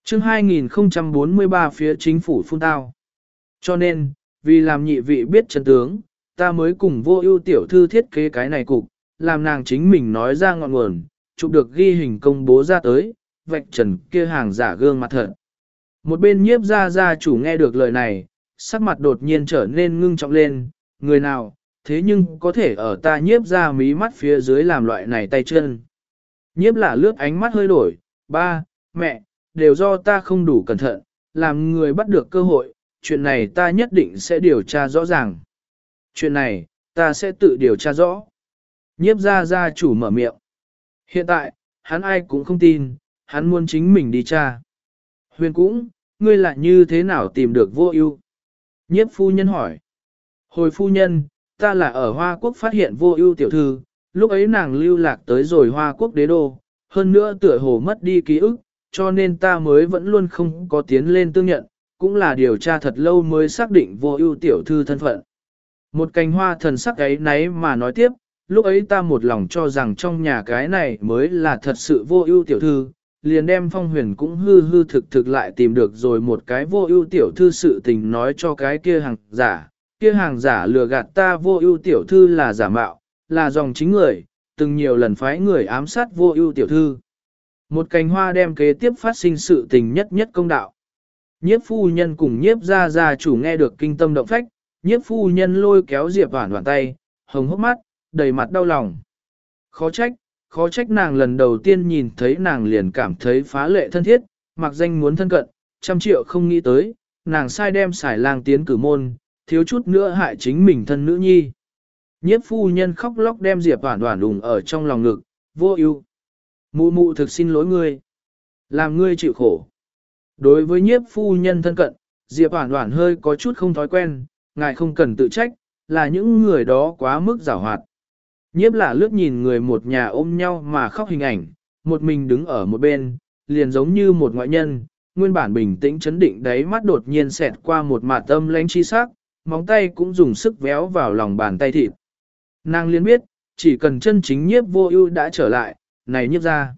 Chương hai nghìn không trăm bốn mươi ba phía chính phủ phun tao. Cho nên, vì làm nhị vị biết chân tướng, ta mới cùng vô ưu tiểu thư thiết kế cái này cục, làm nàng chính mình nói ra ngọn nguồn, chụp được ghi hình công bố ra tới, vạch trần kia hàng giả gương mặt thật. Một bên nhiếp gia gia chủ nghe được lời này, sắc mặt đột nhiên trở nên ngưng trọng lên, người nào, thế nhưng có thể ở ta nhiếp gia mí mắt phía dưới làm loại này tay chân. Nhiếp là lướt ánh mắt hơi đổi, ba, mẹ, đều do ta không đủ cẩn thận, làm người bắt được cơ hội, chuyện này ta nhất định sẽ điều tra rõ ràng. Chuyện này, ta sẽ tự điều tra rõ. Nhiếp gia gia chủ mở miệng. Hiện tại, hắn ai cũng không tin, hắn muốn chính mình đi tra. Huyền cũng, ngươi lại như thế nào tìm được vô ưu? Nhiếp phu nhân hỏi. Hồi phu nhân, ta là ở Hoa Quốc phát hiện vô ưu tiểu thư, lúc ấy nàng lưu lạc tới rồi Hoa Quốc đế đô, hơn nữa tựa hồ mất đi ký ức, cho nên ta mới vẫn luôn không có tiến lên tương nhận, cũng là điều tra thật lâu mới xác định vô ưu tiểu thư thân phận. Một cành hoa thần sắc ấy náy mà nói tiếp, lúc ấy ta một lòng cho rằng trong nhà cái này mới là thật sự vô ưu tiểu thư, liền đem Phong Huyền cũng hư hư thực thực lại tìm được rồi một cái vô ưu tiểu thư sự tình nói cho cái kia hàng giả, kia hàng giả lừa gạt ta vô ưu tiểu thư là giả mạo, là dòng chính người, từng nhiều lần phái người ám sát vô ưu tiểu thư. Một cành hoa đem kế tiếp phát sinh sự tình nhất nhất công đạo. Nhiếp phu nhân cùng nhiếp gia gia chủ nghe được kinh tâm động phách, nhiếp phu nhân lôi kéo Diệp Hoản Hoản tay, hồng hốc mắt, đầy mặt đau lòng. Khó trách, khó trách nàng lần đầu tiên nhìn thấy nàng liền cảm thấy phá lệ thân thiết, mặc danh muốn thân cận, trăm triệu không nghĩ tới, nàng sai đem xài lang tiến cử môn, thiếu chút nữa hại chính mình thân nữ nhi. Nhiếp phu nhân khóc lóc đem Diệp Hoản Hoản đùng ở trong lòng ngực, vô ưu. Mụ mụ thực xin lỗi ngươi, làm ngươi chịu khổ. Đối với nhiếp phu nhân thân cận, Diệp Hoản Hoản hơi có chút không thói quen, ngài không cần tự trách, là những người đó quá mức giảo hoạt. Nhiếp là lướt nhìn người một nhà ôm nhau mà khóc hình ảnh, một mình đứng ở một bên, liền giống như một ngoại nhân, nguyên bản bình tĩnh chấn định đáy mắt đột nhiên xẹt qua một mạt tâm lãnh chi sắc, móng tay cũng dùng sức véo vào lòng bàn tay thịt. Nàng liền biết, chỉ cần chân chính nhiếp vô ưu đã trở lại, này nhiếp ra.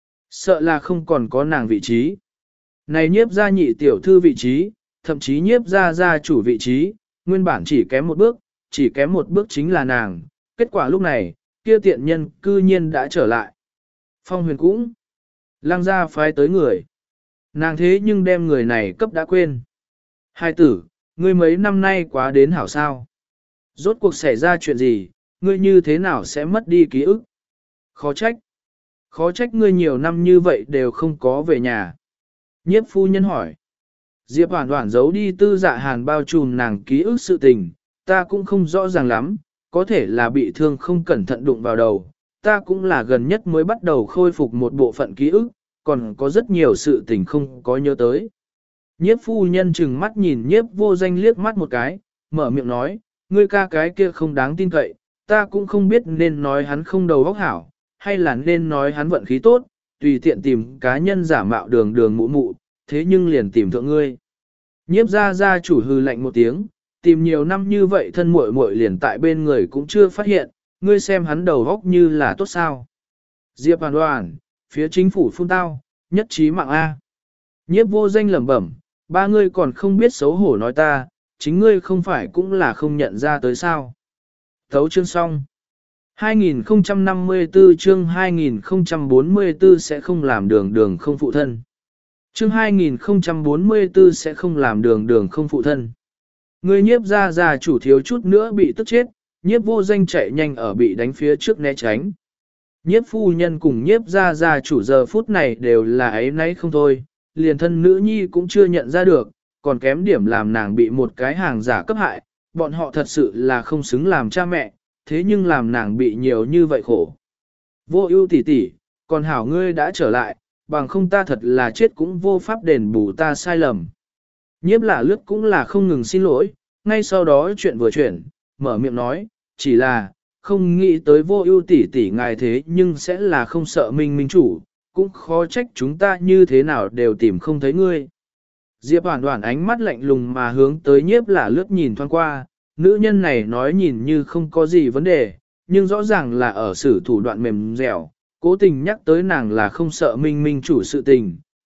Sợ là không còn có nàng vị trí. Này nhiếp ra nhị tiểu thư vị trí, thậm chí nhiếp ra gia chủ vị trí, nguyên bản chỉ kém một bước, chỉ kém một bước chính là nàng. Kết quả lúc này, kia tiện nhân cư nhiên đã trở lại. Phong Huyền cũng lăng ra phái tới người. Nàng thế nhưng đem người này cấp đã quên. Hai tử, ngươi mấy năm nay quá đến hảo sao. Rốt cuộc xảy ra chuyện gì, ngươi như thế nào sẽ mất đi ký ức? Khó trách. Khó trách ngươi nhiều năm như vậy đều không có về nhà. Nhiếp phu nhân hỏi. Diệp Hoản Hoản giấu đi Tư Dạ Hàn bao trùm nàng ký ức sự tình, ta cũng không rõ ràng lắm, có thể là bị thương không cẩn thận đụng vào đầu, ta cũng là gần nhất mới bắt đầu khôi phục một bộ phận ký ức, còn có rất nhiều sự tình không có nhớ tới. Nhiếp phu nhân chừng mắt nhìn nhiếp vô danh liếc mắt một cái, mở miệng nói, ngươi ca cái kia không đáng tin cậy, ta cũng không biết nên nói hắn không đầu óc hảo, hay là nên nói hắn vận khí tốt, tùy tiện tìm cá nhân giả mạo đường đường mụ mụ, thế nhưng liền tìm thượng ngươi. Nhiếp gia gia chủ hư lạnh một tiếng, tìm nhiều năm như vậy thân muội muội liền tại bên người cũng chưa phát hiện, ngươi xem hắn đầu óc như là tốt sao. Diệp Hoàn Hoàn, phía chính phủ phun tao, nhất trí mạng A. Nhiếp vô danh lẩm bẩm, ba ngươi còn không biết xấu hổ nói ta, chính ngươi không phải cũng là không nhận ra tới sao. Thấu chương xong. hai nghìn không trăm năm mươi tư chương hai nghìn không trăm bốn mươi tư sẽ không làm đường đường không phụ thân. Chương hai nghìn không trăm bốn mươi tư sẽ không làm đường đường không phụ thân. Người nhiếp gia gia chủ thiếu chút nữa bị tức chết, nhiếp vô danh chạy nhanh ở bị đánh phía trước né tránh. Nhiếp phu nhân cùng nhiếp gia gia chủ giờ phút này đều là ấy nấy không thôi, liền thân nữ nhi cũng chưa nhận ra được, còn kém điểm làm nàng bị một cái hàng giả cấp hại, bọn họ thật sự là không xứng làm cha mẹ, thế nhưng làm nàng bị nhiều như vậy khổ. Vô ưu tỷ tỷ, còn hảo ngươi đã trở lại, bằng không ta thật là chết cũng vô pháp đền bù ta sai lầm. Nhiếp lạ lướt cũng là không ngừng xin lỗi, ngay sau đó chuyện vừa chuyển, mở miệng nói, chỉ là, không nghĩ tới vô ưu tỷ tỷ ngài thế nhưng sẽ là không sợ minh minh chủ, cũng khó trách chúng ta như thế nào đều tìm không thấy ngươi. Diệp Hoàn Hoàn ánh mắt lạnh lùng mà hướng tới nhiếp lạ lướt nhìn thoáng qua, nữ nhân này nói nhìn như không có gì vấn đề, nhưng rõ ràng là ở xử thủ đoạn mềm dẻo, cố tình nhắc tới nàng là không sợ minh minh chủ sự tình,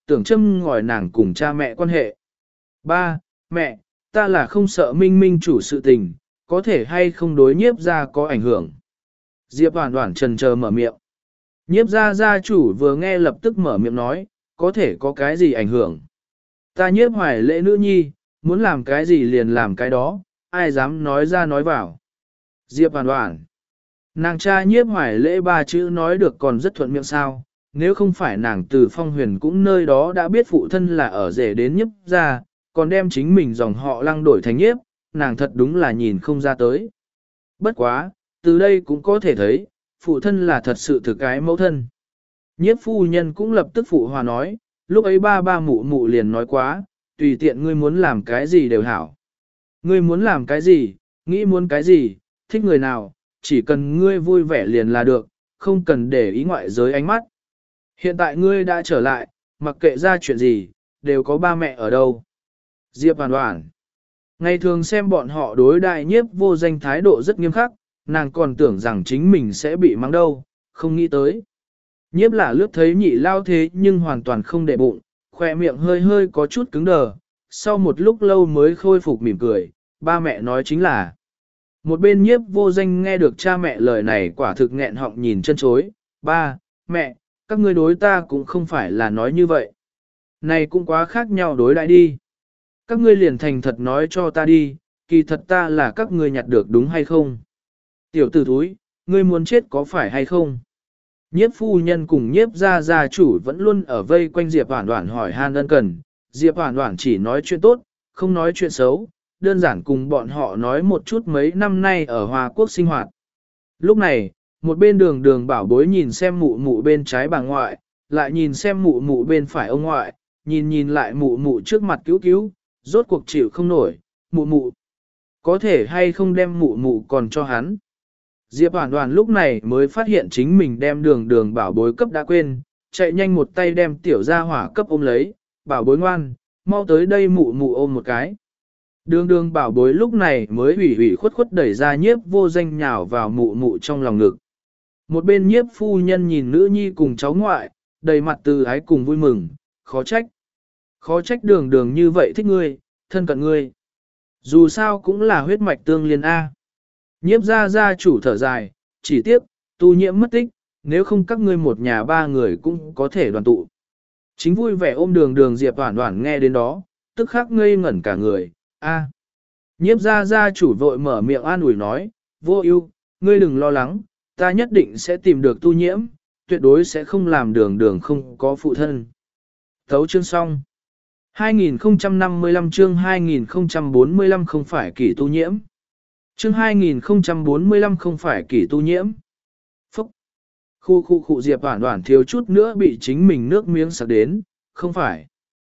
tưởng châm ngòi nàng cùng cha mẹ quan hệ. Ba, mẹ, ta là không sợ minh minh chủ sự tình, có thể hay không đối nhiếp ra có ảnh hưởng. Diệp Hoàn Hoàn trần chờ mở miệng. Nhiếp gia gia chủ vừa nghe lập tức mở miệng nói, có thể có cái gì ảnh hưởng. Ta nhiếp hoài lễ nữ nhi, muốn làm cái gì liền làm cái đó, ai dám nói ra nói vào. Diệp Hoàn Hoàn. Nàng cha nhiếp hoài lễ ba chữ nói được còn rất thuận miệng sao, nếu không phải nàng từ phong huyền cũng nơi đó đã biết phụ thân là ở rể đến nhiếp gia, còn đem chính mình dòng họ lăng đổi thành nhiếp, nàng thật đúng là nhìn không ra tới. Bất quá, từ đây cũng có thể thấy, phụ thân là thật sự thực cái mẫu thân. Nhiếp phu nhân cũng lập tức phụ hòa nói, lúc ấy ba ba mụ mụ liền nói quá, tùy tiện ngươi muốn làm cái gì đều hảo. Ngươi muốn làm cái gì, nghĩ muốn cái gì, thích người nào, chỉ cần ngươi vui vẻ liền là được, không cần để ý ngoại giới ánh mắt. Hiện tại ngươi đã trở lại, mặc kệ ra chuyện gì, đều có ba mẹ ở đâu. Diệp Hoàn Hoàn. Ngày thường xem bọn họ đối đại nhiếp vô danh thái độ rất nghiêm khắc, nàng còn tưởng rằng chính mình sẽ bị mắng đâu, không nghĩ tới. Nhiếp là lướt thấy nhị lao thế nhưng hoàn toàn không để bụng, khỏe miệng hơi hơi có chút cứng đờ, sau một lúc lâu mới khôi phục mỉm cười, ba mẹ nói chính là. Một bên nhiếp vô danh nghe được cha mẹ lời này quả thực nghẹn họng nhìn chân chối, ba, mẹ, các ngươi đối ta cũng không phải là nói như vậy. Này cũng quá khác nhau đối lại đi. Các ngươi liền thành thật nói cho ta đi, kỳ thật ta là các ngươi nhặt được đúng hay không? Tiểu tử thúi, ngươi muốn chết có phải hay không? Nhiếp phu nhân cùng nhiếp gia gia chủ vẫn luôn ở vây quanh Diệp Hoản Hoản hỏi han ân cần. Diệp Hoản Hoản chỉ nói chuyện tốt, không nói chuyện xấu, đơn giản cùng bọn họ nói một chút mấy năm nay ở Hoa Quốc sinh hoạt. Lúc này, một bên đường đường bảo bối nhìn xem mụ mụ bên trái bà ngoại, lại nhìn xem mụ mụ bên phải ông ngoại, nhìn nhìn lại mụ mụ trước mặt cứu cứu, rốt cuộc chịu không nổi, mụ mụ. Có thể hay không đem mụ mụ còn cho hắn. Diệp Hoàn Hoàn lúc này mới phát hiện chính mình đem đường đường bảo bối cấp đã quên, chạy nhanh một tay đem tiểu gia hỏa cấp ôm lấy, bảo bối ngoan, mau tới đây mụ mụ ôm một cái. Đường đường bảo bối lúc này mới ủy ủy khuất khuất đẩy ra nhiếp vô danh nhào vào mụ mụ trong lòng ngực. Một bên nhiếp phu nhân nhìn nữ nhi cùng cháu ngoại, đầy mặt từ ái cùng vui mừng, khó trách. Khó trách đường đường như vậy thích ngươi, thân cận ngươi. Dù sao cũng là huyết mạch tương liên A. Nhiếp gia gia chủ thở dài, chỉ tiếc, tu nhiễm mất tích, nếu không các ngươi một nhà ba người cũng có thể đoàn tụ. Chính vui vẻ ôm đường đường Diệp Hoản Hoản nghe đến đó, tức khắc ngây ngẩn cả người, a. Nhiếp gia gia chủ vội mở miệng an ủi nói, vô ưu, ngươi đừng lo lắng, ta nhất định sẽ tìm được tu nhiễm, tuyệt đối sẽ không làm đường đường không có phụ thân. Thấu chương xong. hai nghìn không trăm năm mươi lăm chương hai nghìn không trăm bốn mươi lăm không phải kỷ tu nhiễm. Chương hai nghìn không trăm bốn mươi lăm không phải kỷ tu nhiễm. Phúc. Khu khu khu Diệp Hoản Hoản thiếu chút nữa bị chính mình nước miếng sặc đến, không phải.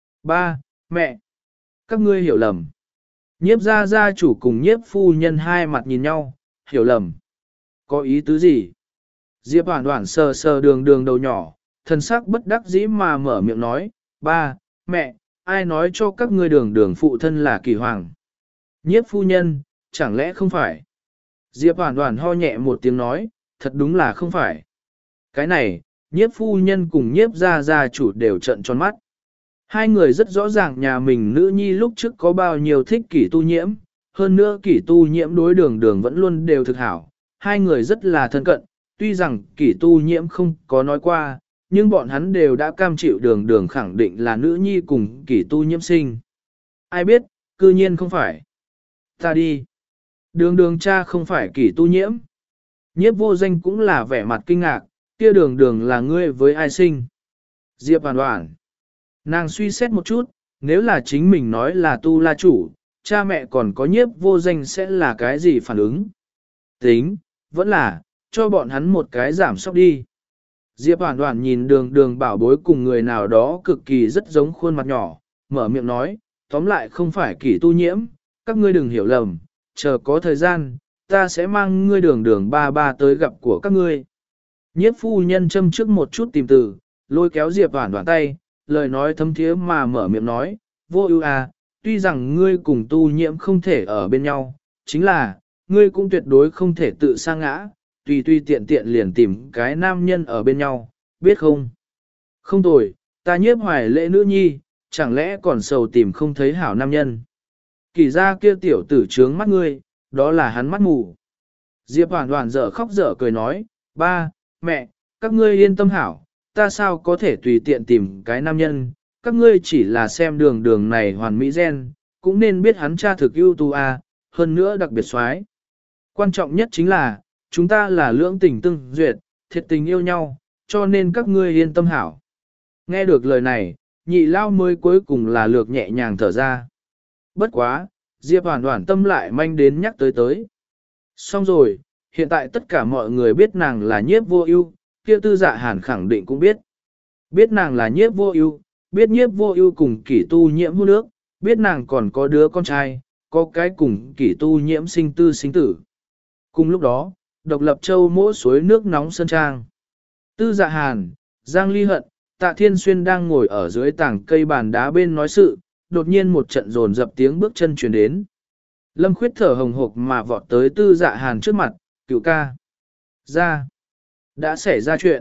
Ba, mẹ. Các ngươi hiểu lầm. Nhiếp gia gia chủ cùng nhiếp phu nhân hai mặt nhìn nhau, hiểu lầm. Có ý tứ gì? Diệp Hoản Hoản sờ sờ đường đường đầu nhỏ, thân sắc bất đắc dĩ mà mở miệng nói, ba, mẹ, ai nói cho các ngươi đường đường phụ thân là kỳ hoàng? Nhiếp phu nhân, chẳng lẽ không phải? Diệp Hoản Hoản ho nhẹ một tiếng nói, thật đúng là không phải. Cái này, nhiếp phu nhân cùng nhiếp gia gia chủ đều trợn tròn mắt. Hai người rất rõ ràng nhà mình nữ nhi lúc trước có bao nhiêu thích kỷ tu nhiễm, hơn nữa kỷ tu nhiễm đối đường đường vẫn luôn đều thực hảo. Hai người rất là thân cận, tuy rằng kỷ tu nhiễm không có nói qua, nhưng bọn hắn đều đã cam chịu đường đường khẳng định là nữ nhi cùng kỷ tu nhiễm sinh. Ai biết, cư nhiên không phải. Ta đi. Đường đường cha không phải kỷ tu nhiễm. Nhiếp vô danh cũng là vẻ mặt kinh ngạc, kia đường đường là ngươi với ai sinh. Diệp Hoàn Hoàn. Nàng suy xét một chút, nếu là chính mình nói là tu la chủ, cha mẹ còn có nhiếp vô danh sẽ là cái gì phản ứng. Tính, vẫn là, cho bọn hắn một cái giảm sóc đi. Diệp Hoàn Hoàn nhìn đường đường bảo bối cùng người nào đó cực kỳ rất giống khuôn mặt nhỏ, mở miệng nói, tóm lại không phải kỷ tu nhiễm, các ngươi đừng hiểu lầm, chờ có thời gian, ta sẽ mang ngươi đường đường ba ba tới gặp của các ngươi. Nhiếp phu nhân châm trước một chút tìm từ, lôi kéo Diệp Hoản Hoản tay, lời nói thấm thiế mà mở miệng nói, vô ưu à, tuy rằng ngươi cùng tu nhiễm không thể ở bên nhau, chính là, ngươi cũng tuyệt đối không thể tự sa ngã, tùy tùy tiện tiện liền tìm cái nam nhân ở bên nhau, biết không? Không tồi, Ta nhiếp hoài lễ nữ nhi, chẳng lẽ còn sầu tìm không thấy hảo nam nhân. Kỳ ra kia tiểu tử trướng mắt ngươi, đó là hắn mắt mù. Diệp Hoàn Hoàn dở khóc dở cười nói, ba, mẹ, các ngươi yên tâm hảo, ta sao có thể tùy tiện tìm cái nam nhân, các ngươi chỉ là xem đường đường này hoàn mỹ gen, cũng nên biết hắn cha thực ưu tú à, hơn nữa đặc biệt soái. Quan trọng nhất chính là, chúng ta là lưỡng tình tương duyệt, thiệt tình yêu nhau, cho nên các ngươi yên tâm hảo. Nghe được lời này, nhị lao mới cuối cùng là lược nhẹ nhàng thở ra. Bất quá, Diệp Hoàn Hoàn tâm lại manh đến nhắc tới tới. Xong rồi, hiện tại tất cả mọi người biết nàng là nhiếp vô ưu, kia tư dạ hàn khẳng định cũng biết. Biết nàng là nhiếp vô ưu, biết nhiếp vô ưu cùng kỷ tu nhiễm hôn nước, biết nàng còn có đứa con trai, có cái cùng kỷ tu nhiễm sinh tư sinh tử. Cùng lúc đó, độc lập châu mỗi suối nước nóng sơn trang. Tư dạ hàn, Giang Ly Hận, Tạ Thiên Xuyên đang ngồi ở dưới tảng cây bàn đá bên nói sự, đột nhiên một trận rồn dập tiếng bước chân truyền đến. Lâm Khuyết thở hồng hộc mà vọt tới tư dạ hàn trước mặt, cựu ca. Ra. Đã xảy ra chuyện.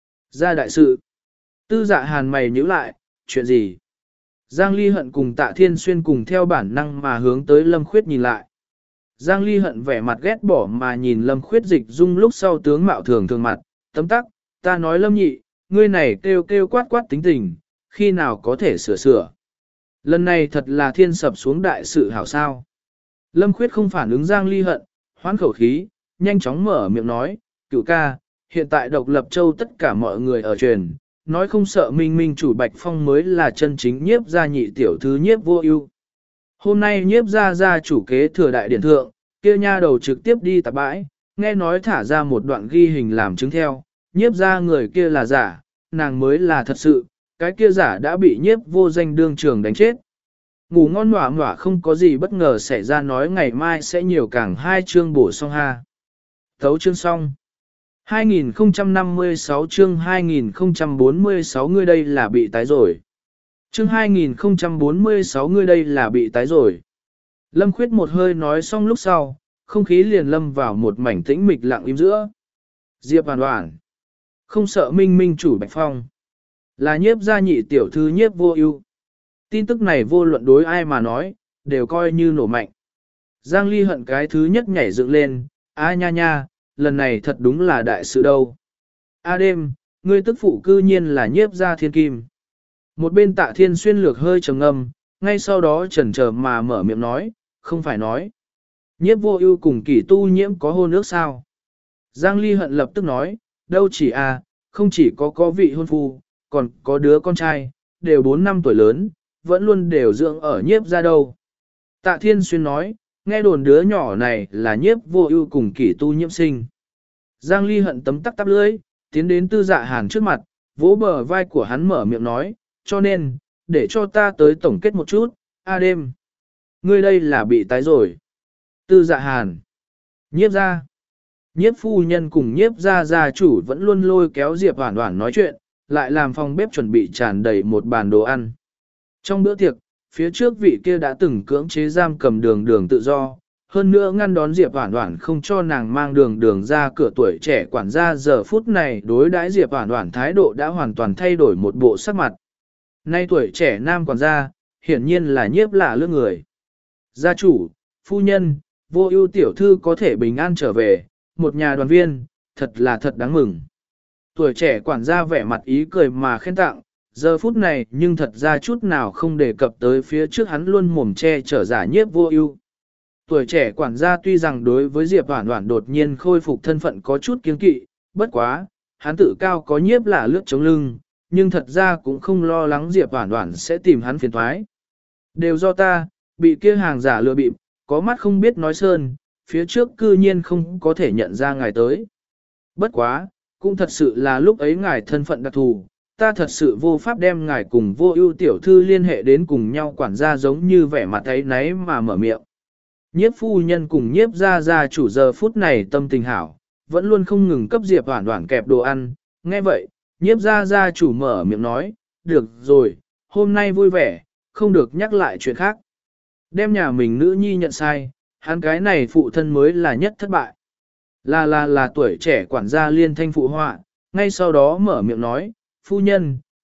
Ra đại sự. Tư dạ hàn mày nhíu lại, chuyện gì? Giang Ly Hận cùng Tạ Thiên Xuyên cùng theo bản năng mà hướng tới Lâm Khuyết nhìn lại. Giang Ly Hận vẻ mặt ghét bỏ mà nhìn Lâm Khuyết dịch dung lúc sau tướng mạo thường thường mặt, tấm tắc, ta nói Lâm nhị, ngươi này kêu kêu quát quát tính tình, khi nào có thể sửa sửa. Lần này thật là thiên sập xuống đại sự hảo sao. Lâm Khuyết không phản ứng Giang Ly Hận, hoán khẩu khí, nhanh chóng mở miệng nói, cửu ca, hiện tại độc lập châu tất cả mọi người ở truyền, nói không sợ minh minh chủ Bạch Phong mới là chân chính nhiếp gia nhị tiểu thư nhiếp vô ưu. Hôm nay nhiếp gia gia chủ kế thừa đại điển thượng, kia nha đầu trực tiếp đi tạp bãi, nghe nói thả ra một đoạn ghi hình làm chứng theo, nhiếp gia người kia là giả, nàng mới là thật sự, cái kia giả đã bị nhiếp vô danh đương trường đánh chết. Ngủ ngon nỏa nỏa không có gì bất ngờ xảy ra, nói ngày mai sẽ nhiều càng hai chương bổ song ha. Thấu chương xong. hai nghìn không trăm năm mươi sáu chương hai nghìn không trăm bốn mươi sáu ngươi đây là bị tái rồi. Chương hai nghìn không trăm bốn mươi sáu ngươi đây là bị tái rồi. Lâm Khuyết một hơi nói xong lúc sau, không khí liền lâm vào một mảnh tĩnh mịch lặng im giữa. Diệp Hoàn Hoàn. Không sợ minh minh chủ Bạch Phong. Là nhiếp gia nhị tiểu thư nhiếp vô ưu. Tin tức này vô luận đối ai mà nói, đều coi như nổ mạnh. Giang Ly Hận cái thứ nhất nhảy dựng lên, a nha nha, lần này thật đúng là đại sự đâu. A đêm, ngươi tức phụ cư nhiên là nhiếp gia thiên kim. Một bên Tạ Thiên Xuyên lược hơi trầm ngâm, ngay sau đó chần chờ mà mở miệng nói, không phải nói. Nhiếp vô ưu cùng kỷ tu nhiễm có hôn ước sao? Giang Ly Hận lập tức nói, đâu chỉ a, không chỉ có có vị hôn phu, còn có đứa con trai, đều bốn năm tuổi lớn, vẫn luôn đều dưỡng ở nhiếp gia đâu. Tạ Thiên Xuyên nói, nghe đồn đứa nhỏ này là nhiếp vô ưu cùng kỷ tu nhiễm sinh. Giang Ly Hận tấm tắc tắp lưỡi, tiến đến tư dạ hàn trước mặt, vỗ bờ vai của hắn mở miệng nói, cho nên, để cho ta tới tổng kết một chút, a đêm. Ngươi đây là bị tái rồi. Tư dạ hàn. Nhiếp gia. Nhiếp phu nhân cùng nhiếp gia gia chủ vẫn luôn lôi kéo Diệp Hoàn Hoàn nói chuyện, lại làm phòng bếp chuẩn bị tràn đầy một bàn đồ ăn. Trong bữa tiệc, phía trước vị kia đã từng cưỡng chế giam cầm đường đường tự do, hơn nữa ngăn đón Diệp Hoàn Hoàn không cho nàng mang đường đường ra cửa tuổi trẻ quản gia, giờ phút này đối đãi Diệp Hoàn Hoàn thái độ đã hoàn toàn thay đổi một bộ sắc mặt. Nay tuổi trẻ nam quản gia, hiển nhiên là nhiếp lạ lương người. Gia chủ, phu nhân, vô ưu tiểu thư có thể bình an trở về, một nhà đoàn viên, thật là thật đáng mừng. Tuổi trẻ quản gia vẻ mặt ý cười mà khen tặng, giờ phút này nhưng thật ra chút nào không đề cập tới phía trước hắn luôn mồm che chở giả nhiếp vô ưu. Tuổi trẻ quản gia tuy rằng đối với Diệp Hoàn Hoàn đột nhiên khôi phục thân phận có chút kiêng kỵ, bất quá, hắn tự cao có nhiếp là lướt chống lưng, nhưng thật ra cũng không lo lắng Diệp Hoàn Hoàn sẽ tìm hắn phiền thoái. Đều do ta, bị kia hàng giả lừa bịp, có mắt không biết nói sơn, phía trước cư nhiên không có thể nhận ra ngài tới. Bất quá, cũng thật sự là lúc ấy ngài thân phận đặc thù, ta thật sự vô pháp đem ngài cùng vô ưu tiểu thư liên hệ đến cùng nhau, quản gia giống như vẻ mặt ấy náy mà mở miệng. Nhiếp phu nhân cùng nhiếp gia gia chủ giờ phút này tâm tình hảo, vẫn luôn không ngừng cấp Diệp Hoàn Hoàn kẹp đồ ăn, nghe vậy, nhiếp gia gia chủ mở miệng nói, được rồi, hôm nay vui vẻ, không được nhắc lại chuyện khác. Đem nhà mình nữ nhi nhận sai, hắn cái này phụ thân mới là nhất thất bại. Là là là tuổi trẻ quản gia liên thanh phụ họa, ngay sau đó mở miệng nói, phu nhân,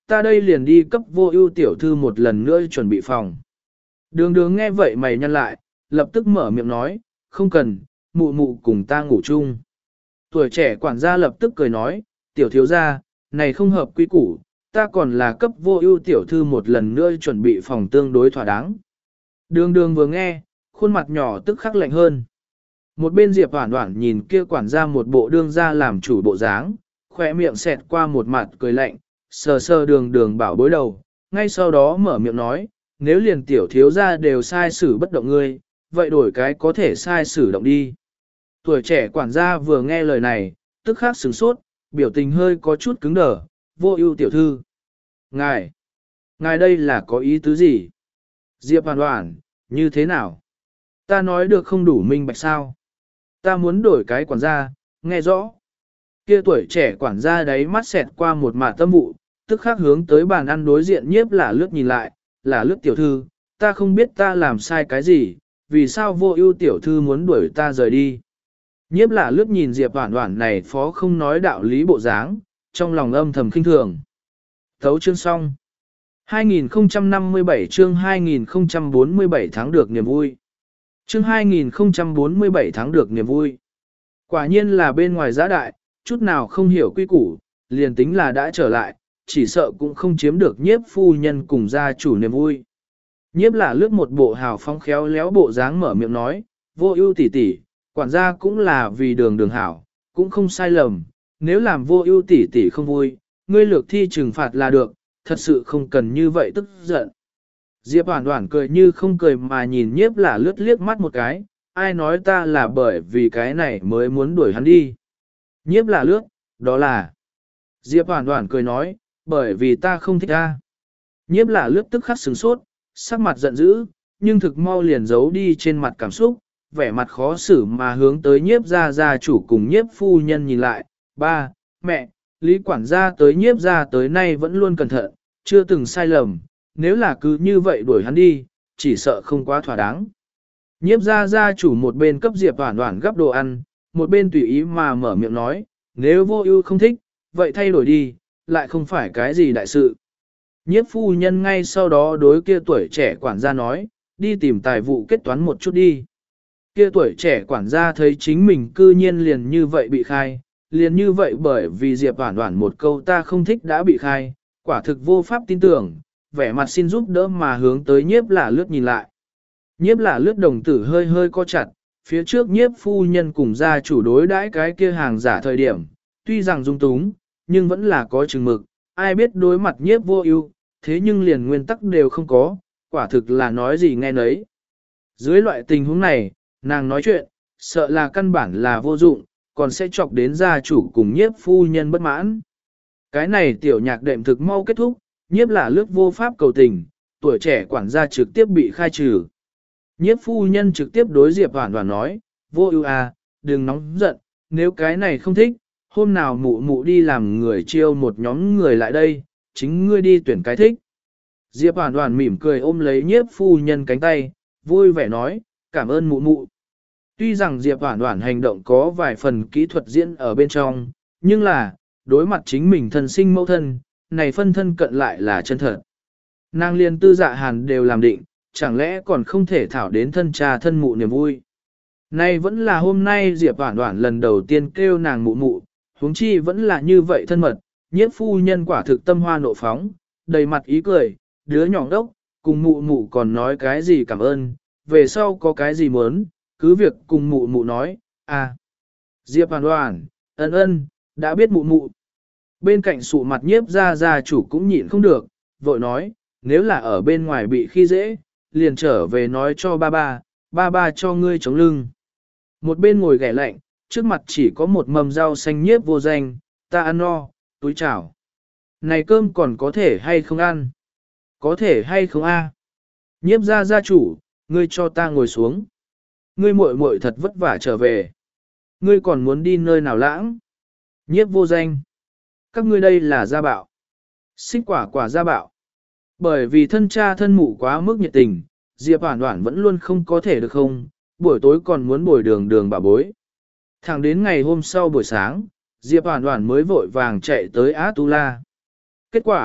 ta đây liền đi cấp vô ưu tiểu thư một lần nữa chuẩn bị phòng. Đường đường nghe vậy mày nhăn lại, lập tức mở miệng nói, không cần, mụ mụ cùng ta ngủ chung. Tuổi trẻ quản gia lập tức cười nói, tiểu thiếu gia, này không hợp quy củ, ta còn là cấp vô ưu tiểu thư một lần nữa chuẩn bị phòng tương đối thỏa đáng. Đường đường vừa nghe, khuôn mặt nhỏ tức khắc lạnh hơn. Một bên Diệp Hoản Hoản nhìn kia quản gia một bộ đương gia làm chủ bộ dáng, khỏe miệng xẹt qua một mặt cười lạnh, sờ sờ đường đường bảo bối đầu, ngay sau đó mở miệng nói, nếu liền tiểu thiếu gia đều sai xử bất động ngươi, vậy đổi cái có thể sai xử động đi. Tuổi trẻ quản gia vừa nghe lời này, tức khắc sửng sốt, biểu tình hơi có chút cứng đờ, vô ưu tiểu thư. Ngài, ngài đây là có ý tứ gì? Diệp Hoản Hoản, như thế nào? Ta nói được không đủ minh bạch sao? Ta muốn đổi cái quản gia, nghe rõ. Kia tuổi trẻ quản gia đấy mắt xẹt qua một mạt tâm vụ, tức khắc hướng tới bàn ăn đối diện nhiếp là lướt nhìn lại, là lướt tiểu thư, ta không biết ta làm sai cái gì, vì sao vô ưu tiểu thư muốn đuổi ta rời đi. Nhiếp là lướt nhìn Diệp Hoản Hoản này phó không nói đạo lý bộ dáng, trong lòng âm thầm khinh thường. Thấu chương xong. hai nghìn không trăm năm mươi bảy chương hai nghìn không trăm bốn mươi bảy tháng được niềm vui. Chương hai nghìn không trăm bốn mươi bảy tháng được niềm vui. Quả nhiên là bên ngoài giã đại, chút nào không hiểu quy củ, liền tính là đã trở lại, chỉ sợ cũng không chiếm được nhiếp phu nhân cùng gia chủ niềm vui. Nhiếp là lướt một bộ hào phóng khéo léo bộ dáng mở miệng nói, vô ưu tỷ tỷ, quản gia cũng là vì đường đường hảo, cũng không sai lầm, nếu làm vô ưu tỷ tỷ không vui, ngươi lược thi trừng phạt là được, thật sự không cần như vậy tức giận. Diệp Hoản Hoản cười như không cười mà nhìn nhiếp là lướt liếc mắt một cái, ai nói ta là bởi vì cái này mới muốn đuổi hắn đi. Nhiếp là lướt, đó là. Diệp Hoản Hoản cười nói, bởi vì ta không thích ta. Nhiếp là lướt tức khắc sửng sốt, sắc mặt giận dữ, nhưng thực mau liền giấu đi trên mặt cảm xúc, vẻ mặt khó xử mà hướng tới nhiếp gia gia chủ cùng nhiếp phu nhân nhìn lại. Ba, mẹ, Lý quản gia tới nhiếp gia tới nay vẫn luôn cẩn thận, chưa từng sai lầm, nếu là cứ như vậy đuổi hắn đi, chỉ sợ không quá thỏa đáng. Nhiếp gia gia chủ một bên cấp Diệp Hoản Hoản gấp đồ ăn, một bên tùy ý mà mở miệng nói, nếu vô ưu không thích, vậy thay đổi đi, lại không phải cái gì đại sự. Nhiếp phu nhân ngay sau đó đối kia tuổi trẻ quản gia nói, đi tìm tài vụ kết toán một chút đi. Kia tuổi trẻ quản gia thấy chính mình cư nhiên liền như vậy bị khai, liền như vậy bởi vì Diệp Hoản Hoản một câu ta không thích đã bị khai, quả thực vô pháp tin tưởng, vẻ mặt xin giúp đỡ mà hướng tới nhiếp là lướt nhìn lại. Nhiếp là lướt đồng tử hơi hơi co chặt, phía trước nhiếp phu nhân cùng gia chủ đối đãi cái kia hàng giả thời điểm, tuy rằng dung túng, nhưng vẫn là có chừng mực, ai biết đối mặt nhiếp vô ưu, thế nhưng liền nguyên tắc đều không có, quả thực là nói gì nghe nấy. Dưới loại tình huống này, nàng nói chuyện, sợ là căn bản là vô dụng, còn sẽ chọc đến gia chủ cùng nhiếp phu nhân bất mãn. Cái này tiểu nhạc đệm thực mau kết thúc, nhiếp là lướt vô pháp cầu tình, tuổi trẻ quản gia trực tiếp bị khai trừ. Nhiếp phu nhân trực tiếp đối Diệp Hoản Hoản nói, vô ưu à, đừng nóng giận, nếu cái này không thích, hôm nào mụ mụ đi làm người chiêu một nhóm người lại đây, chính ngươi đi tuyển cái thích. Diệp Hoản Hoản mỉm cười ôm lấy nhiếp phu nhân cánh tay, vui vẻ nói, cảm ơn mụ mụ. Tuy rằng Diệp Hoản Hoản hành động có vài phần kỹ thuật diễn ở bên trong, nhưng là, đối mặt chính mình thân sinh mẫu thân, này phân thân cận lại là chân thật. Nàng liên tư dạ hàn đều làm định, chẳng lẽ còn không thể thảo đến thân cha thân mụ niềm vui. Nay vẫn là hôm nay Diệp Hoản Hoản lần đầu tiên kêu nàng mụ mụ, huống chi vẫn là như vậy thân mật, nhiếp phu nhân quả thực tâm hoa nộ phóng, đầy mặt ý cười, đứa nhỏ đốc, cùng mụ mụ còn nói cái gì cảm ơn, về sau có cái gì muốn, cứ việc cùng mụ mụ nói, à. Diệp Hoản Hoản, ân ân, đã biết mụ mụ. Bên cạnh sụ mặt nhiếp gia gia chủ cũng nhịn không được, vội nói, nếu là ở bên ngoài bị khi dễ, liền trở về nói cho ba ba, ba ba cho ngươi chống lưng. Một bên ngồi ghẻ lạnh, trước mặt chỉ có một mầm rau xanh nhiếp vô danh, ta ăn no, túi chảo. Này cơm còn có thể hay không ăn? Có thể hay không a? Nhiếp gia gia chủ, ngươi cho ta ngồi xuống. Ngươi muội muội thật vất vả trở về. Ngươi còn muốn đi nơi nào lãng? Nhiếp vô danh. Các ngươi đây là gia bạo. Xích quả quả gia bạo. Bởi vì thân cha thân mụ quá mức nhiệt tình, Diệp Hoản Hoản vẫn luôn không có thể được không, buổi tối còn muốn bồi đường đường bà bối. Thẳng đến ngày hôm sau buổi sáng, Diệp Hoản Hoản mới vội vàng chạy tới Á Tu La. Kết quả,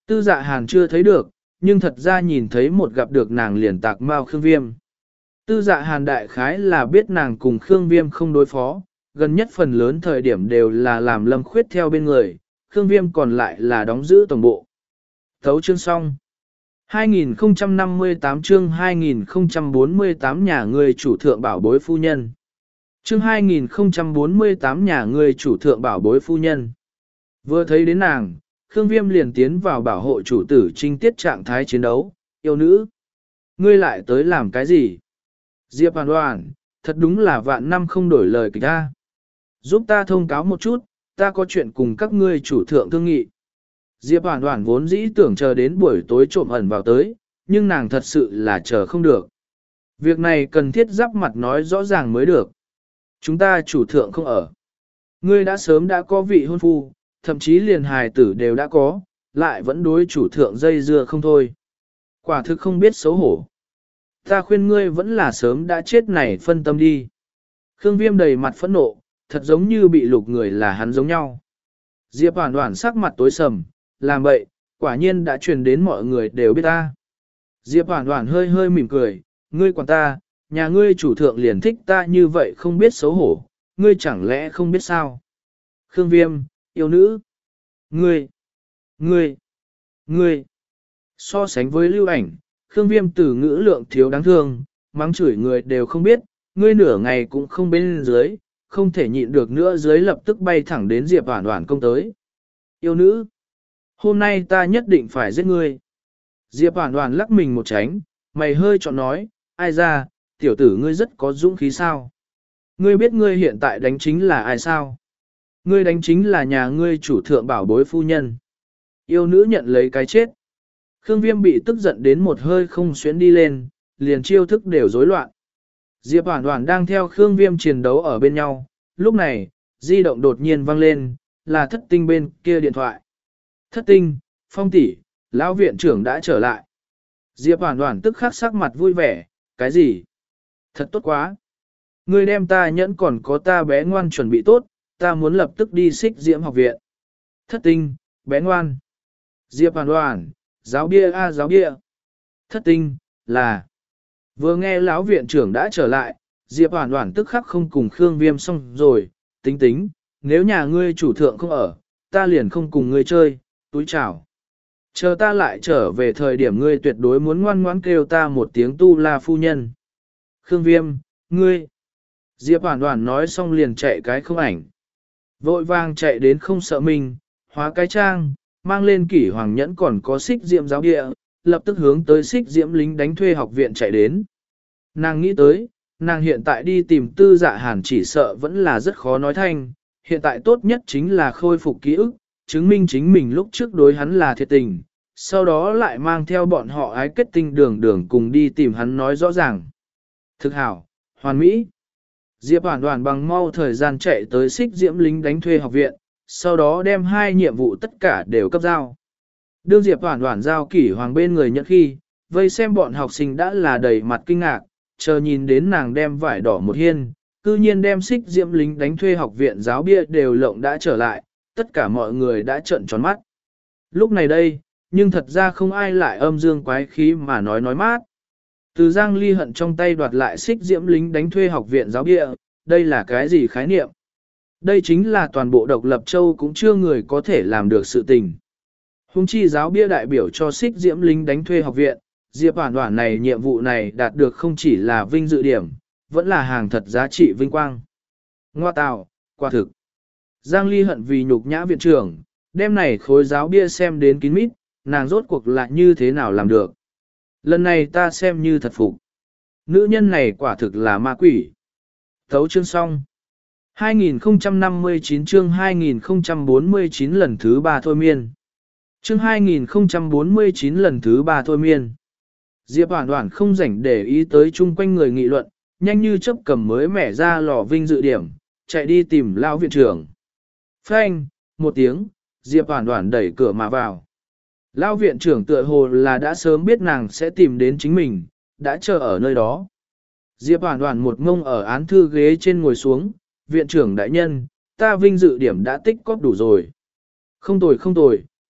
Tư Dạ Hàn chưa thấy được, nhưng thật ra nhìn thấy một gặp được nàng liền tạc mau Khương Viêm. Tư Dạ Hàn đại khái là biết nàng cùng Khương Viêm không đối phó, gần nhất phần lớn thời điểm đều là làm Lâm Khuyết theo bên người, Khương Viêm còn lại là đóng giữ tổng bộ. Thấu chương xong. hai nghìn không trăm năm mươi tám chương hai nghìn không trăm bốn mươi tám nhà người chủ thượng bảo bối phu nhân. Chương hai nghìn không trăm bốn mươi tám nhà người chủ thượng bảo bối phu nhân. Vừa thấy đến nàng, Khương Viêm liền tiến vào bảo hộ chủ tử trinh tiết trạng thái chiến đấu, yêu nữ. Ngươi lại tới làm cái gì? Diệp Hoàn Hoàn, thật đúng là vạn năm không đổi lời kịch ta. Giúp ta thông cáo một chút, ta có chuyện cùng các ngươi chủ thượng thương nghị. Diệp Hoàn Hoàn vốn dĩ tưởng chờ đến buổi tối trộm ẩn vào tới, nhưng nàng thật sự là chờ không được. Việc này cần thiết giáp mặt nói rõ ràng mới được. Chúng ta chủ thượng không ở. Ngươi đã sớm đã có vị hôn phu, thậm chí liền hài tử đều đã có, lại vẫn đối chủ thượng dây dưa không thôi. Quả thực không biết xấu hổ. Ta khuyên ngươi vẫn là sớm đã chết này phân tâm đi. Khương Viêm đầy mặt phẫn nộ, thật giống như bị lục người là hắn giống nhau. Diệp Hoàn Hoàn sắc mặt tối sầm, làm vậy, quả nhiên đã truyền đến mọi người đều biết ta. Diệp Hoàn Hoàn hơi hơi mỉm cười, ngươi quản ta, nhà ngươi chủ thượng liền thích ta như vậy không biết xấu hổ, ngươi chẳng lẽ không biết sao? Khương Viêm, yêu nữ. Ngươi, ngươi, ngươi. So sánh với lưu ảnh, Khương Viêm từ ngữ lượng thiếu đáng thương, mắng chửi người đều không biết, ngươi nửa ngày cũng không bên dưới, không thể nhịn được nữa dưới lập tức bay thẳng đến Diệp Hoàn Hoàn công tới. Yêu nữ, hôm nay ta nhất định phải giết ngươi. Diệp Hoàn Hoàn lắc mình một tránh, mày hơi chọn nói, ai ra, tiểu tử ngươi rất có dũng khí sao? Ngươi biết ngươi hiện tại đánh chính là ai sao? Ngươi đánh chính là nhà ngươi chủ thượng bảo bối phu nhân. Yêu nữ nhận lấy cái chết. Khương Viêm bị tức giận đến một hơi không xuyến đi lên, liền chiêu thức đều rối loạn. Diệp Hoàn Hoàn đang theo Khương Viêm chiến đấu ở bên nhau, lúc này, di động đột nhiên vang lên, là thất tinh bên kia điện thoại. Thất tinh, Phong tỷ, lão viện trưởng đã trở lại. Diệp Hoàn Hoàn tức khắc sắc mặt vui vẻ, cái gì? Thật tốt quá. Ngươi đem ta nhẫn còn có ta bé ngoan chuẩn bị tốt, ta muốn lập tức đi xích diễm học viện. Thất tinh, bé ngoan. Diệp Hoàn Hoàn, giáo bia a giáo bia. Thất tinh, là. Vừa nghe lão viện trưởng đã trở lại, Diệp Hoàn Hoàn tức khắc không cùng Khương Viêm xong rồi, tính tính, nếu nhà ngươi chủ thượng không ở, ta liền không cùng ngươi chơi, túi chào. Chờ ta lại trở về thời điểm ngươi tuyệt đối muốn ngoan ngoãn kêu ta một tiếng tu la phu nhân. Khương Viêm, ngươi. Diệp Hoàn Hoàn nói xong liền chạy cái không ảnh. Vội vàng chạy đến không sợ mình, hóa cái trang, mang lên kỷ hoàng nhẫn còn có xích diệm giáo địa, lập tức hướng tới xích diễm lính đánh thuê học viện chạy đến. Nàng nghĩ tới, nàng hiện tại đi tìm Tư Dạ Hàn chỉ sợ vẫn là rất khó nói thanh, hiện tại tốt nhất chính là khôi phục ký ức, chứng minh chính mình lúc trước đối hắn là thiệt tình, sau đó lại mang theo bọn họ ái kết tinh đường đường cùng đi tìm hắn nói rõ ràng. Thực hảo, hoàn mỹ. Diệp Hoàn Hoàn bằng mau thời gian chạy tới xích diễm lính đánh thuê học viện, sau đó đem hai nhiệm vụ tất cả đều cấp giao. Đương Diệp Hoàn Hoàn giao kỷ hoàng bên người nhận khi, vây xem bọn học sinh đã là đầy mặt kinh ngạc, chờ nhìn đến nàng đem vải đỏ một hiên, cư nhiên đem xích diễm lính đánh thuê học viện giáo bia đều lộng đã trở lại, tất cả mọi người đã trợn tròn mắt. Lúc này đây, nhưng thật ra không ai lại âm dương quái khí mà nói nói mát. Từ Giang Ly hận trong tay đoạt lại xích diễm lính đánh thuê học viện giáo bia, đây là cái gì khái niệm? Đây chính là toàn bộ độc lập châu cũng chưa người có thể làm được sự tình. Hùng chi giáo bia đại biểu cho xích diễm lính đánh thuê học viện, Diệp Hoàn Hoàn này nhiệm vụ này đạt được không chỉ là vinh dự điểm, vẫn là hàng thật giá trị vinh quang. Ngoa tào, quả thực. Giang Ly hận vì nhục nhã viện trưởng, đem này khối giáo bia xem đến kín mít, nàng rốt cuộc là như thế nào làm được. Lần này ta xem như thật phục. Nữ nhân này quả thực là ma quỷ. Thấu chương xong. hai nghìn không trăm năm mươi chín chương hai nghìn không trăm bốn mươi chín lần thứ ba thôi miên. Chương hai nghìn không trăm bốn mươi chín lần thứ ba thôi miên. Diệp Hoàn Hoàn không rảnh để ý tới chung quanh người nghị luận, nhanh như chớp cầm mới mẻ ra lò vinh dự điểm, chạy đi tìm lão viện trưởng. Phanh, một tiếng, Diệp Hoàn Hoàn đẩy cửa mà vào. Lão viện trưởng tựa hồ là đã sớm biết nàng sẽ tìm đến chính mình, đã chờ ở nơi đó. Diệp Hoàn Hoàn một ngông ở án thư ghế trên ngồi xuống, viện trưởng đại nhân, ta vinh dự điểm đã tích cóp đủ rồi. Không tồi không tồi,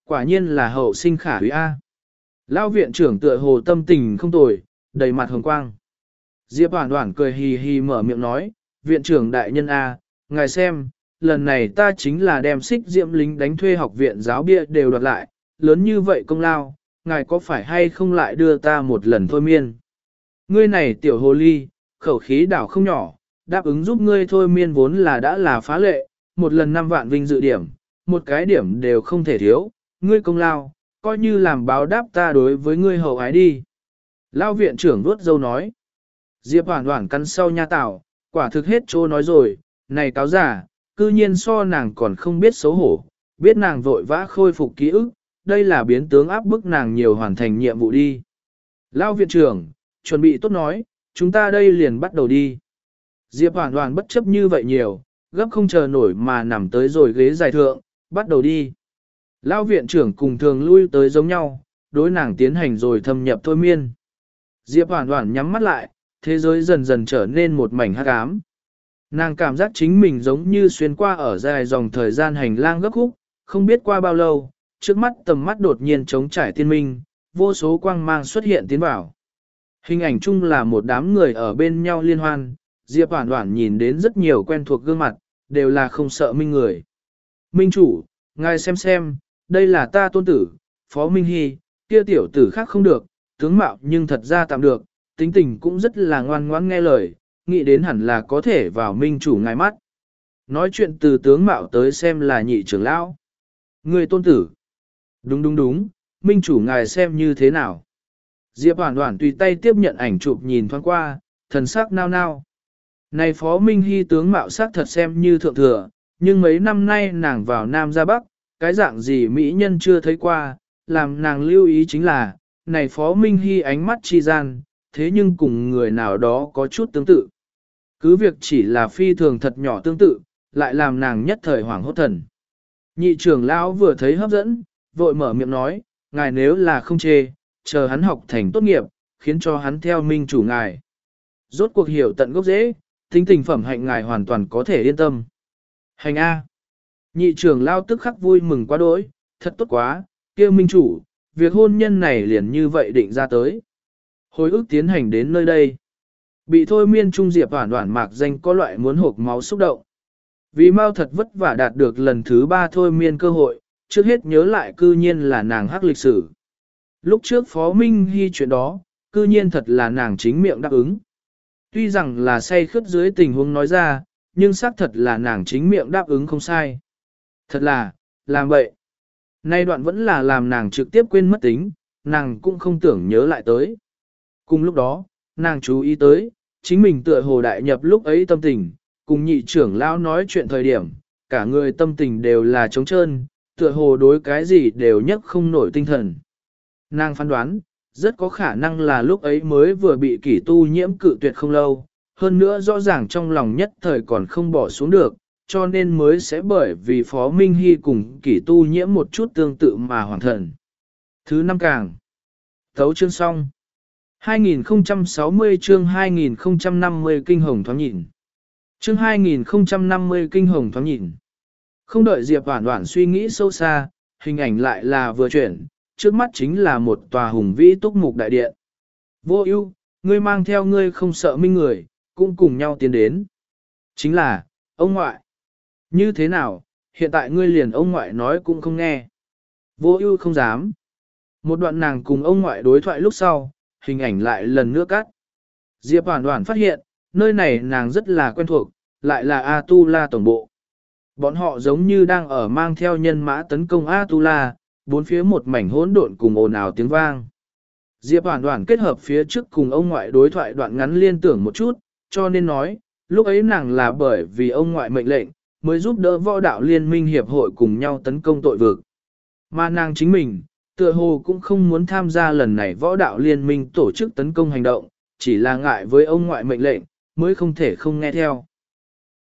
Quả nhiên là hậu sinh khả úy A. Lão viện trưởng tựa hồ tâm tình không tồi, đầy mặt hồng quang. Diệp Hoản Hoản cười hì hì mở miệng nói, viện trưởng đại nhân A, ngài xem, lần này ta chính là đem xích diễm lính đánh thuê học viện giáo bia đều đoạt lại, lớn như vậy công lao, ngài có phải hay không lại đưa ta một lần thôi miên. Ngươi này tiểu hồ ly, khẩu khí đảo không nhỏ, đáp ứng giúp ngươi thôi miên vốn là đã là phá lệ, một lần năm vạn vinh dự điểm, một cái điểm đều không thể thiếu, ngươi công lao, coi như làm báo đáp ta đối với ngươi hậu ái đi. Lao viện trưởng vuốt dâu nói, Diệp Hoản Hoản cắn sau nha tảo, quả thực hết trô nói rồi, này cáo giả, cư nhiên so nàng còn không biết xấu hổ, biết nàng vội vã khôi phục ký ức, đây là biến tướng áp bức nàng nhiều hoàn thành nhiệm vụ đi. Lao viện trưởng, chuẩn bị tốt nói, chúng ta đây liền bắt đầu đi. Diệp Hoản Hoản bất chấp như vậy nhiều, gấp không chờ nổi mà nằm tới rồi ghế dài thượng, bắt đầu đi. Lao viện trưởng cùng thường lui tới giống nhau, đối nàng tiến hành rồi thâm nhập thôi miên. Diệp Hoản Hoản nhắm mắt lại, thế giới dần dần trở nên một mảnh hắc ám. Nàng cảm giác chính mình giống như xuyên qua ở dài dòng thời gian hành lang gấp khúc, không biết qua bao lâu, trước mắt tầm mắt đột nhiên trống trải tiên minh, vô số quang mang xuất hiện tiến vào. Hình ảnh chung là một đám người ở bên nhau liên hoan, Diệp Hoản Hoản nhìn đến rất nhiều quen thuộc gương mặt, đều là không sợ minh người. Minh chủ, ngài xem xem, đây là ta tôn tử, Phó Minh Hy, kia tiểu tử khác không được, tướng mạo nhưng thật ra tạm được, tính tình cũng rất là ngoan ngoãn nghe lời, nghĩ đến hẳn là có thể vào minh chủ ngài mắt. Nói chuyện từ tướng mạo tới xem là nhị trưởng lão. Người tôn tử. Đúng đúng đúng, minh chủ ngài xem như thế nào. Diệp Hoản Hoản tùy tay tiếp nhận ảnh chụp nhìn thoáng qua, thần sắc nao nao. Này Phó Minh Hy tướng mạo sắc thật xem như thượng thừa, nhưng mấy năm nay nàng vào Nam ra Bắc, cái dạng gì mỹ nhân chưa thấy qua, làm nàng lưu ý chính là, này Phó Minh Hy ánh mắt chi gian, thế nhưng cùng người nào đó có chút tương tự. Cứ việc chỉ là phi thường thật nhỏ tương tự, lại làm nàng nhất thời hoảng hốt thần. Nhị trưởng lão vừa thấy hấp dẫn, vội mở miệng nói, ngài nếu là không chê, chờ hắn học thành tốt nghiệp, khiến cho hắn theo minh chủ ngài. Rốt cuộc hiểu tận gốc rễ, tính tình phẩm hạnh ngài hoàn toàn có thể yên tâm. Hành A. Nhị trưởng lão tức khắc vui mừng quá đỗi, thật tốt quá, kêu minh chủ, việc hôn nhân này liền như vậy định ra tới. Hồi ức tiến hành đến nơi đây. Bị thôi miên trung Diệp Hoản Hoản mạc danh có loại muốn hộc máu xúc động. Vì mau thật vất vả đạt được lần thứ ba thôi miên cơ hội, trước hết nhớ lại cư nhiên là nàng hắc lịch sử. Lúc trước Phó Minh Hy chuyện đó, cư nhiên thật là nàng chính miệng đáp ứng. Tuy rằng là say khướt dưới tình huống nói ra, nhưng xác thật là nàng chính miệng đáp ứng không sai. Thật là, làm vậy. Nay đoạn vẫn là làm nàng trực tiếp quên mất tính, nàng cũng không tưởng nhớ lại tới. Cùng lúc đó, nàng chú ý tới, chính mình tựa hồ đại nhập lúc ấy tâm tình, cùng nhị trưởng lão nói chuyện thời điểm, cả người tâm tình đều là trống trơn, tựa hồ đối cái gì đều nhấc không nổi tinh thần. Nàng phán đoán, rất có khả năng là lúc ấy mới vừa bị kỷ tu nhiễm cự tuyệt không lâu, hơn nữa rõ ràng trong lòng nhất thời còn không bỏ xuống được, cho nên mới sẽ bởi vì Phó Minh Hy cùng kỷ tu nhiễm một chút tương tự mà hoàn thần. Thứ năm càng. Thấu chương xong. hai nghìn không trăm sáu mươi chương hai nghìn không trăm năm mươi kinh hồng thoáng nhìn. Chương hai nghìn không trăm năm mươi kinh hồng thoáng nhìn. Không đợi Diệp Hoản Hoản suy nghĩ sâu xa, hình ảnh lại là vừa chuyển, trước mắt chính là một tòa hùng vĩ túc mục đại điện. Vô ưu, ngươi mang theo ngươi không sợ minh người, cũng cùng nhau tiến đến. Chính là, ông ngoại. Như thế nào, hiện tại ngươi liền ông ngoại nói cũng không nghe. Vô ưu không dám. Một đoạn nàng cùng ông ngoại đối thoại lúc sau, hình ảnh lại lần nữa cắt. Diệp Hoản Hoản phát hiện, nơi này nàng rất là quen thuộc, lại là A-tu-la tổng bộ. Bọn họ giống như đang ở mang theo nhân mã tấn công A-tu-la, bốn phía một mảnh hỗn độn cùng ồn ào tiếng vang. Diệp Hoản Hoản kết hợp phía trước cùng ông ngoại đối thoại đoạn ngắn liên tưởng một chút, cho nên nói, lúc ấy nàng là bởi vì ông ngoại mệnh lệnh, mới giúp đỡ võ đạo liên minh hiệp hội cùng nhau tấn công tội vực. Mà nàng chính mình, tựa hồ cũng không muốn tham gia lần này võ đạo liên minh tổ chức tấn công hành động, chỉ là ngại với ông ngoại mệnh lệnh, mới không thể không nghe theo.